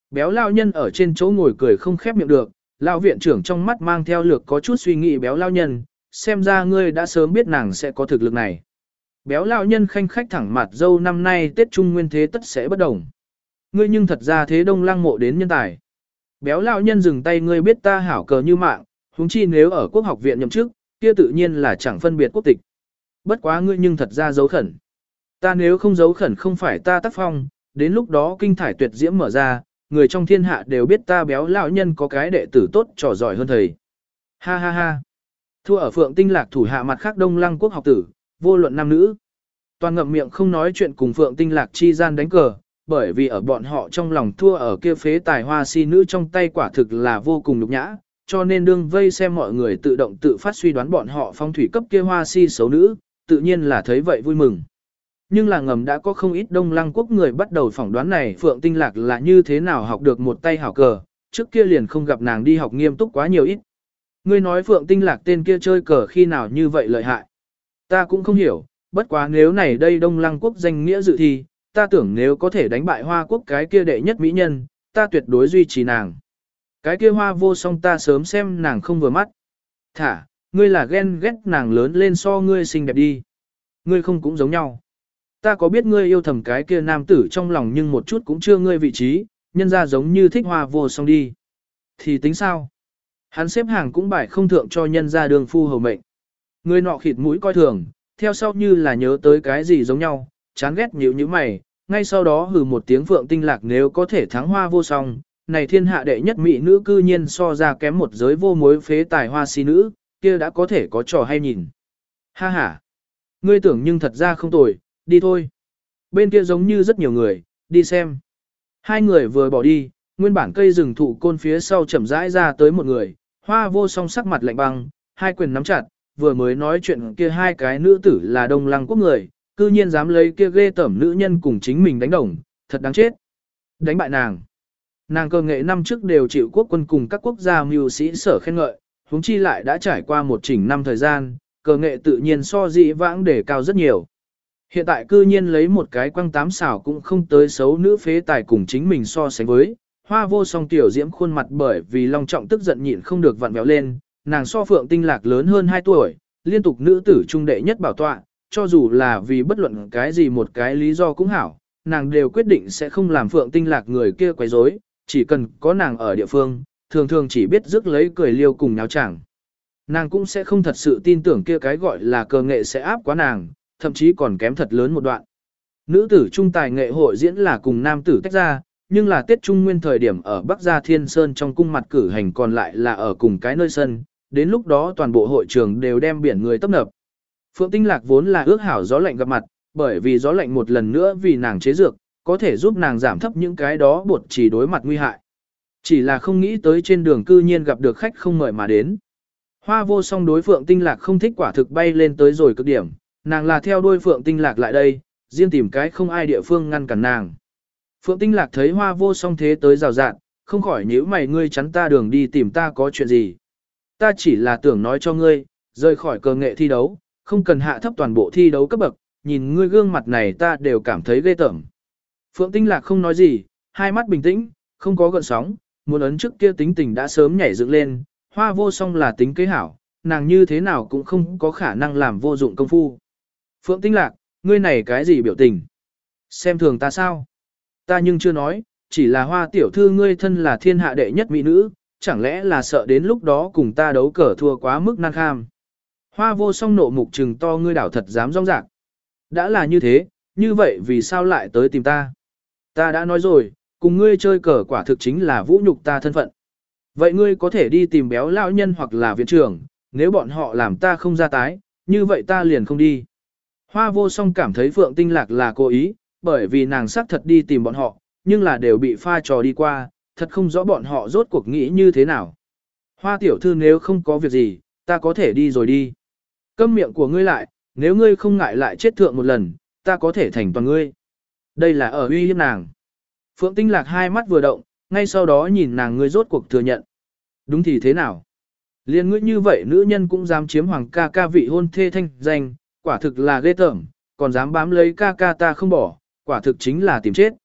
Béo lao nhân ở trên chỗ ngồi cười không khép miệng được, lao viện trưởng trong mắt mang theo lược có chút suy nghĩ béo lao nhân, xem ra ngươi đã sớm biết nàng sẽ có thực lực này. Béo lao nhân khanh khách thẳng mặt dâu năm nay Tết Trung Nguyên thế tất sẽ bất đồng. Ngươi nhưng thật ra thế Đông Lăng mộ đến nhân tài. Béo lao nhân dừng tay, ngươi biết ta hảo cờ như mạng, huống chi nếu ở quốc học viện nhậm chức, kia tự nhiên là chẳng phân biệt quốc tịch. Bất quá ngươi nhưng thật ra giấu khẩn. Ta nếu không giấu khẩn không phải ta tác phong, đến lúc đó kinh thải tuyệt diễm mở ra, người trong thiên hạ đều biết ta béo lão nhân có cái đệ tử tốt trò giỏi hơn thầy. Ha ha ha. Thua ở Phượng Tinh Lạc thủ hạ mặt khác Đông Lăng quốc học tử, vô luận nam nữ. Toàn ngậm miệng không nói chuyện cùng Phượng Tinh Lạc chi gian đánh cờ, bởi vì ở bọn họ trong lòng thua ở kia phế tài hoa si nữ trong tay quả thực là vô cùng nhục nhã, cho nên đương vây xem mọi người tự động tự phát suy đoán bọn họ phong thủy cấp kia hoa si xấu nữ, tự nhiên là thấy vậy vui mừng. Nhưng là ngầm đã có không ít Đông Lăng quốc người bắt đầu phỏng đoán này Phượng Tinh Lạc là như thế nào học được một tay hảo cờ, trước kia liền không gặp nàng đi học nghiêm túc quá nhiều ít. Ngươi nói Phượng Tinh Lạc tên kia chơi cờ khi nào như vậy lợi hại. Ta cũng không hiểu, bất quá nếu này đây Đông Lăng quốc danh nghĩa dự thi, ta tưởng nếu có thể đánh bại Hoa quốc cái kia đệ nhất mỹ nhân, ta tuyệt đối duy trì nàng. Cái kia Hoa vô song ta sớm xem nàng không vừa mắt. Thả, ngươi là ghen ghét nàng lớn lên so ngươi xinh đẹp đi. Ngươi không cũng giống nhau. Ta có biết ngươi yêu thầm cái kia nam tử trong lòng nhưng một chút cũng chưa ngươi vị trí, nhân ra giống như thích Hoa vô song đi. Thì tính sao? Hắn xếp hàng cũng bài không thượng cho nhân ra đường phu hầu mệnh. Ngươi nọ khịt mũi coi thường, theo sau như là nhớ tới cái gì giống nhau, chán ghét nhíu như mày, ngay sau đó hừ một tiếng Phượng Tinh Lạc nếu có thể thắng Hoa vô song, này thiên hạ đệ nhất mỹ nữ cư nhiên so ra kém một giới vô mối phế tài hoa si nữ, kia đã có thể có trò hay nhìn. Ha ha, ngươi tưởng nhưng thật ra không tồi, đi thôi. Bên kia giống như rất nhiều người, đi xem. Hai người vừa bỏ đi, nguyên bản cây rừng thụ côn phía sau chậm rãi ra tới một người, Hoa vô song sắc mặt lạnh băng, hai quyền nắm chặt, vừa mới nói chuyện kia hai cái nữ tử là Đông Lăng quốc người, cư nhiên dám lấy kia ghê tởm nữ nhân cùng chính mình đánh đồng, thật đáng chết. Đánh bại nàng. Nàng cơ nghệ năm trước đều chịu quốc quân cùng các quốc gia mưu sĩ sở khen ngợi, huống chi lại đã trải qua một chỉnh năm thời gian, cơ nghệ tự nhiên so dị vãng để cao rất nhiều. Hiện tại cư nhiên lấy một cái quăng tám xảo cũng không tới xấu nữ phế tài cùng chính mình so sánh với, Hoa vô song tiểu diễm khuôn mặt bởi vì long trọng tức giận nhịn không được vặn vẹo lên, nàng so Phượng Tinh Lạc lớn hơn hai tuổi, liên tục nữ tử trung đệ nhất bảo tọa, cho dù là vì bất luận cái gì một cái lý do cũng hảo, nàng đều quyết định sẽ không làm Phượng Tinh Lạc người kia quấy rối, chỉ cần có nàng ở địa phương, thường thường chỉ biết rước lấy cười liêu cùng nháo chẳng. Nàng cũng sẽ không thật sự tin tưởng kia cái gọi là cờ nghệ sẽ áp quá nàng, thậm chí còn kém thật lớn một đoạn. Nữ tử trung tài nghệ hội diễn là cùng nam tử tách ra, nhưng là Tết Trung Nguyên thời điểm ở Bắc Gia Thiên Sơn trong cung mặt cử hành còn lại là ở cùng cái nơi sân, đến lúc đó toàn bộ hội trường đều đem biển người tấp nập. Phượng Tinh Lạc vốn là ước hảo gió lạnh gặp mặt, bởi vì gió lạnh một lần nữa vì nàng chế dược, có thể giúp nàng giảm thấp những cái đó bột chỉ đối mặt nguy hại. Chỉ là không nghĩ tới trên đường cư nhiên gặp được khách không mời mà đến. Hoa vô song đối Phượng Tinh Lạc không thích quả thực bay lên tới rồi cực điểm, nàng là theo đuôi Phượng Tinh Lạc lại đây, riêng tìm cái không ai địa phương ngăn cản nàng. Phượng Tinh Lạc thấy Hoa vô song thế tới rào rạt, không khỏi nhíu mày, ngươi chắn ta đường đi tìm ta có chuyện gì. Ta chỉ là tưởng nói cho ngươi, rời khỏi cờ nghệ thi đấu, không cần hạ thấp toàn bộ thi đấu cấp bậc, nhìn ngươi gương mặt này ta đều cảm thấy ghê tởm. Phượng Tinh Lạc không nói gì, hai mắt bình tĩnh, không có gợn sóng, muốn ấn trước kia tính tình đã sớm nhảy dựng lên, Hoa vô song là tính kế hảo, nàng như thế nào cũng không có khả năng làm vô dụng công phu. Phượng Tinh Lạc, ngươi này cái gì biểu tình? Xem thường ta sao? Ta nhưng chưa nói, chỉ là Hoa tiểu thư ngươi thân là thiên hạ đệ nhất mỹ nữ, chẳng lẽ là sợ đến lúc đó cùng ta đấu cờ thua quá mức nan kham. Hoa vô song nộ mục trừng to, ngươi đảo thật dám rong rạc. Đã là như thế, như vậy vì sao lại tới tìm ta? Ta đã nói rồi, cùng ngươi chơi cờ quả thực chính là vũ nhục ta thân phận. Vậy ngươi có thể đi tìm béo lão nhân hoặc là viện trưởng, nếu bọn họ làm ta không ra tái, như vậy ta liền không đi. Hoa vô song cảm thấy Phượng Tinh Lạc là cố ý, bởi vì nàng xác thật đi tìm bọn họ, nhưng là đều bị pha trò đi qua, thật không rõ bọn họ rốt cuộc nghĩ như thế nào. Hoa tiểu thư nếu không có việc gì, ta có thể đi rồi đi. Câm miệng của ngươi lại, nếu ngươi không ngại lại chết thượng một lần, ta có thể thành toàn ngươi. Đây là ở uy hiếp nàng. Phượng Tinh Lạc hai mắt vừa động, ngay sau đó nhìn nàng, ngươi rốt cuộc thừa nhận. Đúng thì thế nào? Liên ngươi như vậy nữ nhân cũng dám chiếm hoàng ca ca vị hôn thê thanh danh, quả thực là ghê tởm, còn dám bám lấy ca ca ta không bỏ, quả thực chính là tìm chết.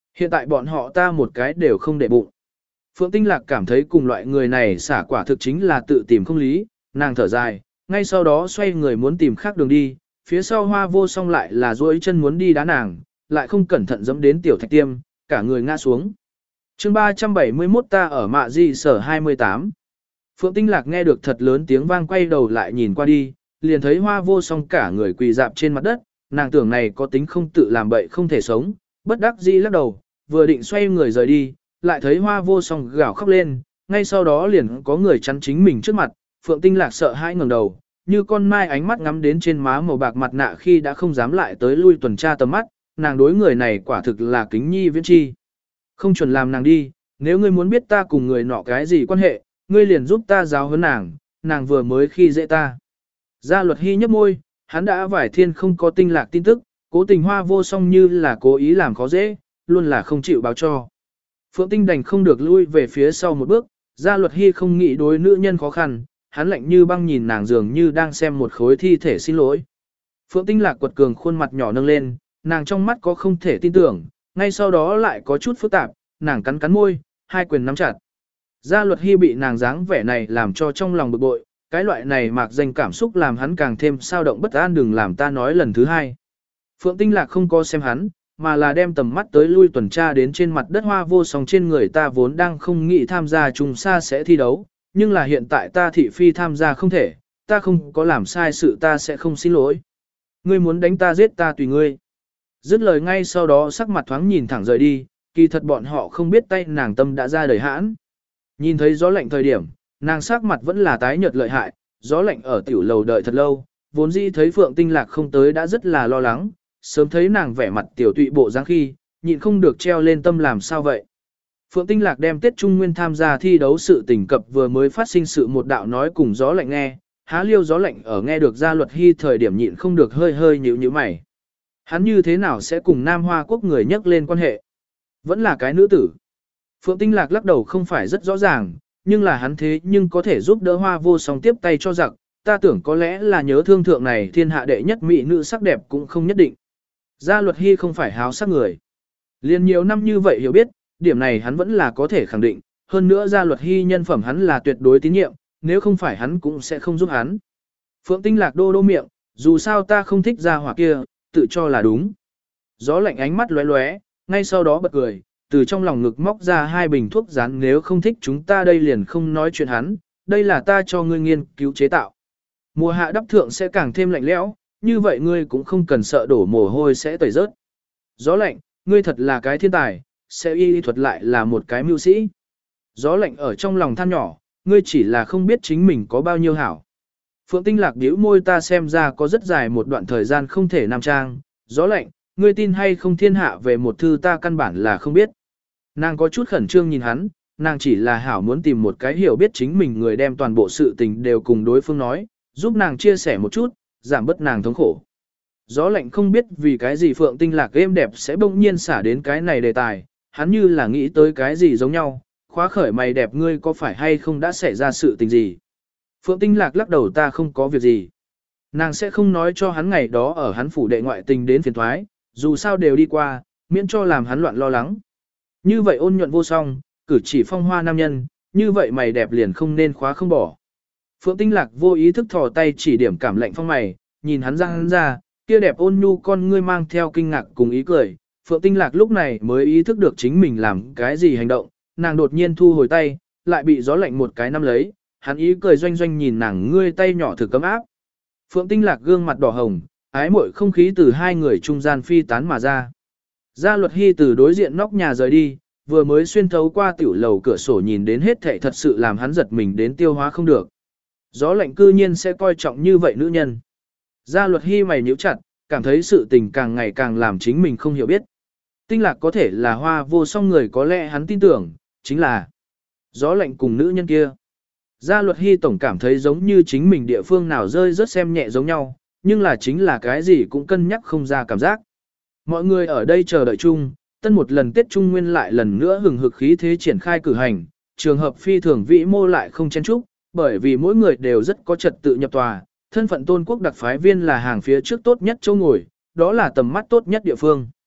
Hiện tại bọn họ ta một cái đều không để bụng. Phượng Tinh Lạc cảm thấy cùng loại người này xả quả thực chính là tự tìm không lý, nàng thở dài, ngay sau đó xoay người muốn tìm khác đường đi, phía sau Hoa Vô Song lại là duỗi chân muốn đi đá nàng, lại không cẩn thận dẫm đến tiểu thạch tiêm, cả người ngã xuống. Chương ba trăm bảy mươi mốt ta ở mạ di sở hai mươi tám. Phượng Tinh Lạc nghe được thật lớn tiếng vang, quay đầu lại nhìn qua đi, liền thấy Hoa Vô Song cả người quỳ dạp trên mặt đất, nàng tưởng này có tính không tự làm bậy không thể sống, bất đắc dĩ lắc đầu, vừa định xoay người rời đi, lại thấy Hoa Vô Song gào khóc lên, ngay sau đó liền có người chắn chính mình trước mặt, Phượng Tinh Lạc sợ hãi ngẩng đầu, như con mai ánh mắt ngắm đến trên má màu bạc mặt nạ khi đã không dám lại tới lui tuần tra tầm mắt, nàng đối người này quả thực là kính nhi viễn chi. Không chuẩn làm nàng đi, nếu ngươi muốn biết ta cùng người nọ cái gì quan hệ, ngươi liền giúp ta giáo huấn nàng, nàng vừa mới khi dễ ta. Gia Luật Hy nhấp môi, hắn đã vải thiên không có Tinh Lạc tin tức, cố tình Hoa Vô Song như là cố ý làm khó dễ, luôn là không chịu báo cho. Phượng Tinh đành không được lui về phía sau một bước, Gia Luật Hy không nghĩ đối nữ nhân khó khăn, hắn lạnh như băng nhìn nàng dường như đang xem một khối thi thể xin lỗi. Phượng Tinh Lạc quật cường khuôn mặt nhỏ nâng lên, nàng trong mắt có không thể tin tưởng, ngay sau đó lại có chút phức tạp, nàng cắn cắn môi, hai quyền nắm chặt. Gia Luật Hy bị nàng dáng vẻ này làm cho trong lòng bực bội, cái loại này mạc danh cảm xúc làm hắn càng thêm sao động bất an, đừng làm ta nói lần thứ hai. Phượng Tinh Lạc không có xem hắn, mà là đem tầm mắt tới lui tuần tra đến trên mặt đất Hoa Vô Song trên người. Ta vốn đang không nghĩ tham gia chung xa sẽ thi đấu, nhưng là hiện tại ta thị phi tham gia không thể, ta không có làm sai sự, ta sẽ không xin lỗi. Ngươi muốn đánh ta giết ta tùy ngươi. Dứt lời ngay sau đó sắc mặt thoáng nhìn thẳng rời đi, kỳ thật bọn họ không biết tay nàng tâm đã ra đời hãn. Nhìn thấy gió lạnh thời điểm, nàng sắc mặt vẫn là tái nhợt lợi hại, gió lạnh ở tiểu lầu đợi thật lâu, vốn dĩ thấy Phượng Tinh Lạc không tới đã rất là lo lắng, sớm thấy nàng vẻ mặt tiểu tụy bộ dáng khi, nhịn không được treo lên tâm làm sao vậy. Phượng Tinh Lạc đem Tết Trung Nguyên tham gia thi đấu sự tình cập vừa mới phát sinh sự một đạo nói cùng gió lạnh nghe, há liêu gió lạnh ở nghe được Gia Luật Hy thời điểm nhịn không được hơi hơi nhíu nhíu mày. Hắn như thế nào sẽ cùng Nam Hoa Quốc người nhắc lên quan hệ? Vẫn là cái nữ tử. Phượng Tinh Lạc lắc đầu không phải rất rõ ràng, nhưng là hắn thế nhưng có thể giúp đỡ Hoa Vô Song tiếp tay cho giặc, ta tưởng có lẽ là nhớ thương thượng này thiên hạ đệ nhất mỹ nữ sắc đẹp cũng không nhất định. Gia Luật Hy không phải háo sắc người. Liên nhiều năm như vậy hiểu biết, điểm này hắn vẫn là có thể khẳng định, hơn nữa Gia Luật Hy nhân phẩm hắn là tuyệt đối tín nhiệm, nếu không phải hắn cũng sẽ không giúp hắn. Phượng Tinh Lạc đô đô miệng, dù sao ta không thích gia hỏa kia, tự cho là đúng. Gió lạnh ánh mắt lóe lóe, ngay sau đó bật cười, từ trong lòng ngực móc ra hai bình thuốc rán, nếu không thích chúng ta đây liền không nói chuyện hắn, đây là ta cho ngươi nghiên cứu chế tạo. Mùa hạ đắp thượng sẽ càng thêm lạnh lẽo, như vậy ngươi cũng không cần sợ đổ mồ hôi sẽ tẩy rớt. Gió lạnh, ngươi thật là cái thiên tài, sẽ y thuật lại là một cái mưu sĩ. Gió lạnh ở trong lòng than nhỏ, ngươi chỉ là không biết chính mình có bao nhiêu hảo. Phượng Tinh Lạc điếu môi, ta xem ra có rất dài một đoạn thời gian không thể nam trang. Gió lạnh, ngươi tin hay không thiên hạ về một thư ta căn bản là không biết. Nàng có chút khẩn trương nhìn hắn, nàng chỉ là hảo muốn tìm một cái hiểu biết chính mình người đem toàn bộ sự tình đều cùng đối phương nói, giúp nàng chia sẻ một chút, giảm bớt nàng thống khổ. Gió lạnh không biết vì cái gì Phượng Tinh Lạc êm đẹp sẽ bỗng nhiên xả đến cái này đề tài, hắn như là nghĩ tới cái gì giống nhau, khóa khởi mày đẹp, ngươi có phải hay không đã xảy ra sự tình gì. Phượng Tinh Lạc lắc đầu, ta không có việc gì. Nàng sẽ không nói cho hắn ngày đó ở hắn phủ đệ ngoại tình đến phiền thoái, dù sao đều đi qua, miễn cho làm hắn loạn lo lắng. Như vậy ôn nhuận vô song, cử chỉ phong hoa nam nhân, như vậy mày đẹp liền không nên khóa không bỏ. Phượng Tinh Lạc vô ý thức thò tay chỉ điểm cảm lạnh phong mày, nhìn hắn ra hắn ra, kia đẹp ôn nhu con ngươi mang theo kinh ngạc cùng ý cười. Phượng Tinh Lạc lúc này mới ý thức được chính mình làm cái gì hành động, nàng đột nhiên thu hồi tay, lại bị gió lạnh một cái nắm lấy, hắn ý cười doanh doanh nhìn nàng, ngươi tay nhỏ thử cấm áp. Phượng Tinh Lạc gương mặt đỏ hồng, ái muội không khí từ hai người trung gian phi tán mà ra. Gia Luật Hy từ đối diện nóc nhà rời đi, vừa mới xuyên thấu qua tiểu lầu cửa sổ nhìn đến hết thảy thật sự làm hắn giật mình đến tiêu hóa không được. Gió lạnh cư nhiên sẽ coi trọng như vậy nữ nhân. Gia Luật Hy mày nhíu chặt, cảm thấy sự tình càng ngày càng làm chính mình không hiểu biết. Tinh Lạc có thể là Hoa Vô Song người, có lẽ hắn tin tưởng, chính là gió lạnh cùng nữ nhân kia. Gia Luật Hy tổng cảm thấy giống như chính mình địa phương nào rơi rớt xem nhẹ giống nhau, nhưng là chính là cái gì cũng cân nhắc không ra cảm giác. Mọi người ở đây chờ đợi chung, tân một lần Tết Trung Nguyên lại lần nữa hừng hực khí thế triển khai cử hành, trường hợp phi thường vĩ mô lại không chen chúc, bởi vì mỗi người đều rất có trật tự nhập tòa, thân phận tôn quốc đặc phái viên là hàng phía trước tốt nhất chỗ ngồi, đó là tầm mắt tốt nhất địa phương.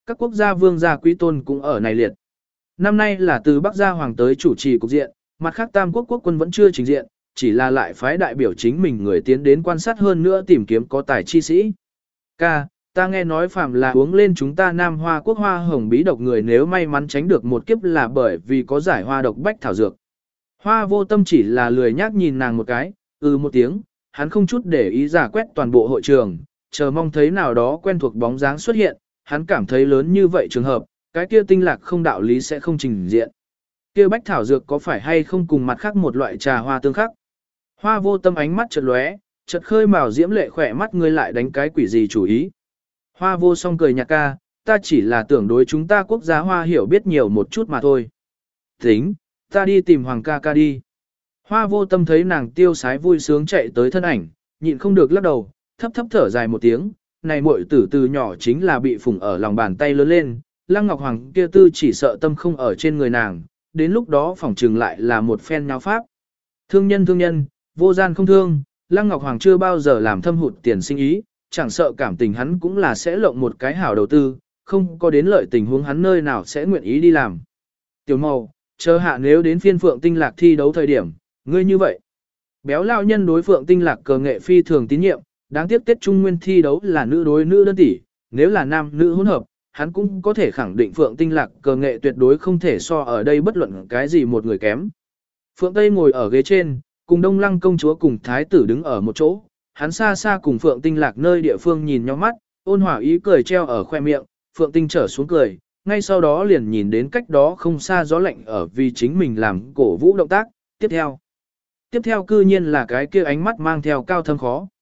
Các quốc gia vương gia quý tôn cũng ở này liệt. Năm nay là từ Bắc gia hoàng tới chủ trì cục diện, mặt khác tam quốc quốc quân vẫn chưa trình diện, chỉ là lại phái đại biểu chính mình người tiến đến quan sát hơn nữa tìm kiếm có tài chi sĩ. Ca, ta nghe nói phạm là uống lên chúng ta Nam Hoa quốc hoa hồng bí độc người nếu may mắn tránh được một kiếp là bởi vì có giải hoa độc bách thảo dược. Hoa vô tâm chỉ là lười nhác nhìn nàng một cái, ừ một tiếng, hắn không chút để ý giả quét toàn bộ hội trường, chờ mong thấy nào đó quen thuộc bóng dáng xuất hiện, hắn cảm thấy lớn như vậy trường hợp, cái kia tinh lạc không đạo lý sẽ không trình diện. Kia bách thảo dược có phải hay không cùng mặt khác một loại trà hoa tương khắc? Hoa vô tâm ánh mắt chợt lóe, chợt khơi mào diễm lệ khỏe mắt ngươi lại đánh cái quỷ gì chủ ý. Hoa vô song cười nhạt ca, ta chỉ là tưởng đối chúng ta quốc gia hoa hiểu biết nhiều một chút mà thôi. Tính, ta đi tìm hoàng ca ca đi. Hoa vô tâm thấy nàng tiêu sái vui sướng chạy tới thân ảnh, nhịn không được lắc đầu, thấp thấp thở dài một tiếng, này muội tử từ nhỏ chính là bị phủng ở lòng bàn tay lớn lên, Lăng Ngọc Hoàng kia tư chỉ sợ tâm không ở trên người nàng, đến lúc đó phỏng trừng lại là một phen nháo pháp. Thương nhân thương nhân, vô gian không thương, Lăng Ngọc Hoàng chưa bao giờ làm thâm hụt tiền sinh ý, chẳng sợ cảm tình hắn cũng là sẽ lộng một cái hảo đầu tư, không có đến lợi tình huống hắn nơi nào sẽ nguyện ý đi làm. Tiểu màu, chờ hạ nếu đến phiên Phượng Tinh Lạc thi đấu thời điểm, ngươi như vậy. Béo lao nhân đối Phượng Tinh Lạc cờ nghệ phi thường tín nhiệm, đáng tiếc Tết Trung Nguyên thi đấu là nữ đối nữ đơn tỷ, nếu là nam nữ hỗn hợp, hắn cũng có thể khẳng định Phượng Tinh Lạc cờ nghệ tuyệt đối không thể so ở đây bất luận cái gì một người kém. Phượng Tây ngồi ở ghế trên, cùng Đông Lăng công chúa cùng thái tử đứng ở một chỗ, hắn xa xa cùng Phượng Tinh Lạc nơi địa phương nhìn nhau mắt, ôn hòa ý cười treo ở khoe miệng, Phượng Tinh trở xuống cười, ngay sau đó liền nhìn đến cách đó không xa gió lạnh ở vì chính mình làm cổ vũ động tác, tiếp theo. Tiếp theo cư nhiên là cái kia ánh mắt mang theo cao thâm khó.